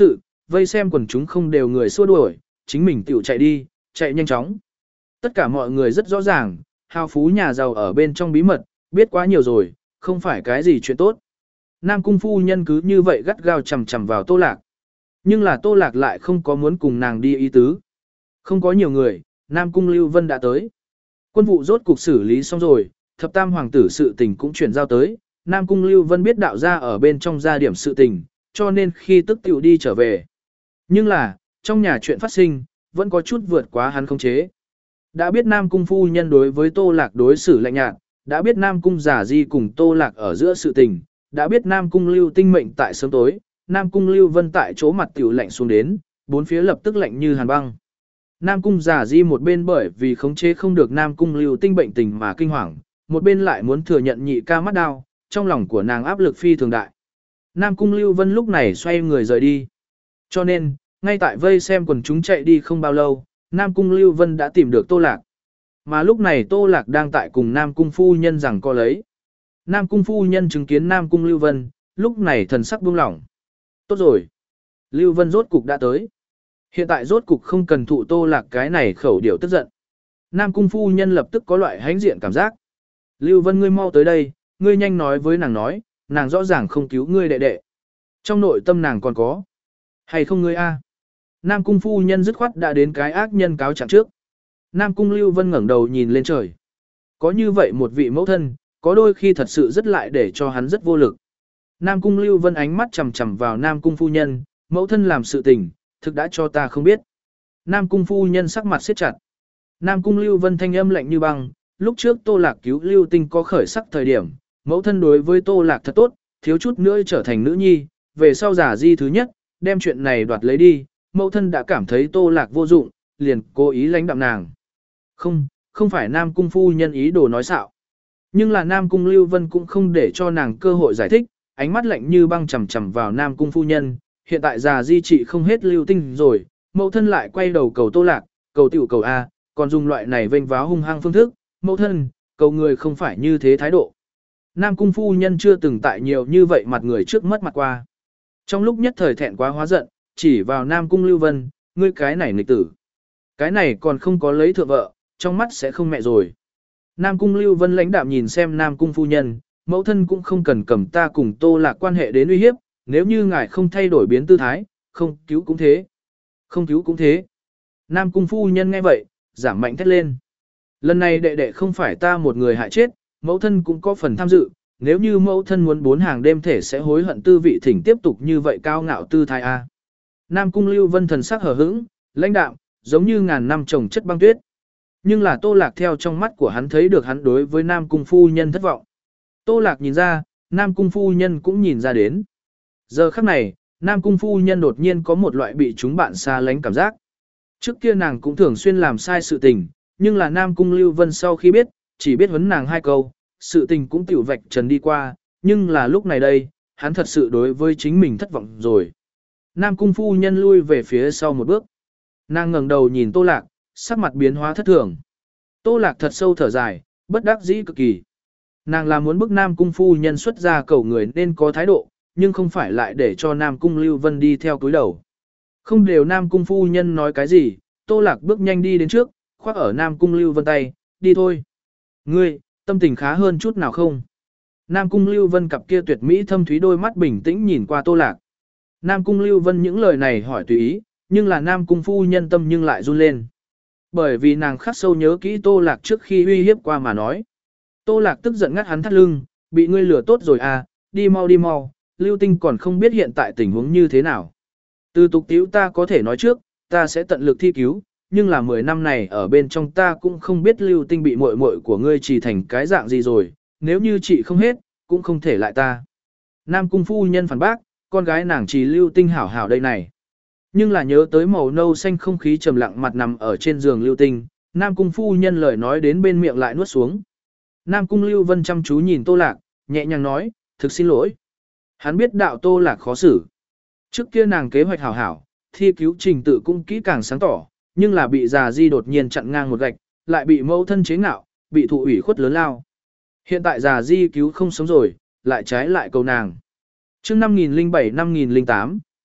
vây xem quần chúng không đều người xua đuổi, chính mình tiểu chạy đi, chạy nhanh chóng. Tất cả mọi người rất rõ ràng, hào phú nhà giàu ở bên trong bí mật, biết quá nhiều rồi, không phải cái gì chuyện tốt. Nam cung phu nhân cứ như vậy gắt gao chầm chầm vào Tô Lạc. Nhưng là Tô Lạc lại không có muốn cùng nàng đi ý tứ. Không có nhiều người, Nam cung Lưu Vân đã tới. Quân vụ rốt cục xử lý xong rồi, thập tam hoàng tử sự tình cũng chuyển giao tới. Nam cung Lưu Vân biết đạo ra ở bên trong gia điểm sự tình, cho nên khi tức tiểu đi trở về. Nhưng là, trong nhà chuyện phát sinh, vẫn có chút vượt quá hắn khống chế. Đã biết Nam cung phu nhân đối với Tô Lạc đối xử lạnh nhạt, đã biết Nam cung giả di cùng Tô Lạc ở giữa sự tình, đã biết Nam cung Lưu Tinh mệnh tại sớm tối, Nam cung Lưu Vân tại chỗ mặt tiểu lạnh xuống đến, bốn phía lập tức lạnh như hàn băng. Nam cung giả di một bên bởi vì khống chế không được Nam cung Lưu Tinh bệnh tình mà kinh hoàng, một bên lại muốn thừa nhận nhị ca mắt đau, trong lòng của nàng áp lực phi thường đại. Nam cung Lưu Vân lúc này xoay người rời đi. Cho nên, ngay tại vây xem quần chúng chạy đi không bao lâu, Nam cung Lưu Vân đã tìm được Tô Lạc. Mà lúc này Tô Lạc đang tại cùng Nam cung phu nhân rằng co lấy. Nam cung phu nhân chứng kiến Nam cung Lưu Vân, lúc này thần sắc buông lỏng. Tốt rồi. Lưu Vân rốt cục đã tới. Hiện tại rốt cục không cần thụ Tô Lạc cái này khẩu điều tức giận. Nam cung phu nhân lập tức có loại hãnh diện cảm giác. Lưu Vân ngươi mau tới đây, ngươi nhanh nói với nàng nói, nàng rõ ràng không cứu ngươi đệ đệ. Trong nội tâm nàng còn có. Hay không ngươi a? Nam cung phu nhân dứt khoát đã đến cái ác nhân cáo trạng trước. Nam cung Lưu Vân ngẩng đầu nhìn lên trời. Có như vậy một vị mẫu thân, có đôi khi thật sự rất lại để cho hắn rất vô lực. Nam cung Lưu Vân ánh mắt chằm chằm vào Nam cung phu nhân, mẫu thân làm sự tình, thực đã cho ta không biết. Nam cung phu nhân sắc mặt siết chặt. Nam cung Lưu Vân thanh âm lạnh như băng, lúc trước Tô Lạc cứu Lưu Tinh có khởi sắc thời điểm, mẫu thân đối với Tô Lạc thật tốt, thiếu chút nữa trở thành nữ nhi, về sau giả di thứ nhất, đem chuyện này đoạt lấy đi, mẫu thân đã cảm thấy Tô Lạc vô dụng, liền cố ý lãnh đạm nàng. Không, không phải Nam cung phu nhân ý đồ nói xạo. Nhưng là Nam cung Lưu Vân cũng không để cho nàng cơ hội giải thích, ánh mắt lạnh như băng chằm chằm vào Nam cung phu nhân, hiện tại già di trị không hết Lưu Tinh rồi, mẫu thân lại quay đầu cầu Tô Lạc, cầu tiểu cầu A, còn dùng loại này vênh váo hung hăng phương thức, mẫu thân, cầu người không phải như thế thái độ. Nam cung phu nhân chưa từng tại nhiều như vậy mặt người trước mất mặt qua. Trong lúc nhất thời thẹn quá hóa giận, chỉ vào Nam cung Lưu Vân, ngươi cái này nghịch tử. Cái này còn không có lấy thượng vợ, trong mắt sẽ không mẹ rồi. Nam cung Lưu Vân lãnh đạm nhìn xem Nam cung phu nhân, mẫu thân cũng không cần cầm ta cùng Tô Lạc quan hệ đến uy hiếp, nếu như ngài không thay đổi biến tư thái, không cứu cũng thế. Không cứu cũng thế. Nam cung phu nhân nghe vậy, giảm mạnh thét lên. Lần này đệ đệ không phải ta một người hại chết, mẫu thân cũng có phần tham dự, nếu như mẫu thân muốn bốn hàng đêm thể sẽ hối hận tư vị thỉnh tiếp tục như vậy cao ngạo tư thái A. Nam cung Lưu Vân thần sắc hờ hững, lãnh đạm, giống như ngàn năm trồng chất băng tuyết. Nhưng là Tô Lạc theo trong mắt của hắn thấy được hắn đối với Nam cung phu nhân thất vọng. Tô Lạc nhìn ra, Nam cung phu nhân cũng nhìn ra đến. Giờ khắc này, Nam cung phu nhân đột nhiên có một loại bị chúng bạn xa lánh cảm giác. Trước kia nàng cũng thường xuyên làm sai sự tình, nhưng là Nam cung Lưu Vân sau khi biết, chỉ biết huấn nàng hai câu, sự tình cũng tiểu vạch trần đi qua, nhưng là lúc này đây, hắn thật sự đối với chính mình thất vọng rồi. Nam cung phu nhân lui về phía sau một bước. Nàng ngẩng đầu nhìn Tô Lạc, sắc mặt biến hóa thất thường. Tô Lạc thật sâu thở dài, bất đắc dĩ cực kỳ. Nàng là muốn bức Nam cung phu nhân xuất ra cầu người nên có thái độ, nhưng không phải lại để cho Nam cung Lưu Vân đi theo cúi đầu. Không đều Nam cung phu nhân nói cái gì, Tô Lạc bước nhanh đi đến trước, khoác ở Nam cung Lưu Vân tay, đi thôi. Ngươi, tâm tình khá hơn chút nào không? Nam cung Lưu Vân cặp kia tuyệt mỹ thâm thúy đôi mắt bình tĩnh nhìn qua Tô Lạc. Nam cung Lưu Vân những lời này hỏi tùy ý, nhưng là Nam cung phu nhân tâm nhưng lại run lên. Bởi vì nàng khắc sâu nhớ kỹ Tô Lạc trước khi uy hiếp qua mà nói. Tô Lạc tức giận ngắt hắn thắt lưng, bị ngươi lừa tốt rồi à, đi mau đi mau, Lưu Tinh còn không biết hiện tại tình huống như thế nào. Từ tục tiếu ta có thể nói trước, ta sẽ tận lực thi cứu, nhưng là mười năm này ở bên trong ta cũng không biết Lưu Tinh bị muội muội của ngươi trì thành cái dạng gì rồi, nếu như chị không hết, cũng không thể lại ta. Nam cung phu nhân phản bác, con gái nàng trì Lưu Tinh hảo hảo đây này. Nhưng là nhớ tới màu nâu xanh không khí trầm lặng mặt nằm ở trên giường Lưu Tinh, Nam cung phu nhân lời nói đến bên miệng lại nuốt xuống. Nam cung Lưu Vân chăm chú nhìn Tô Lạc, nhẹ nhàng nói, thực xin lỗi. Hắn biết đạo Tô Lạc khó xử. Trước kia nàng kế hoạch hảo hảo, thi cứu trình tự cũng kỹ càng sáng tỏ, nhưng là bị già di đột nhiên chặn ngang một gạch, lại bị mẫu thân chế ngạo, bị thụ ủy khuất lớn lao. Hiện tại già di cứu không sống rồi, lại trái lại cầu nàng. Chương năm nghìn lẻ bảy năm nghìn lẻ tám,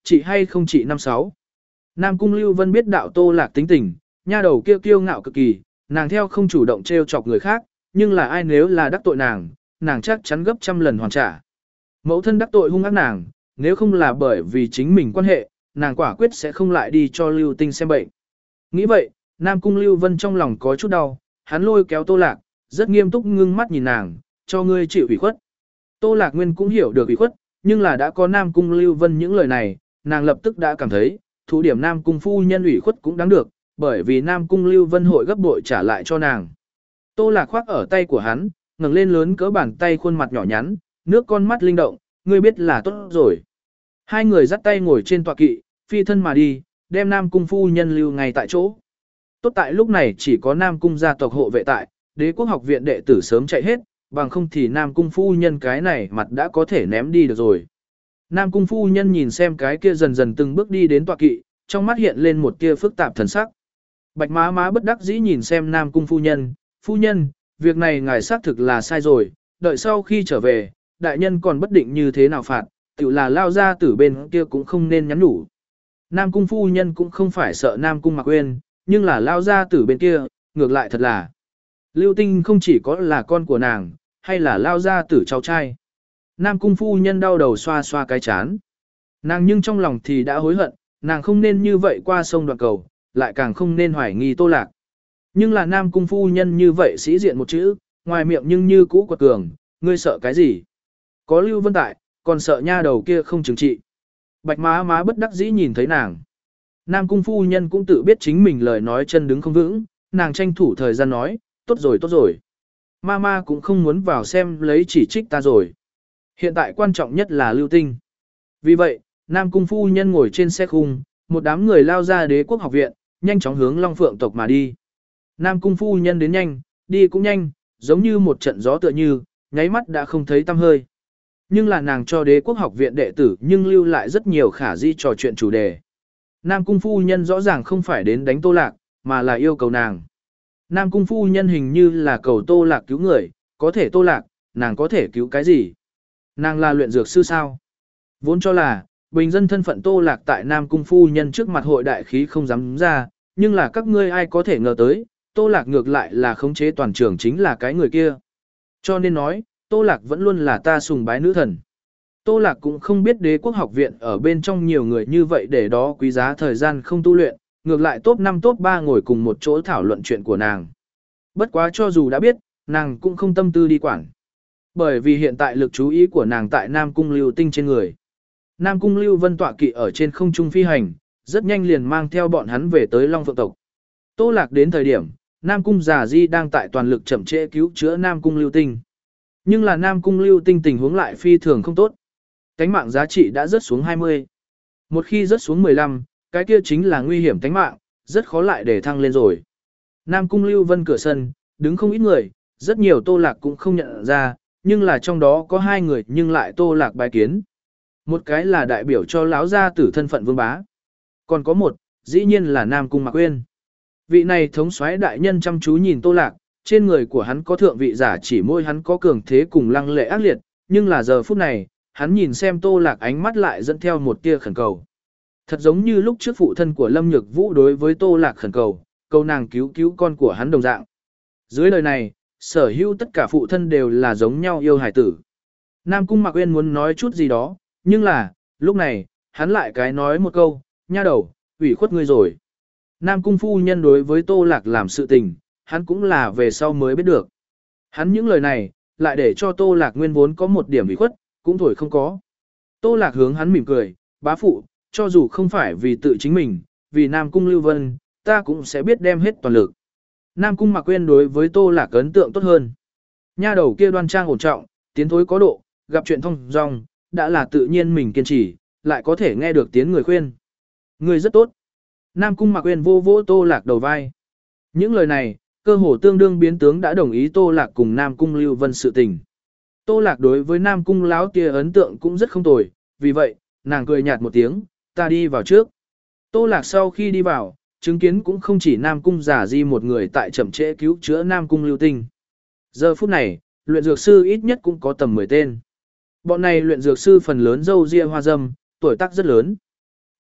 chị hay không chị năm sáu. Nam Cung Lưu Vân biết đạo Tô Lạc tính tình, nha đầu kia kiêu ngạo cực kỳ, nàng theo không chủ động trêu chọc người khác, nhưng là ai nếu là đắc tội nàng, nàng chắc chắn gấp trăm lần hoàn trả. Mẫu thân đắc tội hung ác nàng, nếu không là bởi vì chính mình quan hệ, nàng quả quyết sẽ không lại đi cho Lưu Tinh xem bệnh. Nghĩ vậy, Nam Cung Lưu Vân trong lòng có chút đau, hắn lôi kéo Tô Lạc, rất nghiêm túc ngưng mắt nhìn nàng, cho ngươi chịu ủy khuất. Tô Lạc Nguyên cũng hiểu được ủy khuất, nhưng là đã có Nam Cung Lưu Vân những lời này, nàng lập tức đã cảm thấy, thủ điểm Nam Cung phu nhân ủy khuất cũng đáng được, bởi vì Nam Cung Lưu Vân hội gấp bội trả lại cho nàng. Tô Lạc khoác ở tay của hắn, ngẩng lên lớn cỡ bàn tay khuôn mặt nhỏ nhắn, nước con mắt linh động, ngươi biết là tốt rồi. Hai người dắt tay ngồi trên tọa kỵ, phi thân mà đi, đem Nam Cung phu nhân lưu ngay tại chỗ. Tốt tại lúc này chỉ có Nam Cung gia tộc hộ vệ tại, Đế quốc học viện đệ tử sớm chạy hết, bằng không thì Nam Cung phu nhân cái này mặt đã có thể ném đi được rồi. Nam Cung phu nhân nhìn xem cái kia dần dần từng bước đi đến tọa kỵ, trong mắt hiện lên một tia phức tạp thần sắc. Bạch má má bất đắc dĩ nhìn xem Nam Cung phu nhân, phu nhân, việc này ngài xác thực là sai rồi, đợi sau khi trở về, đại nhân còn bất định như thế nào phạt, tự là lao ra tử bên kia cũng không nên nhắn nhủ. Nam Cung phu nhân cũng không phải sợ Nam Cung Mạc Uyên, nhưng là lao ra tử bên kia, ngược lại thật là. Lưu Tinh không chỉ có là con của nàng, hay là lao ra tử cháu trai. Nam Cung phu nhân đau đầu xoa xoa cái chán. Nàng nhưng trong lòng thì đã hối hận, nàng không nên như vậy qua sông đoạn cầu, lại càng không nên hoài nghi Tô Lạc. Nhưng là Nam Cung phu nhân như vậy sĩ diện một chữ, ngoài miệng nhưng như cũ quật cường, ngươi sợ cái gì? Có Lưu Vân tại, còn sợ nha đầu kia không chứng trị. Bạch má má bất đắc dĩ nhìn thấy nàng. Nam Cung phu nhân cũng tự biết chính mình lời nói chân đứng không vững, nàng tranh thủ thời gian nói, tốt rồi tốt rồi. Mama cũng không muốn vào xem lấy chỉ trích ta rồi. Hiện tại quan trọng nhất là Lưu Tinh. Vì vậy, Nam Cung phu nhân ngồi trên xe khung, một đám người lao ra Đế quốc học viện, nhanh chóng hướng Long Phượng tộc mà đi. Nam Cung phu nhân đến nhanh, đi cũng nhanh, giống như một trận gió tựa như, nháy mắt đã không thấy tăm hơi. Nhưng là nàng cho Đế quốc học viện đệ tử nhưng lưu lại rất nhiều khả di trò chuyện chủ đề. Nam Cung phu nhân rõ ràng không phải đến đánh Tô Lạc, mà là yêu cầu nàng. Nam Cung phu nhân hình như là cầu Tô Lạc cứu người, có thể Tô Lạc, nàng có thể cứu cái gì? Nàng là luyện dược sư sao? Vốn cho là, bình dân thân phận Tô Lạc tại Nam Cung phu nhân trước mặt hội đại khí không dám ra, nhưng là các ngươi ai có thể ngờ tới, Tô Lạc ngược lại là khống chế toàn trường chính là cái người kia. Cho nên nói, Tô Lạc vẫn luôn là ta sùng bái nữ thần. Tô Lạc cũng không biết Đế quốc học viện ở bên trong nhiều người như vậy để đó quý giá thời gian không tu luyện, ngược lại top năm top ba ngồi cùng một chỗ thảo luận chuyện của nàng. Bất quá cho dù đã biết, nàng cũng không tâm tư đi quản. Bởi vì hiện tại lực chú ý của nàng tại Nam Cung Lưu Tinh trên người. Nam Cung Lưu Vân tọa kỵ ở trên không trung phi hành, rất nhanh liền mang theo bọn hắn về tới Long Phượng tộc. Tô Lạc đến thời điểm, Nam Cung Già Di đang tại toàn lực chậm trễ cứu chữa Nam Cung Lưu Tinh. Nhưng là Nam Cung Lưu Tinh tình huống lại phi thường không tốt. Tánh mạng giá trị đã rớt xuống hai mươi. Một khi rớt xuống mười lăm, cái kia chính là nguy hiểm tánh mạng, rất khó lại để thăng lên rồi. Nam Cung Lưu Vân cửa sân, đứng không ít người, rất nhiều Tô Lạc cũng không nhận ra, nhưng là trong đó có hai người nhưng lại Tô Lạc bái kiến. Một cái là đại biểu cho lão gia tử thân phận vương bá. Còn có một, dĩ nhiên là Nam Cung Mạc Uyên. Vị này thống soái đại nhân chăm chú nhìn Tô Lạc, trên người của hắn có thượng vị giả chỉ môi hắn có cường thế cùng lăng lệ ác liệt, nhưng là giờ phút này, hắn nhìn xem Tô Lạc ánh mắt lại dẫn theo một tia khẩn cầu. Thật giống như lúc trước phụ thân của Lâm Nhược Vũ đối với Tô Lạc khẩn cầu, cầu nàng cứu cứu con của hắn đồng dạng. Dưới lời này, sở hữu tất cả phụ thân đều là giống nhau yêu hải tử. Nam Cung Mạc Uyên muốn nói chút gì đó, nhưng là, lúc này, hắn lại cái nói một câu, nha đầu, ủy khuất ngươi rồi. Nam Cung phu nhân đối với Tô Lạc làm sự tình, hắn cũng là về sau mới biết được. Hắn những lời này, lại để cho Tô Lạc nguyên vốn có một điểm ủy khuất, cũng thổi không có. Tô Lạc hướng hắn mỉm cười, bá phụ, cho dù không phải vì tự chính mình, vì Nam Cung Lưu Vân, ta cũng sẽ biết đem hết toàn lực. Nam Cung Mạc Uyên đối với Tô Lạc ấn tượng tốt hơn. Nha đầu kia đoan trang ổn trọng, tiến thối có độ, gặp chuyện thông dong, đã là tự nhiên mình kiên trì, lại có thể nghe được tiếng người khuyên. Người rất tốt. Nam Cung Mạc Uyên vô vỗ Tô Lạc đầu vai. Những lời này, cơ hồ tương đương biến tướng đã đồng ý Tô Lạc cùng Nam Cung Lưu Vân sự tình. Tô Lạc đối với Nam Cung lão kia ấn tượng cũng rất không tồi, vì vậy, nàng cười nhạt một tiếng, ta đi vào trước. Tô Lạc sau khi đi vào, chứng kiến cũng không chỉ Nam Cung Giả Di một người tại chậm trễ cứu chữa Nam Cung Lưu Tinh. Giờ phút này, luyện dược sư ít nhất cũng có tầm mười tên. Bọn này luyện dược sư phần lớn râu ria hoa dâm, tuổi tác rất lớn.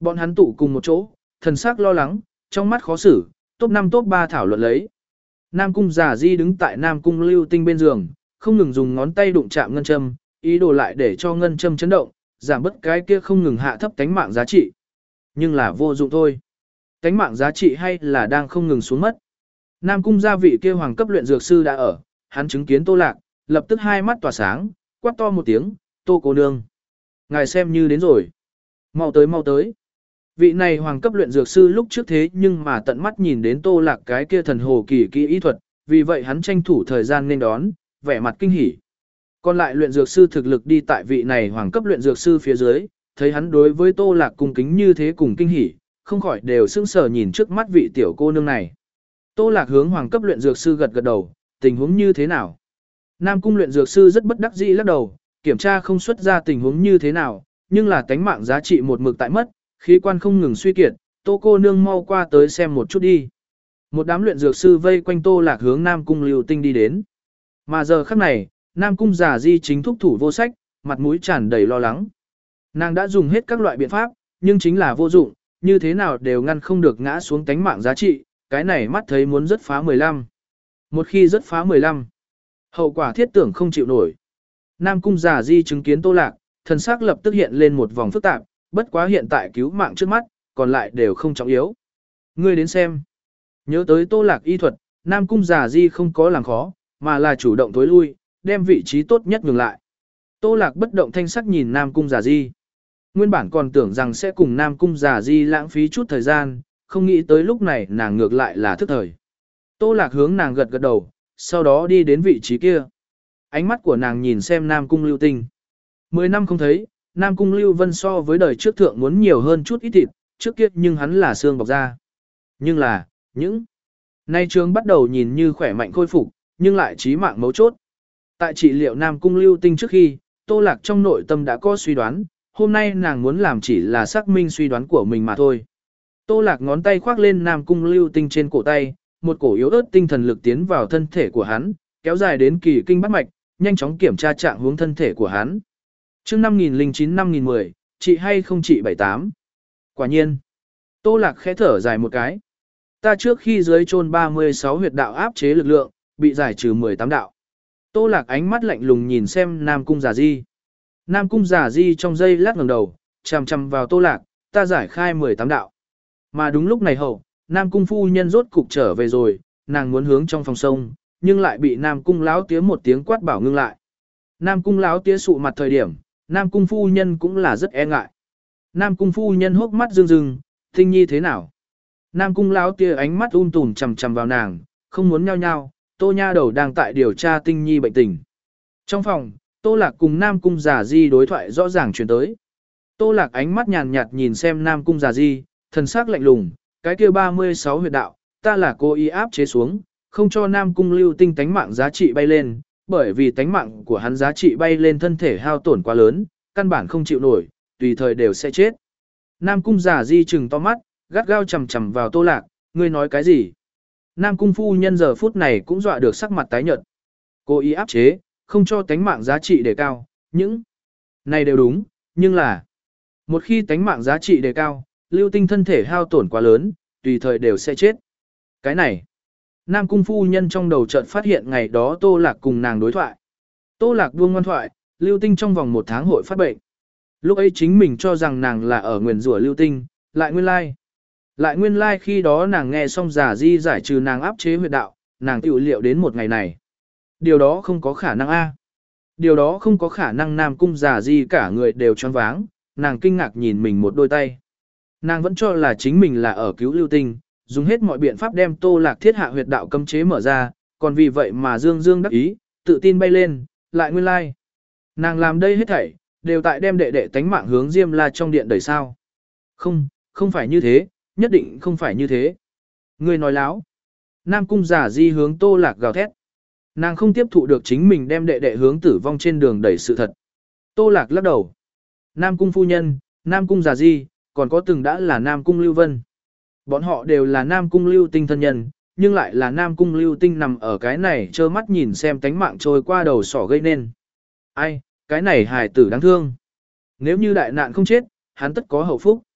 Bọn hắn tụ cùng một chỗ, thần sắc lo lắng, trong mắt khó xử, top năm top ba thảo luận lấy. Nam Cung Giả Di đứng tại Nam Cung Lưu Tinh bên giường, không ngừng dùng ngón tay đụng chạm ngân châm, ý đồ lại để cho ngân châm chấn động, giảm bớt cái kia không ngừng hạ thấp tánh mạng giá trị. Nhưng là vô dụng thôi. Tánh mạng giá trị hay là đang không ngừng xuống mất. Nam Cung gia vị kia hoàng cấp luyện dược sư đã ở, hắn chứng kiến Tô Lạc, lập tức hai mắt tỏa sáng, quát to một tiếng, "Tô cô nương, ngài xem như đến rồi. Mau tới mau tới." Vị này hoàng cấp luyện dược sư lúc trước thế nhưng mà tận mắt nhìn đến Tô Lạc cái kia thần hồ kỳ kỹ y thuật, vì vậy hắn tranh thủ thời gian nên đón, vẻ mặt kinh hỉ. Còn lại luyện dược sư thực lực đi tại vị này hoàng cấp luyện dược sư phía dưới, thấy hắn đối với Tô Lạc cung kính như thế cùng kinh hỉ, không khỏi đều sững sờ nhìn trước mắt vị tiểu cô nương này. Tô Lạc hướng hoàng cấp luyện dược sư gật gật đầu, tình huống như thế nào? Nam cung luyện dược sư rất bất đắc dĩ lắc đầu, kiểm tra không xuất ra tình huống như thế nào, nhưng là tánh mạng giá trị một mực tại mất, khí quan không ngừng suy kiệt, Tô cô nương mau qua tới xem một chút đi. Một đám luyện dược sư vây quanh Tô Lạc hướng Nam cung Lưu Tinh đi đến. Mà giờ khắc này, Nam cung Giả Di chính thúc thủ vô sách, mặt mũi tràn đầy lo lắng. Nàng đã dùng hết các loại biện pháp, nhưng chính là vô dụng, như thế nào đều ngăn không được ngã xuống tánh mạng giá trị, cái này mắt thấy muốn rất phá mười lăm. Một khi rất phá mười lăm, hậu quả thiết tưởng không chịu nổi. Nam cung Giả Di chứng kiến Tô Lạc, thần sắc lập tức hiện lên một vòng phức tạp, bất quá hiện tại cứu mạng trước mắt, còn lại đều không trọng yếu. Ngươi đến xem. Nhớ tới Tô Lạc y thuật, Nam cung Giả Di không có làm khó, mà là chủ động tối lui, đem vị trí tốt nhất ngừng lại. Tô Lạc bất động thanh sắc nhìn Nam cung Giả Di. Nguyên bản còn tưởng rằng sẽ cùng Nam cung Giả Di lãng phí chút thời gian, không nghĩ tới lúc này nàng ngược lại là thức thời. Tô Lạc hướng nàng gật gật đầu, sau đó đi đến vị trí kia. Ánh mắt của nàng nhìn xem Nam cung Lưu Tinh. Mười năm không thấy, Nam cung Lưu Vân so với đời trước thượng muốn nhiều hơn chút ít thịt, trước kia nhưng hắn là xương bọc da. Nhưng là, những nay trường bắt đầu nhìn như khỏe mạnh khôi phục, nhưng lại chí mạng mấu chốt. Tại trị liệu Nam cung Lưu Tinh trước khi, Tô Lạc trong nội tâm đã có suy đoán, hôm nay nàng muốn làm chỉ là xác minh suy đoán của mình mà thôi. Tô Lạc ngón tay khoác lên Nam cung Lưu Tinh trên cổ tay, một cổ yếu ớt tinh thần lực tiến vào thân thể của hắn, kéo dài đến kỳ kinh bát mạch, nhanh chóng kiểm tra trạng huống thân thể của hắn. Chương năm nghìn lẻ chín năm nghìn mười, trị hay không trị bảy tám. Quả nhiên, Tô Lạc khẽ thở dài một cái. Ta trước khi dưới chôn ba mươi sáu huyệt đạo áp chế lực lượng, bị giải trừ mười tám đạo. Tô Lạc ánh mắt lạnh lùng nhìn xem Nam cung Giả Di. Nam cung Giả Di trong giây lát ngẩng đầu, chằm chằm vào Tô Lạc, ta giải khai mười tám đạo. Mà đúng lúc này hậu, Nam cung phu nhân rốt cục trở về rồi, nàng muốn hướng trong phòng sông, nhưng lại bị Nam cung lão tía một tiếng quát bảo ngưng lại. Nam cung lão tía sụ mặt thời điểm, Nam cung phu nhân cũng là rất e ngại. Nam cung phu nhân hốc mắt rưng rưng, Tinh Nhi thế nào? Nam cung lão tía ánh mắt um tùm chằm chằm vào nàng, không muốn nhao nhao, Tô nha đầu đang tại điều tra Tinh Nhi bệnh tình. Trong phòng, Tô Lạc cùng Nam cung Giả Di đối thoại rõ ràng truyền tới. Tô Lạc ánh mắt nhàn nhạt nhìn xem Nam cung Giả Di, thần sắc lạnh lùng, cái kia ba mươi sáu huyệt đạo, ta là cố ý áp chế xuống, không cho Nam cung Lưu Tinh tánh mạng giá trị bay lên, bởi vì tánh mạng của hắn giá trị bay lên thân thể hao tổn quá lớn, căn bản không chịu nổi, tùy thời đều sẽ chết. Nam cung Giả Di trừng to mắt, gắt gao chằm chằm vào Tô Lạc, ngươi nói cái gì? Nam cung phu nhân giờ phút này cũng dọa được sắc mặt tái nhợt. Cố ý áp chế, không cho tánh mạng giá trị đề cao, những này đều đúng, nhưng là một khi tánh mạng giá trị đề cao, Lưu Tinh thân thể hao tổn quá lớn, tùy thời đều sẽ chết. Cái này, Nam cung phu nhân trong đầu chợt phát hiện ngày đó Tô Lạc cùng nàng đối thoại. Tô Lạc buông ngoan thoại, Lưu Tinh trong vòng một tháng hội phát bệnh. Lúc ấy chính mình cho rằng nàng là ở nguyền rủa Lưu Tinh, lại nguyên lai. Lại nguyên lai khi đó nàng nghe xong Giả Di giải trừ nàng áp chế huyệt đạo, nàng tự liệu đến một ngày này. Điều đó không có khả năng a. Điều đó không có khả năng. Nam cung Giả Di cả người đều choáng váng, nàng kinh ngạc nhìn mình một đôi tay. Nàng vẫn cho là chính mình là ở cứu Lưu Tinh, dùng hết mọi biện pháp đem Tô Lạc thiết hạ huyệt đạo cấm chế mở ra, còn vì vậy mà dương dương đắc ý, tự tin bay lên, lại nguyên lai. Nàng làm đây hết thảy, đều tại đem đệ đệ tánh mạng hướng Diêm La trong điện đẩy sao. Không, không phải như thế, nhất định không phải như thế. Ngươi nói láo. Nam cung Giả Di hướng Tô Lạc gào thét. Nàng không tiếp thụ được chính mình đem đệ đệ hướng tử vong trên đường đẩy sự thật. Tô Lạc lắc đầu. Nam cung phu nhân, Nam cung Giả Di, còn có từng đã là Nam cung Lưu Vân. Bọn họ đều là Nam cung Lưu Tinh thân nhân, nhưng lại là Nam cung Lưu Tinh nằm ở cái này trơ mắt nhìn xem tánh mạng trôi qua đầu sỏ gây nên. Ai, cái này hài tử đáng thương. Nếu như đại nạn không chết, hắn tất có hậu phúc.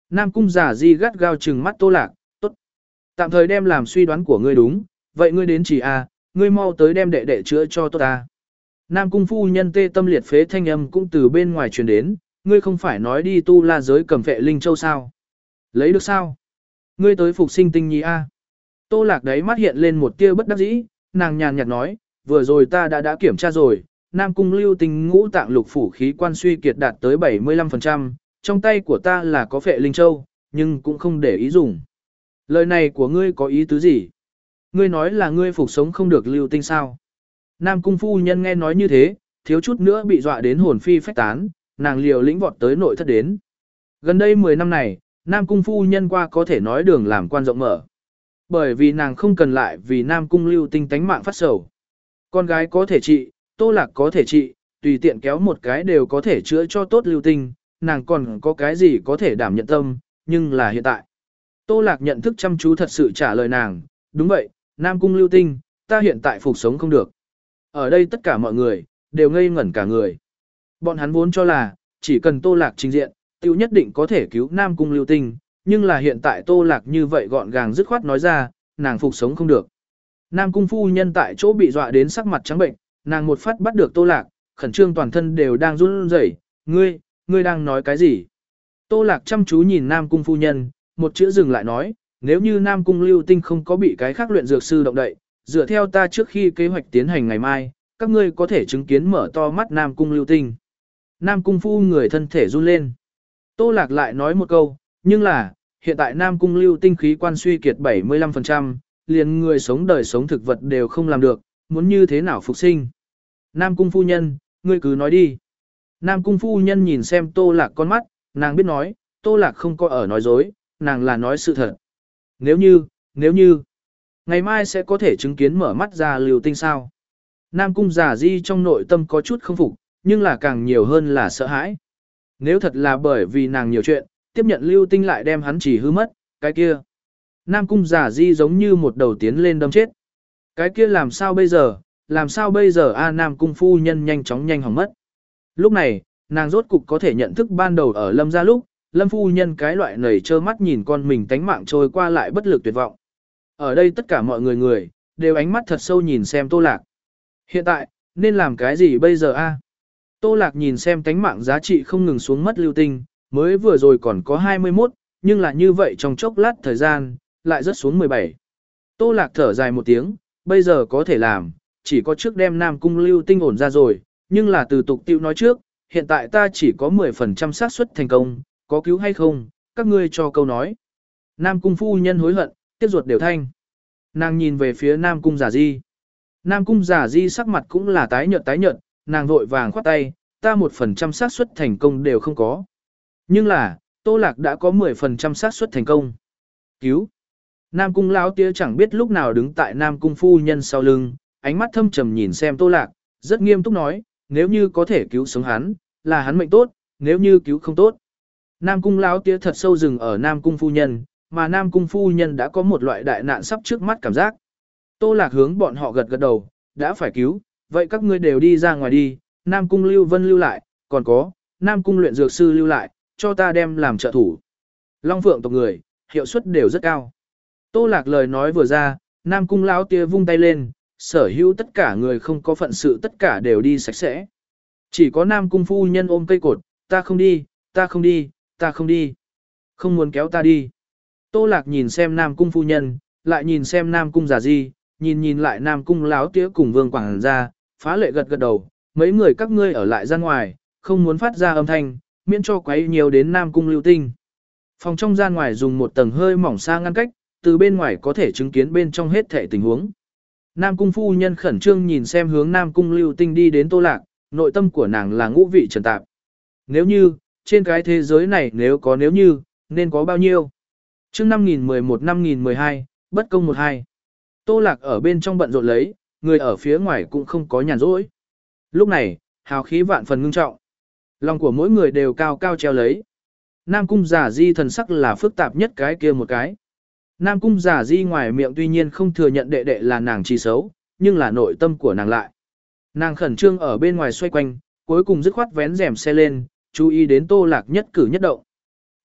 Nam Cung Giả Di gắt gao trừng mắt Tô Lạc, tốt. Tạm thời đem làm suy đoán của ngươi đúng, vậy ngươi đến chỉ a, ngươi mau tới đem đệ đệ chữa cho tốt ta. Nam Cung phu nhân tê tâm liệt phế thanh âm cũng từ bên ngoài truyền đến, ngươi không phải nói đi tu la giới cầm vệ linh châu sao? Lấy được sao? Ngươi tới phục sinh tinh nhi a. Tô Lạc đấy mắt hiện lên một tia bất đắc dĩ, nàng nhàn nhạt nói, vừa rồi ta đã đã kiểm tra rồi, Nam Cung lưu tinh ngũ tạng lục phủ khí quan suy kiệt đạt tới bảy mươi lăm phần trăm, trong tay của ta là có phệ linh châu, nhưng cũng không để ý dùng. Lời này của ngươi có ý tứ gì? Ngươi nói là ngươi phục sống không được lưu tinh sao? Nam Cung phu nhân nghe nói như thế, thiếu chút nữa bị dọa đến hồn phi phách tán, nàng liều lĩnh vọt tới nội thất đến. Gần đây mười năm này, Nam Cung phu nhân qua có thể nói đường làm quan rộng mở. Bởi vì nàng không cần lại vì Nam Cung lưu tinh tánh mạng phát sầu. Con gái có thể trị, Tô Lạc có thể trị, tùy tiện kéo một cái đều có thể chữa cho tốt lưu tinh, nàng còn có cái gì có thể đảm nhận tâm, nhưng là hiện tại. Tô Lạc nhận thức chăm chú thật sự trả lời nàng, đúng vậy, Nam Cung lưu tinh, ta hiện tại phục sống không được. Ở đây tất cả mọi người, đều ngây ngẩn cả người. Bọn hắn vốn cho là, chỉ cần Tô Lạc trình diện, tiêu nhất định có thể cứu Nam Cung lưu tinh, nhưng là hiện tại Tô Lạc như vậy gọn gàng dứt khoát nói ra, nàng phục sống không được. Nam Cung phu nhân tại chỗ bị dọa đến sắc mặt trắng bệnh, nàng một phát bắt được Tô Lạc, khẩn trương toàn thân đều đang run rẩy, ngươi, ngươi đang nói cái gì? Tô Lạc chăm chú nhìn Nam Cung phu nhân, một chữ dừng lại nói, nếu như Nam Cung lưu tinh không có bị cái khác luyện dược sư động đậy, dựa theo ta trước khi kế hoạch tiến hành ngày mai, các ngươi có thể chứng kiến mở to mắt Nam Cung lưu tinh. Nam Cung phu người thân thể run lên. Tô Lạc lại nói một câu, nhưng là, hiện tại Nam Cung lưu tinh khí quan suy kiệt bảy mươi lăm phần trăm, liền người sống đời sống thực vật đều không làm được, muốn như thế nào phục sinh. Nam Cung phu nhân, ngươi cứ nói đi. Nam Cung phu nhân nhìn xem Tô Lạc con mắt, nàng biết nói, Tô Lạc không có ở nói dối, nàng là nói sự thật. Nếu như, nếu như, ngày mai sẽ có thể chứng kiến mở mắt ra lưu tinh sao. Nam Cung Giả Di trong nội tâm có chút không phục, nhưng là càng nhiều hơn là sợ hãi. Nếu thật là bởi vì nàng nhiều chuyện, tiếp nhận lưu tinh lại đem hắn chỉ hư mất, cái kia. Nam Cung Giả Di giống như một đầu tiến lên đâm chết. Cái kia làm sao bây giờ, làm sao bây giờ a Nam Cung phu nhân nhanh chóng nhanh hỏng mất. Lúc này, nàng rốt cục có thể nhận thức ban đầu ở Lâm gia lúc, Lâm phu nhân cái loại nầy trơ mắt nhìn con mình tánh mạng trôi qua lại bất lực tuyệt vọng. Ở đây tất cả mọi người người, đều ánh mắt thật sâu nhìn xem Tô Lạc. Hiện tại, nên làm cái gì bây giờ a? Tô Lạc nhìn xem tánh mạng giá trị không ngừng xuống mất lưu tinh, mới vừa rồi còn có hai mươi mốt, nhưng là như vậy trong chốc lát thời gian, lại rớt xuống mười bảy. Tô Lạc thở dài một tiếng, bây giờ có thể làm, chỉ có trước đem Nam Cung lưu tinh ổn ra rồi, nhưng là từ tục tiêu nói trước, hiện tại ta chỉ có mười phần trăm xác suất thành công, có cứu hay không, các ngươi cho câu nói. Nam Cung phu nhân hối hận, tiếc ruột đều thanh. Nàng nhìn về phía Nam Cung Giả Di. Nam Cung Giả Di sắc mặt cũng là tái nhợt tái nhợt, nàng vội vàng khoát tay, ta một phần trăm xác suất thành công đều không có. Nhưng là, Tô Lạc đã có mười phần trăm xác suất thành công. Cứu. Nam Cung lão tía chẳng biết lúc nào đứng tại Nam Cung phu nhân sau lưng, ánh mắt thâm trầm nhìn xem Tô Lạc, rất nghiêm túc nói, nếu như có thể cứu sống hắn, là hắn mệnh tốt, nếu như cứu không tốt. Nam Cung lão tía thật sâu rừng ở Nam Cung phu nhân, mà Nam Cung phu nhân đã có một loại đại nạn sắp trước mắt cảm giác. Tô Lạc hướng bọn họ gật gật đầu, đã phải cứu, vậy các ngươi đều đi ra ngoài đi, Nam Cung Lưu Vân lưu lại, còn có, Nam Cung luyện dược sư lưu lại, cho ta đem làm trợ thủ. Long Phượng tộc người, hiệu suất đều rất cao. Tô Lạc lời nói vừa ra, Nam Cung lão tia vung tay lên, sở hữu tất cả người không có phận sự tất cả đều đi sạch sẽ. Chỉ có Nam Cung phu nhân ôm cây cột, ta không đi, ta không đi, ta không đi. Không muốn kéo ta đi. Tô Lạc nhìn xem Nam Cung phu nhân, lại nhìn xem Nam Cung Giả Di, nhìn nhìn lại Nam Cung lão tía cùng Vương Quảng ra, phá lệ gật gật đầu, mấy người các ngươi ở lại ra ngoài, không muốn phát ra âm thanh, miễn cho quấy nhiều đến Nam Cung lưu tinh. Phòng trong gian ngoài dùng một tầng hơi mỏng xa ngăn cách, từ bên ngoài có thể chứng kiến bên trong hết thể tình huống. Nam Cung phu nhân khẩn trương nhìn xem hướng Nam Cung lưu tinh đi đến Tô Lạc, nội tâm của nàng là ngũ vị trần tạp. Nếu như, trên cái thế giới này nếu có nếu như, nên có bao nhiêu? Chương năm nghìn mười một năm nghìn mười hai, bất công một hai. Tô Lạc ở bên trong bận rộn lấy, người ở phía ngoài cũng không có nhàn rỗi. Lúc này, hào khí vạn phần ngưng trọng. Lòng của mỗi người đều cao cao treo lấy. Nam Cung Giả Di thần sắc là phức tạp nhất cái kia một cái. Nam Cung Giả Di ngoài miệng tuy nhiên không thừa nhận đệ đệ là nàng chi xấu, nhưng là nội tâm của nàng lại. Nàng khẩn trương ở bên ngoài xoay quanh, cuối cùng dứt khoát vén rèm xe lên, chú ý đến Tô Lạc nhất cử nhất động.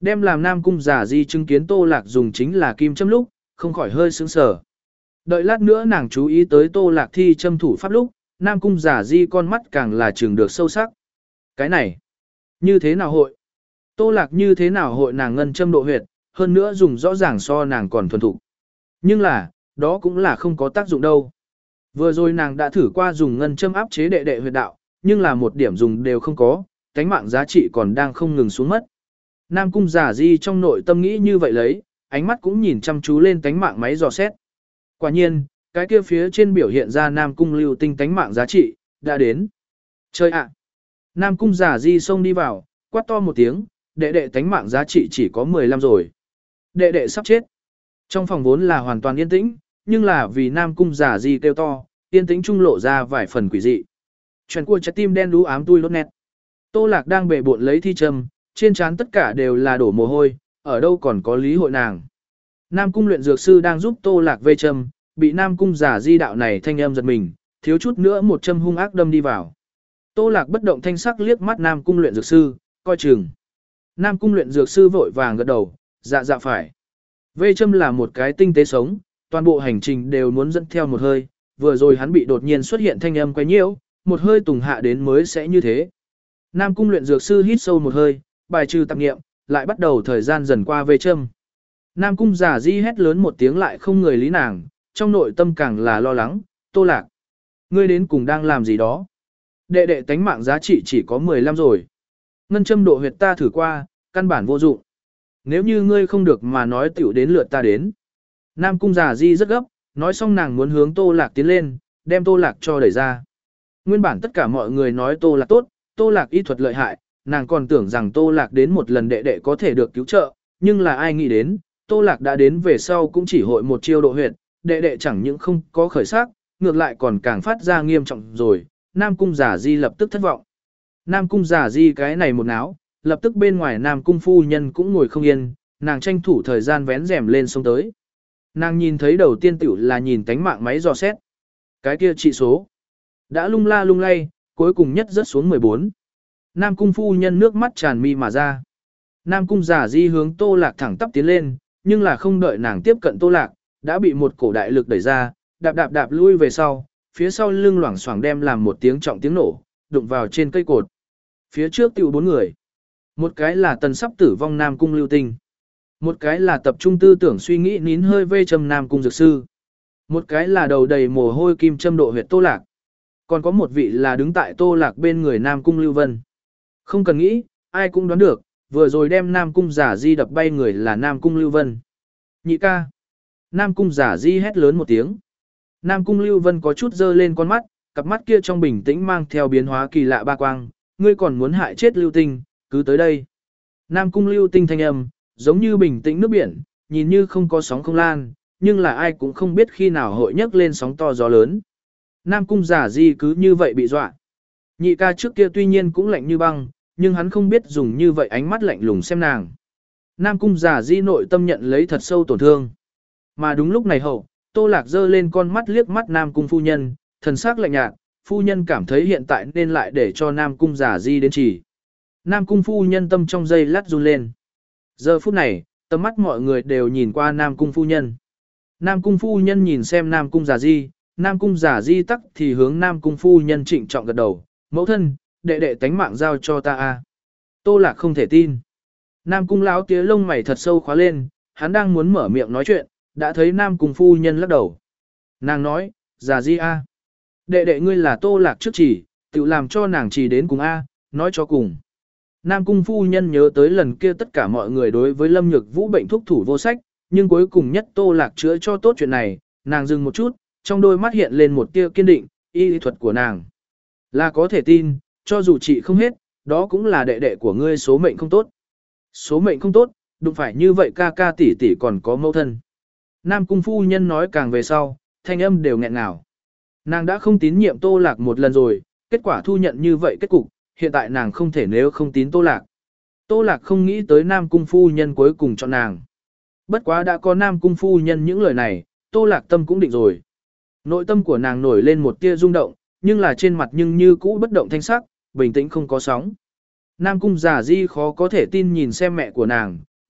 Đem làm Nam Cung Giả Di chứng kiến Tô Lạc dùng chính là kim châm lúc, không khỏi hơi sững sờ. Đợi lát nữa nàng chú ý tới Tô Lạc thi châm thủ pháp lúc, Nam Cung Giả Di con mắt càng là trừng được sâu sắc. Cái này, như thế nào hội? Tô Lạc như thế nào hội nàng ngân châm độ huyệt, hơn nữa dùng rõ ràng so nàng còn thuần thục. Nhưng là, đó cũng là không có tác dụng đâu. Vừa rồi nàng đã thử qua dùng ngân châm áp chế đệ đệ huyệt đạo, nhưng là một điểm dùng đều không có, tánh mạng giá trị còn đang không ngừng xuống mất. Nam Cung Giả Di trong nội tâm nghĩ như vậy lấy, ánh mắt cũng nhìn chăm chú lên tánh mạng máy dò xét. Quả nhiên, cái kia phía trên biểu hiện ra Nam Cung lưu tinh tánh mạng giá trị, đã đến. Chơi ạ! Nam Cung Giả Di xông đi vào, quát to một tiếng, đệ đệ tánh mạng giá trị chỉ có mười lăm rồi. Đệ đệ sắp chết. Trong phòng vốn là hoàn toàn yên tĩnh, nhưng là vì Nam Cung Giả Di kêu to, yên tĩnh trung lộ ra vài phần quỷ dị. Chuyện của trái tim đen đú ám tui lốt nét. Tô Lạc đang bề bộn lấy thi châm, trên trán tất cả đều là đổ mồ hôi, ở đâu còn có lý hội nàng. Nam Cung luyện dược sư đang giúp Tô Lạc vây châm, bị Nam Cung Giả Di đạo này thanh âm giật mình, thiếu chút nữa một châm hung ác đâm đi vào. Tô Lạc bất động thanh sắc liếc mắt Nam Cung luyện dược sư, coi chừng. Nam Cung luyện dược sư vội vàng gật đầu, dạ dạ phải. Vây châm là một cái tinh tế sống, toàn bộ hành trình đều muốn dẫn theo một hơi, vừa rồi hắn bị đột nhiên xuất hiện thanh âm quấy nhiễu, một hơi tùng hạ đến mới sẽ như thế. Nam Cung luyện dược sư hít sâu một hơi, bài trừ tạp nghiệm, lại bắt đầu thời gian dần qua vây châm. Nam Cung Giả Di hét lớn một tiếng lại không người lý nàng, trong nội tâm càng là lo lắng, Tô Lạc. Ngươi đến cùng đang làm gì đó? Đệ đệ tánh mạng giá trị chỉ có mười lăm rồi. Ngân châm độ huyệt ta thử qua, căn bản vô dụng. Nếu như ngươi không được mà nói tiểu đến lượt ta đến. Nam Cung Giả Di rất gấp, nói xong nàng muốn hướng Tô Lạc tiến lên, đem Tô Lạc cho đẩy ra. Nguyên bản tất cả mọi người nói Tô Lạc tốt, Tô Lạc y thuật lợi hại, nàng còn tưởng rằng Tô Lạc đến một lần đệ đệ có thể được cứu trợ, nhưng là ai nghĩ đến, Tô Lạc đã đến về sau cũng chỉ hội một chiêu độ huyệt, đệ đệ chẳng những không có khởi sắc, ngược lại còn càng phát ra nghiêm trọng rồi, Nam Cung Giả Di lập tức thất vọng. Nam Cung Giả Di cái này một náo, lập tức bên ngoài Nam Cung phu nhân cũng ngồi không yên, nàng tranh thủ thời gian vén rèm lên xuống tới. Nàng nhìn thấy đầu tiên tiểu là nhìn tánh mạng máy dò xét. Cái kia trị số đã lung la lung lay, cuối cùng nhất rớt xuống mười bốn. Nam Cung phu nhân nước mắt tràn mi mà ra. Nam Cung Giả Di hướng Tô Lạc thẳng tắp tiến lên, nhưng là không đợi nàng tiếp cận Tô Lạc, đã bị một cổ đại lực đẩy ra, đạp đạp đạp lui về sau, phía sau lưng loảng xoảng đem làm một tiếng trọng tiếng nổ, đụng vào trên cây cột. Phía trước tiểu bốn người. Một cái là tần sắp tử vong Nam Cung lưu tinh. Một cái là tập trung tư tưởng suy nghĩ nín hơi vây châm Nam Cung dược sư. Một cái là đầu đầy mồ hôi kim châm độ huyệt Tô Lạc. Còn có một vị là đứng tại Tô Lạc bên người Nam Cung Lưu Vân. Không cần nghĩ, ai cũng đoán được, vừa rồi đem Nam Cung Giả Di đập bay người là Nam Cung Lưu Vân. Nhị ca. Nam Cung Giả Di hét lớn một tiếng. Nam Cung Lưu Vân có chút dơ lên con mắt, cặp mắt kia trong bình tĩnh mang theo biến hóa kỳ lạ ba quang, ngươi còn muốn hại chết Lưu Tinh, cứ tới đây. Nam Cung Lưu Tinh thanh âm, giống như bình tĩnh nước biển, nhìn như không có sóng không lan, nhưng là ai cũng không biết khi nào hội nhấc lên sóng to gió lớn. Nam Cung Giả Di cứ như vậy bị dọa. Nhị ca trước kia tuy nhiên cũng lạnh như băng, nhưng hắn không biết dùng như vậy ánh mắt lạnh lùng xem nàng. Nam Cung Giả Di nội tâm nhận lấy thật sâu tổn thương. Mà đúng lúc này hậu, Tô Lạc giơ lên con mắt liếc mắt Nam Cung phu nhân, thần sắc lạnh nhạt, phu nhân cảm thấy hiện tại nên lại để cho Nam Cung Giả Di đến chỉ. Nam Cung phu nhân tâm trong giây lát run lên. Giờ phút này, tầm mắt mọi người đều nhìn qua Nam Cung phu nhân. Nam Cung phu nhân nhìn xem Nam Cung Giả Di, Nam Cung Giả Di tắc thì hướng Nam Cung phu nhân trịnh trọng gật đầu, mẫu thân, đệ đệ tánh mạng giao cho ta a. Tô Lạc không thể tin. Nam Cung lão tía lông mày thật sâu khóa lên, hắn đang muốn mở miệng nói chuyện, đã thấy Nam Cung phu nhân lắc đầu. Nàng nói, Giả Di a, đệ đệ ngươi là Tô Lạc trước chỉ, tự làm cho nàng chỉ đến cùng a, nói cho cùng. Nam Cung phu nhân nhớ tới lần kia tất cả mọi người đối với Lâm Nhược Vũ bệnh thuốc thủ vô sách, nhưng cuối cùng nhất Tô Lạc chữa cho tốt chuyện này, nàng dừng một chút, trong đôi mắt hiện lên một tia kiên định, y lý thuật của nàng là có thể tin, cho dù chị không hết, đó cũng là đệ đệ của ngươi số mệnh không tốt. Số mệnh không tốt, đụng phải như vậy ca ca tỷ tỷ còn có mẫu thân. Nam Cung phu nhân nói càng về sau, thanh âm đều nghẹn ngào. Nàng đã không tín nhiệm Tô Lạc một lần rồi, kết quả thu nhận như vậy kết cục, hiện tại nàng không thể nếu không tín Tô Lạc. Tô Lạc không nghĩ tới Nam Cung phu nhân cuối cùng chọn nàng. Bất quá đã có Nam Cung phu nhân những lời này, Tô Lạc tâm cũng định rồi. Nội tâm của nàng nổi lên một tia rung động, nhưng là trên mặt nhưng như cũ bất động thanh sắc, bình tĩnh không có sóng. Nam Cung Giả Di khó có thể tin nhìn xem mẹ của nàng,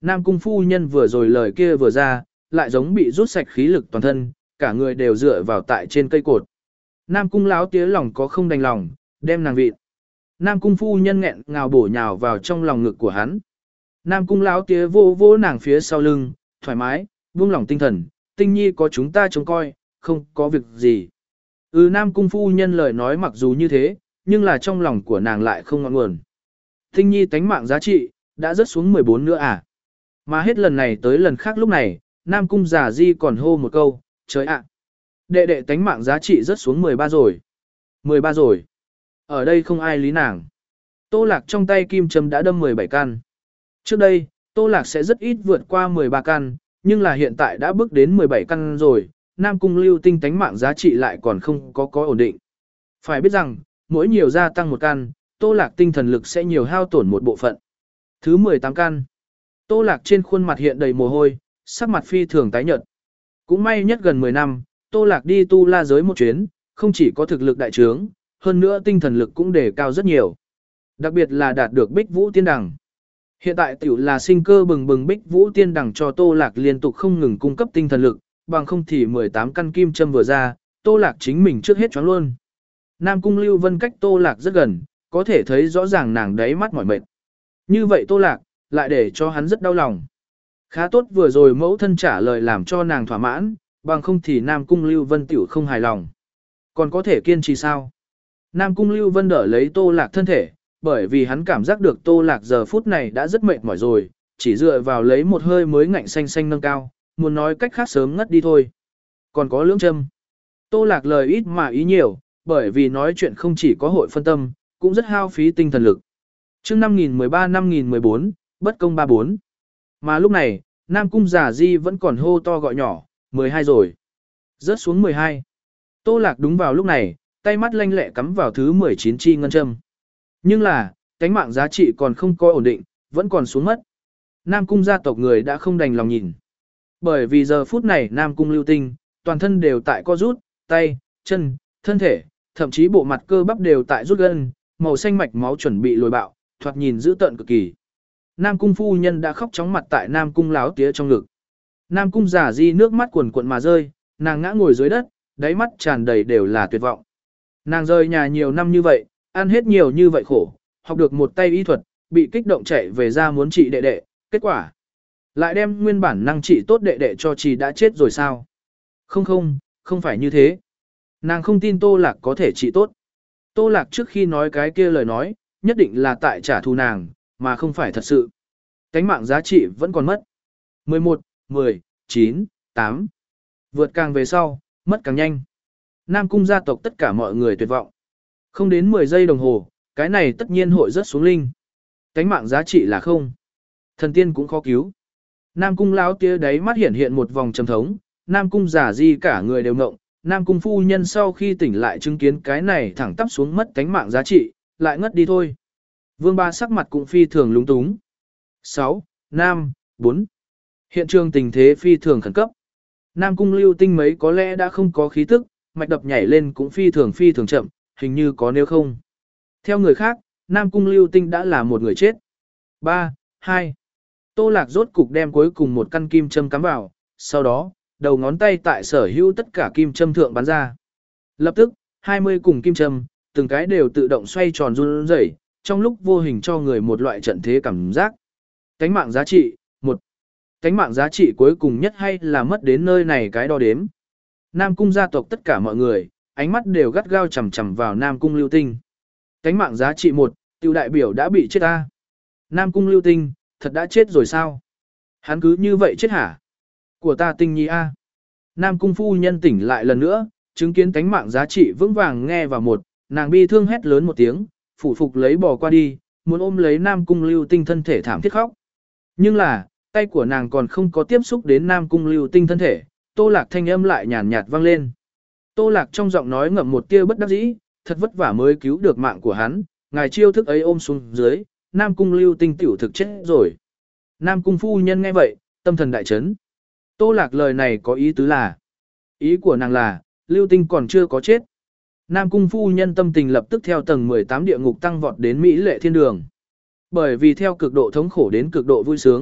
Nam cung phu nhân vừa rồi lời kia vừa ra, lại giống bị rút sạch khí lực toàn thân, cả người đều dựa vào tại trên cây cột. Nam cung láo tía lòng có không đành lòng, đem nàng vịt. Nam cung phu nhân nghẹn ngào bổ nhào vào trong lòng ngực của hắn. Nam cung láo tía vô vô nàng phía sau lưng, thoải mái, buông lòng tinh thần, tinh nhi có chúng ta trông coi, không có việc gì. Ừ, Nam cung phu nhân lời nói mặc dù như thế, nhưng là trong lòng của nàng lại không ngọn nguồn. Tinh nhi tánh mạng giá trị, đã rớt xuống mười bốn nữa à. Mà hết lần này tới lần khác lúc này, Nam cung giả di còn hô một câu, trời ạ. Đệ đệ tánh mạng giá trị rớt xuống mười ba rồi. mười ba rồi. Ở đây không ai lý nàng. Tô Lạc trong tay kim châm đã đâm mười bảy căn. Trước đây, Tô Lạc sẽ rất ít vượt qua mười ba căn, nhưng là hiện tại đã bước đến mười bảy căn rồi, Nam cung lưu tinh tánh mạng giá trị lại còn không có có ổn định. Phải biết rằng, mỗi nhiều gia tăng một căn, Tô Lạc tinh thần lực sẽ nhiều hao tổn một bộ phận. Thứ mười tám căn. Tô Lạc trên khuôn mặt hiện đầy mồ hôi, sắc mặt phi thường tái nhợt. Cũng may nhất gần mười năm, Tô Lạc đi tu la giới một chuyến, không chỉ có thực lực đại trướng, hơn nữa tinh thần lực cũng đề cao rất nhiều. Đặc biệt là đạt được Bích Vũ Tiên Đằng. Hiện tại tiểu là sinh cơ bừng bừng Bích Vũ Tiên Đằng cho Tô Lạc liên tục không ngừng cung cấp tinh thần lực, bằng không thì mười tám căn kim châm vừa ra, Tô Lạc chính mình trước hết choáng luôn. Nam cung Lưu Vân cách Tô Lạc rất gần, có thể thấy rõ ràng nàng đáy mắt mỏi mệt. Như vậy Tô Lạc, lại để cho hắn rất đau lòng. Khá tốt vừa rồi mẫu thân trả lời làm cho nàng thỏa mãn, bằng không thì Nam cung Lưu Vân tiểu không hài lòng. Còn có thể kiên trì sao? Nam cung Lưu Vân đỡ lấy Tô Lạc thân thể, bởi vì hắn cảm giác được Tô Lạc giờ phút này đã rất mệt mỏi rồi, chỉ dựa vào lấy một hơi mới ngạnh xanh xanh nâng cao, muốn nói cách khác sớm ngất đi thôi. Còn có lưỡng châm. Tô Lạc lời ít mà ý nhiều, bởi vì nói chuyện không chỉ có hội phân tâm, cũng rất hao phí tinh thần lực. Chương năm nghìn mười ba năm nghìn mười bốn, bất công ba bốn. Mà lúc này, Nam cung giả di vẫn còn hô to gọi nhỏ, mười hai rồi. Rớt xuống mười hai. Tô Lạc đúng vào lúc này, tay mắt lanh lẹ cắm vào thứ mười chín chi ngân châm. Nhưng là, cánh mạng giá trị còn không có ổn định, vẫn còn xuống mất. Nam cung gia tộc người đã không đành lòng nhìn. Bởi vì giờ phút này Nam cung lưu tinh, toàn thân đều tại co rút, tay, chân, thân thể, thậm chí bộ mặt cơ bắp đều tại rút gân, màu xanh mạch máu chuẩn bị lồi bạo, thoạt nhìn dữ tợn cực kỳ. Nam cung phu nhân đã khóc chóng mặt tại Nam cung láo tía trong ngực. Nam cung giả di nước mắt cuồn cuộn mà rơi, nàng ngã ngồi dưới đất, đáy mắt tràn đầy đều là tuyệt vọng. Nàng rời nhà nhiều năm như vậy, ăn hết nhiều như vậy khổ, học được một tay y thuật, bị kích động chạy về ra muốn trị đệ đệ, kết quả lại đem nguyên bản năng trị tốt đệ đệ cho chị đã chết rồi sao? Không không, không phải như thế. Nàng không tin Tô Lạc có thể trị tốt. Tô Lạc trước khi nói cái kia lời nói, nhất định là tại trả thù nàng, mà không phải thật sự. Cánh mạng giá trị vẫn còn mất. mười một, mười, chín, tám. Vượt càng về sau, mất càng nhanh. Nam cung gia tộc tất cả mọi người tuyệt vọng. Không đến mười giây đồng hồ, cái này tất nhiên hội rớt xuống linh. Cánh mạng giá trị là không. Thần tiên cũng khó cứu. Nam cung lão tía đáy mắt hiện hiện một vòng trầm thống, Nam cung giả di cả người đều ngộng, Nam cung phu nhân sau khi tỉnh lại chứng kiến cái này thẳng tắp xuống mất cánh mạng giá trị, lại ngất đi thôi. Vương ba sắc mặt cũng phi thường lúng túng. sáu, năm, bốn. Hiện trường tình thế phi thường khẩn cấp. Nam cung lưu tinh mấy có lẽ đã không có khí tức, mạch đập nhảy lên cũng phi thường phi thường chậm, hình như có nếu không. Theo người khác, Nam cung lưu tinh đã là một người chết. ba, hai. Tô Lạc rốt cục đem cuối cùng một căn kim châm cắm vào, sau đó, đầu ngón tay tại sở hữu tất cả kim châm thượng bắn ra. Lập tức, hai mươi cùng kim châm, từng cái đều tự động xoay tròn run rẩy, trong lúc vô hình cho người một loại trận thế cảm giác. Cánh mạng giá trị, một. Cánh mạng giá trị cuối cùng nhất hay là mất đến nơi này cái đo đếm. Nam cung gia tộc tất cả mọi người, ánh mắt đều gắt gao chằm chằm vào Nam cung lưu tinh. Cánh mạng giá trị một, tiêu đại biểu đã bị chết ta. Nam cung lưu tinh, thật đã chết rồi sao? Hắn cứ như vậy chết hả? Của ta tinh nhi a. Nam cung phu nhân tỉnh lại lần nữa, chứng kiến cánh mạng giá trị vững vàng nghe vào một, nàng bi thương hét lớn một tiếng, phủ phục lấy bò qua đi, muốn ôm lấy Nam cung lưu tinh thân thể thảm thiết khóc. Nhưng là, tay của nàng còn không có tiếp xúc đến Nam cung lưu tinh thân thể, Tô Lạc thanh âm lại nhàn nhạt vang lên. Tô Lạc trong giọng nói ngậm một tia bất đắc dĩ, thật vất vả mới cứu được mạng của hắn, ngài chiêu thức ấy ôm xuống dưới, Nam cung lưu tinh tiểu thực chết rồi. Nam cung phu nhân nghe vậy, tâm thần đại chấn. Tô Lạc lời này có ý tứ là, ý của nàng là, lưu tinh còn chưa có chết. Nam cung phu nhân tâm tình lập tức theo tầng mười tám địa ngục tăng vọt đến Mỹ lệ thiên đường. Bởi vì theo cực độ thống khổ đến cực độ vui sướng,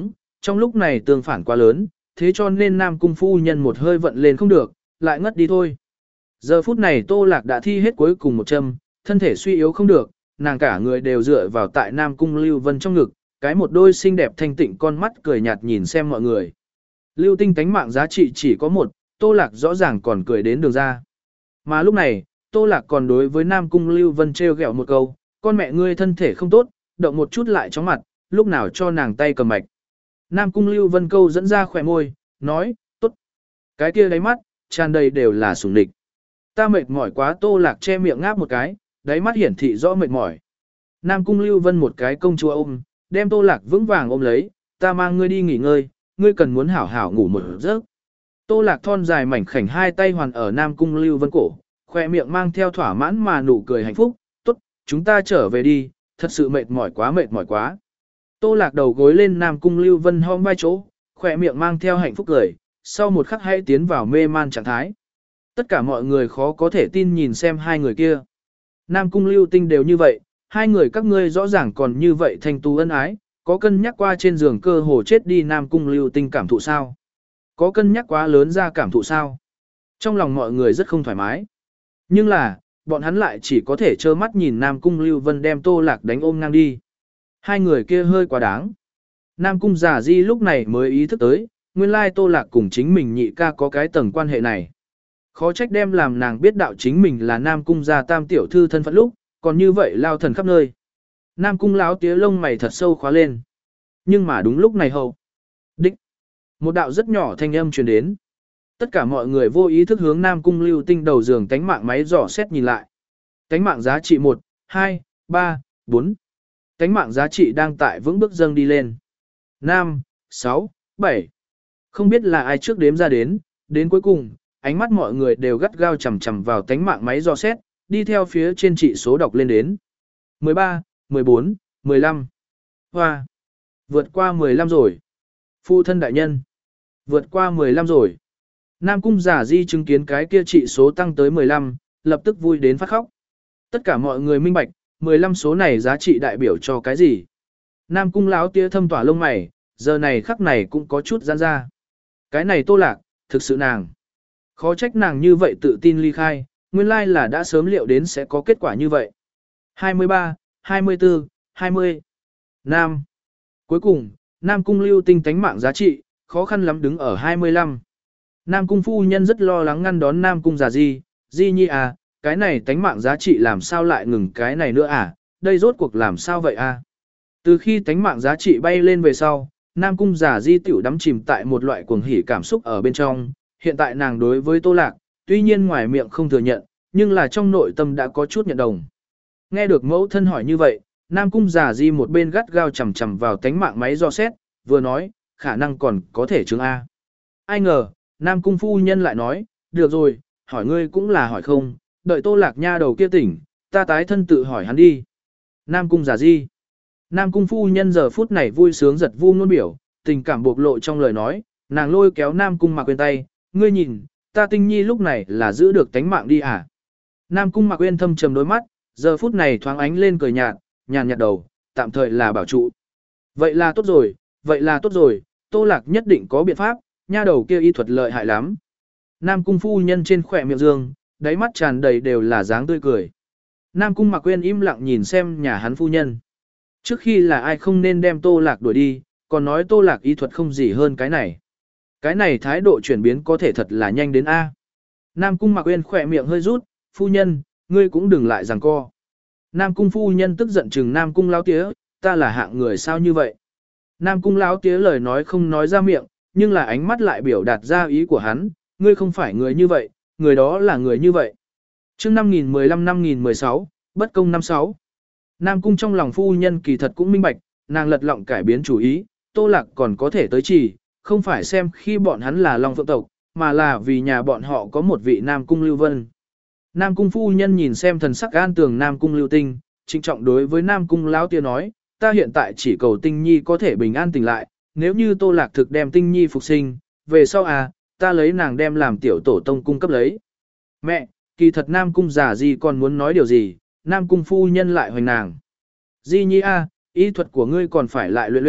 trong lúc này tương phản quá lớn, thế cho nên Nam Cung phu nhân một hơi vận lên không được, lại ngất đi thôi. Giờ phút này Tô Lạc đã thi hết cuối cùng một châm, thân thể suy yếu không được, nàng cả người đều dựa vào tại Nam Cung Lưu Vân trong ngực, cái một đôi xinh đẹp thanh tịnh con mắt cười nhạt nhìn xem mọi người. Lưu Tinh tánh mạng giá trị chỉ có một, Tô Lạc rõ ràng còn cười đến đường ra. Mà lúc này, Tô Lạc còn đối với Nam Cung Lưu Vân trêu ghẹo một câu, con mẹ ngươi thân thể không tốt, động một chút lại chóng mặt, lúc nào cho nàng tay cầm mạch. Nam Cung Lưu Vân câu dẫn ra khỏe môi, nói, tốt. Cái kia đáy mắt, tràn đầy đều là sủng địch. Ta mệt mỏi quá. Tô Lạc che miệng ngáp một cái, đáy mắt hiển thị rõ mệt mỏi. Nam Cung Lưu Vân một cái công chúa ôm, đem Tô Lạc vững vàng ôm lấy, ta mang ngươi đi nghỉ ngơi, ngươi cần muốn hảo hảo ngủ một giấc. Tô Lạc thon dài mảnh khảnh hai tay hoàn ở Nam Cung Lưu Vân cổ, khoe miệng mang theo thỏa mãn mà nụ cười hạnh phúc, tốt, chúng ta trở về đi, thật sự mệt mỏi quá mệt mỏi quá. Tô Lạc đầu gối lên Nam Cung Lưu Vân hông vai chỗ, khoe miệng mang theo hạnh phúc cười, sau một khắc hãy tiến vào mê man trạng thái. Tất cả mọi người khó có thể tin nhìn xem hai người kia. Nam Cung Lưu Tinh đều như vậy, hai người các ngươi rõ ràng còn như vậy thanh tú ân ái, có cân nhắc qua trên giường cơ hồ chết đi Nam Cung Lưu Tinh cảm thụ sao? Có cân nhắc quá lớn ra cảm thụ sao? Trong lòng mọi người rất không thoải mái. Nhưng là, bọn hắn lại chỉ có thể trơ mắt nhìn Nam Cung Lưu Vân đem Tô Lạc đánh ôm ngang đi. Hai người kia hơi quá đáng. Nam Cung Giả Di lúc này mới ý thức tới, nguyên lai Tô Lạc cùng chính mình nhị ca có cái tầng quan hệ này. Khó trách đem làm nàng biết đạo chính mình là Nam Cung gia tam tiểu thư thân phận lúc, còn như vậy lao thần khắp nơi. Nam Cung láo tía lông mày thật sâu khóa lên. Nhưng mà đúng lúc này hầu. Đích. Một đạo rất nhỏ thanh âm truyền đến. Tất cả mọi người vô ý thức hướng Nam Cung Lưu Tinh đầu giường tánh mạng máy dò xét nhìn lại. Tánh mạng giá trị một, hai, ba, bốn. Tánh mạng giá trị đang tại vững bước dâng đi lên. năm, sáu, bảy. Không biết là ai trước đếm ra đến, đến cuối cùng, ánh mắt mọi người đều gắt gao chằm chằm vào tánh mạng máy dò xét, đi theo phía trên trị số đọc lên đến. mười ba, mười bốn, mười lăm. Hoa. Vượt qua mười lăm rồi. Phụ thân đại nhân. Vượt qua mười lăm rồi. Nam Cung Giả Di chứng kiến cái kia trị số tăng tới mười lăm, lập tức vui đến phát khóc. Tất cả mọi người minh bạch, mười lăm số này giá trị đại biểu cho cái gì. Nam Cung láo tía thâm tỏa lông mày, giờ này khắc này cũng có chút giãn ra. Cái này Tô Lạc, thực sự nàng. Khó trách nàng như vậy tự tin ly khai, nguyên lai là đã sớm liệu đến sẽ có kết quả như vậy. hai mươi ba, hai mươi bốn, hai mươi. Nam. Cuối cùng, Nam Cung Lưu Tinh tánh mạng giá trị, khó khăn lắm đứng ở hai mươi lăm. Nam Cung phu nhân rất lo lắng ngăn đón Nam Cung Giả Di, Di Nhi à, cái này tánh mạng giá trị làm sao lại ngừng cái này nữa à, đây rốt cuộc làm sao vậy à. Từ khi tánh mạng giá trị bay lên về sau, Nam Cung Giả Di tiểu đắm chìm tại một loại cuồng hỉ cảm xúc ở bên trong, hiện tại nàng đối với Tô Lạc, tuy nhiên ngoài miệng không thừa nhận, nhưng là trong nội tâm đã có chút nhận đồng. Nghe được mẫu thân hỏi như vậy, Nam Cung Giả Di một bên gắt gao chầm chầm vào tánh mạng máy do xét, vừa nói, khả năng còn có thể chứng A. Ai ngờ, Nam Cung phu nhân lại nói, được rồi, hỏi ngươi cũng là hỏi không, đợi Tô Lạc nha đầu kia tỉnh, ta tái thân tự hỏi hắn đi. Nam Cung Giả Di. Nam Cung phu nhân giờ phút này vui sướng giật vu nôn biểu, tình cảm bộc lộ trong lời nói, nàng lôi kéo Nam Cung Mạc Uyên tay, ngươi nhìn, ta Tinh Nhi lúc này là giữ được tánh mạng đi à. Nam Cung Mạc Uyên thâm trầm đôi mắt, giờ phút này thoáng ánh lên cười nhạt, nhàn nhạt đầu, tạm thời là bảo trụ. Vậy là tốt rồi, vậy là tốt rồi, Tô Lạc nhất định có biện pháp, nha đầu kia y thuật lợi hại lắm. Nam Cung phu nhân trên khỏe miệng dương, đáy mắt tràn đầy đều là dáng tươi cười. Nam Cung Mạc Uyên im lặng nhìn xem nhà hắn phu nhân. Trước khi là ai không nên đem Tô Lạc đuổi đi, còn nói Tô Lạc y thuật không gì hơn cái này. Cái này thái độ chuyển biến có thể thật là nhanh đến A. Nam Cung Mạc Uyên khỏe miệng hơi rút, phu nhân, ngươi cũng đừng lại giằng co. Nam Cung phu nhân tức giận chừng Nam Cung lão tía, ta là hạng người sao như vậy. Nam Cung lão tía lời nói không nói ra miệng, nhưng là ánh mắt lại biểu đạt ra ý của hắn, ngươi không phải người như vậy, người đó là người như vậy. Chương năm nghìn mười lăm năm nghìn mười sáu, bất công năm sáu. Nam Cung trong lòng phu nhân kỳ thật cũng minh bạch, nàng lật lọng cải biến chủ ý, Tô Lạc còn có thể tới chỉ, không phải xem khi bọn hắn là Long Phượng tộc, mà là vì nhà bọn họ có một vị Nam Cung Lưu Vân. Nam Cung phu nhân nhìn xem thần sắc an tường Nam Cung Lưu Tinh, trịnh trọng đối với Nam Cung lão tia nói, ta hiện tại chỉ cầu Tinh Nhi có thể bình an tỉnh lại, nếu như Tô Lạc thực đem Tinh Nhi phục sinh, về sau à, ta lấy nàng đem làm tiểu tổ tông cung cấp lấy. Mẹ, kỳ thật Nam Cung Giả Di còn muốn nói điều gì, Nam Cung phu nhân lại hoành nàng. Di Nhi a, y thuật của ngươi còn phải lại luyện luyện,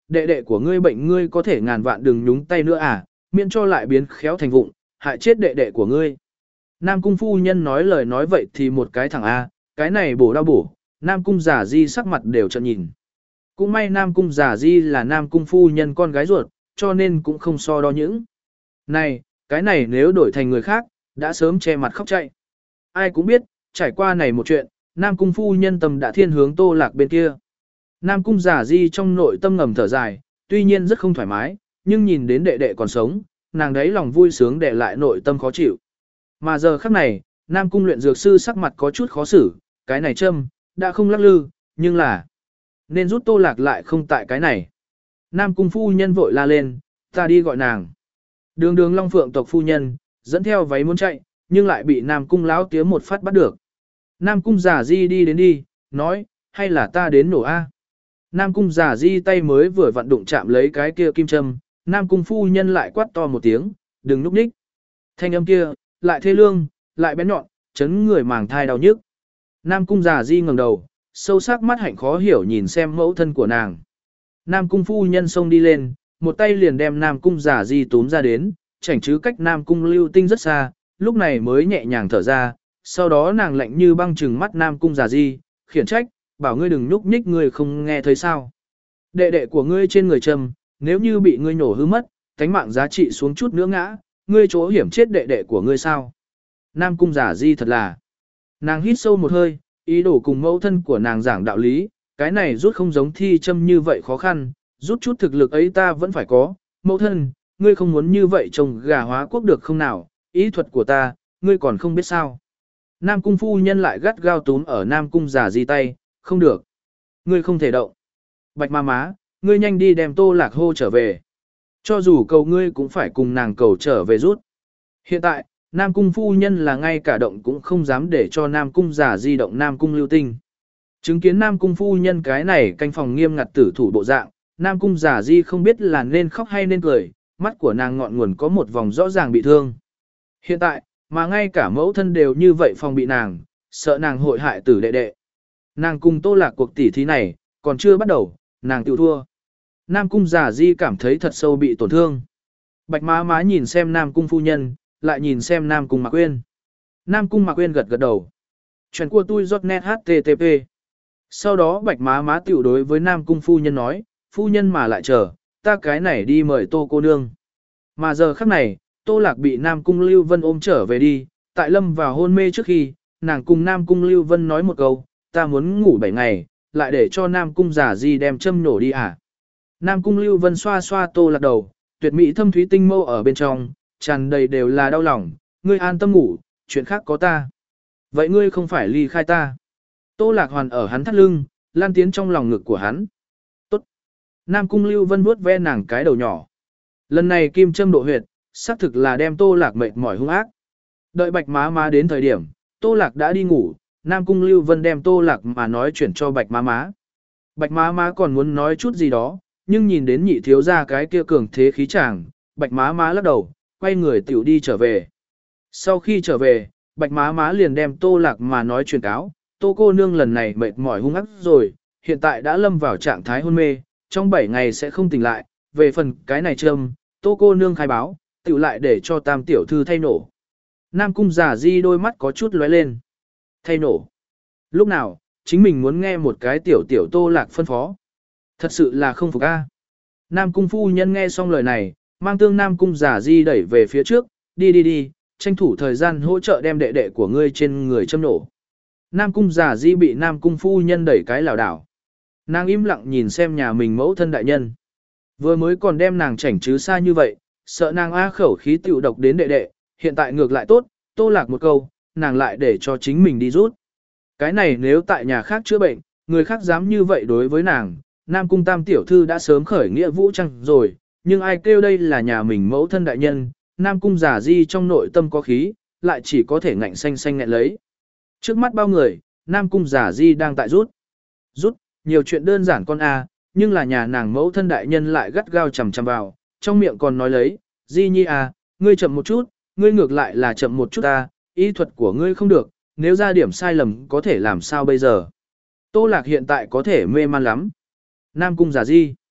đệ đệ của ngươi bệnh ngươi có thể ngàn vạn đừng nhúng tay nữa à, miễn cho lại biến khéo thành vụng, hại chết đệ đệ của ngươi. Nam cung phu nhân nói lời nói vậy thì một cái thằng A, cái này bổ đau bổ, Nam cung giả di sắc mặt đều trợn nhìn. Cũng may Nam cung giả di là Nam cung phu nhân con gái ruột, cho nên cũng không so đo những. Này, cái này nếu đổi thành người khác, đã sớm che mặt khóc chạy. Ai cũng biết, trải qua này một chuyện, Nam cung phu nhân tâm đã thiên hướng Tô Lạc bên kia. Nam cung giả di trong nội tâm ngầm thở dài, tuy nhiên rất không thoải mái, nhưng nhìn đến đệ đệ còn sống, nàng đấy lòng vui sướng để lại nội tâm khó chịu. Mà giờ khắc này, Nam cung luyện dược sư sắc mặt có chút khó xử, cái này châm, đã không lắc lư, nhưng là nên rút Tô Lạc lại không tại cái này. Nam cung phu nhân vội la lên, ta đi gọi nàng. Đường đường Long Phượng tộc phu nhân, dẫn theo váy muốn chạy, nhưng lại bị Nam cung lão tía một phát bắt được. Nam cung giả di đi đến đi, nói, hay là ta đến nổ A. Nam cung giả di tay mới vừa vặn đụng chạm lấy cái kia kim châm, Nam cung phu nhân lại quát to một tiếng, đừng núp ních. Thanh âm kia, lại thê lương, lại bén nhọn, chấn người màng thai đau nhức. Nam cung giả di ngẩng đầu, sâu sắc mắt hạnh khó hiểu nhìn xem mẫu thân của nàng. Nam cung phu nhân xông đi lên, một tay liền đem Nam cung giả di túm ra đến, chảnh chứ cách Nam cung lưu tinh rất xa, lúc này mới nhẹ nhàng thở ra, sau đó nàng lạnh như băng trừng mắt Nam cung giả di, khiển trách, bảo ngươi đừng núp nhích, ngươi không nghe thấy sao. Đệ đệ của ngươi trên người trầm, nếu như bị ngươi nổ hư mất, tánh mạng giá trị xuống chút nữa ngã, ngươi chỗ hiểm chết đệ đệ của ngươi sao. Nam cung giả di thật là, nàng hít sâu một hơi, ý đồ cùng mẫu thân của nàng giảng đạo lý, cái này rút không giống thi châm như vậy khó khăn, rút chút thực lực ấy ta vẫn phải có, mẫu thân, ngươi không muốn như vậy trồng gà hóa quốc được không nào, ý thuật của ta, ngươi còn không biết sao. Nam cung phu nhân lại gắt gao túm ở Nam cung giả di tay, không được, ngươi không thể động. Bạch ma má, ngươi nhanh đi đem Tô Lạc hô trở về. Cho dù cầu ngươi cũng phải cùng nàng cầu trở về rút. Hiện tại, Nam cung phu nhân là ngay cả động cũng không dám để cho Nam cung giả di động Nam cung lưu tinh. Chứng kiến Nam cung phu nhân cái này canh phòng nghiêm ngặt tử thủ bộ dạng, Nam cung giả di không biết là nên khóc hay nên cười, mắt của nàng ngọn nguồn có một vòng rõ ràng bị thương. Hiện tại, mà ngay cả mẫu thân đều như vậy phòng bị nàng, sợ nàng hội hại tử đệ đệ. Nàng cùng Tô Lạc cuộc tỉ thí này, còn chưa bắt đầu, nàng tự thua. Nam cung giả di cảm thấy thật sâu bị tổn thương. Bạch má má nhìn xem Nam cung phu nhân, lại nhìn xem Nam cung Mạc Uyên. Nam cung Mạc Uyên gật gật đầu. Chuyện của tôi giọt net hát tê tê pê. Sau đó bạch má má tiểu đối với Nam cung phu nhân nói, phu nhân mà lại chờ, ta cái này đi mời Tô cô nương. Mà giờ khắc này, Tô Lạc bị Nam cung Lưu Vân ôm trở về đi, tại lâm vào hôn mê trước khi, nàng cùng Nam cung Lưu Vân nói một câu, ta muốn ngủ bảy ngày, lại để cho Nam cung giả di đem châm nổ đi à. Nam cung Lưu Vân xoa xoa Tô Lạc đầu, tuyệt mỹ thâm thúy tinh mâu ở bên trong, tràn đầy đều là đau lòng, ngươi an tâm ngủ, chuyện khác có ta. Vậy ngươi không phải ly khai ta. Tô Lạc Hoàn ở hắn thắt lưng, lan tiến trong lòng ngực của hắn. Tốt. Nam cung Lưu Vân vuốt ve nàng cái đầu nhỏ. Lần này kim châm độ huyệt, xác thực là đem Tô Lạc mệt mỏi hung ác. Đợi bạch má má đến thời điểm, Tô Lạc đã đi ngủ, Nam cung Lưu Vân đem Tô Lạc mà nói chuyển cho bạch má má. Bạch má má còn muốn nói chút gì đó, nhưng nhìn đến nhị thiếu ra cái kia cường thế khí chàng, bạch má má lắc đầu, quay người tiểu đi trở về. Sau khi trở về, bạch má má liền đem Tô Lạc mà nói truyền cáo, Tô cô nương lần này mệt mỏi hung ác rồi, hiện tại đã lâm vào trạng thái hôn mê, trong bảy ngày sẽ không tỉnh lại, về phần cái này châm, Tô cô nương khai báo, tiểu lại để cho tam tiểu thư thay nổ. Nam cung giả di đôi mắt có chút lóe lên. Thay nổ. Lúc nào, chính mình muốn nghe một cái tiểu tiểu Tô Lạc phân phó. Thật sự là không phục a. Nam cung phu nhân nghe xong lời này, mang tương Nam cung giả di đẩy về phía trước, đi đi đi, tranh thủ thời gian hỗ trợ đem đệ đệ của ngươi trên người châm nổ. Nam cung giả di bị Nam cung phu nhân đẩy cái lảo đảo. Nàng im lặng nhìn xem nhà mình mẫu thân đại nhân. Vừa mới còn đem nàng chảnh chứ xa như vậy, sợ nàng a khẩu khí tiểu độc đến đệ đệ, hiện tại ngược lại tốt, Tô Lạc một câu, nàng lại để cho chính mình đi rút. Cái này nếu tại nhà khác chữa bệnh, người khác dám như vậy đối với nàng, Nam cung tam tiểu thư đã sớm khởi nghĩa vũ trang rồi, nhưng ai kêu đây là nhà mình mẫu thân đại nhân, Nam cung giả di trong nội tâm có khí, lại chỉ có thể ngạnh xanh xanh nghẹn lấy. Trước mắt bao người, Nam cung giả di đang tại rút. Rút, nhiều chuyện đơn giản con a, nhưng là nhà nàng mẫu thân đại nhân lại gắt gao chằm chằm vào, trong miệng còn nói lấy, di nhi à, ngươi chậm một chút, ngươi ngược lại là chậm một chút ta, ý thuật của ngươi không được, nếu ra điểm sai lầm có thể làm sao bây giờ. Tô Lạc hiện tại có thể mê man lắm. Nam cung giả di.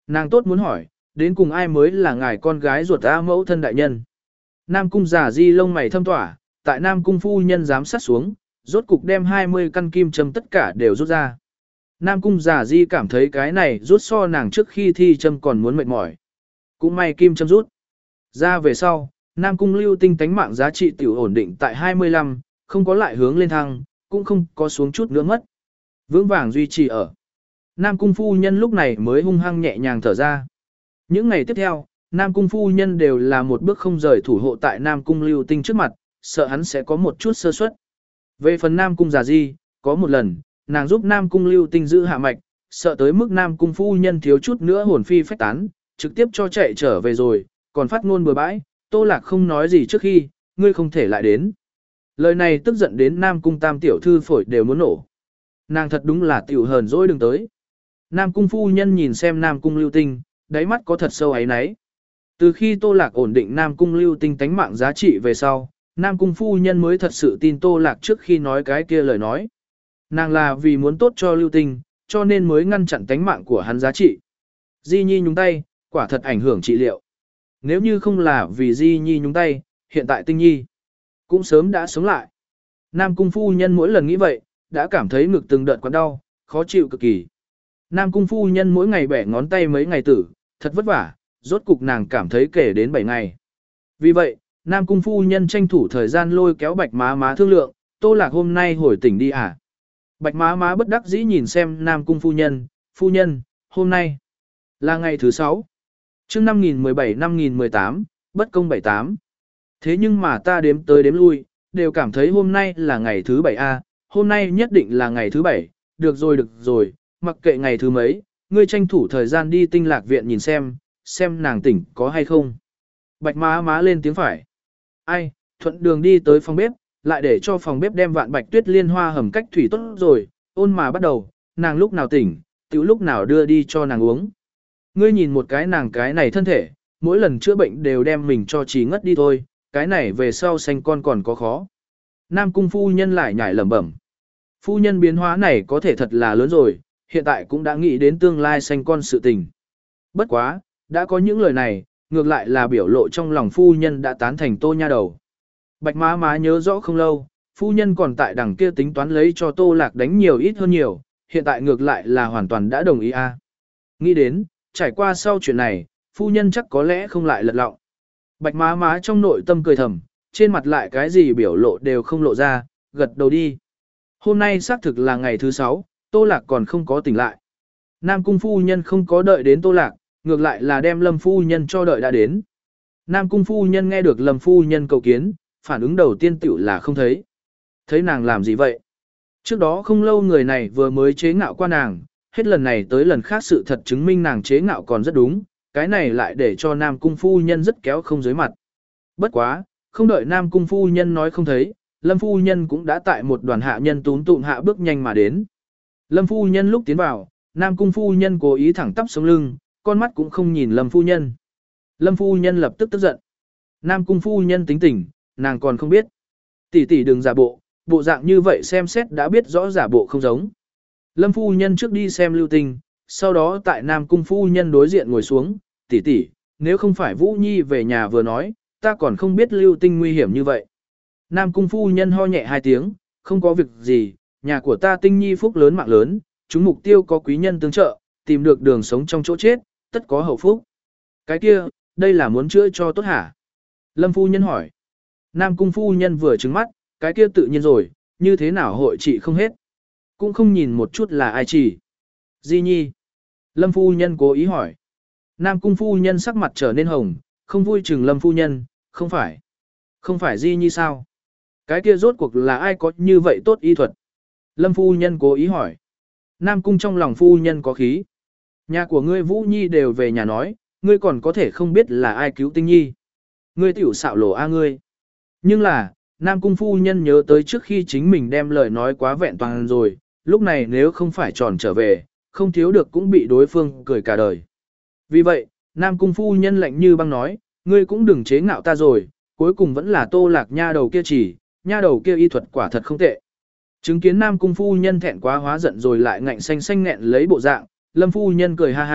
Nàng tốt muốn hỏi, đến cùng ai mới là ngài con gái ruột A mẫu thân đại nhân. Nam cung giả di lông mày thâm tỏa, tại Nam cung phu nhân giám sát xuống, rốt cục đem hai mươi căn kim châm tất cả đều rút ra. Nam cung giả di cảm thấy cái này rút so nàng trước khi thi châm còn muốn mệt mỏi. Cũng may kim châm rút. Ra về sau, Nam cung lưu tinh tánh mạng giá trị tiểu ổn định tại hai mươi lăm, không có lại hướng lên thăng, cũng không có xuống chút nữa mất. Vững vàng duy trì ở. Nam cung phu nhân lúc này mới hung hăng nhẹ nhàng thở ra. Những ngày tiếp theo, Nam cung phu nhân đều là một bước không rời thủ hộ tại Nam cung lưu tinh trước mặt, sợ hắn sẽ có một chút sơ suất. Về phần Nam cung giả di, có một lần, nàng giúp Nam cung lưu tinh giữ hạ mạch, sợ tới mức Nam cung phu nhân thiếu chút nữa hồn phi phách tán, trực tiếp cho chạy trở về rồi, còn phát ngôn bừa bãi, Tô Lạc không nói gì trước khi, ngươi không thể lại đến. Lời này tức giận đến Nam cung tam tiểu thư phổi đều muốn nổ. Nàng thật đúng là tiểu hờn dỗi đừng tới. Nam cung phu nhân nhìn xem Nam cung lưu tinh, đáy mắt có thật sâu ấy náy. Từ khi Tô Lạc ổn định Nam cung lưu tinh tánh mạng giá trị về sau, Nam cung phu nhân mới thật sự tin Tô Lạc trước khi nói cái kia lời nói. Nàng là vì muốn tốt cho lưu tinh, cho nên mới ngăn chặn tánh mạng của hắn giá trị. Di Nhi nhúng tay, quả thật ảnh hưởng trị liệu. Nếu như không là vì Di Nhi nhúng tay, hiện tại Tinh Nhi cũng sớm đã sống lại. Nam cung phu nhân mỗi lần nghĩ vậy, đã cảm thấy ngực từng đợt quặn đau, khó chịu cực kỳ. Nam cung phu nhân mỗi ngày bẻ ngón tay mấy ngày tử, thật vất vả, rốt cục nàng cảm thấy kể đến bảy ngày. Vì vậy, Nam cung phu nhân tranh thủ thời gian lôi kéo Bạch Má Má thương lượng, Tô Lạc hôm nay hồi tỉnh đi à? Bạch Má Má bất đắc dĩ nhìn xem Nam cung phu nhân, phu nhân, hôm nay là ngày thứ sáu. Chương năm nghìn mười bảy năm nghìn mười tám, bất công bảy tám. Thế nhưng mà ta đếm tới đếm lui, đều cảm thấy hôm nay là ngày thứ bảy a, hôm nay nhất định là ngày thứ bảy, được rồi được rồi, mặc kệ ngày thứ mấy, ngươi tranh thủ thời gian đi Tinh Lạc viện nhìn xem, xem nàng tỉnh có hay không. Bạch Má Má lên tiếng phải. Ai, thuận đường đi tới phòng bếp, lại để cho phòng bếp đem vạn bạch tuyết liên hoa hầm cách thủy tốt rồi, ôn mà bắt đầu, nàng lúc nào tỉnh, tiểu lúc nào đưa đi cho nàng uống. Ngươi nhìn một cái nàng cái này thân thể, mỗi lần chữa bệnh đều đem mình cho trí ngất đi thôi, cái này về sau sanh con còn có khó. Nam cung phu nhân lại nhảy lẩm bẩm. Phu nhân biến hóa này có thể thật là lớn rồi, hiện tại cũng đã nghĩ đến tương lai sanh con sự tình. Bất quá, đã có những lời này, ngược lại là biểu lộ trong lòng phu nhân đã tán thành Tô nha đầu. Bạch Má Má nhớ rõ không lâu, phu nhân còn tại đằng kia tính toán lấy cho Tô Lạc đánh nhiều ít hơn nhiều, hiện tại ngược lại là hoàn toàn đã đồng ý a. Nghĩ đến, trải qua sau chuyện này, phu nhân chắc có lẽ không lại lật lọng. Bạch Má Má trong nội tâm cười thầm, trên mặt lại cái gì biểu lộ đều không lộ ra, gật đầu đi. Hôm nay xác thực là ngày thứ sáu, Tô Lạc còn không có tỉnh lại. Nam cung phu nhân không có đợi đến Tô Lạc, ngược lại là đem Lâm phu nhân cho đợi đã đến. Nam cung phu nhân nghe được Lâm phu nhân cầu kiến, phản ứng đầu tiên tiểu là không thấy. Thấy nàng làm gì vậy? Trước đó không lâu người này vừa mới chế ngạo qua nàng, hết lần này tới lần khác sự thật chứng minh nàng chế ngạo còn rất đúng, cái này lại để cho Nam cung phu nhân rất kéo không dưới mặt. Bất quá, không đợi Nam cung phu nhân nói không thấy, Lâm phu nhân cũng đã tại một đoàn hạ nhân tún tụm hạ bước nhanh mà đến. Lâm phu nhân lúc tiến vào, Nam cung phu nhân cố ý thẳng tắp sống lưng, con mắt cũng không nhìn Lâm phu nhân. Lâm phu nhân lập tức tức giận. Nam cung phu nhân tính tình, nàng còn không biết. Tỷ tỷ đừng giả bộ, bộ dạng như vậy xem xét đã biết rõ giả bộ không giống. Lâm phu nhân trước đi xem Lưu Tinh, sau đó tại Nam cung phu nhân đối diện ngồi xuống, tỷ tỷ, nếu không phải Vũ Nhi về nhà vừa nói, ta còn không biết Lưu Tinh nguy hiểm như vậy. Nam cung phu nhân ho nhẹ hai tiếng, không có việc gì, nhà của ta Tinh Nhi phúc lớn mạng lớn, chúng mục tiêu có quý nhân tương trợ, tìm được đường sống trong chỗ chết, tất có hậu phúc. Cái kia, đây là muốn chữa cho tốt hả? Lâm phu nhân hỏi. Nam cung phu nhân vừa trừng mắt, cái kia tự nhiên rồi, như thế nào hội trị không hết. Cũng không nhìn một chút là ai chỉ. Di Nhi. Lâm phu nhân cố ý hỏi. Nam cung phu nhân sắc mặt trở nên hồng, không vui chừng Lâm phu nhân, không phải. Không phải Di Nhi sao? Cái kia rốt cuộc là ai có như vậy tốt y thuật? Lâm phu nhân cố ý hỏi. Nam cung trong lòng phu nhân có khí. Nhà của ngươi Vũ Nhi đều về nhà nói, ngươi còn có thể không biết là ai cứu Tinh Nhi. Ngươi tiểu xạo lỗ a ngươi. Nhưng là, Nam cung phu nhân nhớ tới trước khi chính mình đem lời nói quá vẹn toàn rồi, lúc này nếu không phải tròn trở về, không thiếu được cũng bị đối phương cười cả đời. Vì vậy, Nam cung phu nhân lạnh như băng nói, ngươi cũng đừng chế ngạo ta rồi, cuối cùng vẫn là Tô Lạc nha đầu kia chỉ, nha đầu kia y thuật quả thật không tệ. Chứng kiến Nam cung phu nhân thẹn quá hóa giận rồi lại ngạnh xanh xanh nghẹn lấy bộ dạng, Lâm phu nhân cười ha ha,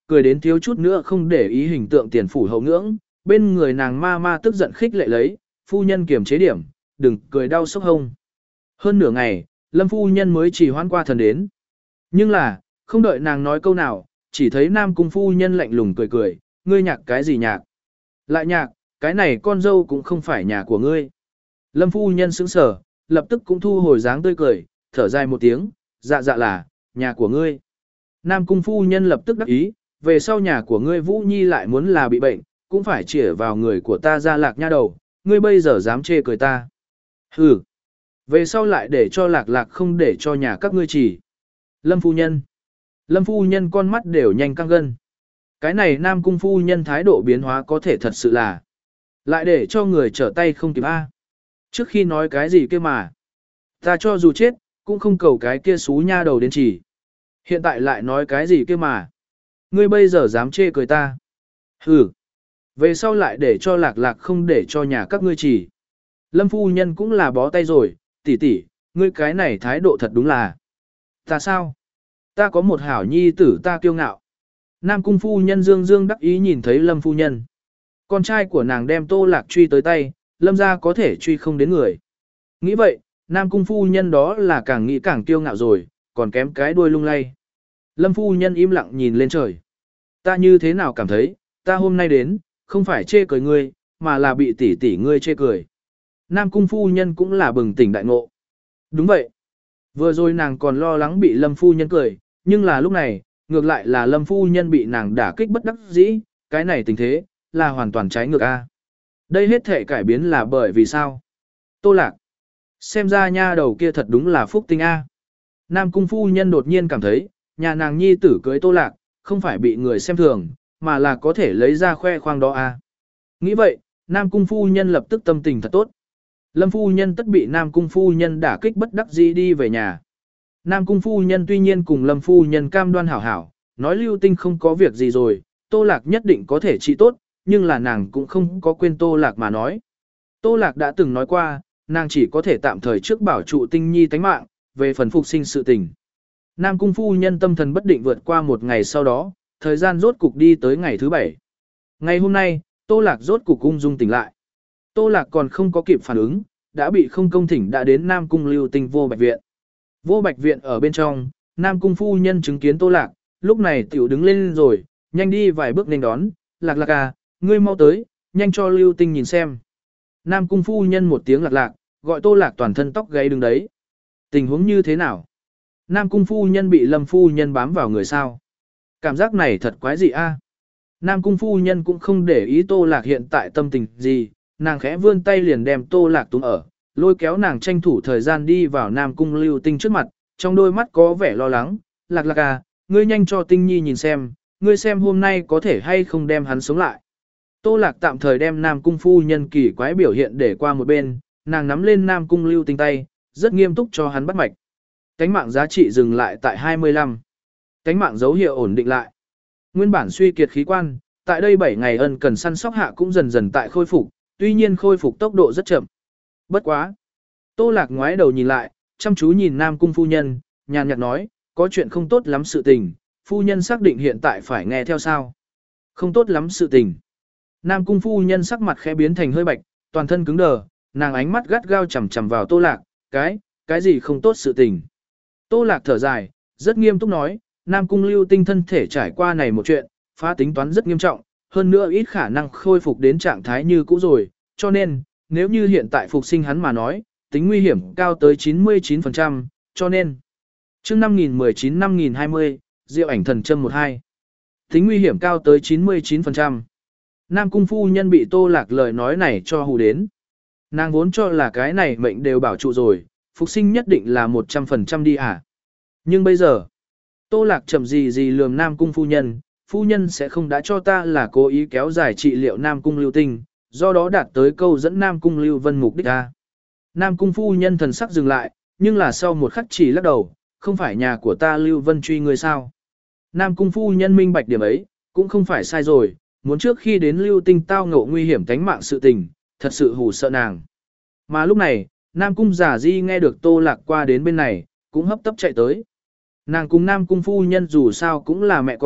cười đến thiếu chút nữa không để ý hình tượng tiền phủ hậu ngưỡng, bên người nàng ma ma tức giận khích lệ lấy, phu nhân kiềm chế điểm, đừng cười đau sốc hông. Hơn nửa ngày, Lâm phu nhân mới chỉ hoan qua thần đến. Nhưng là, không đợi nàng nói câu nào, chỉ thấy Nam cung phu nhân lạnh lùng cười cười, ngươi nhạc cái gì nhạc? Lại nhạc, cái này con dâu cũng không phải nhà của ngươi. Lâm phu nhân sững sờ, lập tức cũng thu hồi dáng tươi cười, thở dài một tiếng, dạ dạ là, nhà của ngươi. Nam cung phu nhân lập tức đắc ý, về sau nhà của ngươi Vũ Nhi lại muốn là bị bệnh, cũng phải chĩa vào người của ta ra lạc nha đầu, ngươi bây giờ dám chê cười ta. Hừ, về sau lại để cho lạc lạc không để cho nhà các ngươi chỉ. Lâm phu nhân. Lâm phu nhân con mắt đều nhanh căng gân. Cái này Nam cung phu nhân thái độ biến hóa có thể thật sự là lại để cho người trở tay không kịp a. Trước khi nói cái gì kia mà, ta cho dù chết, cũng không cầu cái kia xú nha đầu đến chỉ. Hiện tại lại nói cái gì kia mà, ngươi bây giờ dám chê cười ta. Hừ, về sau lại để cho lạc lạc không để cho nhà các ngươi chỉ. Lâm phu nhân cũng là bó tay rồi, tỷ tỷ, ngươi cái này thái độ thật đúng là. Ta sao? Ta có một hảo nhi tử ta kiêu ngạo. Nam cung phu nhân dương dương đắc ý nhìn thấy Lâm phu nhân. Con trai của nàng đem Tô Lạc truy tới tay, Lâm gia có thể truy không đến người. Nghĩ vậy, Nam cung phu nhân đó là càng nghĩ càng kiêu ngạo rồi, còn kém cái đuôi lung lay. Lâm phu nhân im lặng nhìn lên trời. Ta như thế nào cảm thấy, ta hôm nay đến, không phải chê cười ngươi, mà là bị tỷ tỷ ngươi chê cười. Nam cung phu nhân cũng là bừng tỉnh đại ngộ. Đúng vậy. Vừa rồi nàng còn lo lắng bị Lâm phu nhân cười, nhưng là lúc này, ngược lại là Lâm phu nhân bị nàng đả kích bất đắc dĩ, cái này tình thế, là hoàn toàn trái ngược a. Đây hết thể cải biến là bởi vì sao? Tô Lạc. Xem ra nha đầu kia thật đúng là phúc tinh a. Nam cung phu nhân đột nhiên cảm thấy, nhà nàng nhi tử cưới Tô Lạc, không phải bị người xem thường, mà là có thể lấy ra khoe khoang đó a. Nghĩ vậy, Nam cung phu nhân lập tức tâm tình thật tốt. Lâm phu nhân tất bị Nam cung phu nhân đả kích bất đắc dĩ đi về nhà. Nam cung phu nhân tuy nhiên cùng Lâm phu nhân cam đoan hảo hảo, nói Lưu Tinh không có việc gì rồi, Tô Lạc nhất định có thể trị tốt, nhưng là nàng cũng không có quên Tô Lạc mà nói. Tô Lạc đã từng nói qua, nàng chỉ có thể tạm thời trước bảo trụ Tinh Nhi tánh mạng, về phần phục sinh sự tình. Nam cung phu nhân tâm thần bất định vượt qua một ngày sau đó, thời gian rốt cục đi tới ngày thứ bảy. Ngày hôm nay, Tô Lạc rốt cục ung dung tỉnh lại. Tô Lạc còn không có kịp phản ứng, đã bị không công thỉnh đã đến Nam cung Lưu Tinh vô bạch viện. Vô bạch viện ở bên trong, Nam cung phu nhân chứng kiến Tô Lạc, lúc này tiểu đứng lên rồi, nhanh đi vài bước nên đón, Lạc Lạc à, ngươi mau tới, nhanh cho Lưu Tinh nhìn xem. Nam cung phu nhân một tiếng lạc lạc, gọi Tô Lạc toàn thân tóc gáy đứng đấy. Tình huống như thế nào? Nam cung phu nhân bị Lâm phu nhân bám vào người sao? Cảm giác này thật quái dị a. Nam cung phu nhân cũng không để ý Tô Lạc hiện tại tâm tình gì, nàng khẽ vươn tay liền đem Tô Lạc túm ở, lôi kéo nàng tranh thủ thời gian đi vào Nam cung Lưu Tinh trước mặt, trong đôi mắt có vẻ lo lắng, Lạc Lạc à, ngươi nhanh cho Tinh Nhi nhìn xem, ngươi xem hôm nay có thể hay không đem hắn sống lại. Tô Lạc tạm thời đem Nam cung phu nhân kỳ quái biểu hiện để qua một bên, nàng nắm lên Nam cung Lưu Tinh tay, rất nghiêm túc cho hắn bắt mạch. Cánh mạng giá trị dừng lại tại hai mươi lăm. Cánh mạng dấu hiệu ổn định lại. Nguyên bản suy kiệt khí quan, tại đây bảy ngày ân cần săn sóc hạ cũng dần dần tại khôi phục, tuy nhiên khôi phục tốc độ rất chậm. Bất quá. Tô Lạc ngoái đầu nhìn lại, chăm chú nhìn Nam cung phu nhân, nhàn nhạt nói, có chuyện không tốt lắm sự tình, phu nhân xác định hiện tại phải nghe theo sao. Không tốt lắm sự tình. Nam cung phu nhân sắc mặt khẽ biến thành hơi bạch, toàn thân cứng đờ, nàng ánh mắt gắt gao chằm chằm vào Tô Lạc, cái, cái gì không tốt sự tình. Tô Lạc thở dài, rất nghiêm túc nói, Nam cung Lưu Tinh thân thể trải qua này một chuyện, phá tính toán rất nghiêm trọng, hơn nữa ít khả năng khôi phục đến trạng thái như cũ rồi, cho nên, nếu như hiện tại phục sinh hắn mà nói, tính nguy hiểm cao tới chín mươi chín phần trăm, cho nên, chương năm nghìn mười chín năm nghìn hai mươi, Diệu ảnh thần châm một hai. Tính nguy hiểm cao tới chín mươi chín phần trăm. Nam cung phu nhân bị Tô Lạc lời nói này cho hù đến. Nàng vốn cho là cái này mệnh đều bảo trụ rồi, phục sinh nhất định là một trăm phần trăm đi à. Nhưng bây giờ, Tô Lạc chậm gì gì lườm Nam cung phu nhân, phu nhân sẽ không đã cho ta là cố ý kéo dài trị liệu Nam cung Lưu Tinh, do đó đạt tới câu dẫn Nam cung Lưu Vân mục đích a. Nam cung phu nhân thần sắc dừng lại, nhưng là sau một khắc chỉ lắc đầu, không phải nhà của ta Lưu Vân truy người sao. Nam cung phu nhân minh bạch điểm ấy, cũng không phải sai rồi, muốn trước khi đến Lưu Tinh tao ngộ nguy hiểm tánh mạng sự tình, thật sự hù sợ nàng. Mà lúc này, Nam cung giả di nghe được Tô Lạc qua đến bên này, cũng hấp tấp chạy tới. Nàng cùng Nam cung phu nhân dù sao cũng là mẹ con,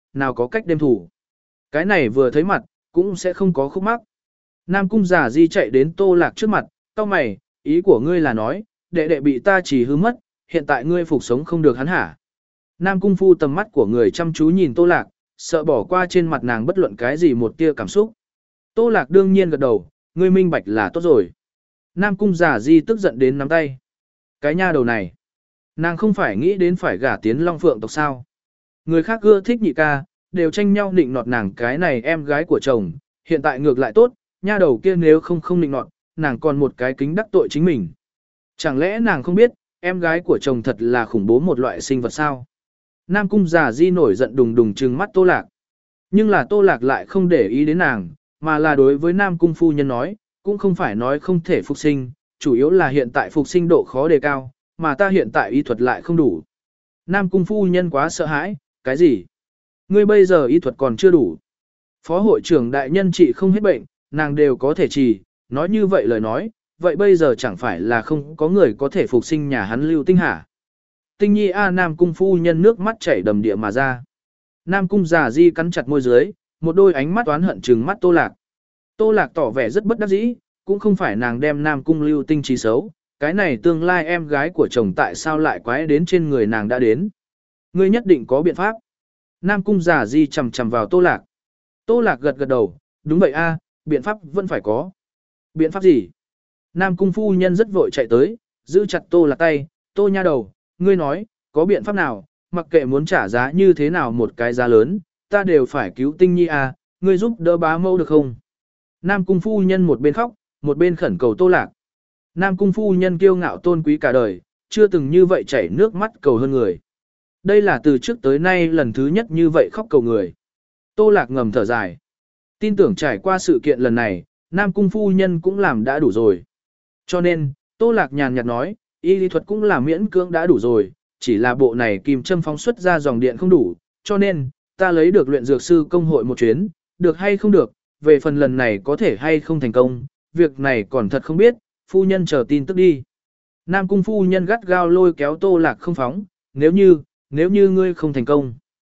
nào có cách đêm thủ. Cái này vừa thấy mặt, cũng sẽ không có khúc mắc. Nam cung giả di chạy đến Tô Lạc trước mặt, cau mày, ý của ngươi là nói, đệ đệ bị ta chỉ hư mất, hiện tại ngươi phục sống không được hắn hả? Nam cung phu tầm mắt của người chăm chú nhìn Tô Lạc, sợ bỏ qua trên mặt nàng bất luận cái gì một tia cảm xúc. Tô Lạc đương nhiên gật đầu, ngươi minh bạch là tốt rồi. Nam cung giả di tức giận đến nắm tay. Cái nha đầu này, nàng không phải nghĩ đến phải gả tiến Long Phượng tộc sao? Người khác ưa thích nhị ca, đều tranh nhau nịnh nọt nàng cái này em gái của chồng, hiện tại ngược lại tốt, nha đầu kia nếu không không nịnh nọt, nàng còn một cái kính đắc tội chính mình. Chẳng lẽ nàng không biết, em gái của chồng thật là khủng bố một loại sinh vật sao? Nam cung giả di nổi giận đùng đùng trừng mắt Tô Lạc. Nhưng là Tô Lạc lại không để ý đến nàng, mà là đối với Nam cung phu nhân nói, cũng không phải nói không thể phục sinh, chủ yếu là hiện tại phục sinh độ khó đề cao, mà ta hiện tại y thuật lại không đủ. Nam cung phu nhân quá sợ hãi, cái gì? Ngươi bây giờ y thuật còn chưa đủ. Phó hội trưởng đại nhân trị không hết bệnh, nàng đều có thể trì, nói như vậy lời nói, vậy bây giờ chẳng phải là không có người có thể phục sinh nhà hắn Lưu Tinh hả? Tinh nhi a Nam cung phu nhân nước mắt chảy đầm địa mà ra. Nam cung giả di cắn chặt môi dưới, một đôi ánh mắt oán hận trừng mắt Tô Lạc. Tô Lạc tỏ vẻ rất bất đắc dĩ, cũng không phải nàng đem Nam cung Lưu Tinh trí xấu, cái này tương lai em gái của chồng tại sao lại quái đến trên người nàng đã đến. Ngươi nhất định có biện pháp. Nam cung giả di chầm chầm vào Tô Lạc. Tô Lạc gật gật đầu, đúng vậy a, biện pháp vẫn phải có. Biện pháp gì? Nam cung phu nhân rất vội chạy tới, giữ chặt Tô Lạc tay, Tô nha đầu, ngươi nói, có biện pháp nào, mặc kệ muốn trả giá như thế nào một cái giá lớn, ta đều phải cứu Tinh nhi a, ngươi giúp đỡ bá mẫu được không? Nam cung phu nhân một bên khóc, một bên khẩn cầu Tô Lạc. Nam cung phu nhân kiêu ngạo tôn quý cả đời, chưa từng như vậy chảy nước mắt cầu hơn người. Đây là từ trước tới nay lần thứ nhất như vậy khóc cầu người. Tô Lạc ngầm thở dài. Tin tưởng trải qua sự kiện lần này, Nam cung phu nhân cũng làm đã đủ rồi. Cho nên, Tô Lạc nhàn nhạt nói, y lý thuật cũng là miễn cưỡng đã đủ rồi, chỉ là bộ này kim châm phóng xuất ra dòng điện không đủ, cho nên, ta lấy được luyện dược sư công hội một chuyến, được hay không được, về phần lần này có thể hay không thành công, việc này còn thật không biết, phu nhân chờ tin tức đi. Nam cung phu nhân gắt gao lôi kéo Tô Lạc không phóng, nếu như, nếu như ngươi không thành công,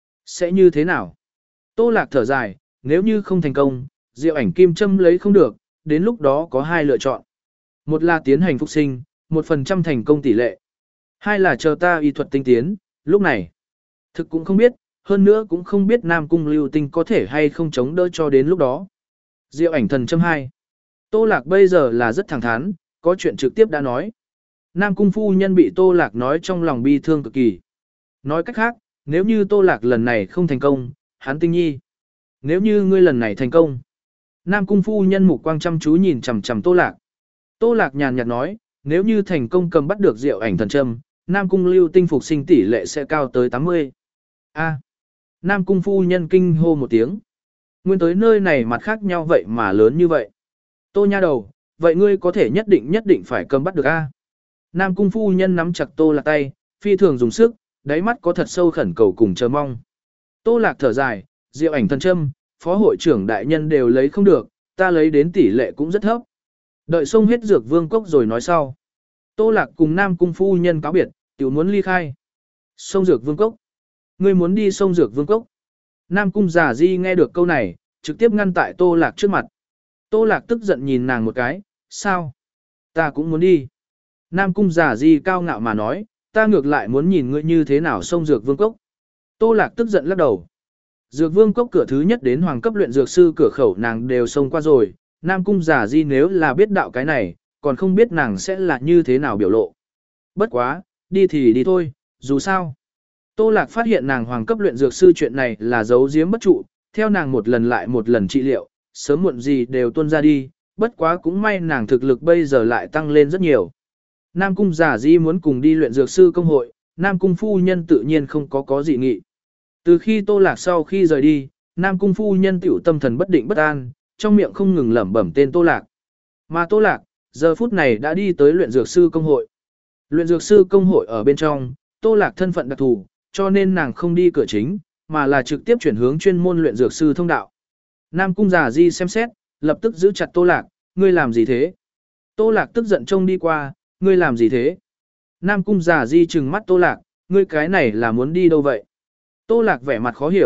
sẽ như thế nào? Tô Lạc thở dài, nếu như không thành công, diệu ảnh kim châm lấy không được, đến lúc đó có hai lựa chọn. Một là tiến hành phục sinh, một phần trăm thành công tỷ lệ. Hai là chờ ta y thuật tinh tiến, lúc này. Thực cũng không biết, hơn nữa cũng không biết Nam cung Lưu Tinh có thể hay không chống đỡ cho đến lúc đó. Diệu ảnh thần châm hai. Tô Lạc bây giờ là rất thẳng thắn, có chuyện trực tiếp đã nói. Nam cung phu nhân bị Tô Lạc nói trong lòng bi thương cực kỳ. Nói cách khác, nếu như Tô Lạc lần này không thành công, hắn Tinh nhi. Nếu như ngươi lần này thành công. Nam cung phu nhân mục quang chăm chú nhìn chằm chằm Tô Lạc. Tô Lạc nhàn nhạt nói, nếu như thành công cầm bắt được diệu ảnh thần châm, Nam cung Lưu Tinh phục sinh tỷ lệ sẽ cao tới tám mươi. A. Nam cung phu nhân kinh hô một tiếng. Nguyên tới nơi này mặt khác nhau vậy mà lớn như vậy. Tô nha đầu, vậy ngươi có thể nhất định nhất định phải cầm bắt được A. Nam cung phu nhân nắm chặt Tô Lạc tay, phi thường dùng sức, đáy mắt có thật sâu khẩn cầu cùng chờ mong. Tô Lạc thở dài, diệu ảnh thần châm, phó hội trưởng đại nhân đều lấy không được, ta lấy đến tỷ lệ cũng rất thấp. Đợi xông hết dược vương cốc rồi nói sau. Tô Lạc cùng Nam cung phu nhân cáo biệt, tiểu muốn ly khai. Sông dược vương cốc. Ngươi muốn đi sông dược vương cốc. Nam cung giả di nghe được câu này, trực tiếp ngăn tại Tô Lạc trước mặt. Tô Lạc tức giận nhìn nàng một cái, sao? Ta cũng muốn đi. Nam cung giả di cao ngạo mà nói, ta ngược lại muốn nhìn ngươi như thế nào sông dược vương cốc. Tô Lạc tức giận lắc đầu. Dược vương cốc cửa thứ nhất đến hoàng cấp luyện dược sư cửa khẩu nàng đều xông qua rồi, Nam cung giả di nếu là biết đạo cái này, còn không biết nàng sẽ là như thế nào biểu lộ. Bất quá, đi thì đi thôi, dù sao. Tô Lạc phát hiện nàng hoàng cấp luyện dược sư chuyện này là giấu giếm bất trụ, theo nàng một lần lại một lần trị liệu, sớm muộn gì đều tuôn ra đi, bất quá cũng may nàng thực lực bây giờ lại tăng lên rất nhiều. Nam cung giả di muốn cùng đi luyện dược sư công hội, Nam cung phu nhân tự nhiên không có có gì nghị. Từ khi Tô Lạc sau khi rời đi, Nam cung phu nhân tiểu tâm thần bất định bất an, trong miệng không ngừng lẩm bẩm tên Tô Lạc. Mà Tô Lạc, giờ phút này đã đi tới luyện dược sư công hội. Luyện dược sư công hội ở bên trong, Tô Lạc thân phận đặc thù, cho nên nàng không đi cửa chính, mà là trực tiếp chuyển hướng chuyên môn luyện dược sư thông đạo. Nam cung giả di xem xét, lập tức giữ chặt Tô Lạc, ngươi làm gì thế? Tô Lạc tức giận trông đi qua, ngươi làm gì thế? Nam cung giả di trừng mắt Tô Lạc, ngươi cái này là muốn đi đâu vậy? Tô Lạc vẻ mặt khó hiểu,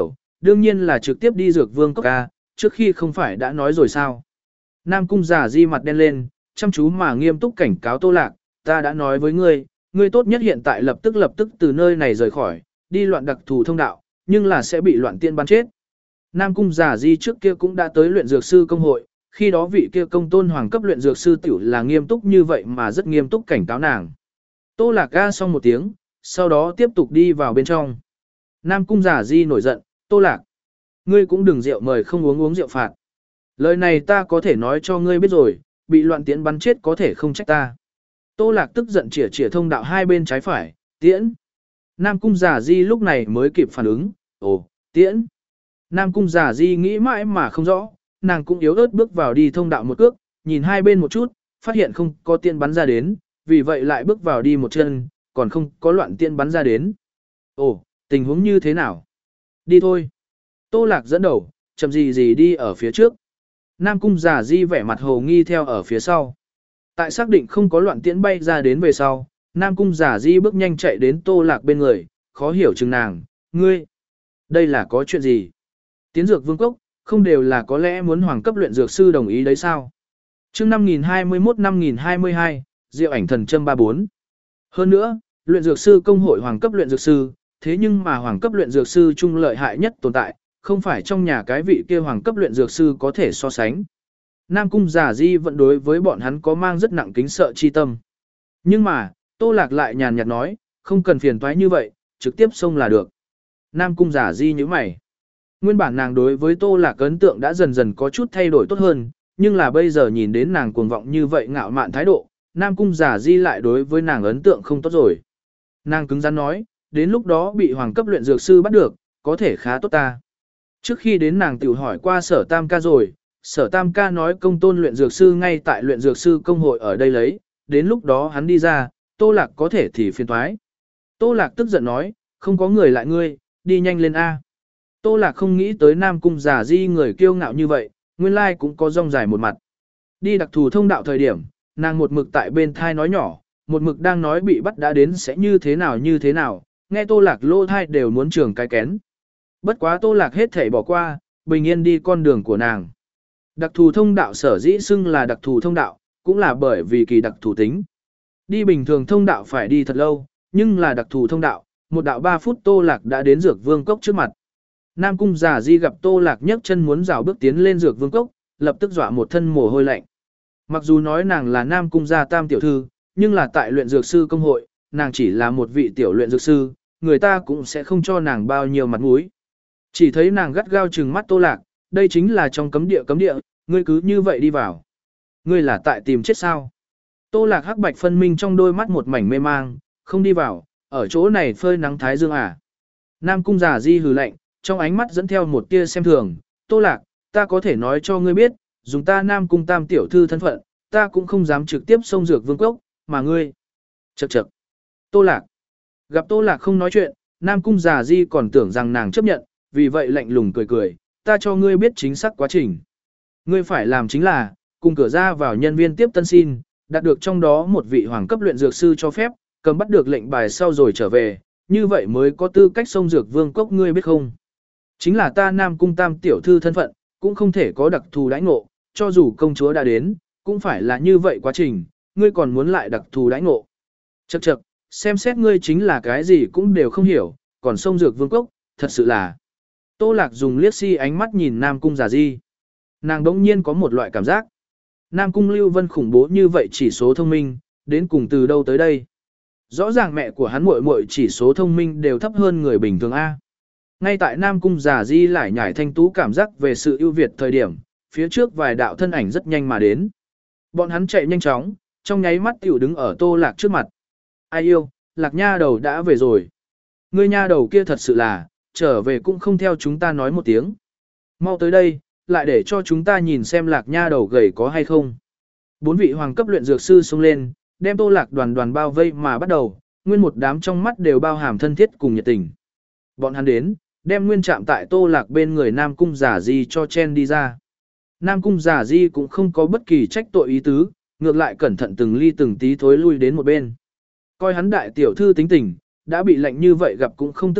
đương nhiên là trực tiếp đi dược vương cốc ca, trước khi không phải đã nói rồi sao. Nam cung giả di mặt đen lên, chăm chú mà nghiêm túc cảnh cáo Tô Lạc, ta đã nói với ngươi, ngươi tốt nhất hiện tại lập tức lập tức từ nơi này rời khỏi, đi loạn đặc thù thông đạo, nhưng là sẽ bị loạn tiên bắn chết. Nam cung giả di trước kia cũng đã tới luyện dược sư công hội, khi đó vị kia công tôn hoàng cấp luyện dược sư tiểu là nghiêm túc như vậy mà rất nghiêm túc cảnh cáo nàng. Tô Lạc ga xong một tiếng, sau đó tiếp tục đi vào bên trong. Nam cung giả di nổi giận, Tô Lạc, ngươi cũng đừng rượu mời không uống uống rượu phạt. Lời này ta có thể nói cho ngươi biết rồi, bị loạn tiễn bắn chết có thể không trách ta. Tô Lạc tức giận chỉa chỉa thông đạo hai bên trái phải, tiễn. Nam cung giả di lúc này mới kịp phản ứng, ồ, tiễn. Nam cung giả di nghĩ mãi mà không rõ, nàng cũng yếu ớt bước vào đi thông đạo một cước, nhìn hai bên một chút, phát hiện không có tiễn bắn ra đến, vì vậy lại bước vào đi một chân, còn không có loạn tiễn bắn ra đến. Ồ, tình huống như thế nào? Đi thôi. Tô Lạc dẫn đầu, chậm gì gì đi ở phía trước. Nam cung giả di vẻ mặt hồ nghi theo ở phía sau. Tại xác định không có loạn tiễn bay ra đến về sau, Nam cung giả di bước nhanh chạy đến Tô Lạc bên người, khó hiểu chừng nàng, ngươi, đây là có chuyện gì? Tiến dược vương cốc, không đều là có lẽ muốn hoàng cấp luyện dược sư đồng ý đấy sao? Chương năm nghìn hai mươi mốt năm nghìn hai mươi hai, Diệu ảnh thần châm ba bốn. Hơn nữa, luyện dược sư công hội hoàng cấp luyện dược sư, thế nhưng mà hoàng cấp luyện dược sư trung lợi hại nhất tồn tại, không phải trong nhà cái vị kia hoàng cấp luyện dược sư có thể so sánh. Nam cung giả di vẫn đối với bọn hắn có mang rất nặng kính sợ chi tâm. Nhưng mà, Tô Lạc lại nhàn nhạt nói, không cần phiền toái như vậy, trực tiếp xông là được. Nam cung giả di như mày. Nguyên bản nàng đối với Tô Lạc ấn tượng đã dần dần có chút thay đổi tốt hơn, nhưng là bây giờ nhìn đến nàng cuồng vọng như vậy ngạo mạn thái độ, Nam cung giả di lại đối với nàng ấn tượng không tốt rồi. Nàng cứng rắn nói, đến lúc đó bị hoàng cấp luyện dược sư bắt được, có thể khá tốt ta. Trước khi đến nàng tự hỏi qua sở tam ca rồi, sở tam ca nói công tôn luyện dược sư ngay tại luyện dược sư công hội ở đây lấy, đến lúc đó hắn đi ra, Tô Lạc có thể thì phiền toái. Tô Lạc tức giận nói, không có người lại ngươi, đi nhanh lên A. Tô Lạc không nghĩ tới Nam cung giả di người kiêu ngạo như vậy, nguyên lai cũng có rong dài một mặt. Đi đặc thù thông đạo thời điểm, nàng một mực tại bên thai nói nhỏ, một mực đang nói bị bắt đã đến sẽ như thế nào như thế nào, nghe Tô Lạc lô thai đều muốn trường cái kén. Bất quá Tô Lạc hết thảy bỏ qua, bình yên đi con đường của nàng. Đặc thù thông đạo sở dĩ xưng là đặc thù thông đạo, cũng là bởi vì kỳ đặc thù tính. Đi bình thường thông đạo phải đi thật lâu, nhưng là đặc thù thông đạo, một đạo ba phút Tô Lạc đã đến dược vương cốc trước mặt. Nam cung giả di gặp Tô Lạc nhấc chân muốn rảo bước tiến lên dược vương cốc, lập tức dọa một thân mồ hôi lạnh. Mặc dù nói nàng là Nam cung gia tam tiểu thư, nhưng là tại luyện dược sư công hội, nàng chỉ là một vị tiểu luyện dược sư, người ta cũng sẽ không cho nàng bao nhiêu mặt mũi. Chỉ thấy nàng gắt gao trừng mắt Tô Lạc, đây chính là trong cấm địa cấm địa, ngươi cứ như vậy đi vào. Ngươi là tại tìm chết sao? Tô Lạc hắc bạch phân minh trong đôi mắt một mảnh mê mang, không đi vào, ở chỗ này phơi nắng thái dương à. Nam cung giả di hừ lạnh, trong ánh mắt dẫn theo một tia xem thường, Tô Lạc, ta có thể nói cho ngươi biết, dùng ta Nam cung tam tiểu thư thân phận, ta cũng không dám trực tiếp xông dược vương cốc, mà ngươi. Chậc chậc. Tô Lạc. Gặp Tô Lạc không nói chuyện, Nam cung giả di còn tưởng rằng nàng chấp nhận, vì vậy lạnh lùng cười cười, ta cho ngươi biết chính xác quá trình. Ngươi phải làm chính là, cùng cửa ra vào nhân viên tiếp tân xin, đạt được trong đó một vị hoàng cấp luyện dược sư cho phép, cầm bắt được lệnh bài sau rồi trở về, như vậy mới có tư cách xông dược vương cốc, ngươi biết không? Chính là ta Nam cung tam tiểu thư thân phận, cũng không thể có đặc thù đãi ngộ, cho dù công chúa đã đến, cũng phải là như vậy quá trình, ngươi còn muốn lại đặc thù đãi ngộ. Chậc chậc, xem xét ngươi chính là cái gì cũng đều không hiểu, còn xông dược vương cốc, thật sự là. Tô Lạc dùng liếc si ánh mắt nhìn Nam cung giả di. Nàng đống nhiên có một loại cảm giác. Nam cung Lưu Vân khủng bố như vậy chỉ số thông minh, đến cùng từ đâu tới đây. Rõ ràng mẹ của hắn muội muội chỉ số thông minh đều thấp hơn người bình thường A. Ngay tại Nam cung giả di lại nhảy thanh tú cảm giác về sự ưu việt thời điểm, phía trước vài đạo thân ảnh rất nhanh mà đến. Bọn hắn chạy nhanh chóng, trong nháy mắt tiểu đứng ở Tô Lạc trước mặt. Ai yêu, Lạc nha đầu đã về rồi. Ngươi nha đầu kia thật sự là, trở về cũng không theo chúng ta nói một tiếng. Mau tới đây, lại để cho chúng ta nhìn xem Lạc nha đầu gầy có hay không. Bốn vị hoàng cấp luyện dược sư xông lên, đem Tô Lạc đoàn đoàn bao vây mà bắt đầu, nguyên một đám trong mắt đều bao hàm thân thiết cùng nhiệt tình. Bọn hắn đến, đem nguyên chạm tại Tô Lạc bên người Nam cung giả di cho chen đi ra. Nam cung giả di cũng không có bất kỳ trách tội ý tứ, ngược lại cẩn thận từng ly từng tí thối lui đến một bên. Coi hắn đại tiểu thư tính tình, đã bị lạnh như vậy gặp cũng không tức giận,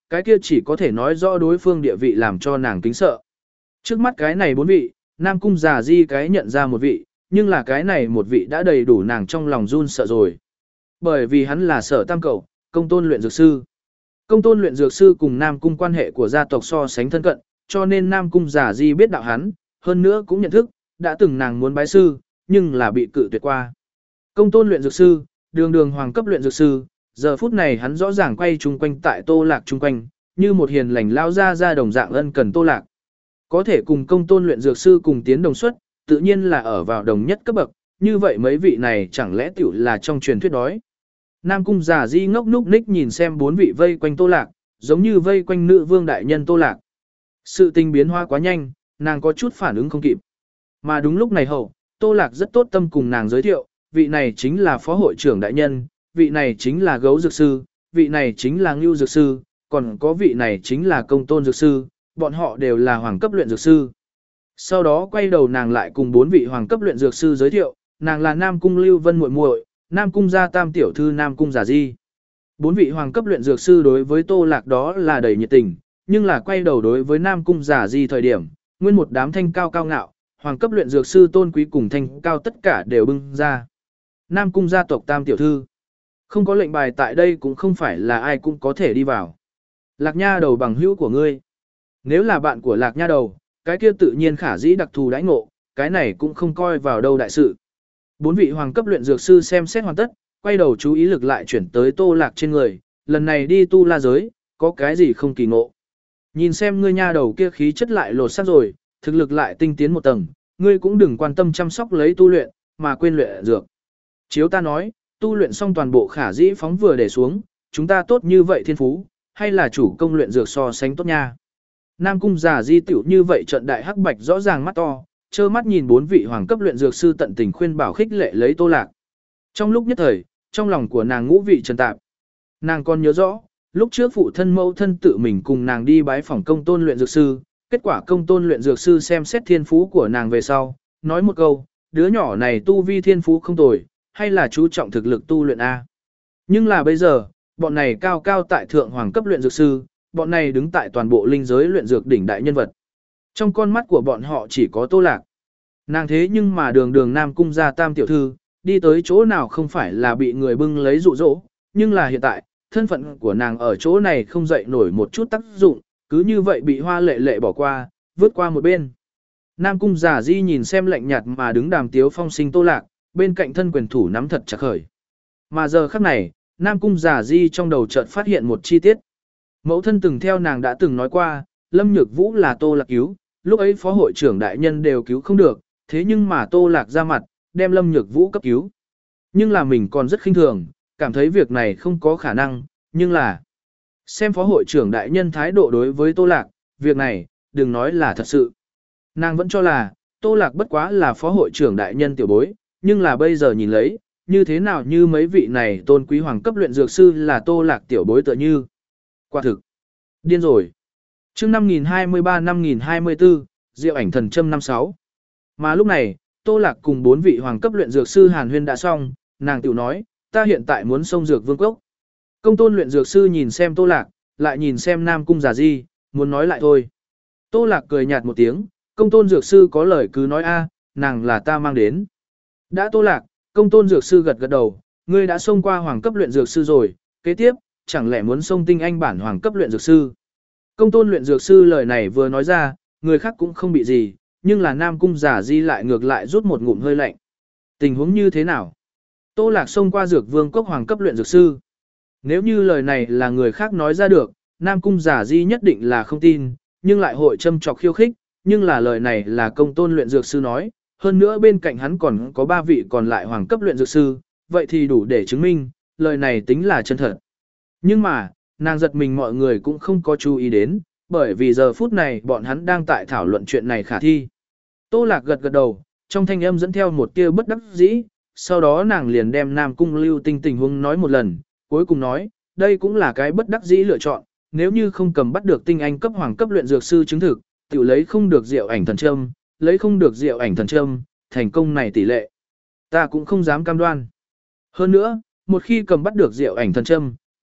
cái kia chỉ có thể nói rõ đối phương địa vị làm cho nàng kính sợ. Trước mắt cái này bốn vị, Nam Cung Già Di cái nhận ra một vị, nhưng là cái này một vị đã đầy đủ nàng trong lòng run sợ rồi. Bởi vì hắn là Sở Tam Cẩu, Công Tôn luyện dược sư. Công Tôn luyện dược sư cùng Nam Cung quan hệ của gia tộc so sánh thân cận, cho nên Nam Cung Già Di biết đạo hắn, hơn nữa cũng nhận thức, đã từng nàng muốn bái sư, nhưng là bị cự tuyệt qua. Công Tôn luyện dược sư, đường đường hoàng cấp luyện dược sư, giờ phút này hắn rõ ràng quay chung quanh tại Tô Lạc chung quanh, như một hiền lành lao ra ra đồng dạng ân cần Tô Lạc. Có thể cùng Công Tôn luyện dược sư cùng tiến đồng xuất, tự nhiên là ở vào đồng nhất cấp bậc, như vậy mấy vị này chẳng lẽ tiểu là trong truyền thuyết đói. Nam Cung Già Di ngốc núc ních nhìn xem bốn vị vây quanh Tô Lạc, giống như vây quanh nữ vương đại nhân Tô Lạc. Sự tình biến hóa quá nhanh, nàng có chút phản ứng không kịp. Mà đúng lúc này hậu, Tô Lạc rất tốt tâm cùng nàng giới thiệu, vị này chính là phó hội trưởng đại nhân, vị này chính là gấu dược sư, vị này chính là ngưu dược sư, còn có vị này chính là Công Tôn dược sư, bọn họ đều là hoàng cấp luyện dược sư. Sau đó quay đầu nàng lại cùng bốn vị hoàng cấp luyện dược sư giới thiệu, nàng là Nam Cung Lưu Vân muội muội, Nam Cung gia tam tiểu thư Nam Cung Già Di. Bốn vị hoàng cấp luyện dược sư đối với Tô Lạc đó là đầy nhiệt tình, nhưng là quay đầu đối với Nam Cung Già Di thời điểm, nguyên một đám thanh cao cao ngạo, hoàng cấp luyện dược sư tôn quý cùng thanh cao tất cả đều bưng ra. Nam Cung gia tộc tam tiểu thư. Không có lệnh bài tại đây cũng không phải là ai cũng có thể đi vào. Lạc Nha đầu bằng hữu của ngươi. Nếu là bạn của Lạc Nha đầu, cái kia tự nhiên khả dĩ đặc thù đãi ngộ, cái này cũng không coi vào đâu đại sự. Bốn vị hoàng cấp luyện dược sư xem xét hoàn tất, quay đầu chú ý lực lại chuyển tới Tô Lạc trên người, lần này đi tu la giới, có cái gì không kỳ ngộ. Nhìn xem ngươi nha đầu kia khí chất lại lột xác rồi, thực lực lại tinh tiến một tầng, ngươi cũng đừng quan tâm chăm sóc lấy tu luyện, mà quên luyện dược. Chiếu ta nói, tu luyện xong toàn bộ khả dĩ phóng vừa để xuống, chúng ta tốt như vậy thiên phú, hay là chủ công luyện dược so sánh tốt nha. Nam Cung Già Di tiểu như vậy trận đại hắc bạch rõ ràng mắt to, trơ mắt nhìn bốn vị hoàng cấp luyện dược sư tận tình khuyên bảo khích lệ lấy Tô Lạc. Trong lúc nhất thời, trong lòng của nàng ngũ vị trần tạp. Nàng còn nhớ rõ, lúc trước phụ thân mẫu thân tự mình cùng nàng đi bái phỏng Công Tôn luyện dược sư, kết quả Công Tôn luyện dược sư xem xét thiên phú của nàng về sau, nói một câu, đứa nhỏ này tu vi thiên phú không tồi, hay là chú trọng thực lực tu luyện A. Nhưng là bây giờ, bọn này cao cao tại thượng hoàng cấp luyện dược sư, bọn này đứng tại toàn bộ linh giới luyện dược đỉnh đại nhân vật. Trong con mắt của bọn họ chỉ có Tô Lạc. Nàng thế nhưng mà đường đường Nam Cung gia tam tiểu thư, đi tới chỗ nào không phải là bị người bưng lấy dụ dỗ, nhưng là hiện tại, thân phận của nàng ở chỗ này không dậy nổi một chút tác dụng, cứ như vậy bị Hoa Lệ Lệ bỏ qua, vứt qua một bên. Nam Cung Già Di nhìn xem lạnh nhạt mà đứng đàm tiếu phong sinh Tô Lạc, bên cạnh thân quyền thủ nắm thật chặt khởi. Mà giờ khắc này, Nam Cung Già Di trong đầu chợt phát hiện một chi tiết. Mẫu thân từng theo nàng đã từng nói qua, Lâm Nhược Vũ là Tô Lạc cứu, lúc ấy phó hội trưởng đại nhân đều cứu không được, thế nhưng mà Tô Lạc ra mặt, đem Lâm Nhược Vũ cấp cứu. Nhưng là mình còn rất khinh thường, cảm thấy việc này không có khả năng, nhưng là xem phó hội trưởng đại nhân thái độ đối với Tô Lạc, việc này, đừng nói là thật sự. Nàng vẫn cho là, Tô Lạc bất quá là phó hội trưởng đại nhân tiểu bối, nhưng là bây giờ nhìn lấy, như thế nào như mấy vị này tôn quý hoàng cấp luyện dược sư là Tô Lạc tiểu bối tựa như. Quả thực, điên rồi. Chương năm nghìn hai mươi ba năm nghìn hai mươi tư, Diệu Ảnh Thần Châm năm sáu. Mà lúc này, Tô Lạc cùng bốn vị hoàng cấp luyện dược sư Hàn Huyên đã xong, nàng tiểu nói, ta hiện tại muốn xông dược vương cốc. Công Tôn luyện dược sư nhìn xem Tô Lạc, lại nhìn xem Nam Cung Già Di, muốn nói lại thôi. Tô Lạc cười nhạt một tiếng, Công Tôn dược sư có lời cứ nói a, nàng là ta mang đến. Đã Tô Lạc, Công Tôn dược sư gật gật đầu, ngươi đã xông qua hoàng cấp luyện dược sư rồi, kế tiếp, chẳng lẽ muốn xông tinh anh bản hoàng cấp luyện dược sư. Công Tôn luyện dược sư lời này vừa nói ra, người khác cũng không bị gì, nhưng là Nam Cung Già Di lại ngược lại rút một ngụm hơi lạnh. Tình huống như thế nào? Tô Lạc xông qua dược vương cốc hoàng cấp luyện dược sư. Nếu như lời này là người khác nói ra được, Nam Cung Già Di nhất định là không tin, nhưng lại hội châm chọc khiêu khích, nhưng là lời này là Công Tôn luyện dược sư nói, hơn nữa bên cạnh hắn còn có ba vị còn lại hoàng cấp luyện dược sư, vậy thì đủ để chứng minh, lời này tính là chân thật. Nhưng mà, nàng giật mình mọi người cũng không có chú ý đến, bởi vì giờ phút này bọn hắn đang tại thảo luận chuyện này khả thi. Tô Lạc gật gật đầu, trong thanh âm dẫn theo một tia bất đắc dĩ, sau đó nàng liền đem Nam Cung Lưu Tinh tình huống nói một lần, cuối cùng nói, đây cũng là cái bất đắc dĩ lựa chọn, nếu như không cầm bắt được tinh anh cấp hoàng cấp luyện dược sư chứng thực, tiểu lấy không được Diệu Ảnh Thần Châm, lấy không được Diệu Ảnh Thần Châm, thành công này tỷ lệ. Ta cũng không dám cam đoan. Hơn nữa, một khi cầm bắt được Diệu Ảnh Thần Châm,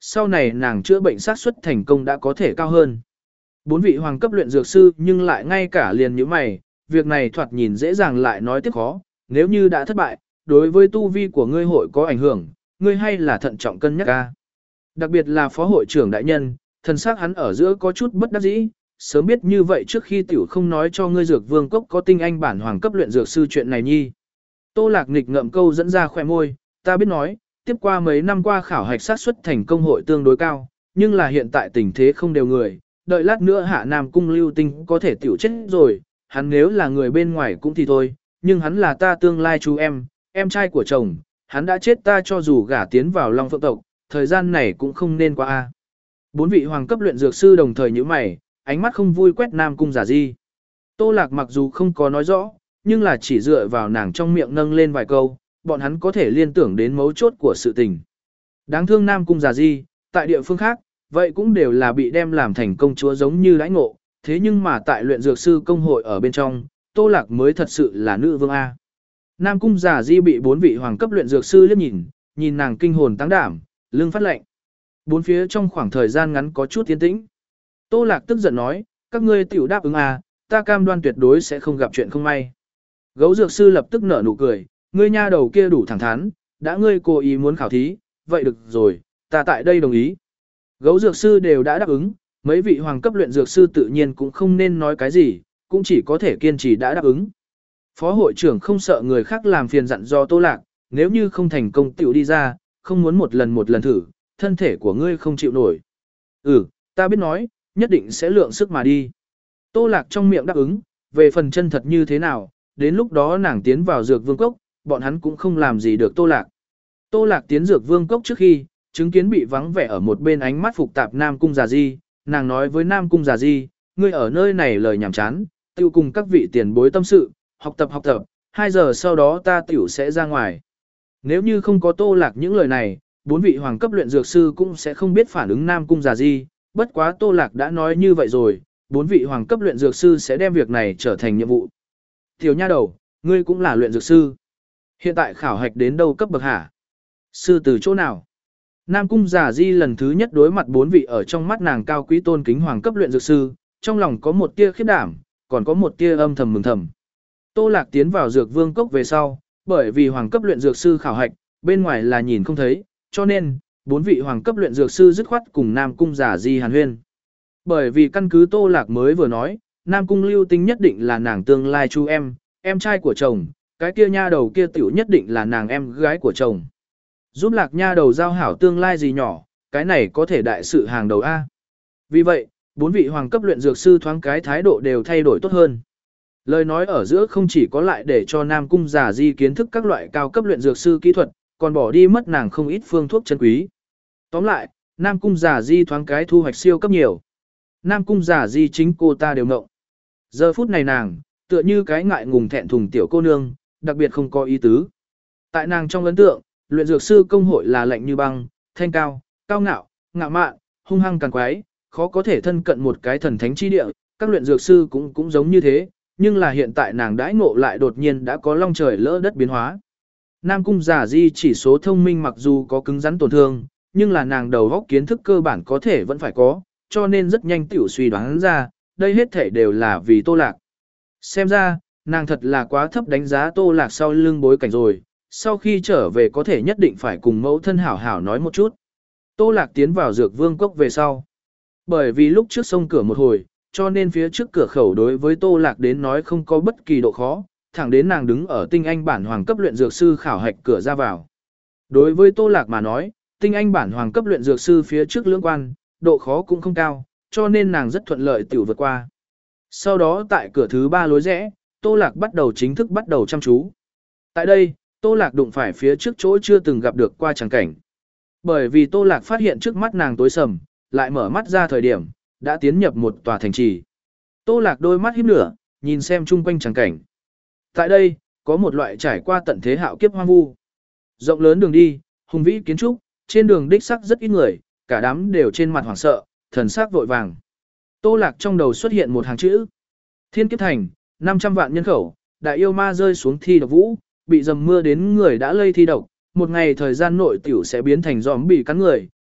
sau này nàng chữa bệnh xác suất thành công đã có thể cao hơn. Bốn vị hoàng cấp luyện dược sư nhưng lại ngay cả liền như mày, việc này thoạt nhìn dễ dàng lại nói tiếp khó, nếu như đã thất bại, đối với tu vi của ngươi hội có ảnh hưởng, ngươi hay là thận trọng cân nhắc ca. Đặc biệt là phó hội trưởng đại nhân, thần sắc hắn ở giữa có chút bất đắc dĩ, sớm biết như vậy trước khi tiểu không nói cho ngươi dược vương cốc có tinh anh bản hoàng cấp luyện dược sư chuyện này nhi. Tô Lạc nghịch ngậm câu dẫn ra khỏe môi, ta biết nói, tiếp qua mấy năm qua khảo hạch sát suất thành công hội tương đối cao, nhưng là hiện tại tình thế không đều người, đợi lát nữa hạ nam cung lưu tinh có thể tiểu chết rồi, hắn nếu là người bên ngoài cũng thì thôi, nhưng hắn là ta tương lai chú em, em trai của chồng, hắn đã chết ta cho dù gả tiến vào Long Phượng tộc, thời gian này cũng không nên qua a. Bốn vị hoàng cấp luyện dược sư đồng thời nhíu mày, ánh mắt không vui quét Nam Cung Giả Di. Tô Lạc mặc dù không có nói rõ, nhưng là chỉ dựa vào nàng trong miệng nâng lên vài câu, bọn hắn có thể liên tưởng đến mấu chốt của sự tình. Đáng thương Nam Cung Giả Di, tại địa phương khác, vậy cũng đều là bị đem làm thành công chúa giống như lãnh ngộ, thế nhưng mà tại luyện dược sư công hội ở bên trong, Tô Lạc mới thật sự là nữ vương A. Nam Cung Giả Di bị bốn vị hoàng cấp luyện dược sư liếc nhìn, nhìn nàng kinh hồn tăng đảm, lưng phát lạnh. Bốn phía trong khoảng thời gian ngắn có chút tiến tĩnh. Tô Lạc tức giận nói, các ngươi tiểu đáp ứng à, ta cam đoan tuyệt đối sẽ không gặp chuyện không may. Gấu dược sư lập tức nở nụ cười, ngươi nha đầu kia đủ thẳng thắn, đã ngươi cố ý muốn khảo thí, vậy được rồi, ta tại đây đồng ý. Gấu dược sư đều đã đáp ứng, mấy vị hoàng cấp luyện dược sư tự nhiên cũng không nên nói cái gì, cũng chỉ có thể kiên trì đã đáp ứng. Phó hội trưởng không sợ người khác làm phiền dặn do Tô Lạc, nếu như không thành công tiểu đi ra, không muốn một lần một lần thử, thân thể của ngươi không chịu nổi. Ừ, ta biết nói, nhất định sẽ lượng sức mà đi. Tô Lạc trong miệng đáp ứng, về phần chân thật như thế nào, đến lúc đó nàng tiến vào dược vương cốc, bọn hắn cũng không làm gì được Tô Lạc. Tô Lạc tiến dược vương cốc trước khi, chứng kiến bị vắng vẻ ở một bên ánh mắt phục tạp Nam Cung Giả Di, nàng nói với Nam Cung Giả Di, ngươi ở nơi này lời nhảm chán, tiêu cùng các vị tiền bối tâm sự, học tập học tập, hai giờ sau đó ta tiểu sẽ ra ngoài. Nếu như không có Tô Lạc những lời này, bốn vị hoàng cấp luyện dược sư cũng sẽ không biết phản ứng Nam Cung Giả Di, bất quá Tô Lạc đã nói như vậy rồi, bốn vị hoàng cấp luyện dược sư sẽ đem việc này trở thành nhiệm vụ. Tiểu nha đầu, ngươi cũng là luyện dược sư. Hiện tại khảo hạch đến đâu cấp bậc hả? Sư từ chỗ nào? Nam Cung Giả Di lần thứ nhất đối mặt bốn vị ở trong mắt nàng cao quý tôn kính hoàng cấp luyện dược sư, trong lòng có một tia khiếp đảm, còn có một tia âm thầm mừng thầm. Tô Lạc tiến vào dược vương cốc về sau, bởi vì hoàng cấp luyện dược sư khảo hạch, bên ngoài là nhìn không thấy, cho nên, bốn vị hoàng cấp luyện dược sư dứt khoát cùng Nam Cung Giả Di hàn huyên. Bởi vì căn cứ Tô Lạc mới vừa nói, Nam Cung Lưu Tinh nhất định là nàng tương lai chú em, em trai của chồng, cái kia nha đầu kia tiểu nhất định là nàng em gái của chồng. Giúp Lạc nha đầu giao hảo tương lai gì nhỏ, cái này có thể đại sự hàng đầu A. Vì vậy, bốn vị hoàng cấp luyện dược sư thoáng cái thái độ đều thay đổi tốt hơn. Lời nói ở giữa không chỉ có lại để cho Nam Cung Giả Di kiến thức các loại cao cấp luyện dược sư kỹ thuật, còn bỏ đi mất nàng không ít phương thuốc chân quý. Tóm lại, Nam Cung Giả Di thoáng cái thu hoạch siêu cấp nhiều. Nam Cung Giả Di chính cô ta đều ngộng. Giờ phút này nàng, tựa như cái ngại ngùng thẹn thùng tiểu cô nương, đặc biệt không có ý tứ. Tại nàng trong ấn tượng, luyện dược sư công hội là lạnh như băng, thanh cao, cao ngạo, ngạo mạn, hung hăng càng quái, khó có thể thân cận một cái thần thánh chi địa, các luyện dược sư cũng cũng giống như thế, nhưng là hiện tại nàng đãi ngộ lại đột nhiên đã có long trời lỡ đất biến hóa. Nam Cung Giả Di chỉ số thông minh mặc dù có cứng rắn tổn thương, nhưng là nàng đầu óc kiến thức cơ bản có thể vẫn phải có, cho nên rất nhanh tiểu suy đoán ra, đây hết thể đều là vì Tô Lạc. Xem ra, nàng thật là quá thấp đánh giá Tô Lạc sau lưng bối cảnh rồi, sau khi trở về có thể nhất định phải cùng mẫu thân hảo hảo nói một chút. Tô Lạc tiến vào dược vương cốc về sau. Bởi vì lúc trước sông cửa một hồi, cho nên phía trước cửa khẩu đối với Tô Lạc đến nói không có bất kỳ độ khó, thẳng đến nàng đứng ở tinh anh bản hoàng cấp luyện dược sư khảo hạch cửa ra vào. Đối với Tô Lạc mà nói, tinh anh bản hoàng cấp luyện dược sư phía trước lưỡng quan, độ khó cũng không cao, cho nên nàng rất thuận lợi tiểu vượt qua. Sau đó tại cửa thứ ba lối rẽ, Tô Lạc bắt đầu chính thức bắt đầu chăm chú. Tại đây, Tô Lạc đụng phải phía trước chỗ chưa từng gặp được qua chẳng cảnh. Bởi vì Tô Lạc phát hiện trước mắt nàng tối sầm, lại mở mắt ra thời điểm, đã tiến nhập một tòa thành trì. Tô Lạc đôi mắt híp nửa, nhìn xem chung quanh chẳng cảnh. Tại đây, có một loại trải qua tận thế hạo kiếp hoang vu. Rộng lớn đường đi, hùng vĩ kiến trúc, trên đường đích sắc rất ít người, cả đám đều trên mặt hoảng sợ, thần sắc vội vàng. Tô Lạc trong đầu xuất hiện một hàng chữ. Thiên kiếp thành, năm trăm vạn nhân khẩu, đại yêu ma rơi xuống thi độc vũ, bị dầm mưa đến người đã lây thi độc, một ngày thời gian nội tiểu sẽ biến thành giòm bị cắn người,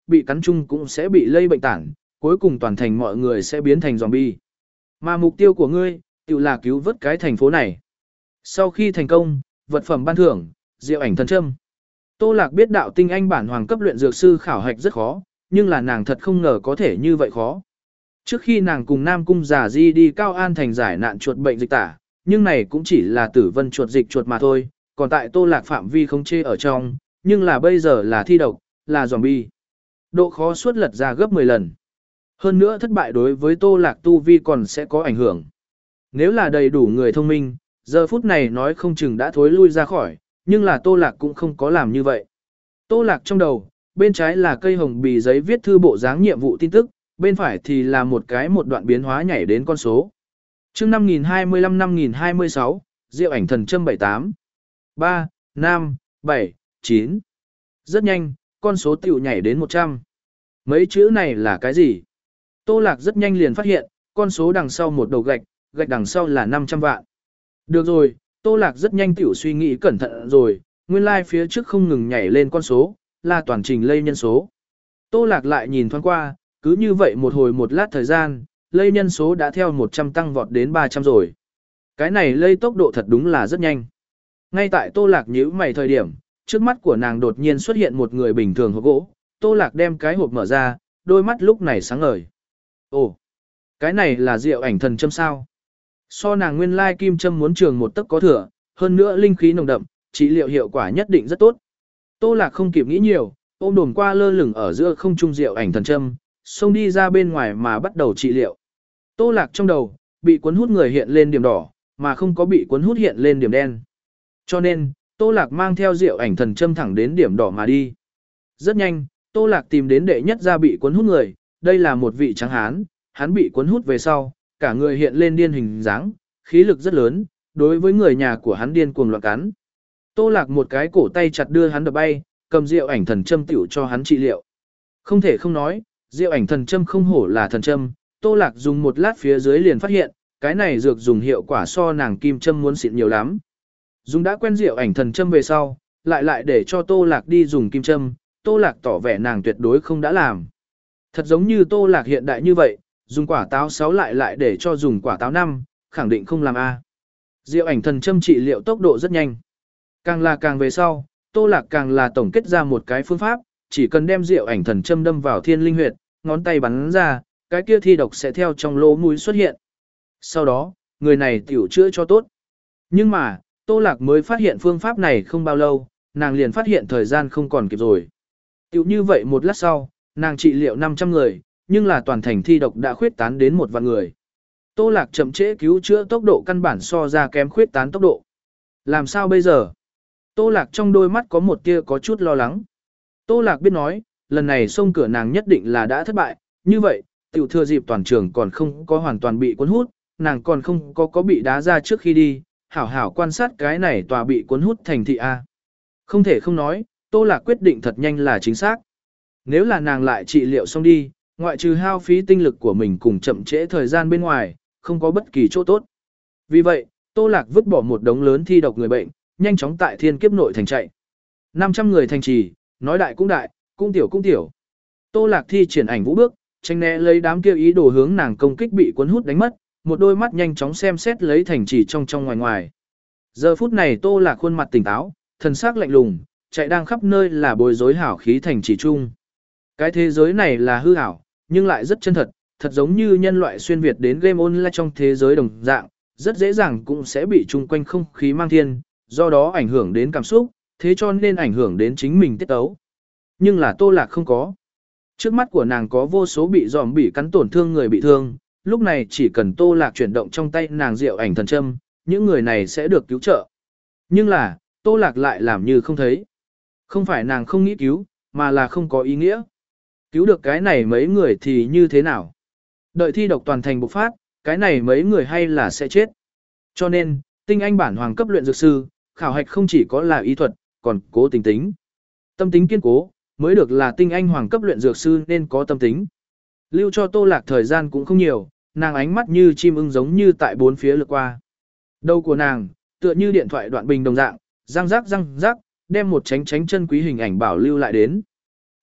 bị cắn chung cũng sẽ bị lây bệnh tản, cuối cùng toàn thành mọi người sẽ biến thành zombie. Mà mục tiêu của ngươi, tự là cứu vớt cái thành phố này. Sau khi thành công, vật phẩm ban thưởng, diệu ảnh thần châm. Tô Lạc biết đạo tinh anh bản hoàng cấp luyện dược sư khảo hạch rất khó, nhưng là nàng thật không ngờ có thể như vậy khó. Trước khi nàng cùng Nam Cung Giả Di đi Cao An thành giải nạn chuột bệnh dịch tả, nhưng này cũng chỉ là tử vân chuột dịch chuột mà thôi, còn tại Tô Lạc phạm vi không chê ở trong, nhưng là bây giờ là thi độc, là zombie. Độ khó suốt lật ra gấp mười lần. Hơn nữa thất bại đối với Tô Lạc tu vi còn sẽ có ảnh hưởng. Nếu là đầy đủ người thông minh, giờ phút này nói không chừng đã thối lui ra khỏi, nhưng là Tô Lạc cũng không có làm như vậy. Tô Lạc trong đầu, bên trái là cây hồng bì giấy viết thư bộ dáng nhiệm vụ tin tức, bên phải thì là một cái một đoạn biến hóa nhảy đến con số. Chương năm nghìn hai mươi lăm năm nghìn hai mươi sáu, diệu ảnh thần châm bảy tám. ba, năm, bảy, chín. Rất nhanh, con số tiểu nhảy đến một trăm. Mấy chữ này là cái gì? Tô Lạc rất nhanh liền phát hiện, con số đằng sau một đầu gạch, gạch đằng sau là năm trăm vạn. Được rồi, Tô Lạc rất nhanh tiểu suy nghĩ cẩn thận rồi, nguyên lai like phía trước không ngừng nhảy lên con số, là toàn trình lây nhân số. Tô Lạc lại nhìn thoáng qua, cứ như vậy một hồi một lát thời gian, lây nhân số đã theo một trăm tăng vọt đến ba trăm rồi. Cái này lây tốc độ thật đúng là rất nhanh. Ngay tại Tô Lạc nhíu mày thời điểm, trước mắt của nàng đột nhiên xuất hiện một người bình thường hộp gỗ, Tô Lạc đem cái hộp mở ra, đôi mắt lúc này sáng ngời. Ồ, cái này là diệu ảnh thần châm sao? So nàng nguyên lai kim châm muốn trường một tấc có thừa, hơn nữa linh khí nồng đậm, trị liệu hiệu quả nhất định rất tốt. Tô Lạc không kịp nghĩ nhiều, ôm đồm qua lơ lửng ở giữa không trung diệu ảnh thần châm, xông đi ra bên ngoài mà bắt đầu trị liệu. Tô Lạc trong đầu, bị cuốn hút người hiện lên điểm đỏ, mà không có bị cuốn hút hiện lên điểm đen. Cho nên, Tô Lạc mang theo diệu ảnh thần châm thẳng đến điểm đỏ mà đi. Rất nhanh, Tô Lạc tìm đến đệ nhất gia bị cuốn hút người, đây là một vị trắng hán, hắn bị cuốn hút về sau, cả người hiện lên điên hình dáng, khí lực rất lớn, đối với người nhà của hắn điên cuồng loạn cắn. Tô Lạc một cái cổ tay chặt đưa hắn đập bay, cầm diệu ảnh thần châm tiểu cho hắn trị liệu. Không thể không nói, diệu ảnh thần châm không hổ là thần châm, Tô Lạc dùng một lát phía dưới liền phát hiện, cái này dược dùng hiệu quả so nàng kim châm muốn xịn nhiều lắm. Dùng đã quen diệu ảnh thần châm về sau, lại lại để cho Tô Lạc đi dùng kim châm, Tô Lạc tỏ vẻ nàng tuyệt đối không đã làm. Thật giống như Tô Lạc hiện đại như vậy, dùng quả táo sáu lại lại để cho dùng quả táo năm, khẳng định không làm A. Diệu ảnh thần châm trị liệu tốc độ rất nhanh. Càng là càng về sau, Tô Lạc càng là tổng kết ra một cái phương pháp, chỉ cần đem diệu ảnh thần châm đâm vào thiên linh huyệt, ngón tay bắn ra, cái kia thi độc sẽ theo trong lỗ mũi xuất hiện. Sau đó, người này tiểu chữa cho tốt. Nhưng mà, Tô Lạc mới phát hiện phương pháp này không bao lâu, nàng liền phát hiện thời gian không còn kịp rồi. Tiểu như vậy một lát sau, nàng trị liệu năm trăm người, nhưng là toàn thành thi độc đã khuyết tán đến một vạn người. Tô Lạc chậm trễ cứu chữa tốc độ căn bản so ra kém khuyết tán tốc độ. Làm sao bây giờ? Tô Lạc trong đôi mắt có một tia có chút lo lắng. Tô Lạc biết nói, lần này xông cửa nàng nhất định là đã thất bại, như vậy, tiểu thừa dịp toàn trường còn không có hoàn toàn bị cuốn hút, nàng còn không có có bị đá ra trước khi đi, hảo hảo quan sát cái này tòa bị cuốn hút thành thị A. Không thể không nói, Tô Lạc quyết định thật nhanh là chính xác. Nếu là nàng lại trị liệu xong đi, ngoại trừ hao phí tinh lực của mình cùng chậm trễ thời gian bên ngoài, không có bất kỳ chỗ tốt. Vì vậy, Tô Lạc vứt bỏ một đống lớn thi độc người bệnh, nhanh chóng tại thiên kiếp nội thành chạy. năm trăm người thành trì, nói đại cũng đại, cũng tiểu cũng tiểu. Tô Lạc thi triển ảnh vũ bước, tranh né lấy đám kia ý đồ hướng nàng công kích bị cuốn hút đánh mất, một đôi mắt nhanh chóng xem xét lấy thành trì trong trong ngoài ngoài. Giờ phút này Tô Lạc khuôn mặt tỉnh táo, thần sắc lạnh lùng, chạy đang khắp nơi là bối rối hảo khí thành trì chung. Cái thế giới này là hư ảo, nhưng lại rất chân thật, thật giống như nhân loại xuyên việt đến game online trong thế giới đồng dạng, rất dễ dàng cũng sẽ bị chung quanh không khí mang thiên, do đó ảnh hưởng đến cảm xúc, thế cho nên ảnh hưởng đến chính mình tiết tấu. Nhưng là Tô Lạc không có. Trước mắt của nàng có vô số bị giòm bị cắn tổn thương người bị thương, lúc này chỉ cần Tô Lạc chuyển động trong tay nàng diệu ảnh thần châm, những người này sẽ được cứu trợ. Nhưng là, Tô Lạc lại làm như không thấy. Không phải nàng không nghĩ cứu, mà là không có ý nghĩa. Cứu được cái này mấy người thì như thế nào? Đợi thi độc toàn thành bộc phát, cái này mấy người hay là sẽ chết. Cho nên, tinh anh bản hoàng cấp luyện dược sư, khảo hạch không chỉ có là y thuật, còn cố tình tính. Tâm tính kiên cố, mới được là tinh anh hoàng cấp luyện dược sư nên có tâm tính. Lưu cho Tô Lạc thời gian cũng không nhiều, nàng ánh mắt như chim ưng giống như tại bốn phía lượt qua. Đầu của nàng, tựa như điện thoại đoạn bình đồng dạng, răng rắc răng rắc, đem một tránh tránh chân quý hình ảnh bảo lưu lại đến.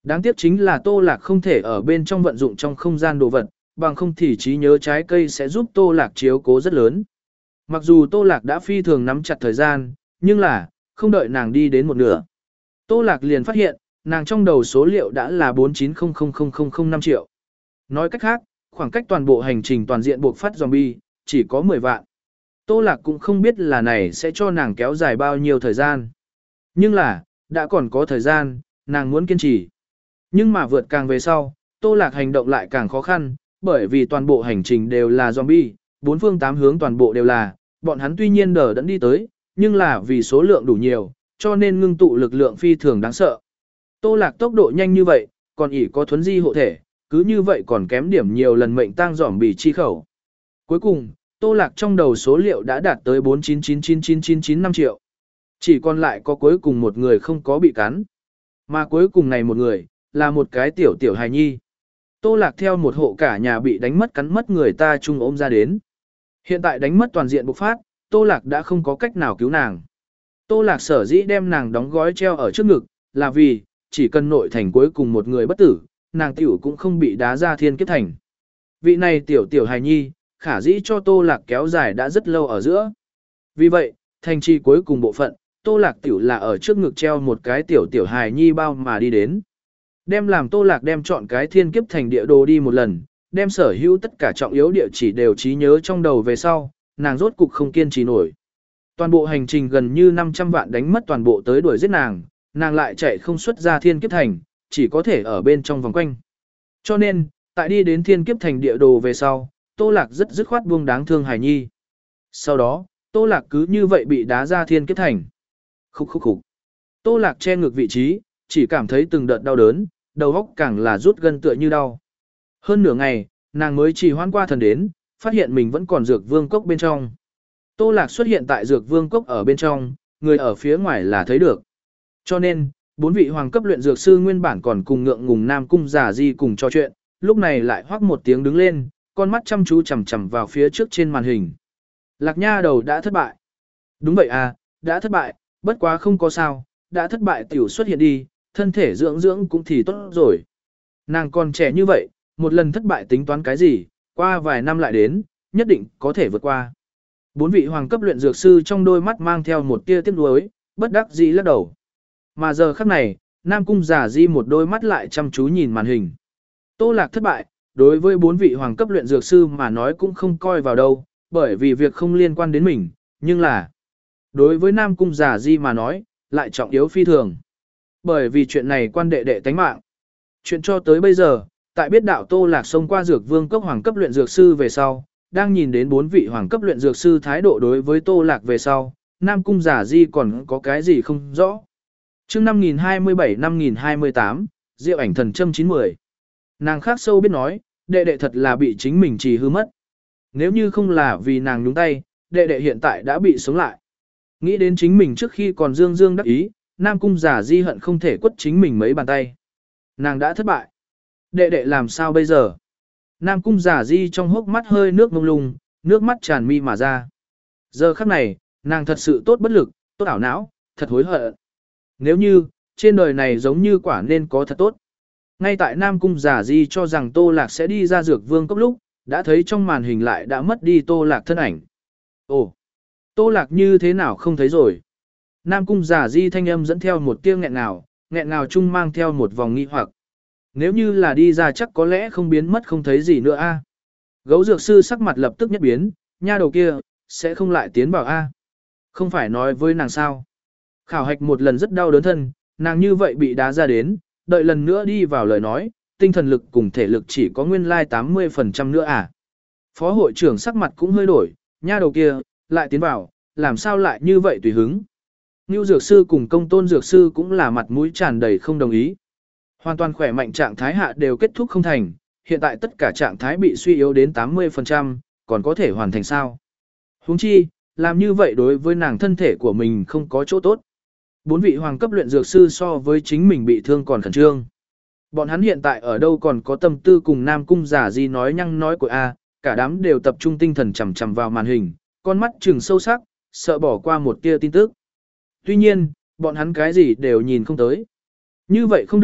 Đáng tiếc chính là Tô Lạc không thể ở bên trong vận dụng trong không gian đồ vật, bằng không thì trí nhớ trái cây sẽ giúp Tô Lạc chiếu cố rất lớn. Mặc dù Tô Lạc đã phi thường nắm chặt thời gian, nhưng là, không đợi nàng đi đến một nửa. Tô Lạc liền phát hiện, nàng trong đầu số liệu đã là bốn chín không không không không không năm triệu. Nói cách khác, khoảng cách toàn bộ hành trình toàn diện buộc phát zombie, chỉ có mười vạn. Tô Lạc cũng không biết là này sẽ cho nàng kéo dài bao nhiêu thời gian. Nhưng là, đã còn có thời gian, nàng muốn kiên trì. Nhưng mà vượt càng về sau, Tô Lạc hành động lại càng khó khăn, bởi vì toàn bộ hành trình đều là zombie, bốn phương tám hướng toàn bộ đều là, bọn hắn tuy nhiên đờ đẫn đi tới, nhưng là vì số lượng đủ nhiều, cho nên ngưng tụ lực lượng phi thường đáng sợ. Tô Lạc tốc độ nhanh như vậy, còn ỷ có thuấn di hộ thể, cứ như vậy còn kém điểm nhiều lần mệnh tang zombie chi khẩu. Cuối cùng, Tô Lạc trong đầu số liệu đã đạt tới bốn chín chín chín chín chín chín năm triệu. Chỉ còn lại có cuối cùng một người không có bị cắn. Mà cuối cùng này một người, là một cái tiểu tiểu hài nhi. Tô Lạc theo một hộ cả nhà bị đánh mất cắn mất người ta chung ôm ra đến. Hiện tại đánh mất toàn diện bộc phát, Tô Lạc đã không có cách nào cứu nàng. Tô Lạc sở dĩ đem nàng đóng gói treo ở trước ngực, là vì, chỉ cần nội thành cuối cùng một người bất tử, nàng tiểu cũng không bị đá ra thiên kiếp thành. Vị này tiểu tiểu hài nhi, khả dĩ cho Tô Lạc kéo dài đã rất lâu ở giữa. Vì vậy, thành trì cuối cùng bộ phận, Tô Lạc tiểu là ở trước ngực treo một cái tiểu tiểu hài nhi bao mà đi đến. Đem làm Tô Lạc đem chọn cái thiên kiếp thành địa đồ đi một lần, đem sở hữu tất cả trọng yếu địa chỉ đều trí nhớ trong đầu về sau, nàng rốt cục không kiên trì nổi. Toàn bộ hành trình gần như năm trăm vạn đánh mất toàn bộ tới đuổi giết nàng, nàng lại chạy không xuất ra thiên kiếp thành, chỉ có thể ở bên trong vòng quanh. Cho nên, tại đi đến thiên kiếp thành địa đồ về sau, Tô Lạc rất dứt khoát buông đáng thương hài nhi. Sau đó, Tô Lạc cứ như vậy bị đá ra thiên kiếp thành. Khúc khúc khúc. Tô Lạc che ngược vị trí, chỉ cảm thấy từng đợt đau đớn, đầu óc càng là rút gân tựa như đau. Hơn nửa ngày, nàng mới chỉ hoan qua thần đến, phát hiện mình vẫn còn dược vương cốc bên trong. Tô Lạc xuất hiện tại dược vương cốc ở bên trong, người ở phía ngoài là thấy được. Cho nên, bốn vị hoàng cấp luyện dược sư nguyên bản còn cùng ngượng ngùng Nam Cung Giả Di cùng trò chuyện, lúc này lại hoắc một tiếng đứng lên, con mắt chăm chú chằm chằm vào phía trước trên màn hình. Lạc Nha đầu đã thất bại. Đúng vậy à, đã thất bại, bất quá không có sao, đã thất bại tiểu xuất hiện đi, thân thể dưỡng dưỡng cũng thì tốt rồi. Nàng còn trẻ như vậy, một lần thất bại tính toán cái gì, qua vài năm lại đến, nhất định có thể vượt qua. Bốn vị hoàng cấp luyện dược sư trong đôi mắt mang theo một tia tiếc nuối, bất đắc dĩ lắc đầu. Mà giờ khắc này, Nam Cung Giả Di một đôi mắt lại chăm chú nhìn màn hình. Tô Lạc thất bại, đối với bốn vị hoàng cấp luyện dược sư mà nói cũng không coi vào đâu, bởi vì việc không liên quan đến mình, nhưng là đối với Nam Cung Giả Di mà nói, lại trọng yếu phi thường. Bởi vì chuyện này quan đệ đệ tánh mạng. Chuyện cho tới bây giờ, tại biết đạo Tô Lạc xông qua dược vương cốc hoàng cấp luyện dược sư về sau, đang nhìn đến bốn vị hoàng cấp luyện dược sư thái độ đối với Tô Lạc về sau, Nam Cung Giả Di còn có cái gì không rõ. Chương năm nghìn hai mươi bảy năm nghìn hai mươi tám, Diệu ảnh thần châm chín mươi. Nàng khác sâu biết nói, đệ đệ thật là bị chính mình trì hư mất. Nếu như không là vì nàng nhúng tay, đệ đệ hiện tại đã bị sống lại. Nghĩ đến chính mình trước khi còn dương dương đắc ý, Nam Cung Giả Di hận không thể quất chính mình mấy bàn tay. Nàng đã thất bại. Đệ đệ làm sao bây giờ? Nam Cung Giả Di trong hốc mắt hơi nước mông lung, nước mắt tràn mi mà ra. Giờ khắc này, nàng thật sự tốt bất lực, tốt ảo não, thật hối hận. Nếu như, trên đời này giống như quả nên có thật tốt. Ngay tại Nam Cung Giả Di cho rằng Tô Lạc sẽ đi ra dược vương cốc lúc, đã thấy trong màn hình lại đã mất đi Tô Lạc thân ảnh. Ồ, Tô Lạc như thế nào không thấy rồi? Nam Cung Giả Di thanh âm dẫn theo một tiếng nghẹn ngào, nghẹn ngào chung mang theo một vòng nghi hoặc. Nếu như là đi ra chắc có lẽ không biến mất không thấy gì nữa a. Gấu dược sư sắc mặt lập tức nhất biến, nha đầu kia, sẽ không lại tiến vào a. Không phải nói với nàng sao. Khảo hạch một lần rất đau đớn thân, nàng như vậy bị đá ra đến, đợi lần nữa đi vào lời nói, tinh thần lực cùng thể lực chỉ có nguyên lai tám mươi phần trăm nữa à. Phó hội trưởng sắc mặt cũng hơi đổi, nha đầu kia, lại tiến vào, làm sao lại như vậy tùy hứng. Ngưu dược sư cùng công tôn dược sư cũng là mặt mũi tràn đầy không đồng ý. Hoàn toàn khỏe mạnh trạng thái hạ đều kết thúc không thành, hiện tại tất cả trạng thái bị suy yếu đến tám mươi phần trăm, còn có thể hoàn thành sao. Huống chi, làm như vậy đối với nàng thân thể của mình không có chỗ tốt. Bốn vị hoàng cấp luyện dược sư so với chính mình bị thương còn khẩn trương. Bọn hắn hiện tại ở đâu còn có tâm tư cùng Nam Cung Giả Di nói nhăng nói của A, cả đám đều tập trung tinh thần chằm chằm vào màn hình, con mắt trừng sâu sắc, sợ bỏ qua một tia tin tức. Tuy nhiên, bọn hắn cái gì đều nhìn không tới. Như vậy không được,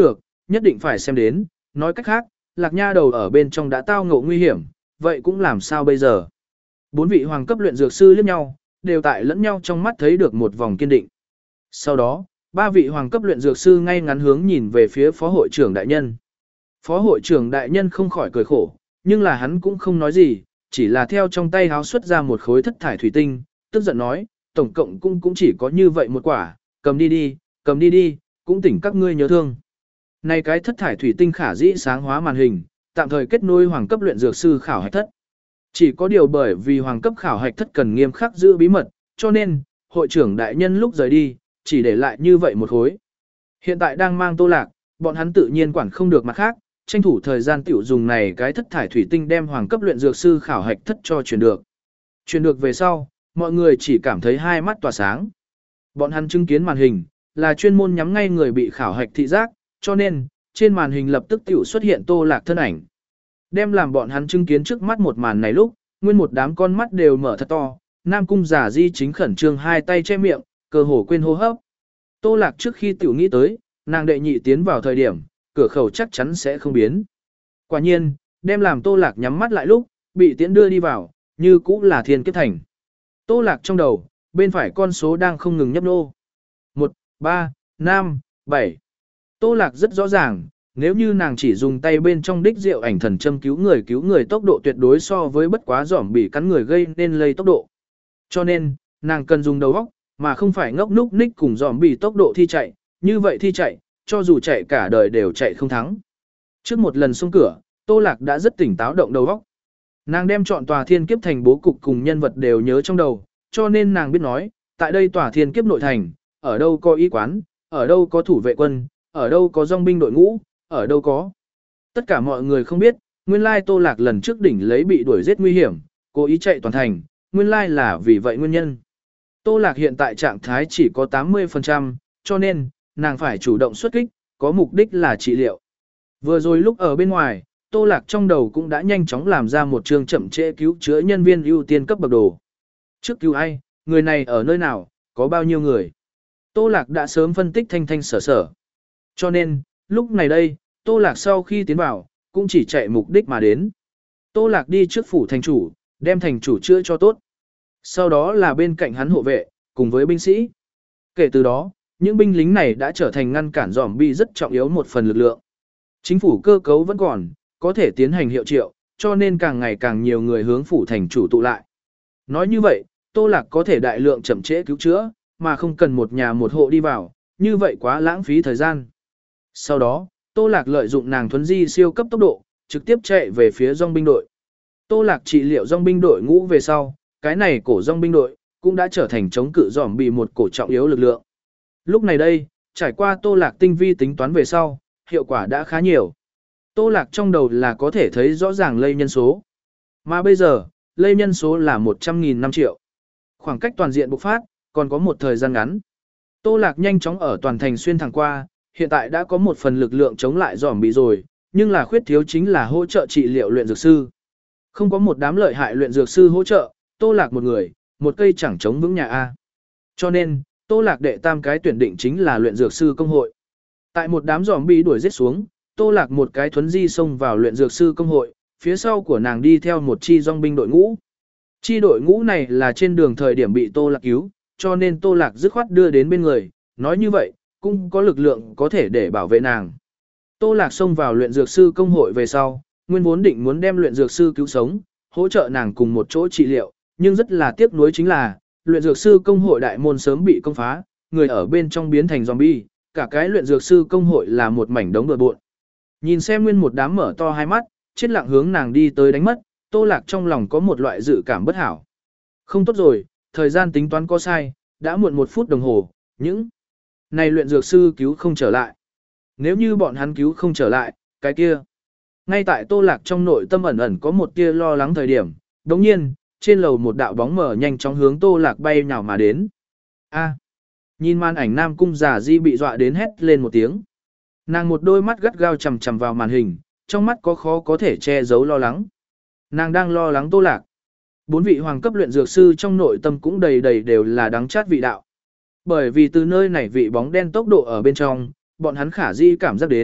nhất định phải xem đến, nói cách khác, Lạc Nha đầu ở bên trong đã tao ngộ nguy hiểm, vậy cũng làm sao bây giờ? Bốn vị hoàng cấp luyện dược sư liếc nhau, đều tại lẫn nhau trong mắt thấy được một vòng kiên định. Sau đó, ba vị hoàng cấp luyện dược sư ngay ngắn hướng nhìn về phía phó hội trưởng đại nhân. Phó hội trưởng đại nhân không khỏi cười khổ, nhưng là hắn cũng không nói gì, chỉ là theo trong tay háo xuất ra một khối thất thải thủy tinh, tức giận nói, tổng cộng cũng cũng chỉ có như vậy một quả, cầm đi đi, cầm đi đi, cũng tỉnh các ngươi nhớ thương. Này cái thất thải thủy tinh khả dĩ sáng hóa màn hình, tạm thời kết nối hoàng cấp luyện dược sư khảo hạch thất. Chỉ có điều bởi vì hoàng cấp khảo hạch thất cần nghiêm khắc giữ bí mật, cho nên, hội trưởng đại nhân lúc rời đi, chỉ để lại như vậy một khối. Hiện tại đang mang Tô Lạc, bọn hắn tự nhiên quản không được mặt khác, tranh thủ thời gian tiểu dùng này cái thất thải thủy tinh đem hoàng cấp luyện dược sư khảo hạch thất cho truyền được. Truyền được về sau, mọi người chỉ cảm thấy hai mắt tỏa sáng. Bọn hắn chứng kiến màn hình, là chuyên môn nhắm ngay người bị khảo hạch thị giác, cho nên, trên màn hình lập tức tiểu xuất hiện Tô Lạc thân ảnh. Đem làm bọn hắn chứng kiến trước mắt một màn này lúc, nguyên một đám con mắt đều mở thật to, Nam Cung Giả Di chính khẩn trương hai tay che miệng, cơ hồ quên hô hấp. Tô Lạc trước khi tiểu nghĩ tới, nàng đệ nhị tiến vào thời điểm, cửa khẩu chắc chắn sẽ không biến. Quả nhiên, đem làm Tô Lạc nhắm mắt lại lúc, bị tiễn đưa đi vào, như cũ là thiên kiếp thành. Tô Lạc trong đầu, bên phải con số đang không ngừng nhấp nô. một, ba, năm, bảy. Tô Lạc rất rõ ràng, nếu như nàng chỉ dùng tay bên trong đích rượu ảnh thần châm cứu người cứu người tốc độ tuyệt đối so với bất quá giỏm bị cắn người gây nên lây tốc độ. Cho nên, nàng cần dùng đầu óc, mà không phải ngốc núc ních cùng giỏm bị tốc độ thi chạy, như vậy thi chạy, cho dù chạy cả đời đều chạy không thắng. Trước một lần xông cửa, Tô Lạc đã rất tỉnh táo động đầu óc. Nàng đem chọn tòa thiên kiếp thành bố cục cùng nhân vật đều nhớ trong đầu, cho nên nàng biết nói, tại đây tòa thiên kiếp nội thành, ở đâu có y quán, ở đâu có thủ vệ quân, ở đâu có dòng binh đội ngũ, ở đâu có. Tất cả mọi người không biết, nguyên lai Tô Lạc lần trước đỉnh lấy bị đuổi giết nguy hiểm, cố ý chạy toàn thành, nguyên lai là vì vậy nguyên nhân. Tô Lạc hiện tại trạng thái chỉ có tám mươi phần trăm, cho nên, nàng phải chủ động xuất kích, có mục đích là trị liệu. Vừa rồi lúc ở bên ngoài, Tô Lạc trong đầu cũng đã nhanh chóng làm ra một chương chậm trễ cứu chữa nhân viên ưu tiên cấp bậc đồ. Trước cứu ai, người này ở nơi nào, có bao nhiêu người. Tô Lạc đã sớm phân tích thanh thanh sở sở. Cho nên, lúc này đây, Tô Lạc sau khi tiến vào, cũng chỉ chạy mục đích mà đến. Tô Lạc đi trước phủ thành chủ, đem thành chủ chữa cho tốt. Sau đó là bên cạnh hắn hộ vệ, cùng với binh sĩ. Kể từ đó, những binh lính này đã trở thành ngăn cản zombie rất trọng yếu một phần lực lượng. Chính phủ cơ cấu vẫn còn, có thể tiến hành hiệu triệu, cho nên càng ngày càng nhiều người hướng phủ thành chủ tụ lại. Nói như vậy, Tô Lạc có thể đại lượng chậm trễ cứu chữa, mà không cần một nhà một hộ đi vào, như vậy quá lãng phí thời gian. Sau đó, Tô Lạc lợi dụng nàng thuấn di siêu cấp tốc độ, trực tiếp chạy về phía dòng binh đội. Tô Lạc trị liệu dòng binh đội ngũ về sau, cái này cổ dòng binh đội, cũng đã trở thành chống cự giỏm bị một cổ trọng yếu lực lượng. Lúc này đây, trải qua Tô Lạc tinh vi tính toán về sau, hiệu quả đã khá nhiều. Tô Lạc trong đầu là có thể thấy rõ ràng lây nhân số. Mà bây giờ, lây nhân số là một trăm nghìn năm triệu. Khoảng cách toàn diện bộc phát, còn có một thời gian ngắn. Tô Lạc nhanh chóng ở toàn thành xuyên thẳng qua, hiện tại đã có một phần lực lượng chống lại giỏm bị rồi, nhưng là khuyết thiếu chính là hỗ trợ trị liệu luyện dược sư. Không có một đám lợi hại luyện dược sư hỗ trợ, Tô Lạc một người, một cây chẳng chống vững nhà A. Cho nên, Tô Lạc đệ tam cái tuyển định chính là luyện dược sư công hội. Tại một đám giỏm bị đuổi giết xuống, Tô Lạc một cái thuấn di xông vào luyện dược sư công hội, phía sau của nàng đi theo một chi dòng binh đội ngũ. Chi đội ngũ này là trên đường thời điểm bị Tô Lạc cứu, cho nên Tô Lạc dứt khoát đưa đến bên người, nói như vậy, cũng có lực lượng có thể để bảo vệ nàng. Tô Lạc xông vào luyện dược sư công hội về sau, nguyên vốn định muốn đem luyện dược sư cứu sống, hỗ trợ nàng cùng một chỗ trị liệu, nhưng rất là tiếc nuối chính là, luyện dược sư công hội đại môn sớm bị công phá, người ở bên trong biến thành zombie, cả cái luyện dược sư công hội là một mảnh đống bừa bộn. Nhìn xem nguyên một đám mở to hai mắt, chết lặng hướng nàng đi tới đánh mất, Tô Lạc trong lòng có một loại dự cảm bất hảo. Không tốt rồi, thời gian tính toán có sai, đã muộn một phút đồng hồ, những này luyện dược sư cứu không trở lại. Nếu như bọn hắn cứu không trở lại, cái kia. Ngay tại Tô Lạc trong nội tâm ẩn ẩn có một tia lo lắng thời điểm, đồng nhiên, trên lầu một đạo bóng mở nhanh chóng hướng Tô Lạc bay nhào mà đến. A. Nhìn màn ảnh Nam Cung Giả Di bị dọa đến hét lên một tiếng. Nàng một đôi mắt gắt gao chằm chằm vào màn hình, trong mắt có khó có thể che giấu lo lắng. Nàng đang lo lắng Tô Lạc. Bốn vị hoàng cấp luyện dược sư trong nội tâm cũng đầy đầy đều là đắng chát vị đạo. Bởi vì từ nơi này vị bóng đen tốc độ ở bên trong, bọn hắn khả di cảm giác đến,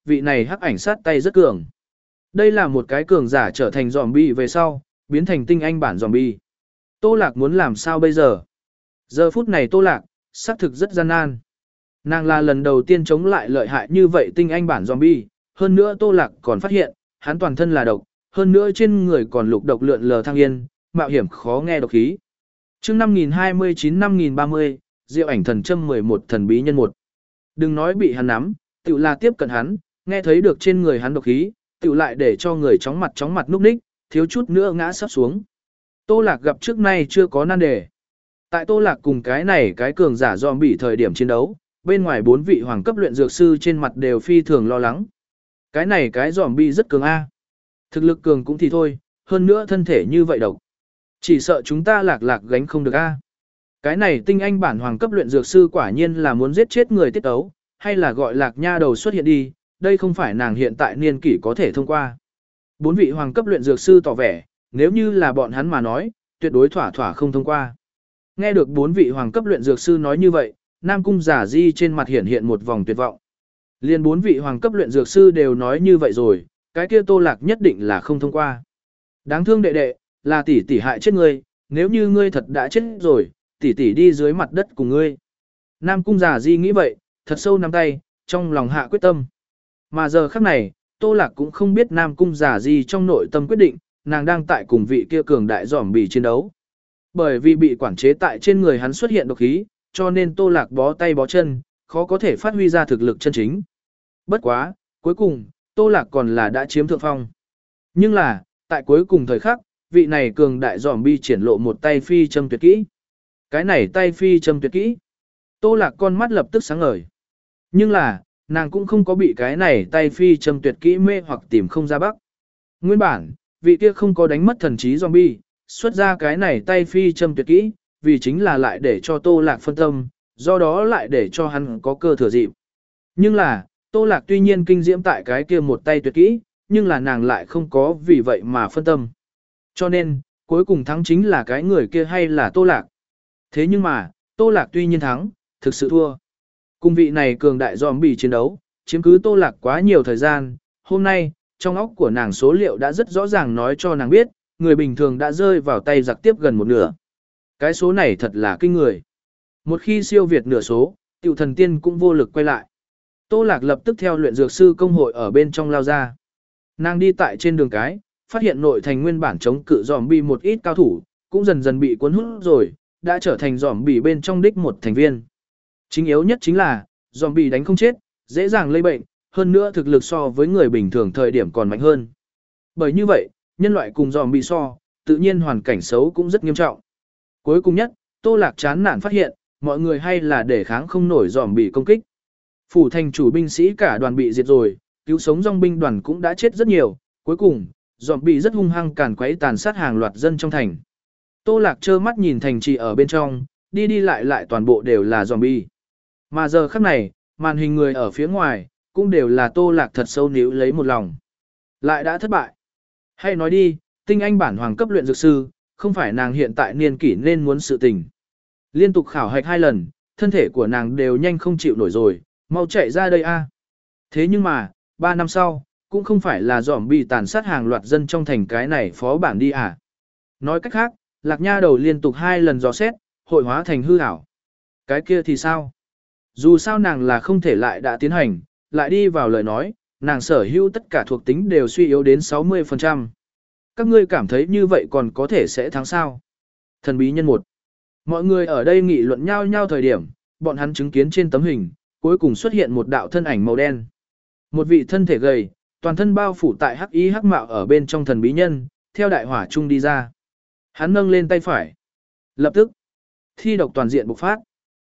vị này hắc ảnh sát tay rất cường. Đây là một cái cường giả trở thành zombie về sau, biến thành tinh anh bản zombie. Tô Lạc muốn làm sao bây giờ? Giờ phút này Tô Lạc, xác thực rất gian nan. Nàng là lần đầu tiên chống lại lợi hại như vậy tinh anh bản zombie, hơn nữa Tô Lạc còn phát hiện, hắn toàn thân là độc, hơn nữa trên người còn lục độc lượn lờ thăng yên, mạo hiểm khó nghe độc khí. Chương năm nghìn hai mươi chín năm nghìn ba mươi, Diệu ảnh thần châm mười một thần bí nhân một. Đừng nói bị hắn nắm, tiểu là tiếp cận hắn, nghe thấy được trên người hắn độc khí, tiểu lại để cho người chóng mặt chóng mặt núp ních, thiếu chút nữa ngã sắp xuống. Tô Lạc gặp trước nay chưa có nan đề. Tại Tô Lạc cùng cái này cái cường giả zombie thời điểm chiến đấu, bên ngoài bốn vị hoàng cấp luyện dược sư trên mặt đều phi thường lo lắng. Cái này cái zombie rất cường a. Thực lực cường cũng thì thôi, hơn nữa thân thể như vậy độc. Chỉ sợ chúng ta Lạc Lạc gánh không được a. Cái này tinh anh bản hoàng cấp luyện dược sư quả nhiên là muốn giết chết người tiết ấu, hay là gọi Lạc Nha đầu xuất hiện đi, đây không phải nàng hiện tại niên kỷ có thể thông qua. Bốn vị hoàng cấp luyện dược sư tỏ vẻ, nếu như là bọn hắn mà nói, tuyệt đối thỏa thỏa không thông qua. Nghe được bốn vị hoàng cấp luyện dược sư nói như vậy, Nam Cung Giả Di trên mặt hiện hiện một vòng tuyệt vọng. Liên bốn vị hoàng cấp luyện dược sư đều nói như vậy rồi, cái kia Tô Lạc nhất định là không thông qua. Đáng thương đệ đệ, là tỷ tỷ hại chết ngươi, nếu như ngươi thật đã chết rồi, tỷ tỷ đi dưới mặt đất cùng ngươi. Nam Cung Giả Di nghĩ vậy, thật sâu nắm tay, trong lòng hạ quyết tâm. Mà giờ khắc này, Tô Lạc cũng không biết Nam Cung Giả Di trong nội tâm quyết định, nàng đang tại cùng vị kia cường đại zombie chiến đấu. Bởi vì bị quản chế tại trên người hắn xuất hiện độc khí, cho nên Tô Lạc bó tay bó chân, khó có thể phát huy ra thực lực chân chính. Bất quá, cuối cùng, Tô Lạc còn là đã chiếm thượng phong. Nhưng là, tại cuối cùng thời khắc, vị này cường đại zombie triển lộ một tay phi châm tuyệt kỹ. Cái này tay phi châm tuyệt kỹ. Tô Lạc con mắt lập tức sáng ngời. Nhưng là, nàng cũng không có bị cái này tay phi châm tuyệt kỹ mê hoặc tìm không ra bắc. Nguyên bản, vị kia không có đánh mất thần trí zombie, xuất ra cái này tay phi châm tuyệt kỹ, vì chính là lại để cho Tô Lạc phân tâm, do đó lại để cho hắn có cơ thừa dịp. Nhưng là, Tô Lạc tuy nhiên kinh diễm tại cái kia một tay tuyệt kỹ, nhưng là nàng lại không có vì vậy mà phân tâm. Cho nên, cuối cùng thắng chính là cái người kia hay là Tô Lạc. Thế nhưng mà, Tô Lạc tuy nhiên thắng, thực sự thua. Cùng vị này cường đại zombie chiến đấu, chiếm cứ Tô Lạc quá nhiều thời gian, hôm nay, trong óc của nàng số liệu đã rất rõ ràng nói cho nàng biết, người bình thường đã rơi vào tay giặc tiếp gần một nửa. Cái số này thật là kinh người. Một khi siêu việt nửa số, tiểu thần tiên cũng vô lực quay lại. Tô Lạc lập tức theo luyện dược sư công hội ở bên trong lao ra. Nàng đi tại trên đường cái, phát hiện nội thành nguyên bản chống cự zombie một ít cao thủ, cũng dần dần bị cuốn hút rồi, đã trở thành zombie bên trong đích một thành viên. Chính yếu nhất chính là, zombie đánh không chết, dễ dàng lây bệnh, hơn nữa thực lực so với người bình thường thời điểm còn mạnh hơn. Bởi như vậy, nhân loại cùng zombie so, tự nhiên hoàn cảnh xấu cũng rất nghiêm trọng. Cuối cùng nhất, Tô Lạc chán nản phát hiện, mọi người hay là để kháng không nổi zombie công kích. Phủ thành chủ binh sĩ cả đoàn bị diệt rồi, cứu sống dòng binh đoàn cũng đã chết rất nhiều, cuối cùng, zombie rất hung hăng càn quấy tàn sát hàng loạt dân trong thành. Tô Lạc trơ mắt nhìn thành trì ở bên trong, đi đi lại lại toàn bộ đều là zombie. Mà giờ khắc này, màn hình người ở phía ngoài, cũng đều là Tô Lạc thật sâu níu lấy một lòng. Lại đã thất bại. Hay nói đi, tinh anh bản hoàng cấp luyện dược sư, không phải nàng hiện tại niên kỷ nên muốn sự tình. Liên tục khảo hạch hai lần, thân thể của nàng đều nhanh không chịu nổi rồi, mau chạy ra đây a. Thế nhưng mà, ba năm sau, cũng không phải là zombie tàn sát hàng loạt dân trong thành cái này phó bản đi à. Nói cách khác, Lạc Nha đầu liên tục hai lần dò xét, hội hóa thành hư ảo. Cái kia thì sao? Dù sao nàng là không thể lại đã tiến hành, lại đi vào lời nói, nàng sở hữu tất cả thuộc tính đều suy yếu đến sáu mươi phần trăm. Các ngươi cảm thấy như vậy còn có thể sẽ thắng sao? Thần bí nhân một. Mọi người ở đây nghị luận nhau nhau thời điểm, bọn hắn chứng kiến trên tấm hình, cuối cùng xuất hiện một đạo thân ảnh màu đen. Một vị thân thể gầy, toàn thân bao phủ tại hắc y hắc mạo ở bên trong thần bí nhân, theo đại hỏa trung đi ra. Hắn nâng lên tay phải. Lập tức, thi độc toàn diện bộc phát.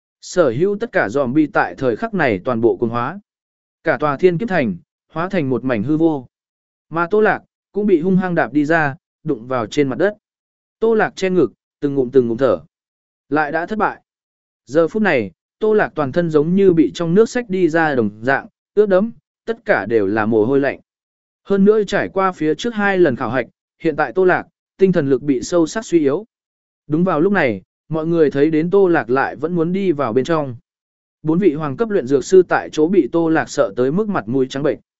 Sở hữu tất cả zombie tại thời khắc này toàn bộ cuồng hóa. Cả tòa thiên kiếp thành, hóa thành một mảnh hư vô. Mà Tô Lạc, cũng bị hung hăng đạp đi ra, đụng vào trên mặt đất. Tô Lạc che ngực, từng ngụm từng ngụm thở. Lại đã thất bại. Giờ phút này, Tô Lạc toàn thân giống như bị trong nước xách đi ra đồng dạng, ướt đẫm, tất cả đều là mồ hôi lạnh. Hơn nữa trải qua phía trước hai lần khảo hạch, hiện tại Tô Lạc, tinh thần lực bị sâu sắc suy yếu. Đúng vào lúc này, mọi người thấy đến Tô Lạc lại vẫn muốn đi vào bên trong. Bốn vị hoàng cấp luyện dược sư tại chỗ bị Tô Lạc sợ tới mức mặt mũi trắng bệnh.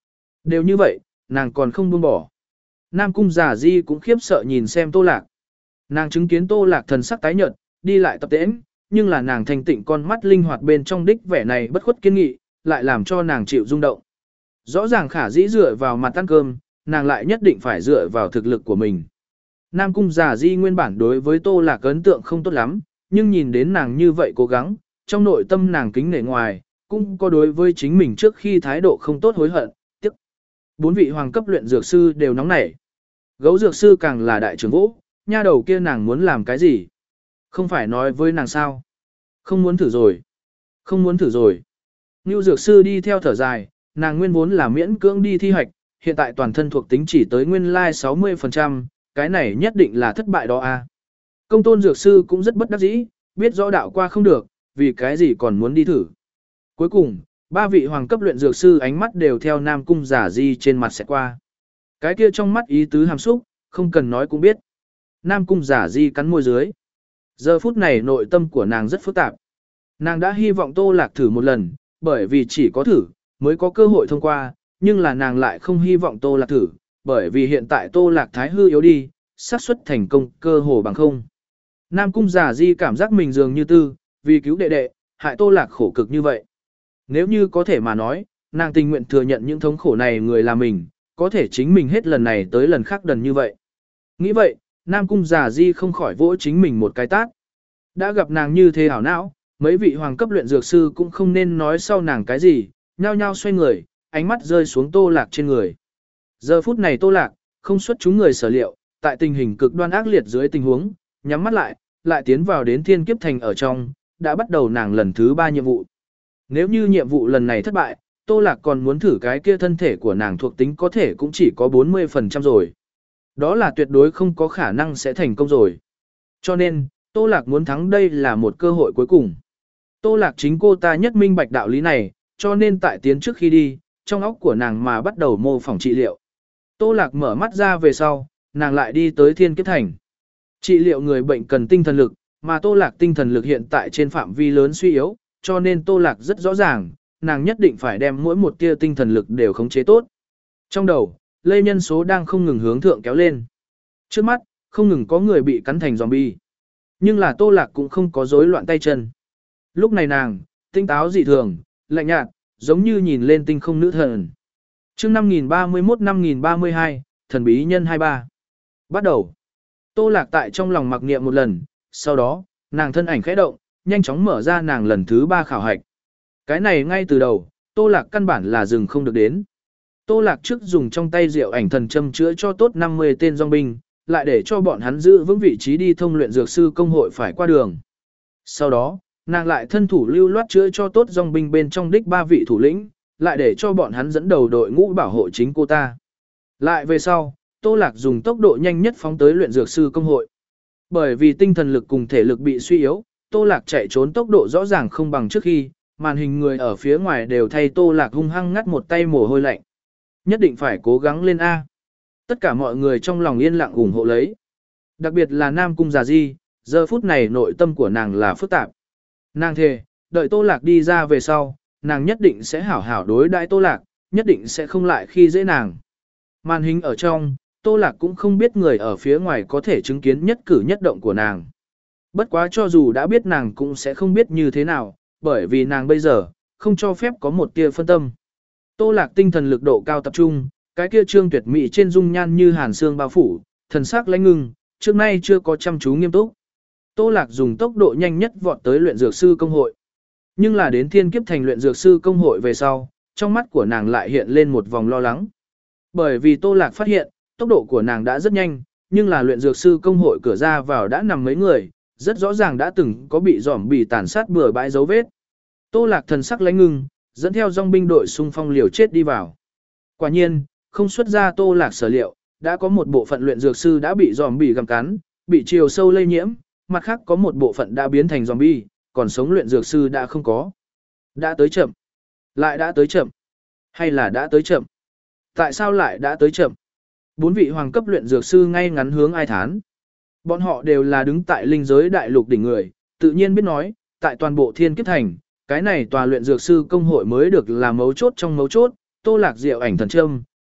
Đều như vậy, nàng còn không buông bỏ. Nam cung giả di cũng khiếp sợ nhìn xem Tô Lạc. Nàng chứng kiến Tô Lạc thần sắc tái nhợt, đi lại tập tễnh, nhưng là nàng thanh tịnh con mắt linh hoạt bên trong đích vẻ này bất khuất kiên nghị, lại làm cho nàng chịu rung động. Rõ ràng khả dĩ dựa vào mặt ăn cơm, nàng lại nhất định phải dựa vào thực lực của mình. Nam cung giả di nguyên bản đối với Tô Lạc ấn tượng không tốt lắm, nhưng nhìn đến nàng như vậy cố gắng, trong nội tâm nàng kính nể ngoài, cũng có đối với chính mình trước khi thái độ không tốt hối hận, tiếc. Bốn vị hoàng cấp luyện dược sư đều nóng nảy. Gấu dược sư càng là đại trưởng vũ, nha đầu kia nàng muốn làm cái gì? Không phải nói với nàng sao? Không muốn thử rồi. Không muốn thử rồi. Ngưu dược sư đi theo thở dài, nàng nguyên vốn là miễn cưỡng đi thi hoạch, hiện tại toàn thân thuộc tính chỉ tới nguyên lai sáu mươi phần trăm, cái này nhất định là thất bại đó a. Công tôn dược sư cũng rất bất đắc dĩ, biết rõ đạo qua không được, vì cái gì còn muốn đi thử. Cuối cùng, ba vị hoàng cấp luyện dược sư ánh mắt đều theo Nam cung giả di trên mặt sẽ qua. Cái kia trong mắt ý tứ hàm xúc, không cần nói cũng biết. Nam cung giả di cắn môi dưới. Giờ phút này nội tâm của nàng rất phức tạp. Nàng đã hy vọng Tô Lạc thử một lần, bởi vì chỉ có thử, mới có cơ hội thông qua, nhưng là nàng lại không hy vọng Tô Lạc thử, bởi vì hiện tại Tô Lạc thái hư yếu đi, xác suất thành công cơ hồ bằng không. Nam cung giả di cảm giác mình dường như tư, vì cứu đệ đệ, hại Tô Lạc khổ cực như vậy. Nếu như có thể mà nói, nàng tình nguyện thừa nhận những thống khổ này người là mình, có thể chính mình hết lần này tới lần khác đần như vậy. Nghĩ vậy, Nam cung giả di không khỏi vỗ chính mình một cái tát. Đã gặp nàng như thế hảo não, mấy vị hoàng cấp luyện dược sư cũng không nên nói sau nàng cái gì, nhao nhao xoay người, ánh mắt rơi xuống Tô Lạc trên người. Giờ phút này Tô Lạc, không xuất chúng người sở liệu, tại tình hình cực đoan ác liệt dưới tình huống, nhắm mắt lại, lại tiến vào đến thiên kiếp thành ở trong, đã bắt đầu nàng lần thứ ba nhiệm vụ. Nếu như nhiệm vụ lần này thất bại, Tô Lạc còn muốn thử cái kia thân thể của nàng thuộc tính có thể cũng chỉ có bốn mươi phần trăm rồi. Đó là tuyệt đối không có khả năng sẽ thành công rồi. Cho nên, Tô Lạc muốn thắng đây là một cơ hội cuối cùng. Tô Lạc chính cô ta nhất minh bạch đạo lý này, cho nên tại tiến trước khi đi, trong óc của nàng mà bắt đầu mô phỏng trị liệu. Tô Lạc mở mắt ra về sau, nàng lại đi tới thiên kiếp thành. Trị liệu người bệnh cần tinh thần lực, mà Tô Lạc tinh thần lực hiện tại trên phạm vi lớn suy yếu, cho nên Tô Lạc rất rõ ràng, nàng nhất định phải đem mỗi một tia tinh thần lực đều khống chế tốt. Trong đầu, lây nhân số đang không ngừng hướng thượng kéo lên. Trước mắt, không ngừng có người bị cắn thành zombie. Nhưng là Tô Lạc cũng không có rối loạn tay chân. Lúc này nàng, tinh táo dị thường, lạnh nhạt, giống như nhìn lên tinh không nữ thần. Chương năm nghìn ba mươi mốt năm nghìn ba mươi hai, thần bí nhân hai mươi ba. Bắt đầu. Tô Lạc tại trong lòng mặc niệm một lần, sau đó, nàng thân ảnh khẽ động, nhanh chóng mở ra nàng lần thứ ba khảo hạch. Cái này ngay từ đầu, Tô Lạc căn bản là dừng không được đến. Tô Lạc trước dùng trong tay rượu ảnh thần châm chữa cho tốt năm mươi tên dòng binh, lại để cho bọn hắn giữ vững vị trí đi thông luyện dược sư công hội phải qua đường. Sau đó, nàng lại thân thủ lưu loát chữa cho tốt dòng binh bên trong đích ba vị thủ lĩnh, lại để cho bọn hắn dẫn đầu đội ngũ bảo hộ chính cô ta. Lại về sau, Tô Lạc dùng tốc độ nhanh nhất phóng tới luyện dược sư công hội. Bởi vì tinh thần lực cùng thể lực bị suy yếu, Tô Lạc chạy trốn tốc độ rõ ràng không bằng trước khi, màn hình người ở phía ngoài đều thay Tô Lạc hung hăng ngắt một tay mồ hôi lạnh. Nhất định phải cố gắng lên A. Tất cả mọi người trong lòng yên lặng ủng hộ lấy. Đặc biệt là Nam Cung Già Di, giờ phút này nội tâm của nàng là phức tạp. Nàng thề, đợi Tô Lạc đi ra về sau, nàng nhất định sẽ hảo hảo đối đãi Tô Lạc, nhất định sẽ không lại khi dễ nàng. Màn hình ở trong, Tô Lạc cũng không biết người ở phía ngoài có thể chứng kiến nhất cử nhất động của nàng. Bất quá cho dù đã biết nàng cũng sẽ không biết như thế nào, bởi vì nàng bây giờ, không cho phép có một tia phân tâm. Tô Lạc tinh thần lực độ cao tập trung, cái kia trương tuyệt mỹ trên dung nhan như hàn xương bao phủ, thần sắc lãnh ngưng, trước nay chưa có chăm chú nghiêm túc. Tô Lạc dùng tốc độ nhanh nhất vọt tới luyện dược sư công hội. Nhưng là đến thiên kiếp thành luyện dược sư công hội về sau, trong mắt của nàng lại hiện lên một vòng lo lắng. Bởi vì Tô Lạc phát hiện, tốc độ của nàng đã rất nhanh, nhưng là luyện dược sư công hội cửa ra vào đã nằm mấy người, rất rõ ràng đã từng có bị giỏm bị tàn sát bừa bãi dấu vết. Tô Lạc thần sắc lãnh ngưng, dẫn theo dòng binh đội xung phong liều chết đi vào. Quả nhiên, không xuất ra Tô Lạc sở liệu, đã có một bộ phận luyện dược sư đã bị giòm bị gặm cắn, bị chiều sâu lây nhiễm, mặt khác có một bộ phận đã biến thành zombie, còn sống luyện dược sư đã không có. Đã tới chậm. Lại đã tới chậm. Hay là đã tới chậm. Tại sao lại đã tới chậm? Bốn vị hoàng cấp luyện dược sư ngay ngắn hướng ai thán. Bọn họ đều là đứng tại linh giới đại lục đỉnh người, tự nhiên biết nói, tại toàn bộ thiên kiếp thành, cái này tòa luyện dược sư công hội mới được là mấu chốt trong mấu chốt, Tô Lạc diệu ảnh thần châm,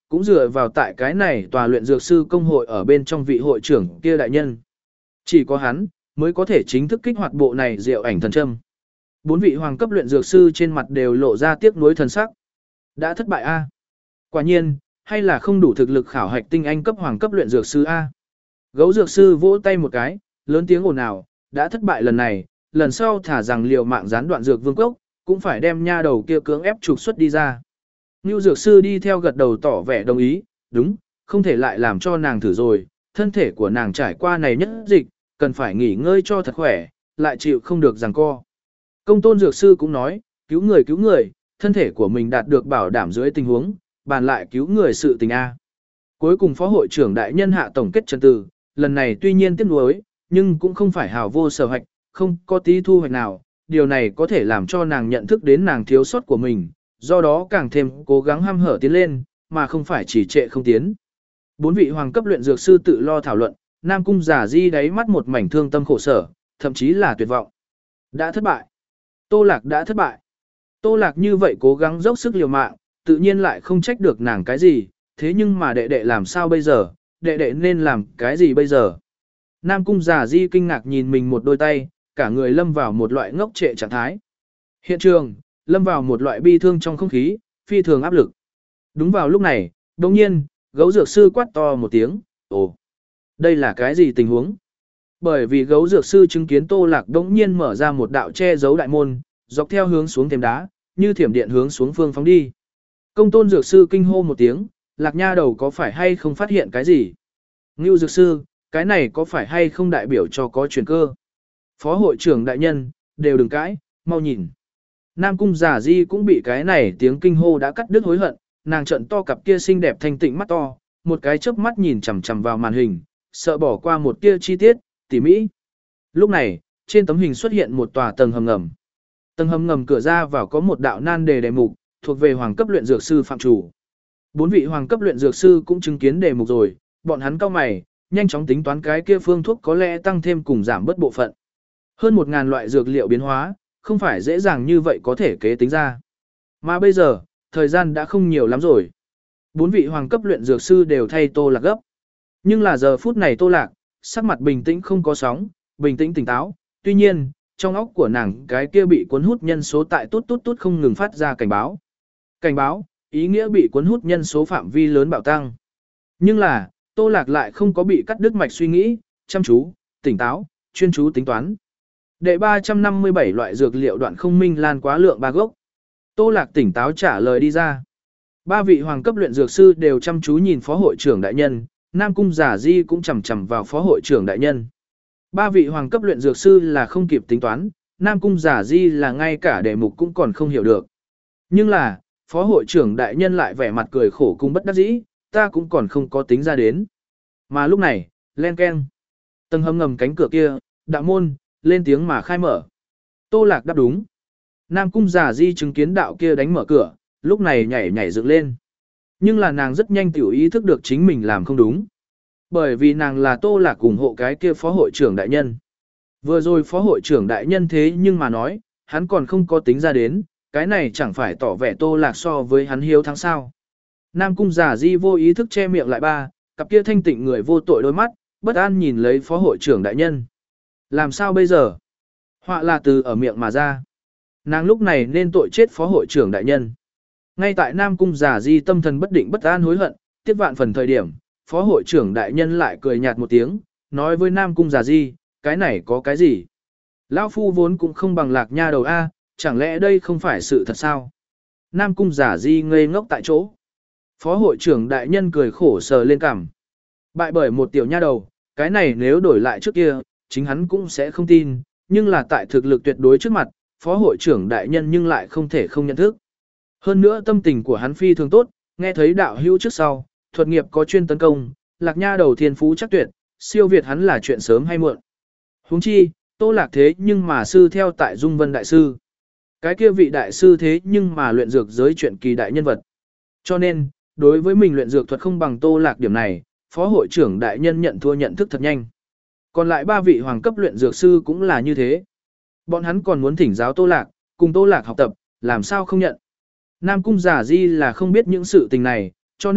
cũng dựa vào tại cái này tòa luyện dược sư công hội ở bên trong vị hội trưởng kia đại nhân. Chỉ có hắn mới có thể chính thức kích hoạt bộ này diệu ảnh thần châm. Bốn vị hoàng cấp luyện dược sư trên mặt đều lộ ra tiếc nuối thần sắc. Đã thất bại a. Quả nhiên, hay là không đủ thực lực khảo hạch tinh anh cấp hoàng cấp luyện dược sư a. Gấu dược sư vỗ tay một cái, lớn tiếng ồn ào, đã thất bại lần này, lần sau thả rằng liều mạng gián đoạn dược vương cốc, cũng phải đem nha đầu kia cưỡng ép trục xuất đi ra. Nưu dược sư đi theo gật đầu tỏ vẻ đồng ý, đúng, không thể lại làm cho nàng thử rồi, thân thể của nàng trải qua này nhất dịch, cần phải nghỉ ngơi cho thật khỏe, lại chịu không được giằng co. Công tôn dược sư cũng nói, cứu người cứu người, thân thể của mình đạt được bảo đảm dưới tình huống, bàn lại cứu người sự tình A. Cuối cùng phó hội trưởng đại nhân hạ tổng kết trần từ, lần này tuy nhiên tiếc nuối, nhưng cũng không phải hào vô sở hoạch, không có tí thu hoạch nào, điều này có thể làm cho nàng nhận thức đến nàng thiếu sót của mình, do đó càng thêm cố gắng hăm hở tiến lên, mà không phải chỉ trệ không tiến. Bốn vị hoàng cấp luyện dược sư tự lo thảo luận, Nam Cung Giả Di đáy mắt một mảnh thương tâm khổ sở, thậm chí là tuyệt vọng. Đã thất bại. Tô Lạc đã thất bại. Tô Lạc như vậy cố gắng dốc sức liều mạng, tự nhiên lại không trách được nàng cái gì, thế nhưng mà đệ đệ làm sao bây giờ, đệ đệ nên làm cái gì bây giờ. Nam Cung Giả Di kinh ngạc nhìn mình một đôi tay, cả người lâm vào một loại ngốc trệ trạng thái. Hiện trường, lâm vào một loại bi thương trong không khí, phi thường áp lực. Đúng vào lúc này, đồng nhiên, gấu dược sư quát to một tiếng, ồ, đây là cái gì tình huống? Bởi vì gấu dược sư chứng kiến Tô Lạc đống nhiên mở ra một đạo che giấu đại môn, dọc theo hướng xuống thềm đá, như thiểm điện hướng xuống phương phóng đi. Công tôn dược sư kinh hô một tiếng, Lạc nha đầu có phải hay không phát hiện cái gì? Ngưu dược sư, cái này có phải hay không đại biểu cho có chuyển cơ? Phó hội trưởng đại nhân, đều đừng cãi, mau nhìn. Nam Cung Giả Di cũng bị cái này tiếng kinh hô đã cắt đứt hối hận, nàng trợn to cặp kia xinh đẹp thanh tịnh mắt to, một cái chớp mắt nhìn chằm chằm vào màn hình, sợ bỏ qua một tia chi tiết, tỉ mỹ. Lúc này, trên tấm hình xuất hiện một tòa tầng hầm ngầm. Tầng hầm ngầm cửa ra vào có một đạo nan đề đề mục, thuộc về hoàng cấp luyện dược sư phạm chủ. Bốn vị hoàng cấp luyện dược sư cũng chứng kiến đề mục rồi, bọn hắn cau mày, nhanh chóng tính toán cái kia phương thuốc có lẽ tăng thêm cùng giảm bớt bộ phận. Hơn một ngàn loại dược liệu biến hóa, không phải dễ dàng như vậy có thể kế tính ra. Mà bây giờ, thời gian đã không nhiều lắm rồi. Bốn vị hoàng cấp luyện dược sư đều thay Tô Lạc gấp. Nhưng là giờ phút này Tô Lạc, sắc mặt bình tĩnh không có sóng, bình tĩnh tỉnh táo. Tuy nhiên, trong óc của nàng cái kia bị cuốn hút nhân số tại tút tút tút không ngừng phát ra cảnh báo. Cảnh báo, ý nghĩa bị cuốn hút nhân số phạm vi lớn bạo tăng. Nhưng là, Tô Lạc lại không có bị cắt đứt mạch suy nghĩ, chăm chú, tỉnh táo, chuyên chú tính toán. Đệ ba trăm năm mươi bảy loại dược liệu đoạn không minh lan quá lượng ba gốc. Tô Lạc tỉnh táo trả lời đi ra. Ba vị hoàng cấp luyện dược sư đều chăm chú nhìn phó hội trưởng đại nhân, Nam Cung Giả Di cũng chằm chằm vào phó hội trưởng đại nhân. Ba vị hoàng cấp luyện dược sư là không kịp tính toán, Nam Cung Giả Di là ngay cả đề mục cũng còn không hiểu được. Nhưng là, phó hội trưởng đại nhân lại vẻ mặt cười khổ cung bất đắc dĩ, ta cũng còn không có tính ra đến. Mà lúc này, len keng, tầng hầm ngầm cánh cửa kia, đạo môn, lên tiếng mà khai mở. Tô Lạc đáp đúng. Nam Cung Giả Di chứng kiến đạo kia đánh mở cửa, lúc này nhảy nhảy dựng lên. Nhưng là nàng rất nhanh tiểu ý thức được chính mình làm không đúng. Bởi vì nàng là Tô Lạc ủng hộ cái kia phó hội trưởng đại nhân. Vừa rồi phó hội trưởng đại nhân thế nhưng mà nói, hắn còn không có tính ra đến, cái này chẳng phải tỏ vẻ Tô Lạc so với hắn hiếu thắng sao. Nam Cung Giả Di vô ý thức che miệng lại ba, cặp kia thanh tịnh người vô tội đôi mắt, bất an nhìn lấy phó hội trưởng đại nhân. Làm sao bây giờ? Họa là từ ở miệng mà ra. Nàng lúc này nên tội chết phó hội trưởng đại nhân. Ngay tại Nam Cung Giả Di tâm thần bất định bất an hối hận, tiết vạn phần thời điểm, phó hội trưởng đại nhân lại cười nhạt một tiếng, nói với Nam Cung Giả Di, cái này có cái gì? Lão phu vốn cũng không bằng Lạc nha đầu A, chẳng lẽ đây không phải sự thật sao? Nam Cung Giả Di ngây ngốc tại chỗ. Phó hội trưởng đại nhân cười khổ sờ lên cằm. Bại bởi một tiểu nha đầu, cái này nếu đổi lại trước kia, chính hắn cũng sẽ không tin, nhưng là tại thực lực tuyệt đối trước mặt, phó hội trưởng đại nhân nhưng lại không thể không nhận thức. Hơn nữa tâm tình của hắn phi thường tốt, nghe thấy đạo hữu trước sau, thuật nghiệp có chuyên tấn công, Lạc nha đầu thiên phú chắc tuyệt, siêu việt hắn là chuyện sớm hay muộn. Huống chi, Tô Lạc thế nhưng mà sư theo tại Dung Vân đại sư. Cái kia vị đại sư thế nhưng mà luyện dược giới chuyện kỳ đại nhân vật. Cho nên, đối với mình luyện dược thuật không bằng Tô Lạc điểm này, phó hội trưởng đại nhân nhận thua nhận thức thật nhanh. Còn lại ba vị hoàng cấp luyện dược sư cũng là như thế. Bọn hắn còn muốn thỉnh giáo Tô Lạc, cùng Tô Lạc học tập, làm sao không nhận. Nam Cung Giả Di là không biết những sự tình này, cho nên,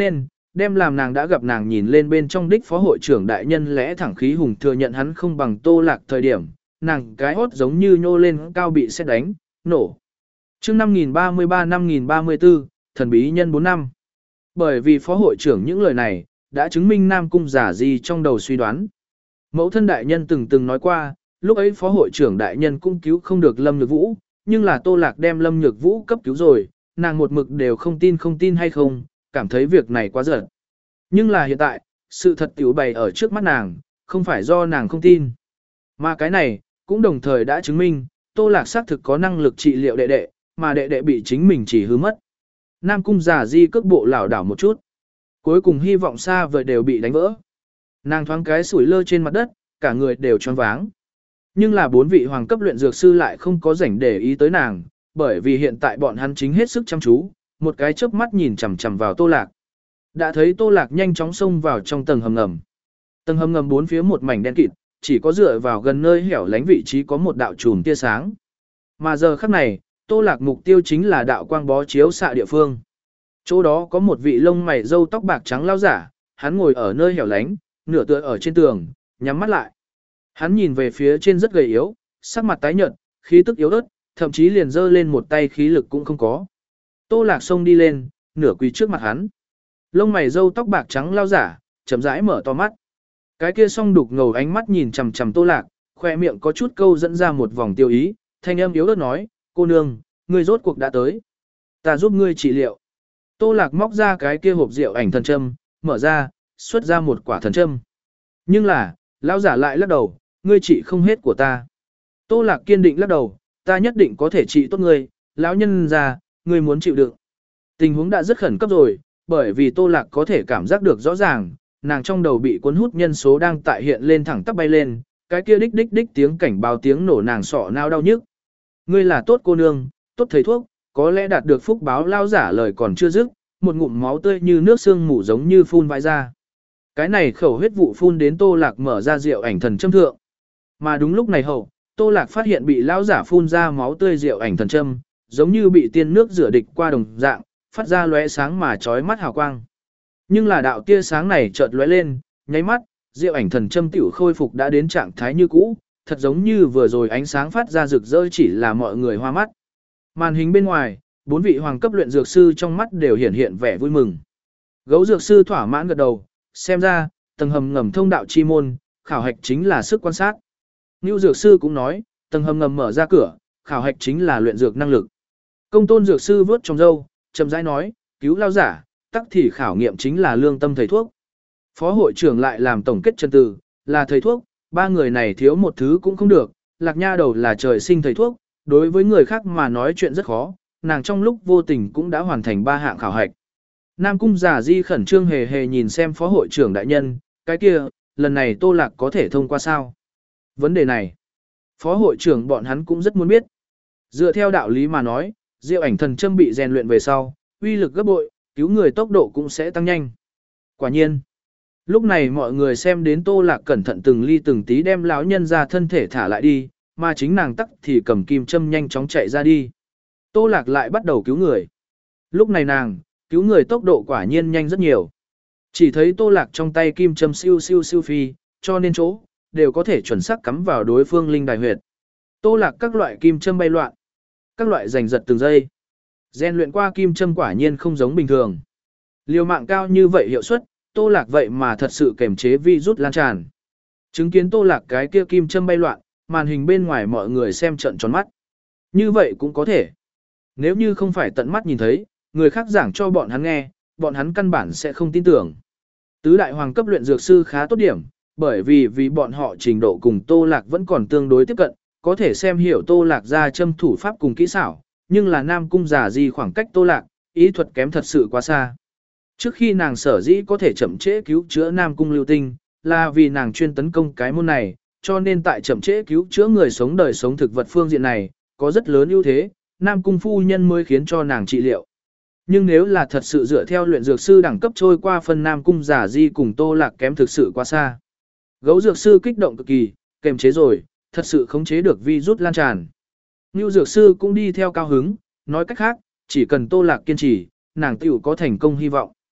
đem làm nàng đã gặp nàng nhìn lên bên trong đích phó hội trưởng đại nhân lẽ thẳng khí hùng thừa nhận hắn không bằng Tô Lạc thời điểm, nàng cái hốt giống như nhô lên cao bị xét đánh, nổ. Chương năm nghìn ba mươi ba năm nghìn ba mươi tư, thần bí nhân bốn năm. Bởi vì phó hội trưởng những lời này, đã chứng minh Nam Cung Giả Di trong đầu suy đoán. Mẫu thân đại nhân từng từng nói qua, lúc ấy phó hội trưởng đại nhân cũng cứu không được Lâm Nhược Vũ, nhưng là Tô Lạc đem Lâm Nhược Vũ cấp cứu rồi, nàng một mực đều không tin không tin hay không, cảm thấy việc này quá giật. Nhưng là hiện tại, sự thật tiểu bày ở trước mắt nàng, không phải do nàng không tin. Mà cái này, cũng đồng thời đã chứng minh, Tô Lạc xác thực có năng lực trị liệu đệ đệ, mà đệ đệ bị chính mình chỉ hư mất. Nam Cung Giả Di cước bộ lảo đảo một chút. Cuối cùng hy vọng xa vời đều bị đánh vỡ. Nàng thoáng cái sủi lơ trên mặt đất, cả người đều choáng váng. Nhưng là bốn vị hoàng cấp luyện dược sư lại không có rảnh để ý tới nàng, bởi vì hiện tại bọn hắn chính hết sức chăm chú, một cái chớp mắt nhìn chằm chằm vào Tô Lạc. Đã thấy Tô Lạc nhanh chóng xông vào trong tầng hầm ngầm. Tầng hầm ngầm bốn phía một mảnh đen kịt, chỉ có dựa vào gần nơi hẻo lánh vị trí có một đạo chùm tia sáng. Mà giờ khắc này, Tô Lạc mục tiêu chính là đạo quang bó chiếu xạ địa phương. Chỗ đó có một vị lông mày râu tóc bạc trắng lao giả, hắn ngồi ở nơi hẻo lánh, nửa tựa ở trên tường, nhắm mắt lại. Hắn nhìn về phía trên rất gầy yếu, sắc mặt tái nhợt, khí tức yếu ớt, thậm chí liền giơ lên một tay khí lực cũng không có. Tô Lạc xông đi lên, nửa quỳ trước mặt hắn. Lông mày râu tóc bạc trắng lao giả, chậm rãi mở to mắt. Cái kia song đục ngầu ánh mắt nhìn chằm chằm Tô Lạc, khoe miệng có chút câu dẫn ra một vòng tiêu ý, thanh âm yếu ớt nói, cô nương, ngươi rốt cuộc đã tới. Ta giúp ngươi trị liệu. Tô Lạc móc ra cái kia hộp rượu ảnh thần châm, mở ra, xuất ra một quả thần châm. Nhưng là, lão giả lại lắc đầu, ngươi trị không hết của ta. Tô Lạc kiên định lắc đầu, ta nhất định có thể trị tốt ngươi, lão nhân già, ngươi muốn chịu đựng. Tình huống đã rất khẩn cấp rồi, bởi vì Tô Lạc có thể cảm giác được rõ ràng, nàng trong đầu bị cuốn hút nhân số đang tại hiện lên thẳng tắp bay lên, cái kia đích đích đích tiếng cảnh báo tiếng nổ nàng sọ não đau nhức. Ngươi là tốt cô nương, tốt thầy thuốc, có lẽ đạt được phúc báo lao giả lời còn chưa dứt, một ngụm máu tươi như nước xương mủ giống như phun vãi ra. Cái này khẩu huyết vụ phun đến Tô Lạc mở ra rượu ảnh thần châm thượng. Mà đúng lúc này hậu, Tô Lạc phát hiện bị lao giả phun ra máu tươi rượu ảnh thần châm, giống như bị tiên nước rửa địch qua đồng dạng, phát ra lóe sáng mà chói mắt hào quang. Nhưng là đạo tia sáng này chợt lóe lên, nháy mắt, rượu ảnh thần châm tiểu khôi phục đã đến trạng thái như cũ, thật giống như vừa rồi ánh sáng phát ra rực rỡ chỉ là mọi người hoa mắt. Màn hình bên ngoài, bốn vị hoàng cấp luyện dược sư trong mắt đều hiện hiện vẻ vui mừng. Gấu dược sư thỏa mãn gật đầu, xem ra, tầng hầm ngầm thông đạo chi môn, khảo hạch chính là sức quan sát. Nưu dược sư cũng nói, tầng hầm ngầm mở ra cửa, khảo hạch chính là luyện dược năng lực. Công tôn dược sư vớt trong râu, chậm rãi nói, cứu lao giả, tắc thì khảo nghiệm chính là lương tâm thầy thuốc. Phó hội trưởng lại làm tổng kết chân từ, là thầy thuốc, ba người này thiếu một thứ cũng không được, lạc nha đầu là trời sinh thầy thuốc, đối với người khác mà nói chuyện rất khó, nàng trong lúc vô tình cũng đã hoàn thành ba hạng khảo hạch. Nam Cung Giả Di khẩn trương hề hề nhìn xem phó hội trưởng đại nhân, cái kia, lần này Tô Lạc có thể thông qua sao? Vấn đề này, phó hội trưởng bọn hắn cũng rất muốn biết. Dựa theo đạo lý mà nói, diệu ảnh thần châm bị rèn luyện về sau, uy lực gấp bội, cứu người tốc độ cũng sẽ tăng nhanh. Quả nhiên, lúc này mọi người xem đến Tô Lạc cẩn thận từng ly từng tí đem lão nhân ra thân thể thả lại đi, mà chính nàng tắc thì cầm kim châm nhanh chóng chạy ra đi. Tô Lạc lại bắt đầu cứu người. Lúc này nàng, cứu người tốc độ quả nhiên nhanh rất nhiều. Chỉ thấy Tô Lạc trong tay kim châm siêu siêu siêu phi, cho nên chỗ, đều có thể chuẩn xác cắm vào đối phương linh đài huyệt. Tô Lạc các loại kim châm bay loạn, các loại giành giật từng giây. Gen luyện qua kim châm quả nhiên không giống bình thường. Liều mạng cao như vậy hiệu suất, Tô Lạc vậy mà thật sự kềm chế virus lan tràn. Chứng kiến Tô Lạc cái kia kim châm bay loạn, màn hình bên ngoài mọi người xem trận tròn mắt. Như vậy cũng có thể. Nếu như không phải tận mắt nhìn thấy, người khác giảng cho bọn hắn nghe, bọn hắn căn bản sẽ không tin tưởng. Tứ đại hoàng cấp luyện dược sư khá tốt điểm, bởi vì vì bọn họ trình độ cùng Tô Lạc vẫn còn tương đối tiếp cận, có thể xem hiểu Tô Lạc ra châm thủ pháp cùng kỹ xảo, nhưng là Nam Cung Giả Di khoảng cách Tô Lạc, ý thuật kém thật sự quá xa. Trước khi nàng sở dĩ có thể chậm trễ cứu chữa Nam Cung Lưu Tinh, là vì nàng chuyên tấn công cái môn này, cho nên tại chậm trễ cứu chữa người sống đời sống thực vật phương diện này, có rất lớn ưu thế, Nam Cung phu nhân mới khiến cho nàng trị liệu. Nhưng nếu là thật sự dựa theo luyện dược sư đẳng cấp trôi qua phần Nam Cung Giả Di cùng Tô Lạc kém thực sự quá xa. Gấu dược sư kích động cực kỳ, kềm chế rồi, thật sự khống chế được virus lan tràn. Nưu dược sư cũng đi theo cao hứng, nói cách khác, chỉ cần Tô Lạc kiên trì, nàng tiểu có thành công hy vọng.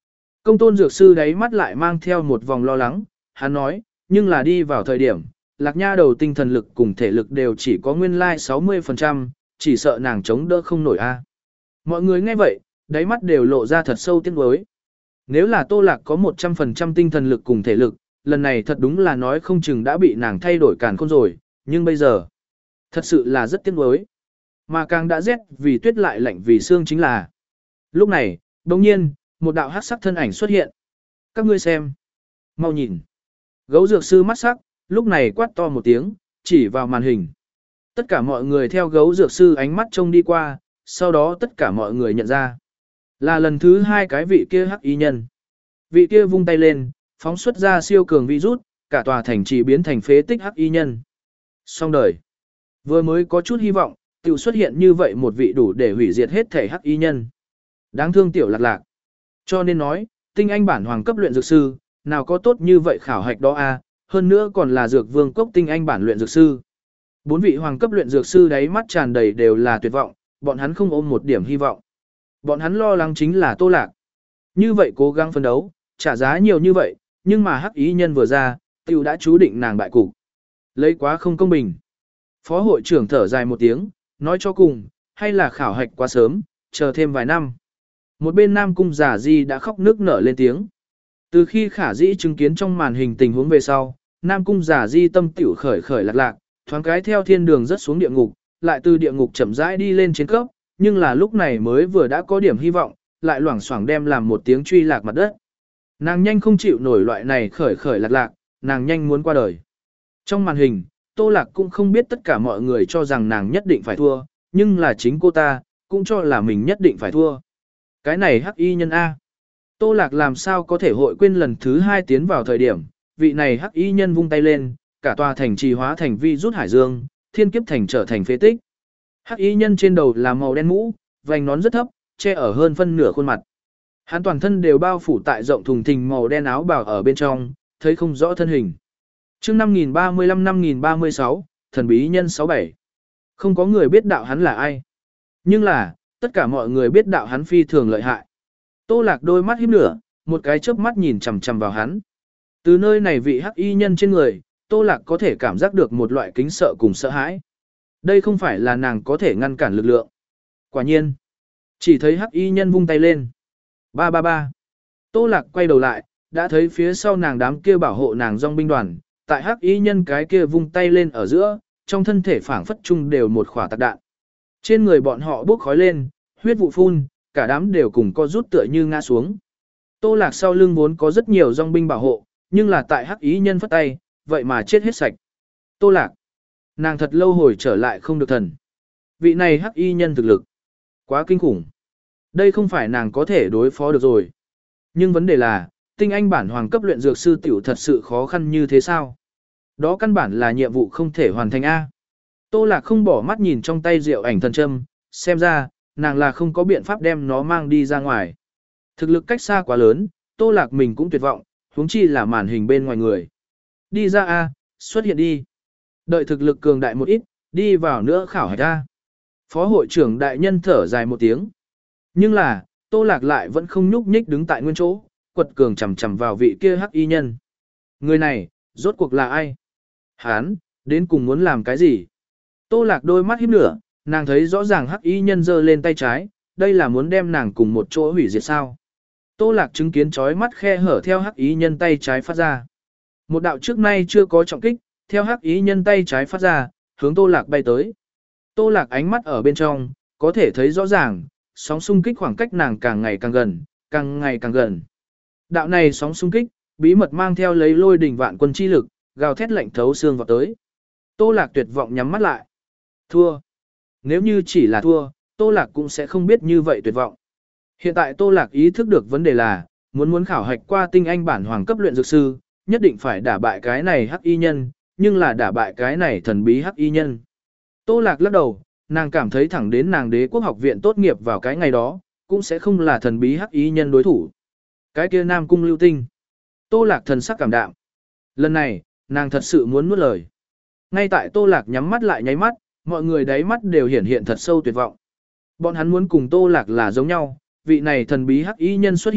Công tôn dược sư đáy mắt lại mang theo một vòng lo lắng, hắn nói, nhưng là đi vào thời điểm, lạc nha đầu tinh thần lực cùng thể lực đều chỉ có nguyên lai sáu mươi phần trăm, chỉ sợ nàng chống đỡ không nổi a. Mọi người nghe vậy, đáy mắt đều lộ ra thật sâu tiếc nuối. Nếu là Tô Lạc có một trăm phần trăm tinh thần lực cùng thể lực, lần này thật đúng là nói không chừng đã bị nàng thay đổi càn khôn rồi, nhưng bây giờ, thật sự là rất tiếc nuối. Mà càng đã rét vì tuyết lại lạnh vì xương chính là. Lúc này, đồng nhiên, một đạo hắc sắc thân ảnh xuất hiện. Các ngươi xem. Mau nhìn. Gấu dược sư mắt sắc, lúc này quát to một tiếng, chỉ vào màn hình. Tất cả mọi người theo gấu dược sư ánh mắt trông đi qua, sau đó tất cả mọi người nhận ra. Là lần thứ hai cái vị kia hắc y nhân. Vị kia vung tay lên, phóng xuất ra siêu cường virus, cả tòa thành trì biến thành phế tích hắc y nhân. Xong đời. Vừa mới có chút hy vọng, tự xuất hiện như vậy một vị đủ để hủy diệt hết thể hắc y nhân. Đáng thương tiểu lạc lạc. Cho nên nói, tinh anh bản hoàng cấp luyện dược sư, nào có tốt như vậy khảo hạch đó a, hơn nữa còn là dược vương cốc tinh anh bản luyện dược sư. Bốn vị hoàng cấp luyện dược sư đáy mắt tràn đầy đều là tuyệt vọng, bọn hắn không ôm một điểm hy vọng. Bọn hắn lo lắng chính là Tô Lạc. Như vậy cố gắng phấn đấu, trả giá nhiều như vậy, nhưng mà hắc ý nhân vừa ra, tiểu đã chú định nàng bại cục. Lấy quá không công bình. Phó hội trưởng thở dài một tiếng, nói cho cùng, hay là khảo hạch quá sớm, chờ thêm vài năm. Một bên Nam Cung Giả Di đã khóc nước nở lên tiếng. Từ khi Khả Dĩ chứng kiến trong màn hình tình huống về sau, Nam Cung Giả Di tâm tiểu khởi khởi lạc lạc, thoáng cái theo thiên đường rất xuống địa ngục, lại từ địa ngục chậm rãi đi lên trên cấp, nhưng là lúc này mới vừa đã có điểm hy vọng, lại loảng xoảng đem làm một tiếng truy lạc mặt đất. Nàng nhanh không chịu nổi loại này khởi khởi lạc lạc, nàng nhanh muốn qua đời. Trong màn hình, Tô Lạc cũng không biết tất cả mọi người cho rằng nàng nhất định phải thua, nhưng là chính cô ta, cũng cho là mình nhất định phải thua. Cái này hắc y nhân A. Tô Lạc làm sao có thể hội quên lần thứ hai tiến vào thời điểm, vị này hắc y nhân vung tay lên, cả tòa thành trì hóa thành vi rút hải dương, thiên kiếp thành trở thành phế tích. Hắc y nhân trên đầu là màu đen mũ, vành nón rất thấp, che ở hơn phân nửa khuôn mặt. Hắn toàn thân đều bao phủ tại rộng thùng thình màu đen áo bào ở bên trong, thấy không rõ thân hình. Chương năm nghìn ba mươi lăm năm nghìn ba mươi sáu, thần bí nhân sáu bảy. Không có người biết đạo hắn là ai. Nhưng là, tất cả mọi người biết đạo hắn phi thường lợi hại. Tô Lạc đôi mắt híp lửa, một cái chớp mắt nhìn chằm chằm vào hắn. Từ nơi này vị hắc y nhân trên người, Tô Lạc có thể cảm giác được một loại kính sợ cùng sợ hãi. Đây không phải là nàng có thể ngăn cản lực lượng. Quả nhiên, chỉ thấy hắc y nhân vung tay lên. Ba ba ba. Tô Lạc quay đầu lại, đã thấy phía sau nàng đám kia bảo hộ nàng dòng binh đoàn, tại hắc y nhân cái kia vung tay lên ở giữa, trong thân thể phảng phất chung đều một khỏa tạc đạn. Trên người bọn họ bốc khói lên, huyết vụ phun, cả đám đều cùng co rút tựa như ngã xuống. Tô Lạc sau lưng vốn có rất nhiều dòng binh bảo hộ, nhưng là tại hắc y nhân phất tay, vậy mà chết hết sạch. Tô Lạc, nàng thật lâu hồi trở lại không được thần. Vị này hắc y nhân thực lực, quá kinh khủng. Đây không phải nàng có thể đối phó được rồi. Nhưng vấn đề là, tinh anh bản hoàng cấp luyện dược sư tiểu thật sự khó khăn như thế sao? Đó căn bản là nhiệm vụ không thể hoàn thành A. Tô Lạc không bỏ mắt nhìn trong tay rượu ảnh thần châm, xem ra, nàng là không có biện pháp đem nó mang đi ra ngoài. Thực lực cách xa quá lớn, Tô Lạc mình cũng tuyệt vọng, huống chi là màn hình bên ngoài người. Đi ra A, xuất hiện đi. Đợi thực lực cường đại một ít, đi vào nữa khảo hạch A. Phó hội trưởng đại nhân thở dài một tiếng. Nhưng là, Tô Lạc lại vẫn không nhúc nhích đứng tại nguyên chỗ, quật cường chầm chầm vào vị kia hắc y nhân. Người này, rốt cuộc là ai? Hán, đến cùng muốn làm cái gì? Tô Lạc đôi mắt híp lửa, nàng thấy rõ ràng hắc y nhân giơ lên tay trái, đây là muốn đem nàng cùng một chỗ hủy diệt sao? Tô Lạc chứng kiến chói mắt khe hở theo hắc y nhân tay trái phát ra. Một đạo trước nay chưa có trọng kích, theo hắc y nhân tay trái phát ra, hướng Tô Lạc bay tới. Tô Lạc ánh mắt ở bên trong, có thể thấy rõ ràng, sóng xung kích khoảng cách nàng càng ngày càng gần, càng ngày càng gần. Đạo này sóng xung kích, bí mật mang theo lấy lôi đỉnh vạn quân chi lực, gào thét lạnh thấu xương vào tới. Tô Lạc tuyệt vọng nhắm mắt lại. Thua. Nếu như chỉ là thua, Tô Lạc cũng sẽ không biết như vậy tuyệt vọng. Hiện tại Tô Lạc ý thức được vấn đề là, muốn muốn khảo hạch qua tinh anh bản hoàng cấp luyện dược sư, nhất định phải đả bại cái này hắc y nhân, nhưng là đả bại cái này thần bí hắc y nhân. Tô Lạc lắc đầu, nàng cảm thấy thẳng đến nàng đế quốc học viện tốt nghiệp vào cái ngày đó, cũng sẽ không là thần bí hắc y nhân đối thủ. Cái kia Nam Cung Lưu Tinh. Tô Lạc thần sắc cảm đạm. Lần này, nàng thật sự muốn nuốt lời. Ngay tại Tô Lạc nhắm mắt lại nháy mắt, mọi người đáy mắt đều hiển hiện thật sâu tuyệt vọng. Bọn hắn muốn cùng Tô Lạc là giống nhau, vị này thần bí hắc y nhân xuất hiện,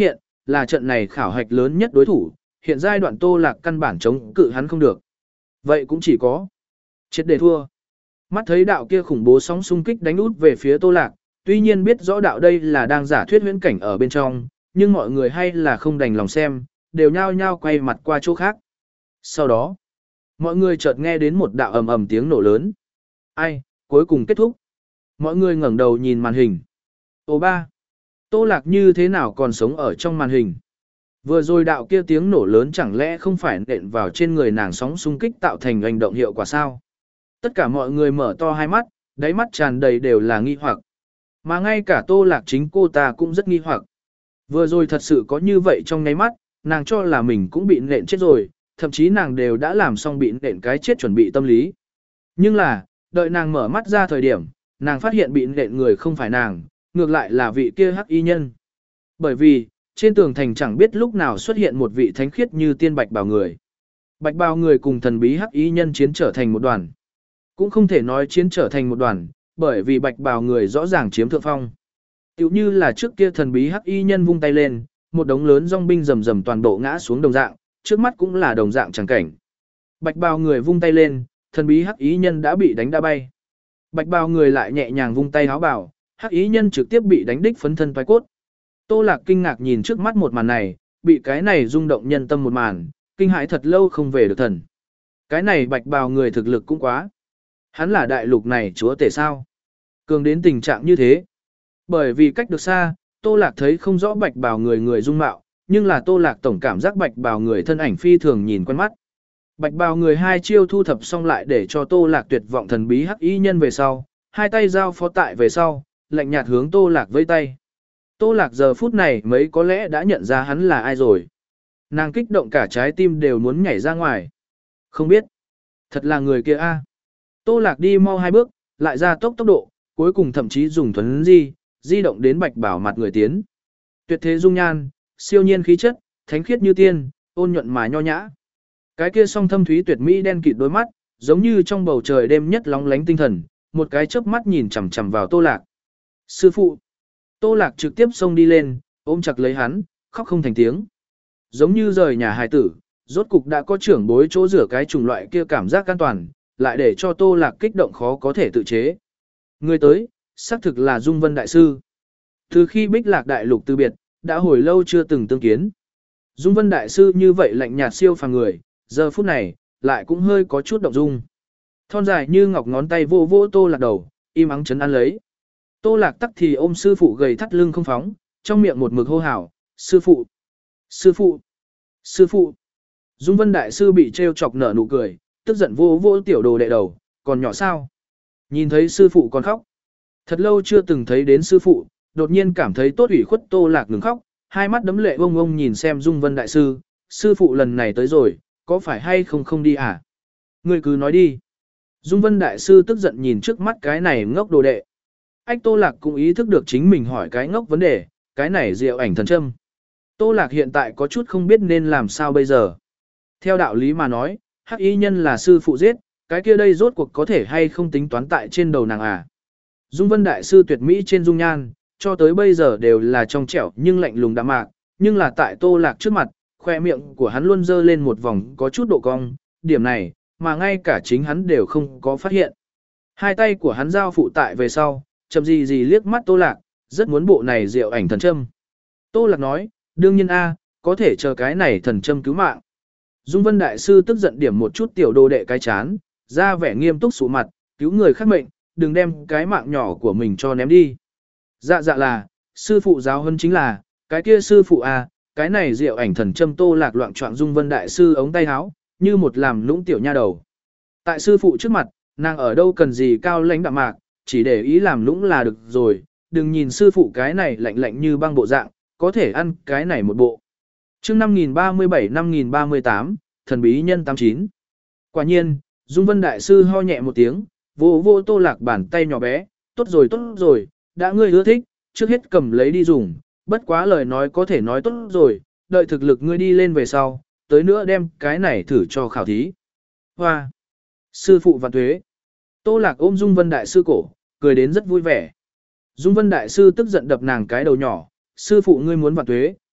là trận này khảo hạch lớn nhất đối thủ, hiện giai đoạn Tô Lạc căn bản chống cự hắn không được. Vậy cũng chỉ có triệt để thua. Mắt thấy đạo kia khủng bố sóng xung kích đánh út về phía Tô Lạc, tuy nhiên biết rõ đạo đây là đang giả thuyết huyễn cảnh ở bên trong, nhưng mọi người hay là không đành lòng xem, đều nhao nhao quay mặt qua chỗ khác. Sau đó, mọi người chợt nghe đến một đạo ầm ầm tiếng nổ lớn. Ai, cuối cùng kết thúc. Mọi người ngẩng đầu nhìn màn hình. Ô ba, Tô Lạc như thế nào còn sống ở trong màn hình? Vừa rồi đạo kia tiếng nổ lớn chẳng lẽ không phải nện vào trên người nàng sóng xung kích tạo thành hành động hiệu quả sao? Tất cả mọi người mở to hai mắt, đáy mắt tràn đầy đều là nghi hoặc. Mà ngay cả Tô Lạc chính cô ta cũng rất nghi hoặc. Vừa rồi thật sự có như vậy trong nháy mắt, nàng cho là mình cũng bị nện chết rồi, thậm chí nàng đều đã làm xong bị nện cái chết chuẩn bị tâm lý. Nhưng là, đợi nàng mở mắt ra thời điểm, nàng phát hiện bị nện người không phải nàng, ngược lại là vị kia hắc y nhân. Bởi vì, trên tường thành chẳng biết lúc nào xuất hiện một vị thánh khiết như tiên bạch bào người. Bạch bào người cùng thần bí hắc y nhân chiến trở thành một đoàn. Cũng không thể nói chiến trở thành một đoàn, bởi vì bạch bào người rõ ràng chiếm thượng phong. Tiểu như là trước kia thần bí hắc y nhân vung tay lên, một đống lớn dòng binh rầm rầm toàn bộ ngã xuống đồng dạng, trước mắt cũng là đồng dạng chẳng cảnh. Bạch bào người vung tay lên, thần bí hắc y nhân đã bị đánh đá bay. Bạch bào người lại nhẹ nhàng vung tay háo bảo, hắc y nhân trực tiếp bị đánh đích phấn thân toái cốt. Tô Lạc kinh ngạc nhìn trước mắt một màn này, bị cái này rung động nhân tâm một màn, kinh hãi thật lâu không về được thần. Cái này bạch bào người thực lực cũng quá. Hắn là đại lục này chúa tể sao? Cường đến tình trạng như thế. Bởi vì cách được xa, Tô Lạc thấy không rõ bạch bào người người dung mạo, nhưng là Tô Lạc tổng cảm giác bạch bào người thân ảnh phi thường nhìn quen mắt. Bạch bào người hai chiêu thu thập xong lại để cho Tô Lạc tuyệt vọng thần bí hắc y nhân về sau, hai tay giao phó tại về sau, lạnh nhạt hướng Tô Lạc vây tay. Tô Lạc giờ phút này mấy có lẽ đã nhận ra hắn là ai rồi. Nàng kích động cả trái tim đều muốn nhảy ra ngoài. Không biết. Thật là người kia a. Tô Lạc đi mau hai bước, lại ra tốc tốc độ, cuối cùng thậm chí dùng thuấn di, di động đến bạch bảo mặt người tiến. Tuyệt thế dung nhan, siêu nhiên khí chất, thánh khiết như tiên, ôn nhuận mà nho nhã. Cái kia song thâm thúy tuyệt mỹ đen kịt đôi mắt, giống như trong bầu trời đêm nhất lóng lánh tinh thần, một cái chớp mắt nhìn chằm chằm vào Tô Lạc. Sư phụ. Tô Lạc trực tiếp xông đi lên, ôm chặt lấy hắn, khóc không thành tiếng. Giống như rời nhà hài tử, rốt cục đã có trưởng bối chỗ rửa cái chủng loại kia cảm giác an toàn, lại để cho Tô Lạc kích động khó có thể tự chế. Người tới, xác thực là Dung Vân Đại Sư. Từ khi Bích Lạc Đại Lục từ biệt, đã hồi lâu chưa từng tương kiến. Dung Vân Đại Sư như vậy lạnh nhạt siêu phàm người, giờ phút này, lại cũng hơi có chút động dung. Thon dài như ngọc ngón tay vô vô Tô Lạc đầu, im ắng chấn an lấy. Tô Lạc tắc thì ôm sư phụ gầy thắt lưng không phóng, trong miệng một mực hô hào, sư phụ, sư phụ, sư phụ. Dung Vân Đại Sư bị trêu chọc nở nụ cười, tức giận vô vô tiểu đồ đệ đầu, còn nhỏ sao? Nhìn thấy sư phụ còn khóc. Thật lâu chưa từng thấy đến sư phụ, đột nhiên cảm thấy tốt ủy khuất Tô Lạc ngừng khóc, hai mắt đấm lệ bông bông nhìn xem Dung Vân Đại Sư, sư phụ lần này tới rồi, có phải hay không không đi à? Ngươi cứ nói đi. Dung Vân Đại Sư tức giận nhìn trước mắt cái này ngốc đồ đệ. Ách Tô Lạc cũng ý thức được chính mình hỏi cái ngốc vấn đề, cái này diệu ảnh thần châm. Tô Lạc hiện tại có chút không biết nên làm sao bây giờ. Theo đạo lý mà nói, hắc y nhân là sư phụ giết, cái kia đây rốt cuộc có thể hay không tính toán tại trên đầu nàng à. Dung Vân Đại Sư tuyệt mỹ trên dung nhan, cho tới bây giờ đều là trong trẻo nhưng lạnh lùng đạm mạc, nhưng là tại Tô Lạc trước mặt, khoe miệng của hắn luôn dơ lên một vòng có chút độ cong, điểm này, mà ngay cả chính hắn đều không có phát hiện. Hai tay của hắn giao phụ tại về sau, chậm gì gì liếc mắt Tô Lạc, rất muốn bộ này diệu ảnh thần châm. Tô Lạc nói, đương nhiên a, có thể chờ cái này thần châm cứu mạng. Dung Vân Đại Sư tức giận điểm một chút tiểu đồ đệ cái chán, ra vẻ nghiêm túc sụ mặt, cứu người khác mệnh, đừng đem cái mạng nhỏ của mình cho ném đi. Dạ dạ là, sư phụ giáo hơn chính là, cái kia sư phụ à, cái này diệu ảnh thần châm. Tô Lạc loạn trọng Dung Vân Đại Sư ống tay áo, như một làm nũng tiểu nha đầu. Tại sư phụ trước mặt, nàng ở đâu cần gì cao lãnh đạm mạc, chỉ để ý làm nũng là được rồi, đừng nhìn sư phụ cái này lạnh lạnh như băng bộ dạng, có thể ăn cái này một bộ. Chương năm nghìn ba mươi bảy năm nghìn ba mươi tám, thần bí nhân tám chín. Quả nhiên, Dung Vân Đại Sư ho nhẹ một tiếng, vô vô Tô Lạc bàn tay nhỏ bé, tốt rồi tốt rồi, đã ngươi ưa thích, trước hết cầm lấy đi dùng, bất quá lời nói có thể nói tốt rồi, đợi thực lực ngươi đi lên về sau, tới nữa đem cái này thử cho khảo thí. Hoa! Sư phụ vạn tuế! Tô Lạc ôm Dung Vân Đại Sư cổ, cười đến rất vui vẻ. Dung Vân Đại Sư tức giận đập nàng cái đầu nhỏ, sư phụ ngươi muốn vạn tuế,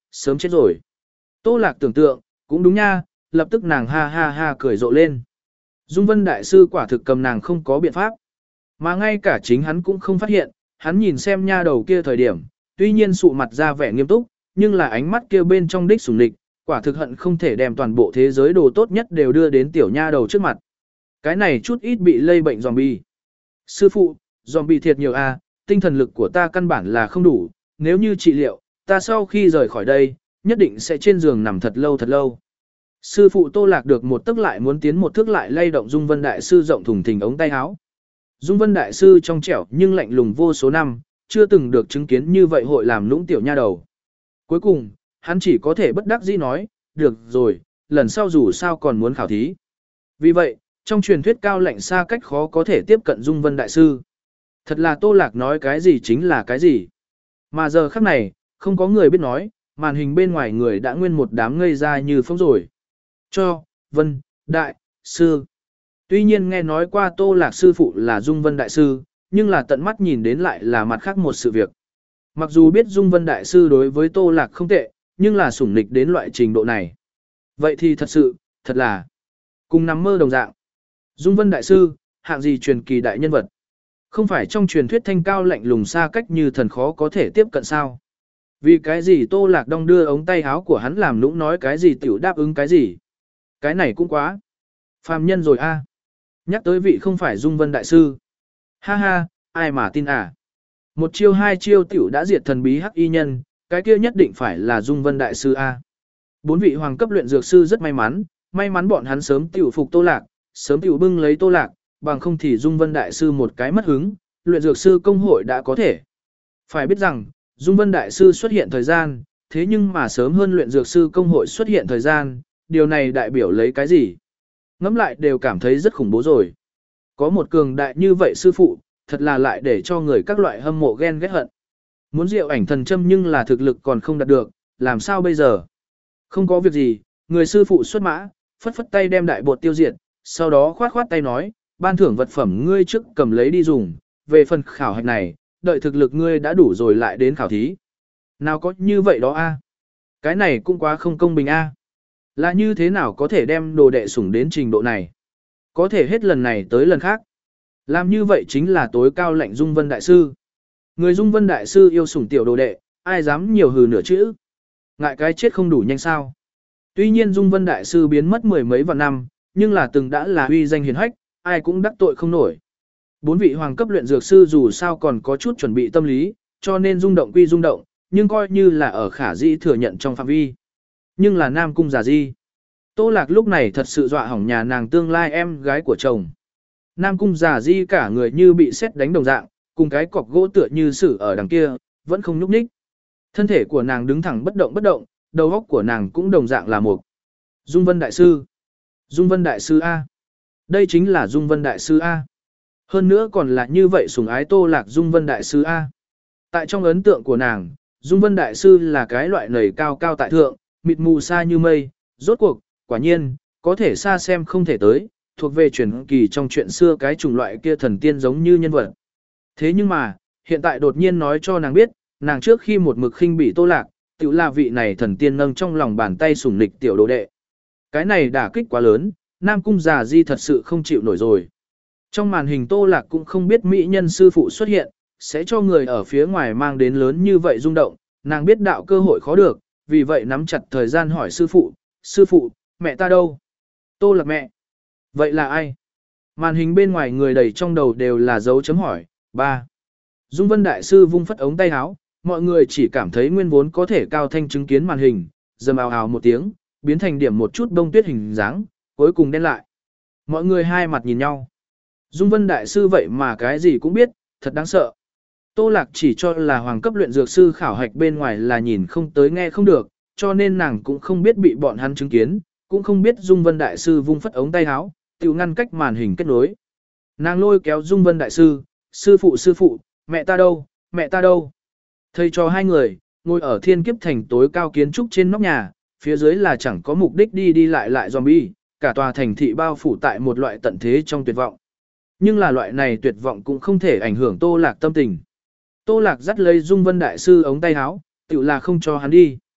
sớm chết rồi. Tô Lạc tưởng tượng, cũng đúng nha, lập tức nàng ha ha ha cười rộ lên. Dung Vân Đại Sư quả thực cầm nàng không có biện pháp. Mà ngay cả chính hắn cũng không phát hiện, hắn nhìn xem nha đầu kia thời điểm, tuy nhiên sụ mặt ra vẻ nghiêm túc, nhưng là ánh mắt kia bên trong đích sủng lịch, quả thực hận không thể đem toàn bộ thế giới đồ tốt nhất đều đưa đến tiểu nha đầu trước mặt. Cái này chút ít bị lây bệnh zombie. Sư phụ, zombie thiệt nhiều a, tinh thần lực của ta căn bản là không đủ, nếu như trị liệu, ta sau khi rời khỏi đây, nhất định sẽ trên giường nằm thật lâu thật lâu. Sư phụ Tô Lạc được một tức lại muốn tiến một thước lại lay động Dung Vân Đại Sư rộng thùng thình ống tay áo. Dung Vân Đại Sư trong trẻo nhưng lạnh lùng vô số năm, chưa từng được chứng kiến như vậy hội làm lũng tiểu nha đầu. Cuối cùng, hắn chỉ có thể bất đắc dĩ nói, được rồi, lần sau dù sao còn muốn khảo thí. Vì vậy, trong truyền thuyết cao lạnh xa cách khó có thể tiếp cận Dung Vân Đại Sư. Thật là Tô Lạc nói cái gì chính là cái gì. Mà giờ khắc này, không có người biết nói, màn hình bên ngoài người đã nguyên một đám ngây ra như phóng rồi. Cho, Vân, Đại, Sư. Tuy nhiên nghe nói qua Tô Lạc sư phụ là Dung Vân Đại Sư, nhưng là tận mắt nhìn đến lại là mặt khác một sự việc. Mặc dù biết Dung Vân Đại Sư đối với Tô Lạc không tệ, nhưng là sủng nịch đến loại trình độ này. Vậy thì thật sự, thật là cùng nằm mơ đồng dạng. Dung Vân Đại Sư, hạng gì truyền kỳ đại nhân vật. Không phải trong truyền thuyết thanh cao lạnh lùng xa cách như thần khó có thể tiếp cận sao. Vì cái gì Tô Lạc đong đưa ống tay áo của hắn làm nũng nói cái gì tiểu đáp ứng cái gì. Cái này cũng quá. Phàm nhân rồi a. Nhắc tới vị không phải Dung Vân Đại Sư. Ha ha, ai mà tin à. Một chiêu hai chiêu tiểu đã diệt thần bí hắc y nhân, cái kia nhất định phải là Dung Vân Đại Sư a. Bốn vị hoàng cấp luyện dược sư rất may mắn, may mắn bọn hắn sớm tiểu phục Tô Lạc, sớm tiểu bưng lấy Tô Lạc, bằng không thì Dung Vân Đại Sư một cái mất hứng, luyện dược sư công hội đã có thể. Phải biết rằng, Dung Vân Đại Sư xuất hiện thời gian, thế nhưng mà sớm hơn luyện dược sư công hội xuất hiện thời gian, điều này đại biểu lấy cái gì? Ngẫm lại đều cảm thấy rất khủng bố rồi. Có một cường đại như vậy sư phụ, thật là lại để cho người các loại hâm mộ ghen ghét hận. Muốn diệu ảnh thần châm nhưng là thực lực còn không đạt được, làm sao bây giờ? Không có việc gì, người sư phụ xuất mã, phất phất tay đem đại bột tiêu diệt, sau đó khoát khoát tay nói, ban thưởng vật phẩm ngươi trước cầm lấy đi dùng, về phần khảo hạch này, đợi thực lực ngươi đã đủ rồi lại đến khảo thí. Nào có như vậy đó a? Cái này cũng quá không công bình a. Là như thế nào có thể đem đồ đệ sủng đến trình độ này? Có thể hết lần này tới lần khác. Làm như vậy chính là tối cao lệnh Dung Vân Đại Sư. Người Dung Vân Đại Sư yêu sủng tiểu đồ đệ, ai dám nhiều hừ nửa chữ. Ngại cái chết không đủ nhanh sao. Tuy nhiên Dung Vân Đại Sư biến mất mười mấy vạn năm, nhưng là từng đã là uy danh hiển hách, ai cũng đắc tội không nổi. Bốn vị hoàng cấp luyện dược sư dù sao còn có chút chuẩn bị tâm lý, cho nên rung động quy rung động, nhưng coi như là ở khả dĩ thừa nhận trong phạm vi. Nhưng là Nam Cung Giả Di. Tô Lạc lúc này thật sự dọa hỏng nhà nàng tương lai em gái của chồng. Nam Cung Giả Di cả người như bị sét đánh đồng dạng, cùng cái cọc gỗ tựa như sử ở đằng kia, vẫn không nhúc nhích. Thân thể của nàng đứng thẳng bất động bất động, đầu óc của nàng cũng đồng dạng là một. Dung Vân Đại Sư. Dung Vân Đại Sư A. Đây chính là Dung Vân Đại Sư A. Hơn nữa còn là như vậy sủng ái Tô Lạc Dung Vân Đại Sư A. Tại trong ấn tượng của nàng, Dung Vân Đại Sư là cái loại nầy cao cao tại thượng, mịt mù xa như mây, rốt cuộc, quả nhiên, có thể xa xem không thể tới, thuộc về truyền kỳ trong chuyện xưa cái chủng loại kia thần tiên giống như nhân vật. Thế nhưng mà, hiện tại đột nhiên nói cho nàng biết, nàng trước khi một mực khinh bị Tô Lạc, tiểu là vị này thần tiên nâng trong lòng bàn tay sủng nịch tiểu đồ đệ. Cái này đả kích quá lớn, Nam Cung Giả Di thật sự không chịu nổi rồi. Trong màn hình Tô Lạc cũng không biết mỹ nhân sư phụ xuất hiện, sẽ cho người ở phía ngoài mang đến lớn như vậy rung động, nàng biết đạo cơ hội khó được, vì vậy nắm chặt thời gian hỏi sư phụ, sư phụ, mẹ ta đâu? Tô Lạc mẹ. Vậy là ai? Màn hình bên ngoài người đầy trong đầu đều là dấu chấm hỏi, ba. Dung Vân Đại Sư vung phất ống tay áo, mọi người chỉ cảm thấy nguyên vốn có thể cao thanh chứng kiến màn hình, dầm ào ào một tiếng, biến thành điểm một chút đông tuyết hình dáng, cuối cùng đen lại. Mọi người hai mặt nhìn nhau. Dung Vân Đại Sư vậy mà cái gì cũng biết, thật đáng sợ. Tô Lạc chỉ cho là hoàng cấp luyện dược sư khảo hạch bên ngoài là nhìn không tới nghe không được, cho nên nàng cũng không biết bị bọn hắn chứng kiến, cũng không biết Dung Vân Đại Sư vung phất ống tay áo, tiểu ngăn cách màn hình kết nối. Nàng lôi kéo Dung Vân Đại Sư, sư phụ sư phụ, mẹ ta đâu, mẹ ta đâu. Thầy cho hai người, ngồi ở thiên kiếp thành tối cao kiến trúc trên nóc nhà, phía dưới là chẳng có mục đích đi đi lại lại zombie, cả tòa thành thị bao phủ tại một loại tận thế trong tuyệt vọng. Nhưng là loại này tuyệt vọng cũng không thể ảnh hưởng Tô Lạc tâm tình. Tô Lạc dắt lấy Dung Vân Đại Sư ống tay áo, tự là không cho hắn đi.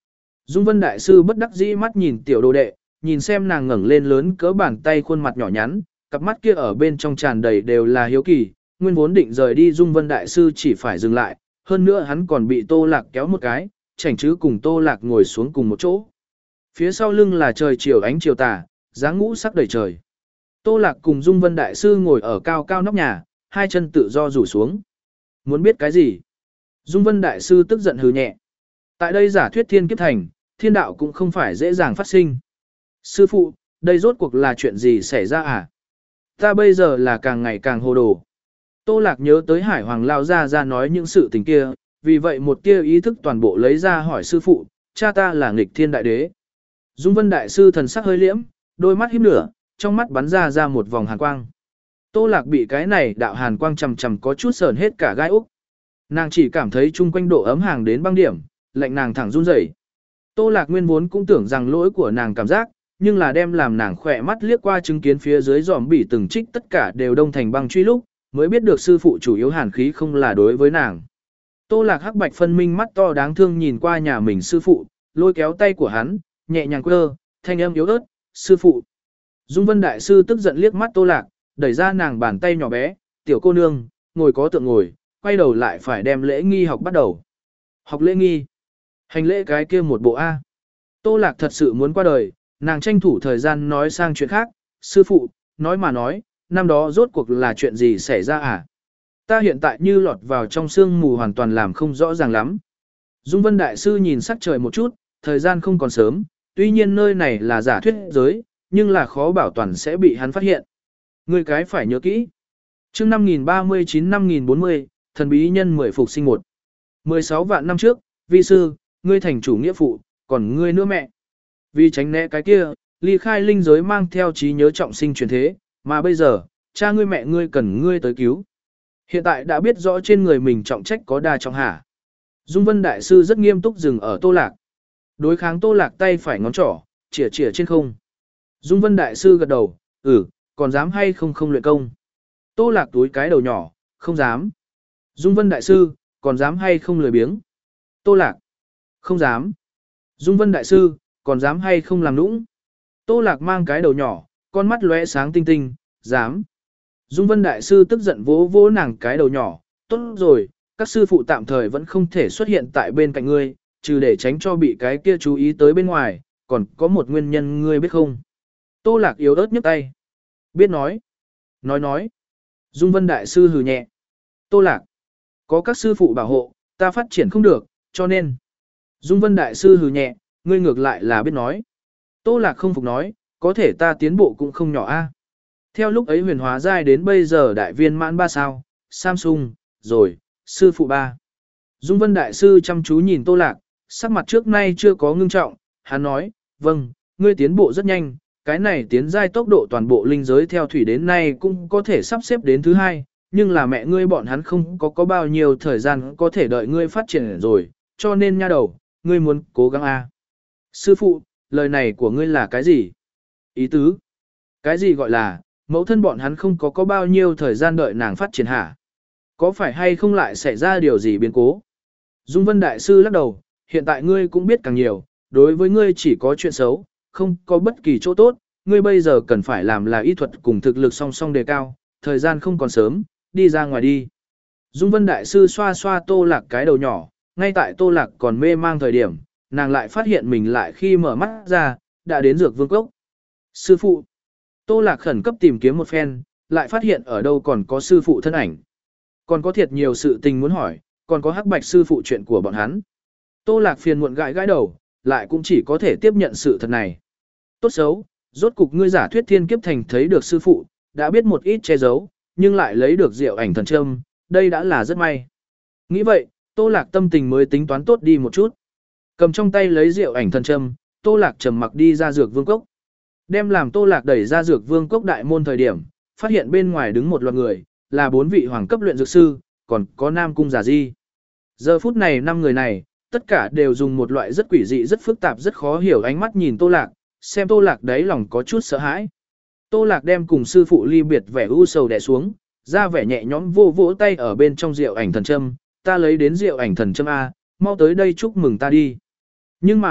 Dung Vân Đại Sư bất đắc dĩ mắt nhìn tiểu đồ đệ, nhìn xem nàng ngẩng lên lớn cỡ bàn tay khuôn mặt nhỏ nhắn, cặp mắt kia ở bên trong tràn đầy đều là hiếu kỳ, nguyên vốn định rời đi Dung Vân Đại Sư chỉ phải dừng lại, hơn nữa hắn còn bị Tô Lạc kéo một cái, chảnh chứ cùng Tô Lạc ngồi xuống cùng một chỗ. Phía sau lưng là trời chiều ánh chiều tà, dáng ngũ sắc đầy trời. Tô Lạc cùng Dung Vân Đại Sư ngồi ở cao cao nóc nhà, hai chân tự do rủ xuống. Muốn biết cái gì? Dung Vân Đại Sư tức giận hừ nhẹ. Tại đây giả thuyết thiên kiếp thành, thiên đạo cũng không phải dễ dàng phát sinh. Sư phụ, đây rốt cuộc là chuyện gì xảy ra à? Ta bây giờ là càng ngày càng hồ đồ. Tô Lạc nhớ tới Hải Hoàng lao ra ra nói những sự tình kia, vì vậy một tia ý thức toàn bộ lấy ra hỏi sư phụ, cha ta là nghịch thiên đại đế. Dung Vân Đại Sư thần sắc hơi liễm, đôi mắt híp nửa, trong mắt bắn ra ra một vòng hàn quang. Tô Lạc bị cái này đạo hàn quang chầm chầm có chút sờn hết cả gai úc. Nàng chỉ cảm thấy chung quanh độ ấm hàng đến băng điểm, lạnh nàng thẳng run rẩy. Tô Lạc nguyên vốn cũng tưởng rằng lỗi của nàng cảm giác, nhưng là đem làm nàng khỏe mắt liếc qua chứng kiến phía dưới giòm bị từng trích tất cả đều đông thành băng truy lúc, mới biết được sư phụ chủ yếu hàn khí không là đối với nàng. Tô Lạc hắc bạch phân minh mắt to đáng thương nhìn qua nhà mình sư phụ, lôi kéo tay của hắn, nhẹ nhàng quơ, thanh âm yếu ớt, sư phụ. Dung Vân Đại Sư tức giận liếc mắt Tô Lạc, đẩy ra nàng bàn tay nhỏ bé, tiểu cô nương, ngồi có tượng ngồi, quay đầu lại phải đem lễ nghi học bắt đầu. Học lễ nghi. Hành lễ cái kia một bộ A. Tô Lạc thật sự muốn qua đời, nàng tranh thủ thời gian nói sang chuyện khác, sư phụ, nói mà nói, năm đó rốt cuộc là chuyện gì xảy ra à? Ta hiện tại như lọt vào trong sương mù hoàn toàn làm không rõ ràng lắm. Dung Vân Đại Sư nhìn sắc trời một chút, thời gian không còn sớm, tuy nhiên nơi này là giả thuyết giới, nhưng là khó bảo toàn sẽ bị hắn phát hiện. Người cái phải nhớ kỹ. Trước năm nghìn ba mươi chín năm nghìn bốn mươi, thần bí nhân mười phục sinh một. mười sáu vạn năm trước, vi sư, ngươi thành chủ nghĩa phụ, còn ngươi nữa mẹ. Vì tránh né cái kia, ly khai linh giới mang theo trí nhớ trọng sinh truyền thế, mà bây giờ, cha ngươi mẹ ngươi cần ngươi tới cứu. Hiện tại đã biết rõ trên người mình trọng trách có đa trọng hả. Dung Vân Đại Sư rất nghiêm túc dừng ở Tô Lạc. Đối kháng Tô Lạc tay phải ngón trỏ, chỉa chỉa trên không. Dung Vân Đại Sư gật đầu, ừ, còn dám hay không không luyện công. Tô Lạc túi cái đầu nhỏ, không dám. Dung Vân Đại Sư, còn dám hay không lười biếng. Tô Lạc, không dám. Dung Vân Đại Sư, còn dám hay không làm nũng. Tô Lạc mang cái đầu nhỏ, con mắt lóe sáng tinh tinh, dám. Dung Vân Đại Sư tức giận vỗ vỗ nàng cái đầu nhỏ, tốt rồi, các sư phụ tạm thời vẫn không thể xuất hiện tại bên cạnh ngươi, trừ để tránh cho bị cái kia chú ý tới bên ngoài, còn có một nguyên nhân ngươi biết không? Tô Lạc yếu ớt nhấc tay. Biết nói. Nói nói. Dung Vân Đại Sư hừ nhẹ. Tô Lạc. Có các sư phụ bảo hộ, ta phát triển không được, cho nên. Dung Vân Đại Sư hừ nhẹ, ngươi ngược lại là biết nói. Tô Lạc không phục nói, có thể ta tiến bộ cũng không nhỏ a. Theo lúc ấy huyền hóa giai đến bây giờ đại viên mãn ba sao, Samsung, rồi, sư phụ ba. Dung Vân Đại Sư chăm chú nhìn Tô Lạc, sắc mặt trước nay chưa có ngưng trọng, hắn nói, vâng, ngươi tiến bộ rất nhanh, cái này tiến giai tốc độ toàn bộ linh giới theo thủy đến nay cũng có thể sắp xếp đến thứ hai, nhưng là mẹ ngươi bọn hắn không có có bao nhiêu thời gian có thể đợi ngươi phát triển rồi, cho nên nha đầu, ngươi muốn cố gắng a. Sư phụ, lời này của ngươi là cái gì? Ý tứ? Cái gì gọi là, mẫu thân bọn hắn không có có bao nhiêu thời gian đợi nàng phát triển hả? Có phải hay không lại xảy ra điều gì biến cố? Dung Vân Đại Sư lắc đầu, hiện tại ngươi cũng biết càng nhiều, đối với ngươi chỉ có chuyện xấu, không có bất kỳ chỗ tốt, ngươi bây giờ cần phải làm là y thuật cùng thực lực song song đề cao, thời gian không còn sớm, đi ra ngoài đi. Dung Vân Đại Sư xoa xoa Tô Lạc cái đầu nhỏ, ngay tại Tô Lạc còn mê mang thời điểm, nàng lại phát hiện mình lại khi mở mắt ra, đã đến Dược Vương Cốc. Sư phụ. Tô Lạc khẩn cấp tìm kiếm một phen, lại phát hiện ở đâu còn có sư phụ thân ảnh. Còn có thiệt nhiều sự tình muốn hỏi, còn có hắc bạch sư phụ chuyện của bọn hắn. Tô Lạc phiền muộn gãi gãi đầu, lại cũng chỉ có thể tiếp nhận sự thật này. Tốt xấu, rốt cục ngươi giả thuyết thiên kiếp thành thấy được sư phụ, đã biết một ít che giấu, nhưng lại lấy được diệu ảnh thần châm, đây đã là rất may. Nghĩ vậy, Tô Lạc tâm tình mới tính toán tốt đi một chút. Cầm trong tay lấy diệu ảnh thần châm, Tô Lạc trầm mặc đi ra Dược Vương Cốc. Đem làm Tô Lạc đẩy ra Dược Vương Cốc đại môn thời điểm, phát hiện bên ngoài đứng một loạt người, là bốn vị hoàng cấp luyện dược sư, còn có Nam Cung Giả Di. Giờ phút này năm người này, tất cả đều dùng một loại rất quỷ dị rất phức tạp rất khó hiểu ánh mắt nhìn Tô Lạc, xem Tô Lạc đấy lòng có chút sợ hãi. Tô Lạc đem cùng sư phụ ly biệt vẻ u sầu đè xuống, ra vẻ nhẹ nhõm vô vỗ tay ở bên trong diệu ảnh thần châm, ta lấy đến diệu ảnh thần châm A, mau tới đây chúc mừng ta đi. Nhưng mà,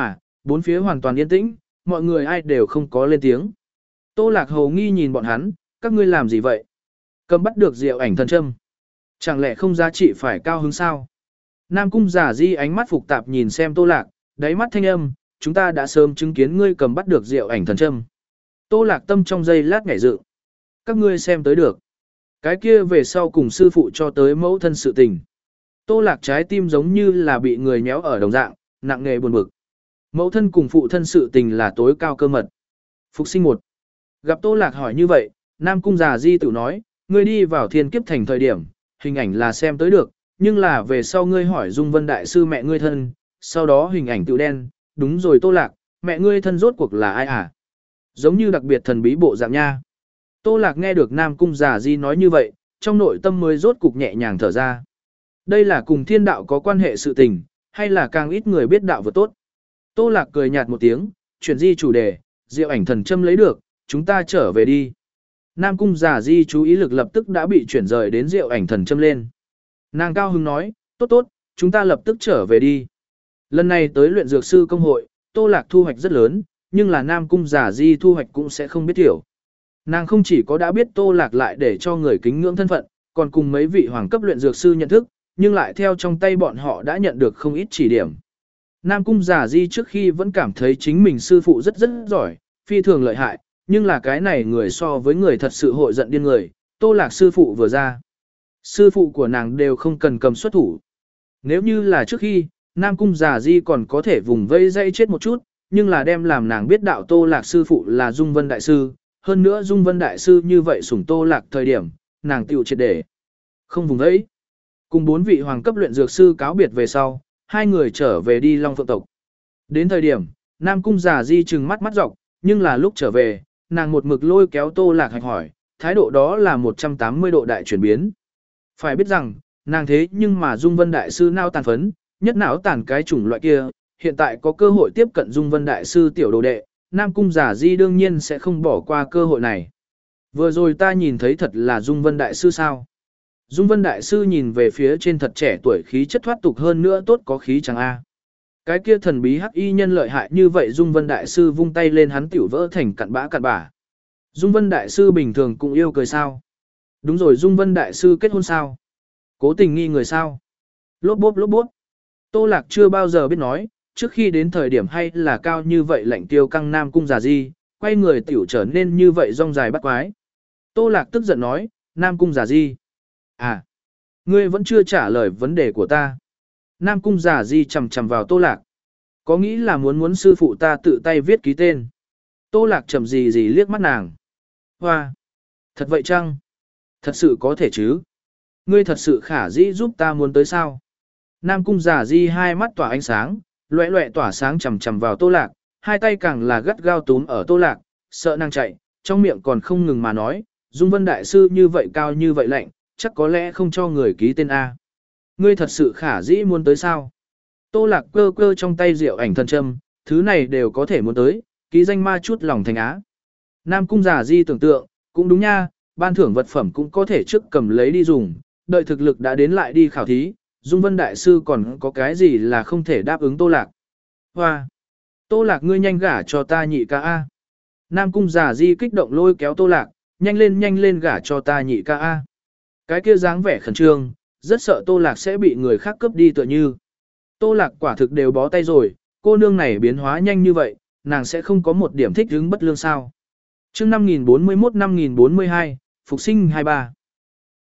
bốn phía hoàn toàn yên tĩnh, mọi người ai đều không có lên tiếng. Tô Lạc hầu nghi nhìn bọn hắn, các ngươi làm gì vậy? Cầm bắt được diệu ảnh thần châm. Chẳng lẽ không giá trị phải cao hứng sao? Nam cung giả di ánh mắt phục tạp nhìn xem Tô Lạc, đáy mắt thanh âm, chúng ta đã sớm chứng kiến ngươi cầm bắt được diệu ảnh thần châm. Tô Lạc tâm trong giây lát nhảy dựng. Các ngươi xem tới được. Cái kia về sau cùng sư phụ cho tới mẫu thân sự tình. Tô Lạc trái tim giống như là bị người nhéo ở đồng dạng, nặng nề buồn bực. Mẫu thân cùng phụ thân sự tình là tối cao cơ mật. Phục sinh một. Gặp Tô Lạc hỏi như vậy, Nam cung già di tự nói, ngươi đi vào thiên kiếp thành thời điểm, hình ảnh là xem tới được, nhưng là về sau ngươi hỏi Dung Vân Đại Sư mẹ ngươi thân, sau đó hình ảnh tự đen, đúng rồi Tô Lạc, mẹ ngươi thân rốt cuộc là ai à? Giống như đặc biệt thần bí bộ dạng nha. Tô Lạc nghe được Nam cung già di nói như vậy, trong nội tâm mới rốt cục nhẹ nhàng thở ra. Đây là cùng thiên đạo có quan hệ sự tình, hay là càng ít người biết đạo vừa tốt. Tô Lạc cười nhạt một tiếng, chuyển di chủ đề, diệu ảnh thần châm lấy được, chúng ta trở về đi. Nam cung giả di chú ý lực lập tức đã bị chuyển rời đến diệu ảnh thần châm lên. Nàng cao hứng nói, tốt tốt, chúng ta lập tức trở về đi. Lần này tới luyện dược sư công hội, Tô Lạc thu hoạch rất lớn, nhưng là Nam cung giả di thu hoạch cũng sẽ không biết thiểu. Nàng không chỉ có đã biết Tô Lạc lại để cho người kính ngưỡng thân phận, còn cùng mấy vị hoàng cấp luyện dược sư nhận thức, nhưng lại theo trong tay bọn họ đã nhận được không ít chỉ điểm. Nam cung giả di trước khi vẫn cảm thấy chính mình sư phụ rất rất giỏi, phi thường lợi hại, nhưng là cái này người so với người thật sự hội giận điên người, Tô Lạc sư phụ vừa ra. Sư phụ của nàng đều không cần cầm xuất thủ. Nếu như là trước khi, Nam cung giả di còn có thể vùng vây dây chết một chút, nhưng là đem làm nàng biết đạo Tô Lạc sư phụ là Dung Vân Đại Sư, hơn nữa Dung Vân Đại Sư như vậy sủng Tô Lạc thời điểm, nàng tiêu triệt để. Không vùng vây. Cùng bốn vị hoàng cấp luyện dược sư cáo biệt về sau, hai người trở về đi Long Phượng tộc. Đến thời điểm, Nam cung giả di trừng mắt mắt dọc, nhưng là lúc trở về, nàng một mực lôi kéo Tô Lạc Hạch hỏi, thái độ đó là một trăm tám mươi độ đại chuyển biến. Phải biết rằng, nàng thế nhưng mà Dung Vân Đại Sư nao tàn phấn, nhất não tàn cái chủng loại kia, hiện tại có cơ hội tiếp cận Dung Vân Đại Sư tiểu đồ đệ, Nam cung giả di đương nhiên sẽ không bỏ qua cơ hội này. Vừa rồi ta nhìn thấy thật là Dung Vân Đại Sư sao? Dung Vân Đại Sư nhìn về phía trên thật trẻ tuổi khí chất thoát tục hơn nữa tốt có khí chẳng a. Cái kia thần bí hắc y nhân lợi hại như vậy Dung Vân Đại Sư vung tay lên hắn tiểu vỡ thành cặn bã cặn bã. Dung Vân Đại Sư bình thường cũng yêu cười sao? Đúng rồi, Dung Vân Đại Sư kết hôn sao? Cố tình nghi người sao? Lốp bốp lốp bốp. Tô Lạc chưa bao giờ biết nói, trước khi đến thời điểm hay là cao như vậy lạnh tiêu căng Nam cung giả di, quay người tiểu trở nên như vậy rong dài bắt quái. Tô Lạc tức giận nói, Nam cung giả di. À, ngươi vẫn chưa trả lời vấn đề của ta. Nam cung giả di chầm chầm vào Tô Lạc. Có nghĩ là muốn muốn sư phụ ta tự tay viết ký tên. Tô Lạc chầm gì gì liếc mắt nàng. Hoa! Thật vậy chăng? Thật sự có thể chứ? Ngươi thật sự khả dĩ giúp ta muốn tới sao? Nam cung giả di hai mắt tỏa ánh sáng, loẹ loẹ tỏa sáng chầm chầm vào Tô Lạc, hai tay càng là gắt gao túm ở Tô Lạc, sợ nàng chạy, trong miệng còn không ngừng mà nói, Dung Vân Đại Sư như vậy cao như vậy lạnh, chắc có lẽ không cho người ký tên A. Ngươi thật sự khả dĩ muốn tới sao? Tô Lạc cơ cơ trong tay rượu ảnh thần châm, thứ này đều có thể muốn tới, ký danh ma chút lòng thành á. Nam cung giả di tưởng tượng, cũng đúng nha, ban thưởng vật phẩm cũng có thể trước cầm lấy đi dùng, đợi thực lực đã đến lại đi khảo thí, Dung Vân Đại Sư còn có cái gì là không thể đáp ứng Tô Lạc. Hoa! Tô Lạc ngươi nhanh gả cho ta nhị ca A. Nam cung giả di kích động lôi kéo Tô Lạc, nhanh lên nhanh lên gả cho ta nhị ca A. Cái kia dáng vẻ khẩn trương, rất sợ Tô Lạc sẽ bị người khác cướp đi tựa như. Tô Lạc quả thực đều bó tay rồi, cô nương này biến hóa nhanh như vậy, nàng sẽ không có một điểm thích hứng bất lương sao. Chương năm nghìn bốn mươi mốt năm nghìn bốn mươi hai, Phục sinh hai mươi ba.